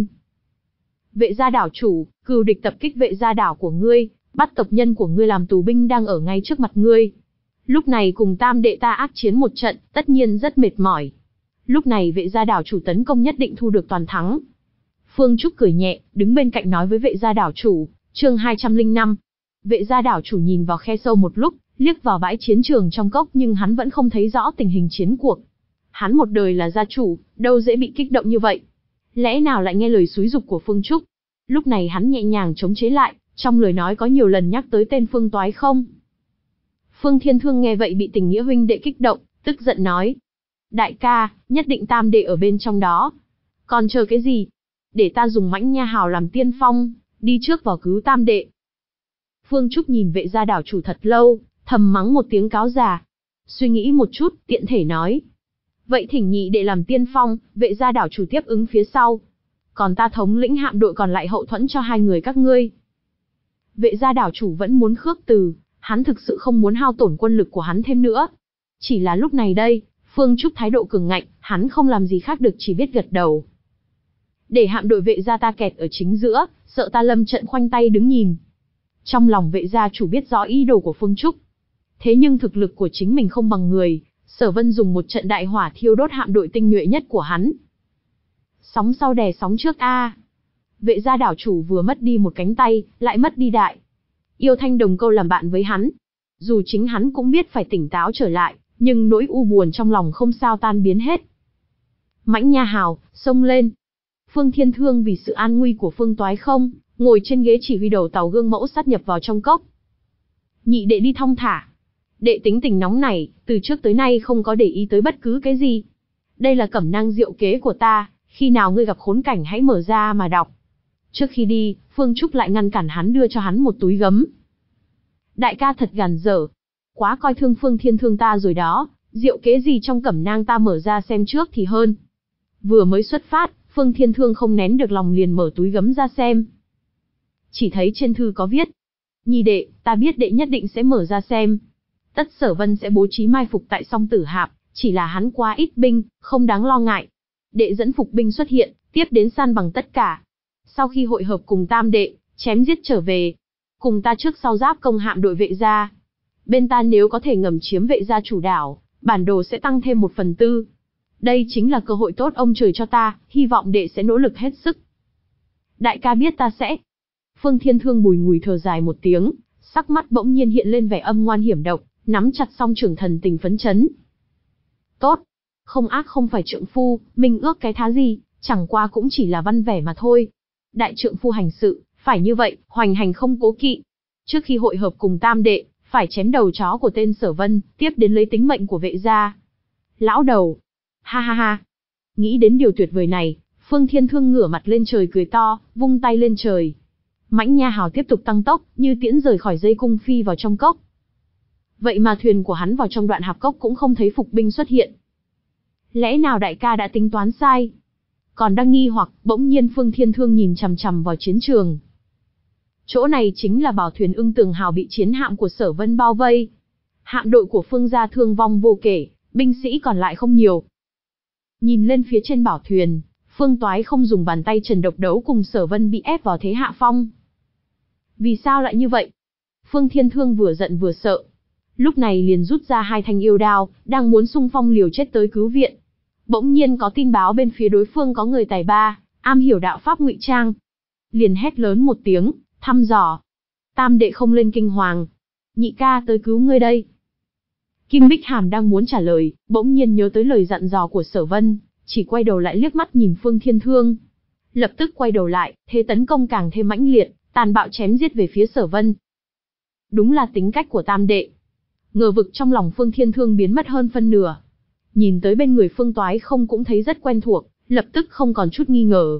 Speaker 1: Vệ gia đảo chủ, cừu địch tập kích vệ gia đảo của ngươi, bắt tộc nhân của ngươi làm tù binh đang ở ngay trước mặt ngươi. Lúc này cùng tam đệ ta ác chiến một trận, tất nhiên rất mệt mỏi. Lúc này vệ gia đảo chủ tấn công nhất định thu được toàn thắng. Phương Trúc cười nhẹ, đứng bên cạnh nói với vệ gia đảo chủ, chương hai trăm lẻ năm. Vệ gia đảo chủ nhìn vào khe sâu một lúc, liếc vào bãi chiến trường trong cốc nhưng hắn vẫn không thấy rõ tình hình chiến cuộc. Hắn một đời là gia chủ, đâu dễ bị kích động như vậy. Lẽ nào lại nghe lời xúi giục của Phương Trúc? Lúc này hắn nhẹ nhàng chống chế lại, trong lời nói có nhiều lần nhắc tới tên Phương Toái không. Phương Thiên Thương nghe vậy bị tình nghĩa huynh đệ kích động, tức giận nói. Đại ca, nhất định tam đệ ở bên trong đó. Còn chờ cái gì? Để ta dùng Mãnh Nha Hào làm tiên phong, đi trước vào cứu tam đệ. Phương Trúc nhìn vệ gia đảo chủ thật lâu, thầm mắng một tiếng cáo già. Suy nghĩ một chút, tiện thể nói. Vậy thỉnh nhị đệ làm tiên phong, vệ gia đảo chủ tiếp ứng phía sau. Còn ta thống lĩnh hạm đội còn lại hậu thuẫn cho hai người các ngươi. Vệ gia đảo chủ vẫn muốn khước từ, hắn thực sự không muốn hao tổn quân lực của hắn thêm nữa. Chỉ là lúc này đây, Phương Trúc thái độ cường ngạnh, hắn không làm gì khác được chỉ biết gật đầu. Để hạm đội vệ gia ta kẹt ở chính giữa, sợ ta lâm trận khoanh tay đứng nhìn. Trong lòng vệ gia chủ biết rõ ý đồ của Phương Trúc. Thế nhưng thực lực của chính mình không bằng người, Sở Vân dùng một trận đại hỏa thiêu đốt hạm đội tinh nhuệ nhất của hắn. Sóng sau đè sóng trước a. Vệ gia đảo chủ vừa mất đi một cánh tay, lại mất đi đại. Yêu Thanh đồng câu làm bạn với hắn. Dù chính hắn cũng biết phải tỉnh táo trở lại, nhưng nỗi u buồn trong lòng không sao tan biến hết. Mãnh Nha Hào, xông lên. Phương Thiên Thương vì sự an nguy của Phương Toái không, ngồi trên ghế chỉ huy đầu tàu gương mẫu sát nhập vào trong cốc. Nhị đệ đi thong thả. Đệ tính tình nóng này, từ trước tới nay không có để ý tới bất cứ cái gì. Đây là cẩm nang diệu kế của ta, khi nào ngươi gặp khốn cảnh hãy mở ra mà đọc. Trước khi đi, Phương Trúc lại ngăn cản hắn đưa cho hắn một túi gấm. Đại ca thật gàn dở. Quá coi thương Phương Thiên Thương ta rồi đó, diệu kế gì trong cẩm nang ta mở ra xem trước thì hơn. Vừa mới xuất phát, Phương Thiên Thương không nén được lòng liền mở túi gấm ra xem. Chỉ thấy trên thư có viết. Nhi đệ, ta biết đệ nhất định sẽ mở ra xem. Tất Sở Vân sẽ bố trí mai phục tại song tử hạp, chỉ là hắn quá ít binh, không đáng lo ngại. Đệ dẫn phục binh xuất hiện, tiếp đến san bằng tất cả. Sau khi hội hợp cùng tam đệ, chém giết trở về. Cùng ta trước sau giáp công hạm đội vệ gia. Bên ta nếu có thể ngầm chiếm vệ gia chủ đảo, bản đồ sẽ tăng thêm một phần tư. Đây chính là cơ hội tốt ông trời cho ta, hy vọng đệ sẽ nỗ lực hết sức. Đại ca biết ta sẽ. Phương Thiên Thương bùi ngùi thở dài một tiếng, sắc mắt bỗng nhiên hiện lên vẻ âm ngoan hiểm độc, nắm chặt song trưởng thần tình phấn chấn. Tốt, không ác không phải trượng phu, mình ước cái thá gì, chẳng qua cũng chỉ là văn vẻ mà thôi. Đại trượng phu hành sự, phải như vậy, hoành hành không cố kỵ. Trước khi hội hợp cùng tam đệ, phải chém đầu chó của tên Sở Vân, tiếp đến lấy tính mệnh của vệ gia. Lão đầu, ha ha ha. Nghĩ đến điều tuyệt vời này, Phương Thiên Thương ngửa mặt lên trời cười to, vung tay lên trời. Mãnh Nha Hào tiếp tục tăng tốc, như tiễn rời khỏi dây cung phi vào trong cốc. Vậy mà thuyền của hắn vào trong đoạn hạp cốc cũng không thấy phục binh xuất hiện. Lẽ nào đại ca đã tính toán sai? Còn đang nghi hoặc, bỗng nhiên Phương Thiên Thương nhìn chằm chằm vào chiến trường. Chỗ này chính là bảo thuyền Ưng Tường Hào bị chiến hạm của Sở Vân bao vây. Hạm đội của Phương gia thương vong vô kể, binh sĩ còn lại không nhiều. Nhìn lên phía trên bảo thuyền, Phương Toái không dùng bàn tay trần độc đấu cùng Sở Vân bị ép vào thế hạ phong. Vì sao lại như vậy? Phương Thiên Thương vừa giận vừa sợ. Lúc này liền rút ra hai thanh yêu đao, đang muốn xung phong liều chết tới cứu viện. Bỗng nhiên có tin báo bên phía đối phương có người tài ba, am hiểu đạo pháp ngụy trang. Liền hét lớn một tiếng, thăm dò. Tam đệ không lên kinh hoàng. Nhị ca tới cứu ngươi đây. Kim Bích Hàm đang muốn trả lời, bỗng nhiên nhớ tới lời dặn dò của Sở Vân, chỉ quay đầu lại liếc mắt nhìn Phương Thiên Thương. Lập tức quay đầu lại, thế tấn công càng thêm mãnh liệt, tàn bạo chém giết về phía Sở Vân. Đúng là tính cách của tam đệ. Ngờ vực trong lòng Phương Thiên Thương biến mất hơn phân nửa. Nhìn tới bên người Phương Toái không cũng thấy rất quen thuộc, lập tức không còn chút nghi ngờ.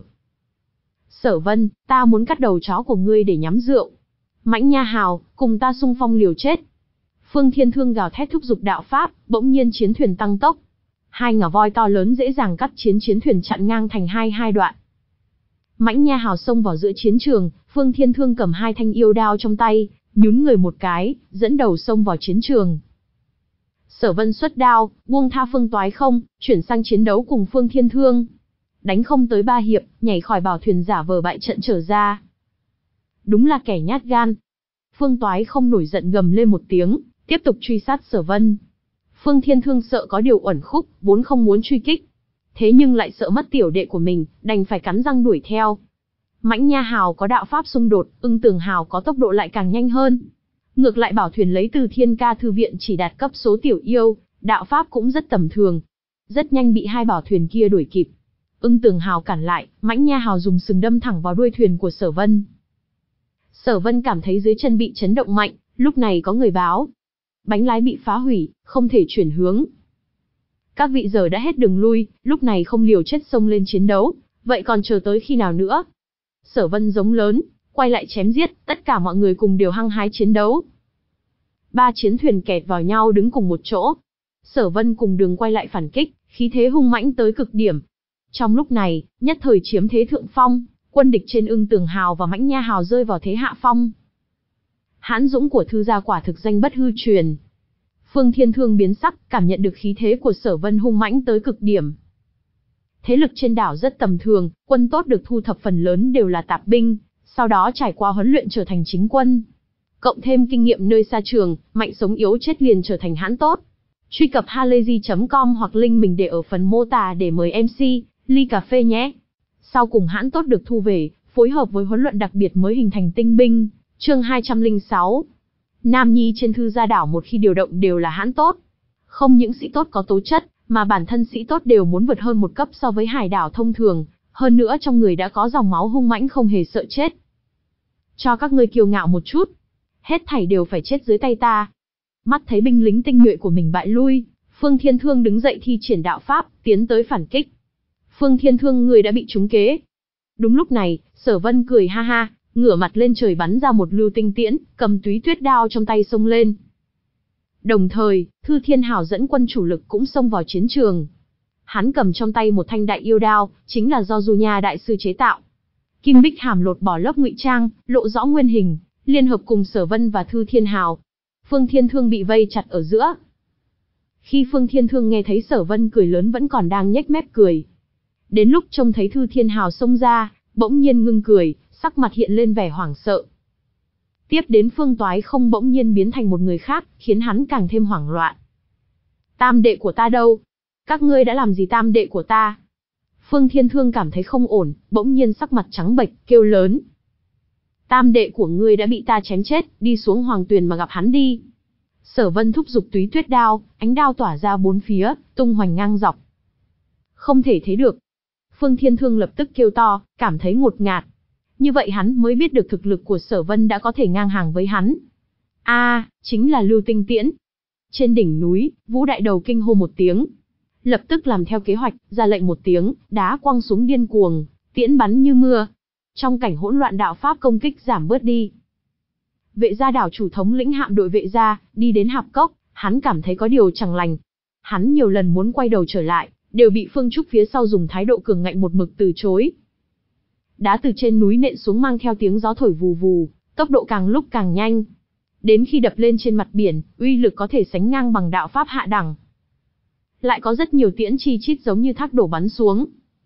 Speaker 1: Sở Vân, ta muốn cắt đầu chó của ngươi để nhắm rượu. Mãnh Nha Hào, cùng ta xung phong liều chết. Phương Thiên Thương gào thét thúc giục đạo pháp, bỗng nhiên chiến thuyền tăng tốc. Hai ngà voi to lớn dễ dàng cắt chiến chiến thuyền chặn ngang thành hai hai đoạn. Mãnh Nha Hào xông vào giữa chiến trường, Phương Thiên Thương cầm hai thanh yêu đao trong tay, nhún người một cái, dẫn đầu xông vào chiến trường. Sở Vân xuất đao, buông tha Phương Toái Không, chuyển sang chiến đấu cùng Phương Thiên Thương. Đánh không tới ba hiệp, nhảy khỏi bảo thuyền giả vờ bại trận trở ra. Đúng là kẻ nhát gan. Phương Toái Không nổi giận gầm lên một tiếng, tiếp tục truy sát Sở Vân. Phương Thiên Thương sợ có điều uẩn khúc, vốn không muốn truy kích. Thế nhưng lại sợ mất tiểu đệ của mình, đành phải cắn răng đuổi theo. Mãnh Nha Hào có đạo pháp xung đột, Ưng Tường Hào có tốc độ lại càng nhanh hơn. Ngược lại bảo thuyền lấy từ Thiên Ca thư viện chỉ đạt cấp số tiểu yêu, đạo pháp cũng rất tầm thường. Rất nhanh bị hai bảo thuyền kia đuổi kịp. Ưng Tường Hào cản lại, Mãnh Nha Hào dùng sừng đâm thẳng vào đuôi thuyền của Sở Vân. Sở Vân cảm thấy dưới chân bị chấn động mạnh, lúc này có người báo. Bánh lái bị phá hủy, không thể chuyển hướng. Các vị giờ đã hết đường lui, lúc này không liều chết xông lên chiến đấu, vậy còn chờ tới khi nào nữa? Sở Vân giống lớn, quay lại chém giết, tất cả mọi người cùng đều hăng hái chiến đấu. Ba chiến thuyền kẹt vào nhau đứng cùng một chỗ. Sở Vân cùng Đường quay lại phản kích, khí thế hung mãnh tới cực điểm. Trong lúc này, nhất thời chiếm thế thượng phong, quân địch trên Ưng Tường Hào và Mãnh Nha Hào rơi vào thế hạ phong. Hãn dũng của thư gia quả thực danh bất hư truyền. Phương Thiên Thương biến sắc, cảm nhận được khí thế của Sở Vân hung mãnh tới cực điểm. Thế lực trên đảo rất tầm thường, quân tốt được thu thập phần lớn đều là tạp binh, sau đó trải qua huấn luyện trở thành chính quân. Cộng thêm kinh nghiệm nơi xa trường, mạnh sống yếu chết liền trở thành hãn tốt. Truy cập halayzi chấm com hoặc link mình để ở phần mô tả để mời em xê, ly cà phê nhé. Sau cùng hãn tốt được thu về, phối hợp với huấn luyện đặc biệt mới hình thành tinh binh, chương hai trăm lẻ sáu. Nam nhi trên thư gia đảo một khi điều động đều là hãn tốt. Không những sĩ tốt có tố chất, mà bản thân sĩ tốt đều muốn vượt hơn một cấp so với hải đảo thông thường, hơn nữa trong người đã có dòng máu hung mãnh không hề sợ chết. Cho các ngươi kiêu ngạo một chút, hết thảy đều phải chết dưới tay ta. Mắt thấy binh lính tinh nhuệ của mình bại lui, Phương Thiên Thương đứng dậy thi triển đạo pháp, tiến tới phản kích. Phương Thiên Thương người đã bị trúng kế. Đúng lúc này, Sở Vân cười ha ha, ngửa mặt lên trời bắn ra một lưu tinh tiễn, cầm túy tuyết đao trong tay xông lên. Đồng thời, Thư Thiên Hào dẫn quân chủ lực cũng xông vào chiến trường. Hắn cầm trong tay một thanh đại yêu đao, chính là do Du Nha đại sư chế tạo. Kim Bích Hàm lột bỏ lớp ngụy trang, lộ rõ nguyên hình, liên hợp cùng Sở Vân và Thư Thiên Hào. Phương Thiên Thương bị vây chặt ở giữa. Khi Phương Thiên Thương nghe thấy Sở Vân cười lớn vẫn còn đang nhếch mép cười. Đến lúc trông thấy Thư Thiên Hào xông ra, bỗng nhiên ngưng cười, sắc mặt hiện lên vẻ hoảng sợ. Tiếp đến Phương Toái Không bỗng nhiên biến thành một người khác, khiến hắn càng thêm hoảng loạn. Tam đệ của ta đâu? Các ngươi đã làm gì tam đệ của ta? Phương Thiên Thương cảm thấy không ổn, bỗng nhiên sắc mặt trắng bệch, kêu lớn. Tam đệ của ngươi đã bị ta chém chết, đi xuống hoàng tuyền mà gặp hắn đi. Sở Vân thúc giục túy tuyết đao, ánh đao tỏa ra bốn phía, tung hoành ngang dọc. Không thể thế được. Phương Thiên Thương lập tức kêu to, cảm thấy ngột ngạt. Như vậy hắn mới biết được thực lực của Sở Vân đã có thể ngang hàng với hắn. A, à, chính là lưu tinh tiễn. Trên đỉnh núi, Vũ Đại Đầu kinh hô một tiếng. Lập tức làm theo kế hoạch, ra lệnh một tiếng, đá quăng xuống điên cuồng, tiễn bắn như mưa. Trong cảnh hỗn loạn đạo pháp công kích giảm bớt đi. Vệ gia đảo chủ thống lĩnh hạm đội vệ gia, đi đến hạp cốc, hắn cảm thấy có điều chẳng lành. Hắn nhiều lần muốn quay đầu trở lại, đều bị Phương Trúc phía sau dùng thái độ cường ngạnh một mực từ chối. Đá từ trên núi nện xuống mang theo tiếng gió thổi vù vù, tốc độ càng lúc càng nhanh. Đến khi đập lên trên mặt biển, uy lực có thể sánh ngang bằng đạo pháp hạ đẳng. Lại có rất nhiều tiễn chi chít giống như thác đổ bắn xuống.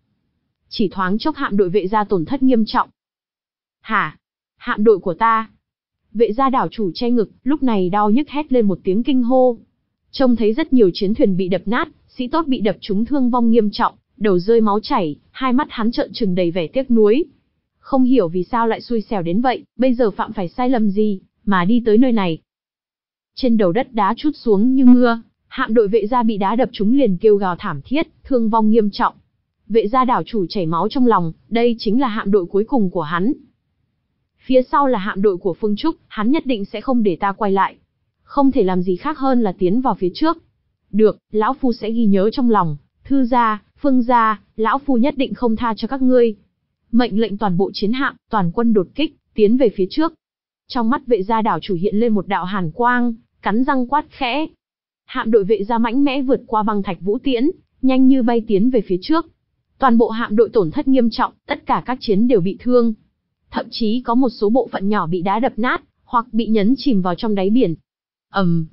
Speaker 1: Chỉ thoáng chốc hạm đội vệ gia tổn thất nghiêm trọng. Hả? Hạm đội của ta? Vệ gia đảo chủ che ngực, lúc này đau nhức hét lên một tiếng kinh hô. Trông thấy rất nhiều chiến thuyền bị đập nát, sĩ tốt bị đập trúng thương vong nghiêm trọng, đầu rơi máu chảy, hai mắt hắn trợn trừng đầy vẻ tiếc nuối. Không hiểu vì sao lại xui xẻo đến vậy, bây giờ phạm phải sai lầm gì, mà đi tới nơi này. Trên đầu đất đá trút xuống như mưa, hạm đội vệ gia bị đá đập trúng liền kêu gào thảm thiết, thương vong nghiêm trọng. Vệ gia đảo chủ chảy máu trong lòng, đây chính là hạm đội cuối cùng của hắn. Phía sau là hạm đội của Phương Trúc, hắn nhất định sẽ không để ta quay lại. Không thể làm gì khác hơn là tiến vào phía trước. Được, lão phu sẽ ghi nhớ trong lòng, Thư gia, Phương gia, lão phu nhất định không tha cho các ngươi. Mệnh lệnh toàn bộ chiến hạm, toàn quân đột kích, tiến về phía trước. Trong mắt vệ gia đảo chủ hiện lên một đạo hàn quang, cắn răng quát khẽ. Hạm đội vệ gia mãnh mẽ vượt qua băng thạch vũ tiễn, nhanh như bay tiến về phía trước. Toàn bộ hạm đội tổn thất nghiêm trọng, tất cả các chiến đều bị thương. Thậm chí có một số bộ phận nhỏ bị đá đập nát, hoặc bị nhấn chìm vào trong đáy biển. ầm, um.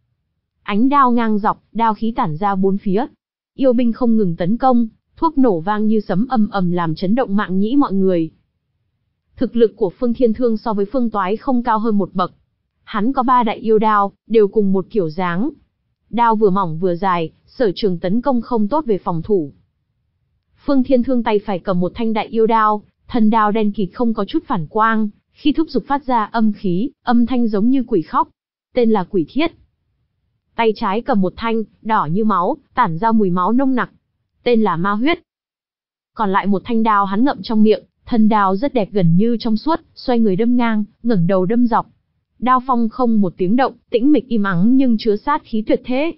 Speaker 1: Ánh đao ngang dọc, đao khí tản ra bốn phía. Yêu binh không ngừng tấn công, thuốc nổ vang như sấm ầm ầm làm chấn động mạng nhĩ mọi người. Thực lực của Phương Thiên Thương so với Phương Toái không cao hơn một bậc. Hắn có ba đại yêu đao, đều cùng một kiểu dáng. Đao vừa mỏng vừa dài, sở trường tấn công không tốt về phòng thủ. Phương Thiên Thương tay phải cầm một thanh đại yêu đao, thân đao đen kịt không có chút phản quang, khi thúc giục phát ra âm khí, âm thanh giống như quỷ khóc. Tên là Quỷ Thiết. Tay trái cầm một thanh, đỏ như máu, tản ra mùi máu nông nặc. Tên là Ma Huyết. Còn lại một thanh đao hắn ngậm trong miệng, thân đao rất đẹp gần như trong suốt, xoay người đâm ngang, ngẩng đầu đâm dọc. Đao phong không một tiếng động, tĩnh mịch im ắng nhưng chứa sát khí tuyệt thế.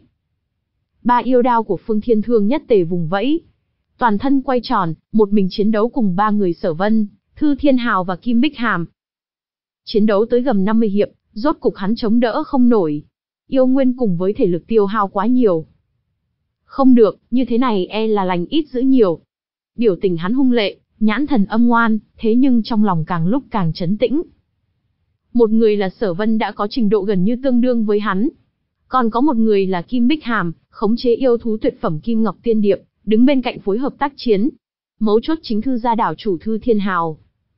Speaker 1: Ba yêu đao của Phương Thiên Thương nhất tề vùng vẫy. Toàn thân quay tròn, một mình chiến đấu cùng ba người Sở Vân, Thư Thiên Hào và Kim Bích Hàm. Chiến đấu tới gần năm mươi hiệp, rốt cục hắn chống đỡ không nổi. Yêu nguyên cùng với thể lực tiêu hao quá nhiều. Không được, như thế này e là lành ít dữ nhiều. Biểu tình hắn hung lệ, nhãn thần âm ngoan, thế nhưng trong lòng càng lúc càng trấn tĩnh. Một người là Sở Vân đã có trình độ gần như tương đương với hắn. Còn có một người là Kim Bích Hàm, khống chế yêu thú tuyệt phẩm Kim Ngọc Tiên Điệp, đứng bên cạnh phối hợp tác chiến. Mấu chốt chính Thư gia đảo chủ Thư Thiên Hào.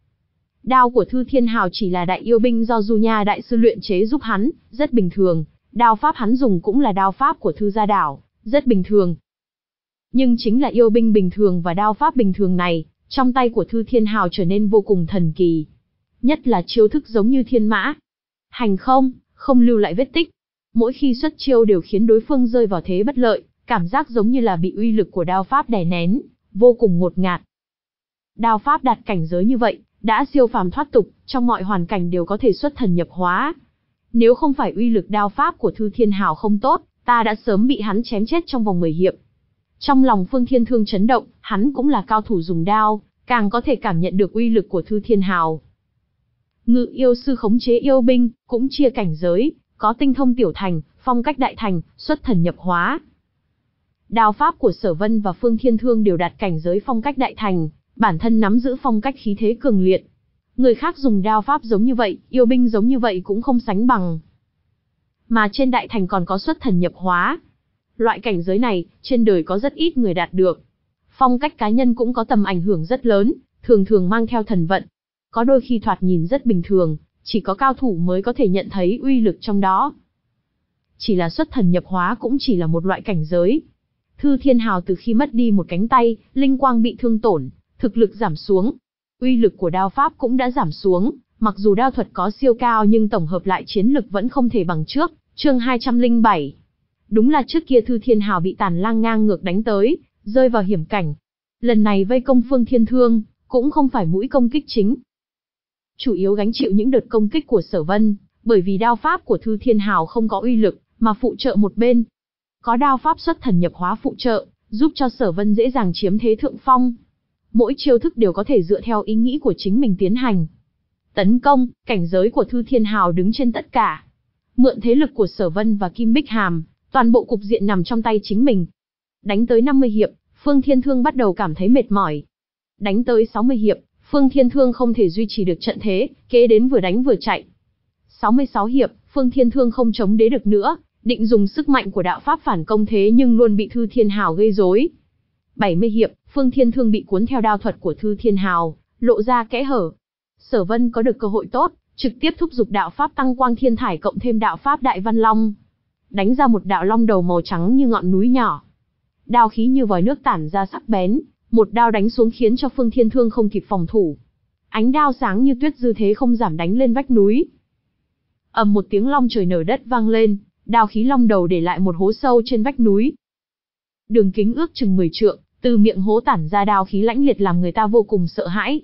Speaker 1: Đao của Thư Thiên Hào chỉ là đại yêu binh do Du Nha đại sư luyện chế giúp hắn, rất bình thường. Đao pháp hắn dùng cũng là đao pháp của Thư gia đảo, rất bình thường. Nhưng chính là yêu binh bình thường và đao pháp bình thường này, trong tay của Thư Thiên Hào trở nên vô cùng thần kỳ. Nhất là chiêu thức giống như thiên mã. Hành không, không lưu lại vết tích. Mỗi khi xuất chiêu đều khiến đối phương rơi vào thế bất lợi, cảm giác giống như là bị uy lực của đao pháp đè nén, vô cùng ngột ngạt. Đao pháp đạt cảnh giới như vậy, đã siêu phàm thoát tục, trong mọi hoàn cảnh đều có thể xuất thần nhập hóa. Nếu không phải uy lực đao pháp của Thư Thiên Hào không tốt, ta đã sớm bị hắn chém chết trong vòng mười hiệp. Trong lòng Phương Thiên Thương chấn động, hắn cũng là cao thủ dùng đao, càng có thể cảm nhận được uy lực của Thư Thiên Hào. Ngự yêu sư khống chế yêu binh, cũng chia cảnh giới, có tinh thông tiểu thành, phong cách đại thành, xuất thần nhập hóa. Đao pháp của Sở Vân và Phương Thiên Thương đều đạt cảnh giới phong cách đại thành, bản thân nắm giữ phong cách khí thế cường liệt. Người khác dùng đao pháp giống như vậy, yêu binh giống như vậy cũng không sánh bằng. Mà trên đại thành còn có xuất thần nhập hóa. Loại cảnh giới này, trên đời có rất ít người đạt được. Phong cách cá nhân cũng có tầm ảnh hưởng rất lớn, thường thường mang theo thần vận. Có đôi khi thoạt nhìn rất bình thường, chỉ có cao thủ mới có thể nhận thấy uy lực trong đó. Chỉ là xuất thần nhập hóa cũng chỉ là một loại cảnh giới. Thư Thiên Hào từ khi mất đi một cánh tay, linh quang bị thương tổn, thực lực giảm xuống. Uy lực của đao pháp cũng đã giảm xuống, mặc dù đao thuật có siêu cao nhưng tổng hợp lại chiến lực vẫn không thể bằng trước. Chương hai trăm lẻ bảy. Đúng là trước kia Thư Thiên Hào bị Tàn Lang ngang ngược đánh tới, rơi vào hiểm cảnh. Lần này vây công Phương Thiên Thương, cũng không phải mũi công kích chính. Chủ yếu gánh chịu những đợt công kích của Sở Vân, bởi vì đao pháp của Thư Thiên Hào không có uy lực, mà phụ trợ một bên. Có đao pháp xuất thần nhập hóa phụ trợ, giúp cho Sở Vân dễ dàng chiếm thế thượng phong. Mỗi chiêu thức đều có thể dựa theo ý nghĩ của chính mình tiến hành. Tấn công, cảnh giới của Thư Thiên Hào đứng trên tất cả. Mượn thế lực của Sở Vân và Kim Bích Hàm, toàn bộ cục diện nằm trong tay chính mình. Đánh tới năm mươi hiệp, Phương Thiên Thương bắt đầu cảm thấy mệt mỏi. Đánh tới sáu mươi hiệp, Phương Thiên Thương không thể duy trì được trận thế, kế đến vừa đánh vừa chạy. sáu mươi sáu hiệp, Phương Thiên Thương không chống đế được nữa, định dùng sức mạnh của đạo pháp phản công thế nhưng luôn bị Thư Thiên Hào gây rối. bảy mươi hiệp, Phương Thiên Thương bị cuốn theo đao thuật của Thư Thiên Hào, lộ ra kẽ hở. Sở Vân có được cơ hội tốt, trực tiếp thúc giục đạo pháp Tăng Quang Thiên Thải cộng thêm đạo pháp Đại Văn Long, đánh ra một đạo long đầu màu trắng như ngọn núi nhỏ. Đao khí như vòi nước tản ra sắc bén, một đao đánh xuống khiến cho Phương Thiên Thương không kịp phòng thủ. Ánh đao sáng như tuyết dư thế không giảm đánh lên vách núi. Ầm một tiếng long trời nở đất vang lên, đao khí long đầu để lại một hố sâu trên vách núi. Đường kính ước chừng mười trượng, từ miệng hố tản ra đao khí lãnh liệt làm người ta vô cùng sợ hãi.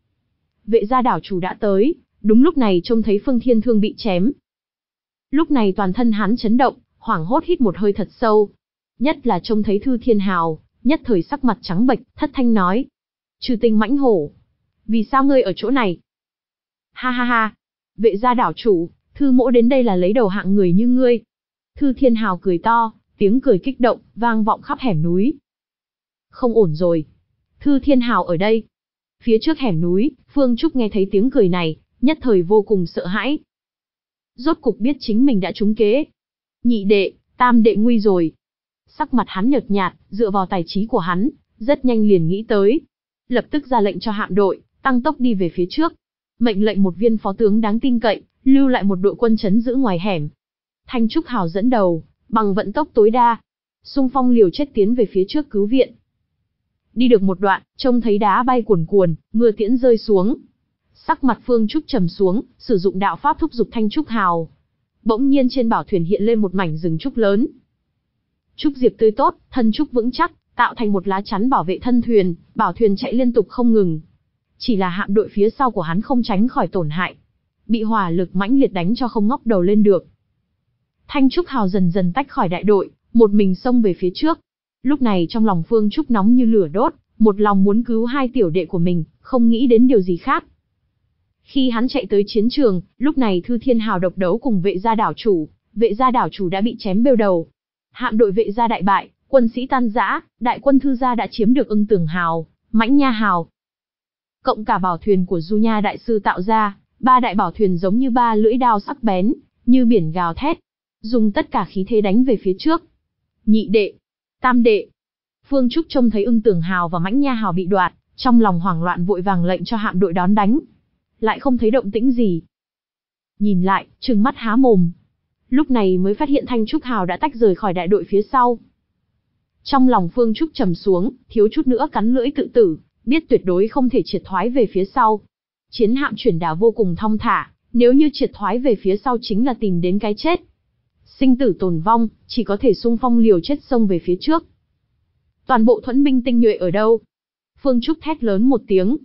Speaker 1: Vệ gia đảo chủ đã tới, đúng lúc này trông thấy Phương Thiên Thương bị chém. Lúc này toàn thân hắn chấn động, hoảng hốt hít một hơi thật sâu. Nhất là trông thấy Thư Thiên Hào, nhất thời sắc mặt trắng bệch, thất thanh nói: "Trừ Tinh mãnh hổ, vì sao ngươi ở chỗ này?" "Ha ha ha, vệ gia đảo chủ, Thư mỗ đến đây là lấy đầu hạng người như ngươi." Thư Thiên Hào cười to, tiếng cười kích động, vang vọng khắp hẻm núi. Không ổn rồi. Thư Thiên Hào ở đây. Phía trước hẻm núi, Phương Trúc nghe thấy tiếng cười này, nhất thời vô cùng sợ hãi. Rốt cục biết chính mình đã trúng kế. Nhị đệ, tam đệ nguy rồi. Sắc mặt hắn nhợt nhạt, dựa vào tài trí của hắn, rất nhanh liền nghĩ tới. Lập tức ra lệnh cho hạm đội, tăng tốc đi về phía trước. Mệnh lệnh một viên phó tướng đáng tin cậy, lưu lại một đội quân trấn giữ ngoài hẻm. Thanh Trúc Hào dẫn đầu, bằng vận tốc tối đa, xung phong liều chết tiến về phía trước cứu viện. Đi được một đoạn, trông thấy đá bay cuồn cuồn, mưa tiễn rơi xuống. Sắc mặt Phương Trúc trầm xuống, sử dụng đạo pháp thúc giục Thanh Trúc Hào. Bỗng nhiên trên bảo thuyền hiện lên một mảnh rừng trúc lớn. Trúc diệp tươi tốt, thân trúc vững chắc, tạo thành một lá chắn bảo vệ thân thuyền, bảo thuyền chạy liên tục không ngừng. Chỉ là hạm đội phía sau của hắn không tránh khỏi tổn hại, bị hỏa lực mãnh liệt đánh cho không ngóc đầu lên được. Thanh Trúc Hào dần dần tách khỏi đại đội, một mình xông về phía trước. Lúc này trong lòng Phương Trúc nóng như lửa đốt, một lòng muốn cứu hai tiểu đệ của mình, không nghĩ đến điều gì khác. Khi hắn chạy tới chiến trường, lúc này Thư Thiên Hào độc đấu cùng vệ gia đảo chủ, vệ gia đảo chủ đã bị chém bêu đầu. Hạm đội vệ gia đại bại, quân sĩ tan rã, đại quân Thư gia đã chiếm được Ưng Tường Hào, Mãnh Nha Hào. Cộng cả bảo thuyền của Du Nha đại sư tạo ra, ba đại bảo thuyền giống như ba lưỡi đao sắc bén, như biển gào thét, dùng tất cả khí thế đánh về phía trước. Nhị đệ, tam đệ. Phương Trúc trông thấy Ưng Tường Hào và Mãnh Nha Hào bị đoạt, trong lòng hoảng loạn vội vàng lệnh cho hạm đội đón đánh. Lại không thấy động tĩnh gì. Nhìn lại, trừng mắt há mồm. Lúc này mới phát hiện Thanh Trúc Hào đã tách rời khỏi đại đội phía sau. Trong lòng Phương Trúc trầm xuống, thiếu chút nữa cắn lưỡi tự tử, biết tuyệt đối không thể triệt thoái về phía sau. Chiến hạm chuyển đảo vô cùng thong thả, nếu như triệt thoái về phía sau chính là tìm đến cái chết. Sinh tử tồn vong, chỉ có thể xung phong liều chết xông về phía trước. Toàn bộ thuẫn binh tinh nhuệ ở đâu? Phương Trúc thét lớn một tiếng.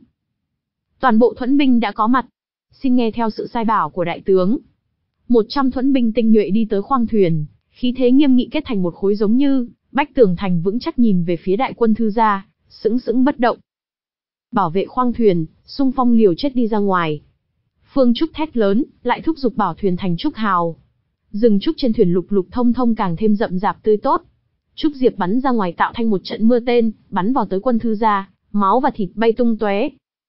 Speaker 1: Toàn bộ thuẫn binh đã có mặt. Xin nghe theo sự sai bảo của đại tướng. Một trăm thuẫn binh tinh nhuệ đi tới khoang thuyền, khí thế nghiêm nghị kết thành một khối giống như bách tường thành vững chắc nhìn về phía đại quân Thư gia, sững sững bất động. Bảo vệ khoang thuyền, xung phong liều chết đi ra ngoài. Phương Trúc thét lớn, lại thúc giục bảo thuyền Thành Trúc Hào. Rừng trúc trên thuyền lục lục thông thông càng thêm rậm rạp tươi tốt. Trúc diệp bắn ra ngoài tạo thành một trận mưa tên, bắn vào tới quân Thư gia, máu và thịt bay tung tóe.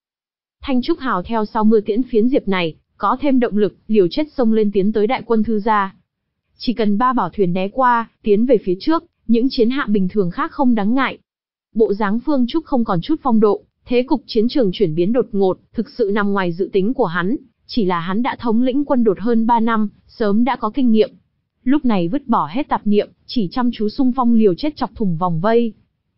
Speaker 1: Thanh Trúc Hào theo sau mưa tiễn phiến diệp này, có thêm động lực, liều chết xông lên tiến tới đại quân Thư gia. Chỉ cần ba bảo thuyền né qua, tiến về phía trước, những chiến hạm bình thường khác không đáng ngại. Bộ dáng Phương Trúc không còn chút phong độ, thế cục chiến trường chuyển biến đột ngột, thực sự nằm ngoài dự tính của hắn, chỉ là hắn đã thống lĩnh quân đột hơn ba năm, sớm đã có kinh nghiệm. Lúc này vứt bỏ hết tạp niệm, chỉ chăm chú xung phong liều chết chọc thủng vòng vây.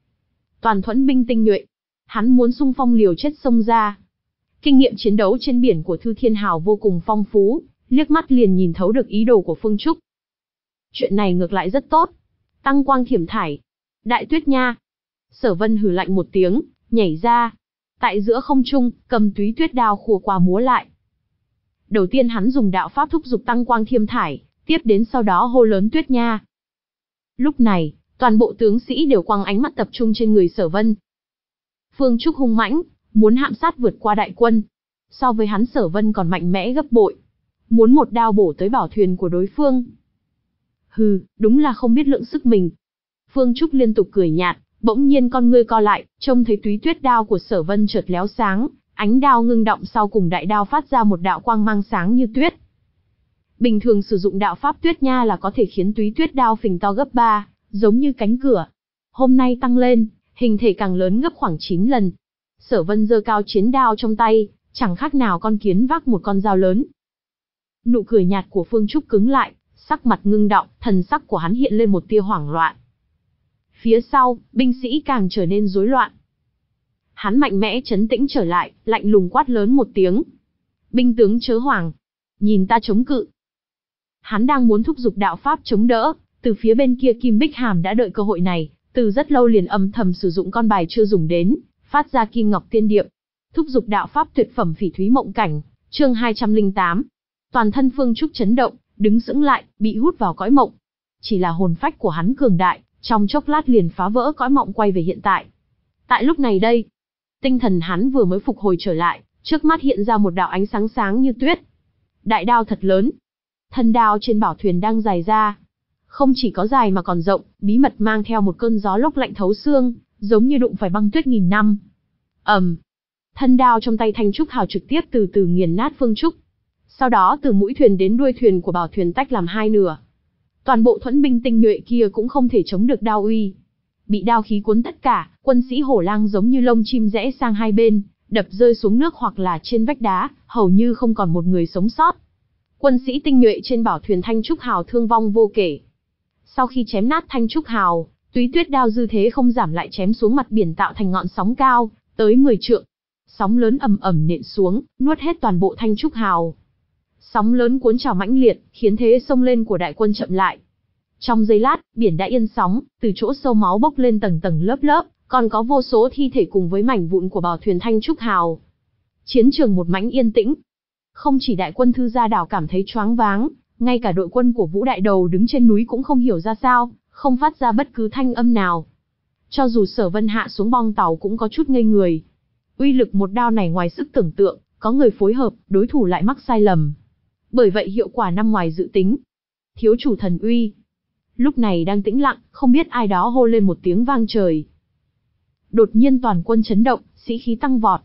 Speaker 1: Toàn thuẫn binh tinh nhuệ, hắn muốn xung phong liều chết xông ra. Kinh nghiệm chiến đấu trên biển của Thư Thiên Hào vô cùng phong phú, liếc mắt liền nhìn thấu được ý đồ của Phương Trúc. Chuyện này ngược lại rất tốt. Tăng quang thiểm thải. Đại Tuyết Nha. Sở Vân hừ lạnh một tiếng, nhảy ra. Tại giữa không trung, cầm túy tuyết đao khua qua múa lại. Đầu tiên hắn dùng đạo pháp thúc giục tăng quang thiểm thải, tiếp đến sau đó hô lớn Tuyết Nha. Lúc này, toàn bộ tướng sĩ đều quăng ánh mắt tập trung trên người Sở Vân. Phương Trúc hung mãnh, muốn hạm sát vượt qua đại quân. So với hắn Sở Vân còn mạnh mẽ gấp bội. Muốn một đao bổ tới bảo thuyền của đối phương. Hừ, đúng là không biết lượng sức mình. Phương Trúc liên tục cười nhạt, bỗng nhiên con ngươi co lại, trông thấy túy tuyết đao của Sở Vân chợt léo sáng, ánh đao ngưng động sau cùng đại đao phát ra một đạo quang mang sáng như tuyết. Bình thường sử dụng đạo pháp Tuyết Nha là có thể khiến túy tuyết đao phình to gấp ba, giống như cánh cửa. Hôm nay tăng lên, hình thể càng lớn gấp khoảng chín lần. Sở Vân giơ cao chiến đao trong tay, chẳng khác nào con kiến vác một con dao lớn. Nụ cười nhạt của Phương Trúc cứng lại, sắc mặt ngưng đọng, thần sắc của hắn hiện lên một tia hoảng loạn. Phía sau, binh sĩ càng trở nên rối loạn. Hắn mạnh mẽ trấn tĩnh trở lại, lạnh lùng quát lớn một tiếng. Binh tướng chớ hoảng, nhìn ta chống cự. Hắn đang muốn thúc giục đạo pháp chống đỡ, từ phía bên kia Kim Bích Hàm đã đợi cơ hội này, từ rất lâu liền âm thầm sử dụng con bài chưa dùng đến, phát ra Kim Ngọc Tiên Điệp, thúc giục đạo pháp tuyệt phẩm Phỉ Thúy Mộng Cảnh, chương hai trăm lẻ tám. Toàn thân Phương Trúc chấn động, đứng sững lại, bị hút vào cõi mộng. Chỉ là hồn phách của hắn cường đại, trong chốc lát liền phá vỡ cõi mộng quay về hiện tại. Tại lúc này đây, tinh thần hắn vừa mới phục hồi trở lại, trước mắt hiện ra một đạo ánh sáng sáng như tuyết. Đại đao thật lớn. Thân đao trên bảo thuyền đang dài ra. Không chỉ có dài mà còn rộng, bí mật mang theo một cơn gió lốc lạnh thấu xương, giống như đụng phải băng tuyết nghìn năm. ầm, thân đao trong tay Thanh Trúc Hào trực tiếp từ từ nghiền nát phương trúc. Sau đó từ mũi thuyền đến đuôi thuyền của bảo thuyền tách làm hai nửa. Toàn bộ thuẫn binh tinh nhuệ kia cũng không thể chống được đao uy. Bị đao khí cuốn tất cả, quân sĩ hổ lang giống như lông chim rẽ sang hai bên, đập rơi xuống nước hoặc là trên vách đá, hầu như không còn một người sống sót. Quân sĩ tinh nhuệ trên bảo thuyền Thanh Trúc Hào thương vong vô kể. Sau khi chém nát Thanh Trúc Hào, Túy Tuyết đao dư thế không giảm lại chém xuống mặt biển tạo thành ngọn sóng cao, tới mười trượng. Sóng lớn ầm ầm nện xuống, nuốt hết toàn bộ Thanh Trúc Hào. Sóng lớn cuốn trào mãnh liệt, khiến thế xông lên của đại quân chậm lại. Trong giây lát, biển đã yên sóng, từ chỗ sâu máu bốc lên tầng tầng lớp lớp, còn có vô số thi thể cùng với mảnh vụn của bảo thuyền Thanh Trúc Hào. Chiến trường một mảnh yên tĩnh. Không chỉ đại quân Thư Gia Đảo cảm thấy choáng váng, ngay cả đội quân của Vũ Đại Đầu đứng trên núi cũng không hiểu ra sao, không phát ra bất cứ thanh âm nào. Cho dù Sở Vân hạ xuống bong tàu cũng có chút ngây người. Uy lực một đao này ngoài sức tưởng tượng, có người phối hợp, đối thủ lại mắc sai lầm. Bởi vậy hiệu quả nằm ngoài dự tính. Thiếu chủ thần uy. Lúc này đang tĩnh lặng, không biết ai đó hô lên một tiếng vang trời. Đột nhiên toàn quân chấn động, sĩ khí tăng vọt.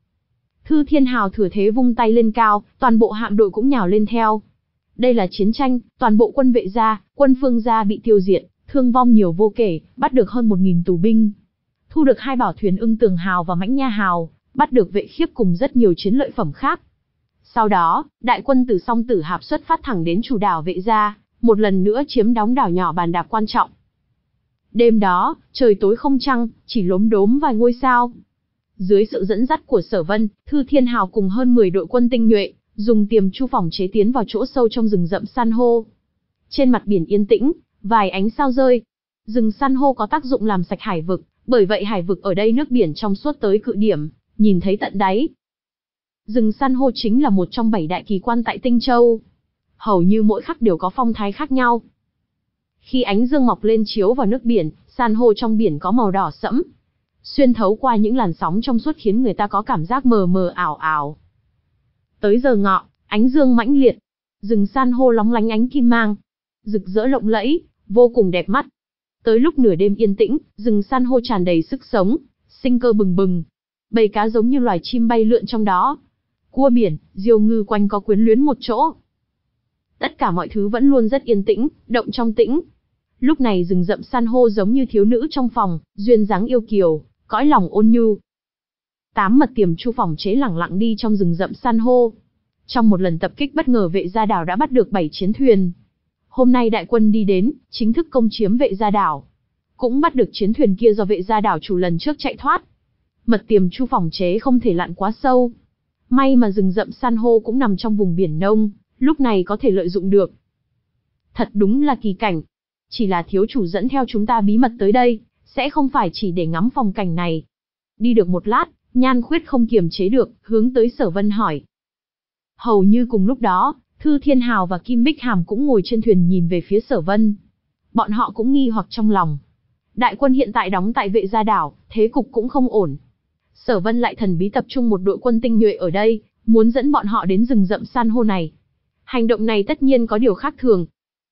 Speaker 1: Thư Thiên Hào thừa thế vung tay lên cao, toàn bộ hạm đội cũng nhào lên theo. Đây là chiến tranh, toàn bộ quân Vệ gia, quân Phương gia bị tiêu diệt, thương vong nhiều vô kể, bắt được hơn một nghìn tù binh. Thu được hai bảo thuyền Ưng Tường Hào và Mãnh Nha Hào, bắt được Vệ Khiếp cùng rất nhiều chiến lợi phẩm khác. Sau đó, đại quân từ Song Tử Hạp xuất phát thẳng đến chủ đảo Vệ gia, một lần nữa chiếm đóng đảo nhỏ Bàn Đạp quan trọng. Đêm đó, trời tối không trăng, chỉ lốm đốm vài ngôi sao. Dưới sự dẫn dắt của Sở Vân, Thư Thiên Hào cùng hơn mười đội quân tinh nhuệ, dùng tiềm chu phòng chế tiến vào chỗ sâu trong rừng rậm san hô. Trên mặt biển yên tĩnh, vài ánh sao rơi. Rừng san hô có tác dụng làm sạch hải vực, bởi vậy hải vực ở đây nước biển trong suốt tới cự điểm, nhìn thấy tận đáy. Rừng san hô chính là một trong bảy đại kỳ quan tại Tinh Châu. Hầu như mỗi khắc đều có phong thái khác nhau. Khi ánh dương mọc lên chiếu vào nước biển, san hô trong biển có màu đỏ sẫm, xuyên thấu qua những làn sóng trong suốt khiến người ta có cảm giác mờ mờ ảo ảo. Tới giờ ngọ, ánh dương mãnh liệt, rừng san hô lóng lánh ánh kim mang, rực rỡ lộng lẫy, vô cùng đẹp mắt. Tới lúc nửa đêm yên tĩnh, rừng san hô tràn đầy sức sống, sinh cơ bừng bừng. Bầy cá giống như loài chim bay lượn trong đó. Cua biển, diều ngư quanh có quyến luyến một chỗ. Tất cả mọi thứ vẫn luôn rất yên tĩnh, động trong tĩnh. Lúc này rừng rậm san hô giống như thiếu nữ trong phòng, duyên dáng yêu kiều, cõi lòng ôn nhu. Tám mật tiềm chu phòng chế lẳng lặng đi trong rừng rậm san hô. Trong một lần tập kích bất ngờ Vệ gia đảo đã bắt được bảy chiến thuyền. Hôm nay đại quân đi đến, chính thức công chiếm Vệ gia đảo. Cũng bắt được chiến thuyền kia do Vệ gia đảo chủ lần trước chạy thoát. Mật tiềm chu phòng chế không thể lặn quá sâu. May mà rừng rậm san hô cũng nằm trong vùng biển nông, lúc này có thể lợi dụng được. Thật đúng là kỳ cảnh. Chỉ là thiếu chủ dẫn theo chúng ta bí mật tới đây, sẽ không phải chỉ để ngắm phong cảnh này. Đi được một lát, Nhan Khuyết không kiềm chế được, hướng tới Sở Vân hỏi. Hầu như cùng lúc đó, Thư Thiên Hào và Kim Bích Hàm cũng ngồi trên thuyền nhìn về phía Sở Vân. Bọn họ cũng nghi hoặc trong lòng. Đại quân hiện tại đóng tại Vệ gia đảo, thế cục cũng không ổn. Sở Vân lại thần bí tập trung một đội quân tinh nhuệ ở đây, muốn dẫn bọn họ đến rừng rậm san hô này. Hành động này tất nhiên có điều khác thường.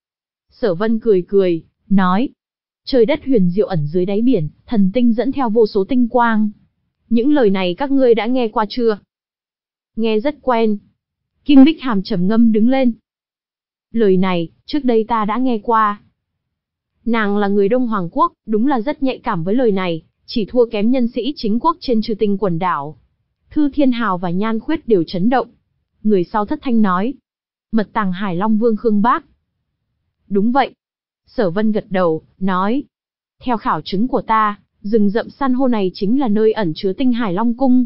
Speaker 1: Sở Vân cười cười, nói. Trời đất huyền diệu ẩn dưới đáy biển, thần tinh dẫn theo vô số tinh quang. Những lời này các ngươi đã nghe qua chưa? Nghe rất quen. Kim Bích Hàm trầm ngâm đứng lên. Lời này, trước đây ta đã nghe qua. Nàng là người Đông Hoàng Quốc, đúng là rất nhạy cảm với lời này, chỉ thua kém nhân sĩ chính quốc trên Trừ Tinh quần đảo. Thư Thiên Hào và Nhan Khuyết đều chấn động. Người sau thất thanh nói. Mật tàng Hải Long Vương Khương Bác. Đúng vậy. Sở Vân gật đầu, nói. Theo khảo chứng của ta, rừng rậm san hô này chính là nơi ẩn chứa tinh Hải Long Cung.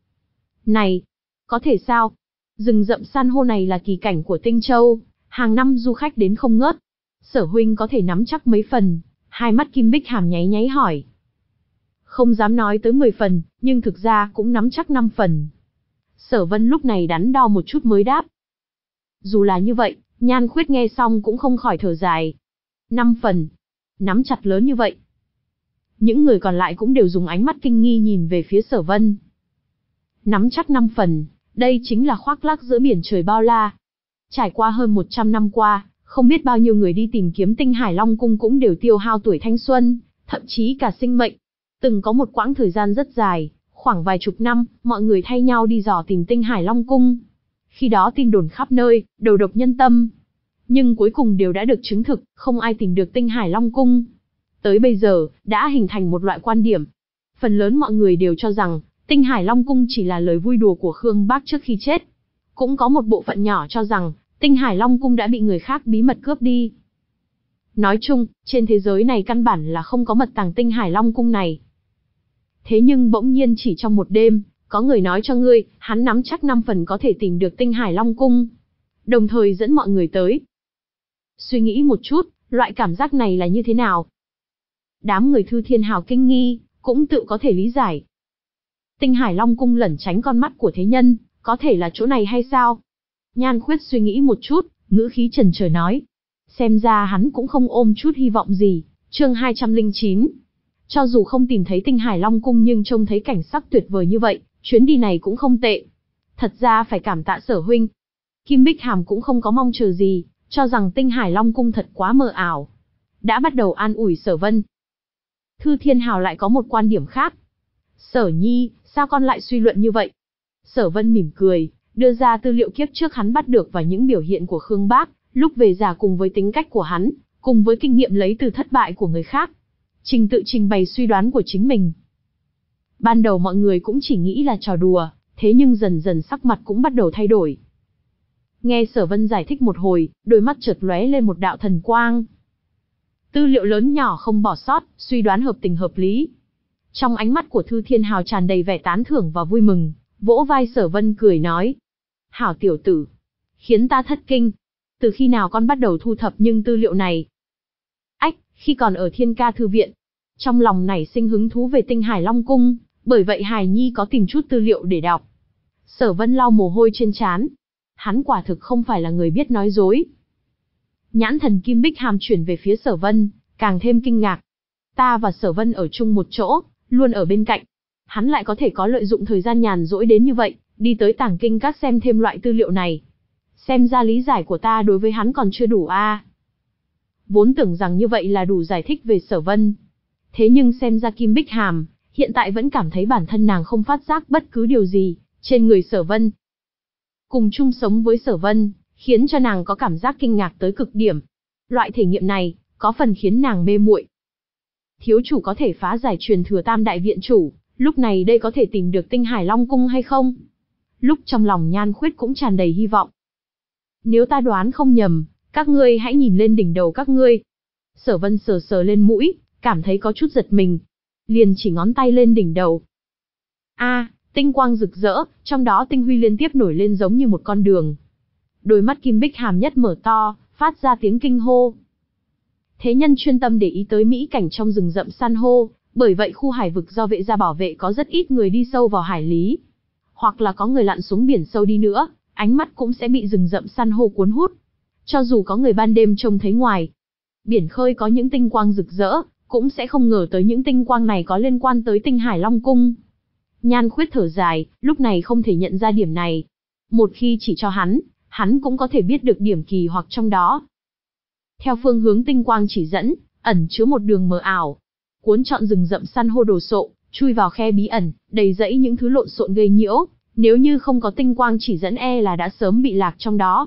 Speaker 1: Này, có thể sao? Rừng rậm san hô này là kỳ cảnh của Tinh Châu, hàng năm du khách đến không ngớt. Sở huynh có thể nắm chắc mấy phần? Hai mắt Kim Bích Hàm nháy nháy hỏi. Không dám nói tới mười phần, nhưng thực ra cũng nắm chắc năm phần. Sở Vân lúc này đắn đo một chút mới đáp. Dù là như vậy, Nhan Khuyết nghe xong cũng không khỏi thở dài. Năm phần. Nắm chặt lớn như vậy. Những người còn lại cũng đều dùng ánh mắt kinh nghi nhìn về phía Sở Vân. Nắm chắc năm phần, đây chính là khoác lác giữa biển trời bao la. Trải qua hơn một trăm năm qua, không biết bao nhiêu người đi tìm kiếm tinh Hải Long Cung cũng đều tiêu hao tuổi thanh xuân, thậm chí cả sinh mệnh. Từng có một quãng thời gian rất dài, Khoảng vài chục năm, mọi người thay nhau đi dò tìm Tinh Hải Long Cung. Khi đó tin đồn khắp nơi, đầu độc nhân tâm. Nhưng cuối cùng đều đã được chứng thực, không ai tìm được Tinh Hải Long Cung. Tới bây giờ, đã hình thành một loại quan điểm. Phần lớn mọi người đều cho rằng, Tinh Hải Long Cung chỉ là lời vui đùa của Khương Bác trước khi chết. Cũng có một bộ phận nhỏ cho rằng, Tinh Hải Long Cung đã bị người khác bí mật cướp đi. Nói chung, trên thế giới này căn bản là không có mật tàng Tinh Hải Long Cung này. Thế nhưng bỗng nhiên chỉ trong một đêm, có người nói cho ngươi, hắn nắm chắc năm phần có thể tìm được Tinh Hải Long Cung. Đồng thời dẫn mọi người tới. Suy nghĩ một chút, loại cảm giác này là như thế nào? Đám người Thư Thiên Hào kinh nghi, cũng tự có thể lý giải. Tinh Hải Long Cung lẩn tránh con mắt của thế nhân, có thể là chỗ này hay sao? Nhan Khuyết suy nghĩ một chút, ngữ khí chần chờ nói. Xem ra hắn cũng không ôm chút hy vọng gì. Chương hai trăm lẻ chín. Cho dù không tìm thấy Tinh Hải Long Cung nhưng trông thấy cảnh sắc tuyệt vời như vậy, chuyến đi này cũng không tệ. Thật ra phải cảm tạ Sở huynh. Kim Bích Hàm cũng không có mong chờ gì, cho rằng Tinh Hải Long Cung thật quá mờ ảo. Đã bắt đầu an ủi Sở Vân. Thư Thiên Hào lại có một quan điểm khác. Sở Nhi, sao con lại suy luận như vậy? Sở Vân mỉm cười, đưa ra tư liệu kiếp trước hắn bắt được và những biểu hiện của Khương Bác, lúc về già cùng với tính cách của hắn, cùng với kinh nghiệm lấy từ thất bại của người khác. Trình tự trình bày suy đoán của chính mình. Ban đầu mọi người cũng chỉ nghĩ là trò đùa, thế nhưng dần dần sắc mặt cũng bắt đầu thay đổi. Nghe Sở Vân giải thích một hồi, đôi mắt chợt lóe lên một đạo thần quang. Tư liệu lớn nhỏ không bỏ sót, suy đoán hợp tình hợp lý. Trong ánh mắt của Thư Thiên Hào tràn đầy vẻ tán thưởng và vui mừng, vỗ vai Sở Vân cười nói. Hảo tiểu tử, khiến ta thất kinh. Từ khi nào con bắt đầu thu thập những tư liệu này? Ách, khi còn ở Thiên Ca Thư Viện. Trong lòng nảy sinh hứng thú về Tinh Hải Long Cung, bởi vậy Hải Nhi có tìm chút tư liệu để đọc. Sở Vân lau mồ hôi trên trán. Hắn quả thực không phải là người biết nói dối. Nhãn thần Kim Bích Hàm chuyển về phía Sở Vân, càng thêm kinh ngạc. Ta và Sở Vân ở chung một chỗ, luôn ở bên cạnh. Hắn lại có thể có lợi dụng thời gian nhàn rỗi đến như vậy, đi tới Tàng Kinh Các xem thêm loại tư liệu này. Xem ra lý giải của ta đối với hắn còn chưa đủ a. À. Vốn tưởng rằng như vậy là đủ giải thích về Sở Vân. Thế nhưng xem ra Kim Bích Hàm, hiện tại vẫn cảm thấy bản thân nàng không phát giác bất cứ điều gì trên người Sở Vân. Cùng chung sống với Sở Vân, khiến cho nàng có cảm giác kinh ngạc tới cực điểm. Loại thể nghiệm này, có phần khiến nàng mê muội. Thiếu chủ có thể phá giải truyền thừa Tam Đại Viện Chủ, lúc này đây có thể tìm được Tinh Hải Long Cung hay không? Lúc trong lòng Nhan Khuyết cũng tràn đầy hy vọng. Nếu ta đoán không nhầm, các ngươi hãy nhìn lên đỉnh đầu các ngươi. Sở Vân sờ sờ lên mũi, cảm thấy có chút giật mình. Liền chỉ ngón tay lên đỉnh đầu. A, à, tinh quang rực rỡ, trong đó tinh huy liên tiếp nổi lên giống như một con đường. Đôi mắt Kim Bích Hàm nhất mở to, phát ra tiếng kinh hô. Thế nhân chuyên tâm để ý tới mỹ cảnh trong rừng rậm san hô, bởi vậy khu hải vực do vệ gia bảo vệ có rất ít người đi sâu vào hải lý. Hoặc là có người lặn xuống biển sâu đi nữa, ánh mắt cũng sẽ bị rừng rậm san hô cuốn hút. Cho dù có người ban đêm trông thấy ngoài biển khơi có những tinh quang rực rỡ, cũng sẽ không ngờ tới những tinh quang này có liên quan tới Tinh Hải Long Cung. Nhan Khuyết thở dài, lúc này không thể nhận ra điểm này. Một khi chỉ cho hắn, hắn cũng có thể biết được điểm kỳ hoặc trong đó. Theo phương hướng tinh quang chỉ dẫn, ẩn chứa một đường mờ ảo, cuốn trọn rừng rậm san hô đồ sộ, chui vào khe bí ẩn, đầy rẫy những thứ lộn xộn gây nhiễu. Nếu như không có tinh quang chỉ dẫn e là đã sớm bị lạc trong đó.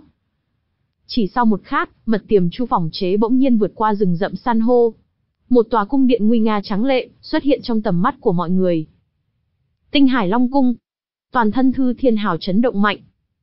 Speaker 1: Chỉ sau một khắc, mật tiềm chu phòng chế bỗng nhiên vượt qua rừng rậm san hô. Một tòa cung điện nguy nga trắng lệ xuất hiện trong tầm mắt của mọi người. Tinh Hải Long Cung. Toàn thân Thư Thiên Hào chấn động mạnh.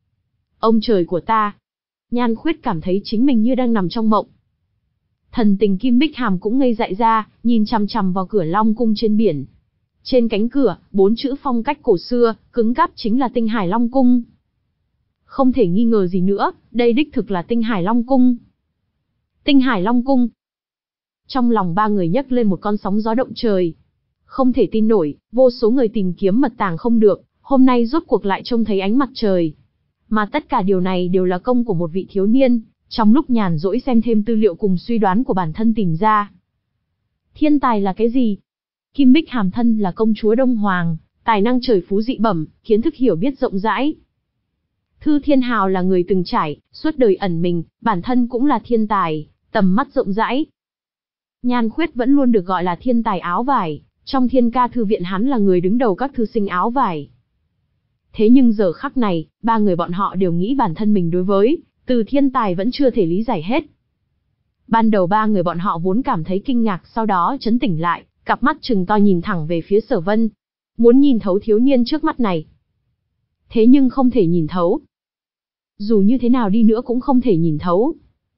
Speaker 1: Ông trời của ta! Nhan Khuyết cảm thấy chính mình như đang nằm trong mộng. Thần tình Kim Bích Hàm cũng ngây dại ra, nhìn chằm chằm vào cửa Long Cung trên biển. Trên cánh cửa, bốn chữ phong cách cổ xưa, cứng cáp chính là Tinh Hải Long Cung. Không thể nghi ngờ gì nữa, đây đích thực là Tinh Hải Long Cung. Tinh Hải Long Cung. Trong lòng ba người nhấc lên một con sóng gió động trời. Không thể tin nổi, vô số người tìm kiếm mật tàng không được, hôm nay rốt cuộc lại trông thấy ánh mặt trời. Mà tất cả điều này đều là công của một vị thiếu niên, trong lúc nhàn rỗi xem thêm tư liệu cùng suy đoán của bản thân tìm ra. Thiên tài là cái gì? Kim Bích Hàm thân là công chúa Đông Hoàng, tài năng trời phú dị bẩm, kiến thức hiểu biết rộng rãi. Thư Thiên Hào là người từng trải, suốt đời ẩn mình, bản thân cũng là thiên tài, tầm mắt rộng rãi. Nhan Khuyết vẫn luôn được gọi là thiên tài áo vải, Trong Thiên Ca thư viện hắn là người đứng đầu các thư sinh áo vải. Thế nhưng giờ khắc này, ba người bọn họ đều nghĩ bản thân mình đối với Từ Thiên Tài vẫn chưa thể lý giải hết. Ban đầu ba người bọn họ vốn cảm thấy kinh ngạc, sau đó chấn tỉnh lại, cặp mắt trừng to nhìn thẳng về phía Sở Vân, muốn nhìn thấu thiếu niên trước mắt này. Thế nhưng không thể nhìn thấu. Dù như thế nào đi nữa cũng không thể nhìn thấu.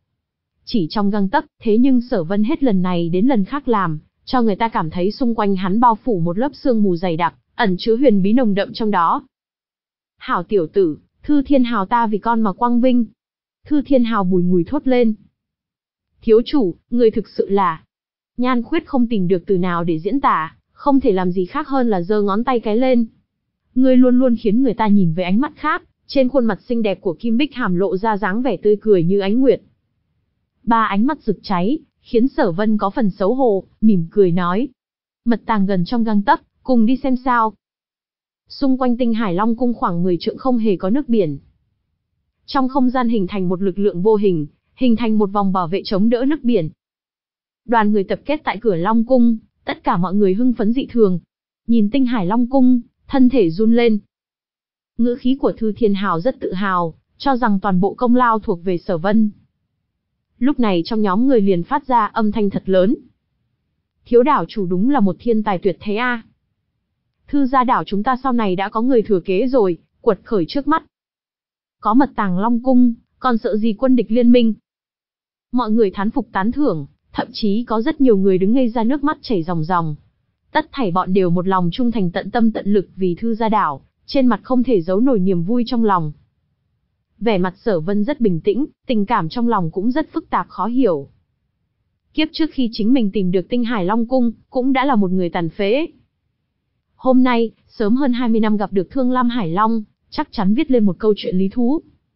Speaker 1: Chỉ trong gang tấc, thế nhưng Sở Vân hết lần này đến lần khác làm cho người ta cảm thấy xung quanh hắn bao phủ một lớp sương mù dày đặc, ẩn chứa huyền bí nồng đậm trong đó. Hảo tiểu tử, Thư Thiên Hào ta vì con mà quang vinh. Thư Thiên Hào bùi ngùi thốt lên. Thiếu chủ, người thực sự là... Nhan Khuyết không tìm được từ nào để diễn tả, không thể làm gì khác hơn là giơ ngón tay cái lên. Ngươi luôn luôn khiến người ta nhìn với ánh mắt khác, trên khuôn mặt xinh đẹp của Kim Bích Hàm lộ ra dáng vẻ tươi cười như ánh nguyệt. Ba ánh mắt rực cháy, khiến Sở Vân có phần xấu hổ, mỉm cười nói. Mật tàng gần trong gang tấc, cùng đi xem sao. Xung quanh Tinh Hải Long cung khoảng mười trượng không hề có nước biển. Trong không gian hình thành một lực lượng vô hình, hình thành một vòng bảo vệ chống đỡ nước biển. Đoàn người tập kết tại cửa Long cung, tất cả mọi người hưng phấn dị thường. Nhìn Tinh Hải Long cung, thân thể run lên. Ngữ khí của Thư Thiên Hào rất tự hào, cho rằng toàn bộ công lao thuộc về Sở Vân. Lúc này trong nhóm người liền phát ra âm thanh thật lớn. Thiếu đảo chủ đúng là một thiên tài tuyệt thế a. Thư gia đảo chúng ta sau này đã có người thừa kế rồi, quật khởi trước mắt. Có mật tàng Long cung, còn sợ gì quân địch liên minh. Mọi người thán phục tán thưởng, thậm chí có rất nhiều người đứng ngây ra nước mắt chảy ròng ròng. Tất thảy bọn đều một lòng trung thành tận tâm tận lực vì Thư gia đảo, trên mặt không thể giấu nổi niềm vui trong lòng. Vẻ mặt Sở Vân rất bình tĩnh, tình cảm trong lòng cũng rất phức tạp khó hiểu. Kiếp trước khi chính mình tìm được Tinh Hải Long cung, cũng đã là một người tàn phế. Hôm nay, sớm hơn hai mươi năm gặp được Thương Lam Hải Long, chắc chắn viết lên một câu chuyện lý thú.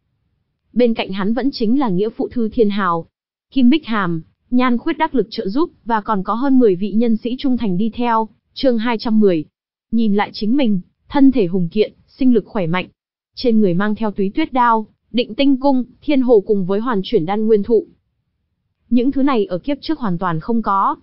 Speaker 1: Bên cạnh hắn vẫn chính là nghĩa phụ Thư Thiên Hào, Kim Bích Hàm, Nhan Khuyết đắc lực trợ giúp, và còn có hơn mười vị nhân sĩ trung thành đi theo. Chương hai trăm mười. Nhìn lại chính mình, thân thể hùng kiện, sinh lực khỏe mạnh. Trên người mang theo Túy Tuyết đao, Định Tinh cung, Thiên Hồ cùng với Hoàn Chuyển đan nguyên thụ. Những thứ này ở kiếp trước hoàn toàn không có.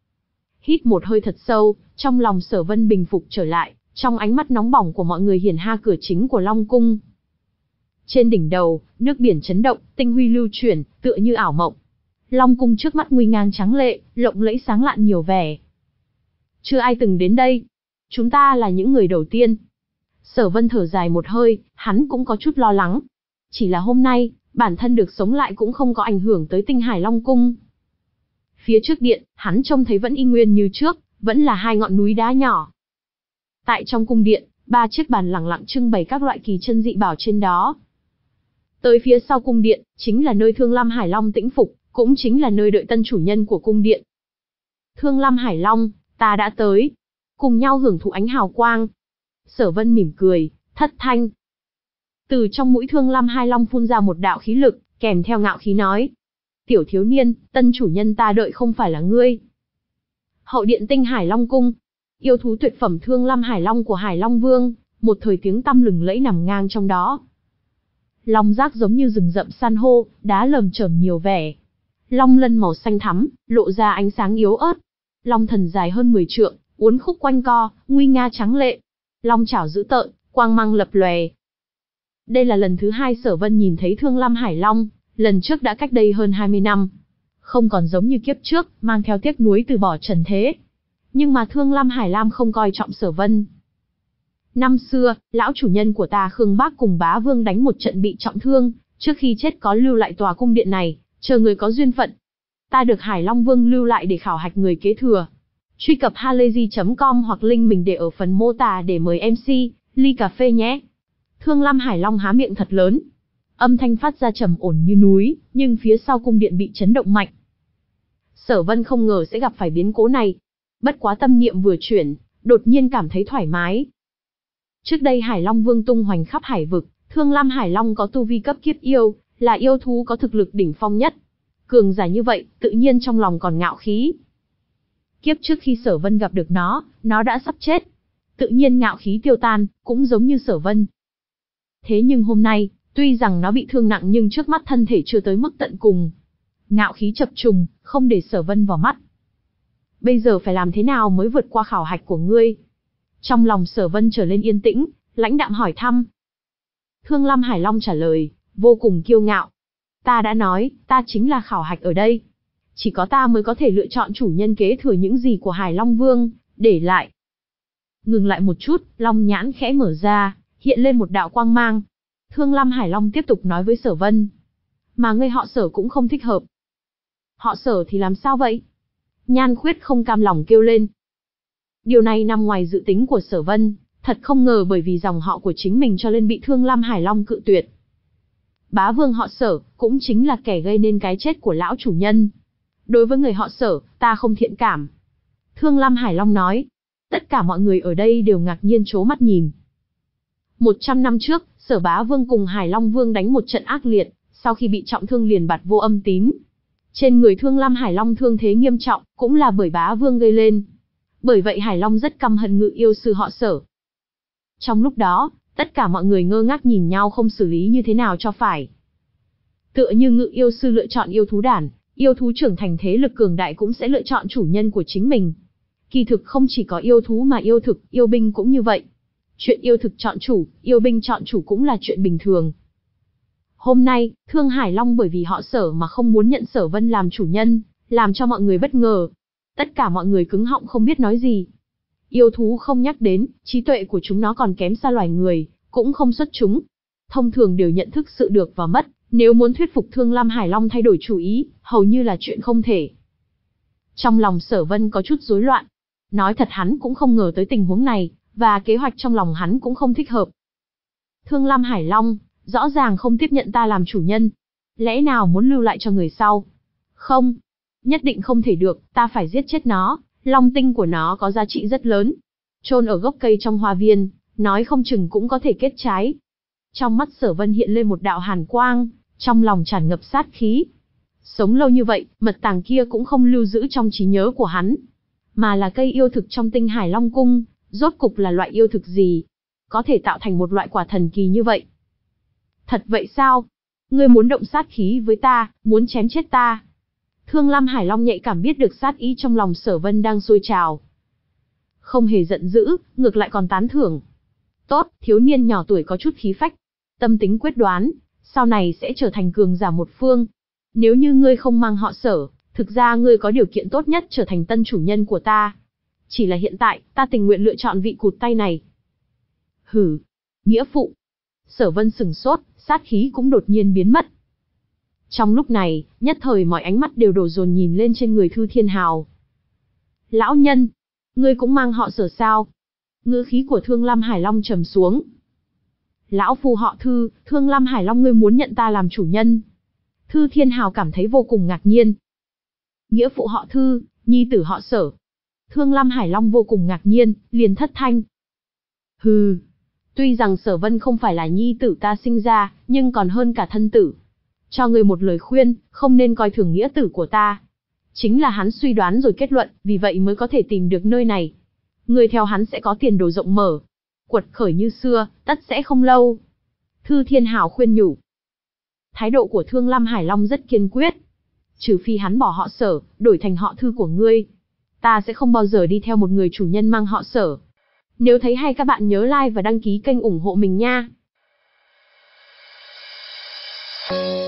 Speaker 1: Hít một hơi thật sâu, trong lòng Sở Vân bình phục trở lại, trong ánh mắt nóng bỏng của mọi người hiển ha cửa chính của Long cung. Trên đỉnh đầu, nước biển chấn động, tinh huy lưu chuyển, tựa như ảo mộng. Long cung trước mắt nguy ngang tráng lệ, lộng lẫy sáng lạn nhiều vẻ. Chưa ai từng đến đây. Chúng ta là những người đầu tiên. Sở Vân thở dài một hơi, hắn cũng có chút lo lắng. Chỉ là hôm nay, bản thân được sống lại cũng không có ảnh hưởng tới Tinh Hải Long cung. Phía trước điện, hắn trông thấy vẫn y nguyên như trước, vẫn là hai ngọn núi đá nhỏ. Tại trong cung điện, ba chiếc bàn lẳng lặng trưng bày các loại kỳ chân dị bảo trên đó. Tới phía sau cung điện, chính là nơi Thương Lam Hải Long tĩnh phục, cũng chính là nơi đợi tân chủ nhân của cung điện. Thương Lam Hải Long, ta đã tới. Cùng nhau hưởng thụ ánh hào quang. Sở Vân mỉm cười, thất thanh. Từ trong mũi Thương Lam Hải Long phun ra một đạo khí lực, kèm theo ngạo khí nói. Tiểu thiếu niên, tân chủ nhân ta đợi không phải là ngươi. Hậu điện Tinh Hải Long cung. Yêu thú tuyệt phẩm Thương Lam Hải Long của Hải Long Vương, một thời tiếng tăm lừng lẫy nằm ngang trong đó. Long giác giống như rừng rậm san hô, đá lởm chởm nhiều vẻ. Long lân màu xanh thắm, lộ ra ánh sáng yếu ớt. Long thần dài hơn mười trượng, uốn khúc quanh co, nguy nga trắng lệ. Long chảo dữ tợn, quang mang lập lòe. Đây là lần thứ hai Sở Vân nhìn thấy Thương Lam Hải Long, lần trước đã cách đây hơn hai mươi năm. Không còn giống như kiếp trước, mang theo tiếc nuối từ bỏ trần thế. Nhưng mà Thương Lam Hải Lam không coi trọng Sở Vân. Năm xưa, lão chủ nhân của ta Khương Bác cùng Bá Vương đánh một trận bị trọng thương, trước khi chết có lưu lại tòa cung điện này, chờ người có duyên phận. Ta được Hải Long Vương lưu lại để khảo hạch người kế thừa. Truy cập halayzi chấm com hoặc link mình để ở phần mô tả để mời em xê, ly cà phê nhé. Thương Lam Hải Long há miệng thật lớn. Âm thanh phát ra trầm ổn như núi, nhưng phía sau cung điện bị chấn động mạnh. Sở Vân không ngờ sẽ gặp phải biến cố này. Bất quá tâm niệm vừa chuyển, đột nhiên cảm thấy thoải mái. Trước đây Hải Long Vương tung hoành khắp hải vực, Thương Lam Hải Long có tu vi cấp kiếp yêu, là yêu thú có thực lực đỉnh phong nhất. Cường giả như vậy, tự nhiên trong lòng còn ngạo khí. Kiếp trước khi Sở Vân gặp được nó, nó đã sắp chết. Tự nhiên ngạo khí tiêu tan, cũng giống như Sở Vân. Thế nhưng hôm nay, tuy rằng nó bị thương nặng nhưng trước mắt thân thể chưa tới mức tận cùng. Ngạo khí chập trùng, không để Sở Vân vào mắt. Bây giờ phải làm thế nào mới vượt qua khảo hạch của ngươi? Trong lòng Sở Vân trở lên yên tĩnh, lãnh đạm hỏi thăm. Thương Lam Hải Long trả lời, vô cùng kiêu ngạo. Ta đã nói, ta chính là khảo hạch ở đây. Chỉ có ta mới có thể lựa chọn chủ nhân kế thừa những gì của Hải Long Vương, để lại. Ngừng lại một chút, Long nhãn khẽ mở ra, hiện lên một đạo quang mang. Thương Lam Hải Long tiếp tục nói với Sở Vân. Mà ngươi họ Sở cũng không thích hợp. Họ Sở thì làm sao vậy? Nhan Khuyết không cam lòng kêu lên. Điều này nằm ngoài dự tính của Sở Vân, thật không ngờ bởi vì dòng họ của chính mình cho nên bị Thương Lam Hải Long cự tuyệt. Bá vương họ Sở, cũng chính là kẻ gây nên cái chết của lão chủ nhân. Đối với người họ Sở, ta không thiện cảm. Thương Lam Hải Long nói. Tất cả mọi người ở đây đều ngạc nhiên trố mắt nhìn. Một trăm năm trước, Sở Bá Vương cùng Hải Long Vương đánh một trận ác liệt, sau khi bị trọng thương liền bạt vô âm tín. Trên người Thương Lam Hải Long thương thế nghiêm trọng, cũng là bởi Bá Vương gây lên. Bởi vậy Hải Long rất căm hận Ngự yêu sư họ Sở. Trong lúc đó, tất cả mọi người ngơ ngác nhìn nhau không xử lý như thế nào cho phải. Tựa như Ngự yêu sư lựa chọn yêu thú đản, yêu thú trưởng thành thế lực cường đại cũng sẽ lựa chọn chủ nhân của chính mình. Kỳ thực không chỉ có yêu thú mà yêu thực, yêu binh cũng như vậy. Chuyện yêu thực chọn chủ, yêu binh chọn chủ cũng là chuyện bình thường. Hôm nay, Thương Hải Long bởi vì họ Sở mà không muốn nhận Sở Vân làm chủ nhân, làm cho mọi người bất ngờ. Tất cả mọi người cứng họng không biết nói gì. Yêu thú không nhắc đến, trí tuệ của chúng nó còn kém xa loài người, cũng không xuất chúng. Thông thường đều nhận thức sự được và mất, nếu muốn thuyết phục Thương Lam Hải Long thay đổi chủ ý, hầu như là chuyện không thể. Trong lòng Sở Vân có chút rối loạn. Nói thật hắn cũng không ngờ tới tình huống này, và kế hoạch trong lòng hắn cũng không thích hợp. Thương Lam Hải Long, rõ ràng không tiếp nhận ta làm chủ nhân. Lẽ nào muốn lưu lại cho người sau? Không, nhất định không thể được, ta phải giết chết nó, long tinh của nó có giá trị rất lớn. Chôn ở gốc cây trong hoa viên, nói không chừng cũng có thể kết trái. Trong mắt Sở Vân hiện lên một đạo hàn quang, trong lòng tràn ngập sát khí. Sống lâu như vậy, mật tàng kia cũng không lưu giữ trong trí nhớ của hắn. Mà là cây yêu thực trong tinh Hải Long Cung, rốt cục là loại yêu thực gì? Có thể tạo thành một loại quả thần kỳ như vậy. Thật vậy sao? Ngươi muốn động sát khí với ta, muốn chém chết ta? Thương Lam Hải Long nhạy cảm biết được sát ý trong lòng Sở Vân đang sôi trào. Không hề giận dữ, ngược lại còn tán thưởng. Tốt, thiếu niên nhỏ tuổi có chút khí phách. Tâm tính quyết đoán, sau này sẽ trở thành cường giả một phương. Nếu như ngươi không mang họ Sở, thực ra ngươi có điều kiện tốt nhất trở thành tân chủ nhân của ta. Chỉ là hiện tại, ta tình nguyện lựa chọn vị cụt tay này. Hử, nghĩa phụ. Sở Vân sừng sốt, sát khí cũng đột nhiên biến mất. Trong lúc này, nhất thời mọi ánh mắt đều đổ dồn nhìn lên trên người Thư Thiên Hào. Lão nhân, ngươi cũng mang họ Sở sao? Ngữ khí của Thương Lam Hải Long trầm xuống. Lão phu họ Thư, Thương Lam Hải Long ngươi muốn nhận ta làm chủ nhân. Thư Thiên Hào cảm thấy vô cùng ngạc nhiên. Nghĩa phụ họ Thư, nhi tử họ Sở. Thương Lam Hải Long vô cùng ngạc nhiên, liền thất thanh. Hừ, tuy rằng Sở Vân không phải là nhi tử ta sinh ra, nhưng còn hơn cả thân tử. Cho ngươi một lời khuyên, không nên coi thường nghĩa tử của ta. Chính là hắn suy đoán rồi kết luận, vì vậy mới có thể tìm được nơi này. Ngươi theo hắn sẽ có tiền đồ rộng mở. Quật khởi như xưa, tất sẽ không lâu. Thư Thiên Hào khuyên nhủ. Thái độ của Thương Lam Hải Long rất kiên quyết. Trừ phi hắn bỏ họ Sở, đổi thành họ Thư của ngươi. Ta sẽ không bao giờ đi theo một người chủ nhân mang họ Sở. Nếu thấy hay các bạn nhớ like và đăng ký kênh ủng hộ mình nha.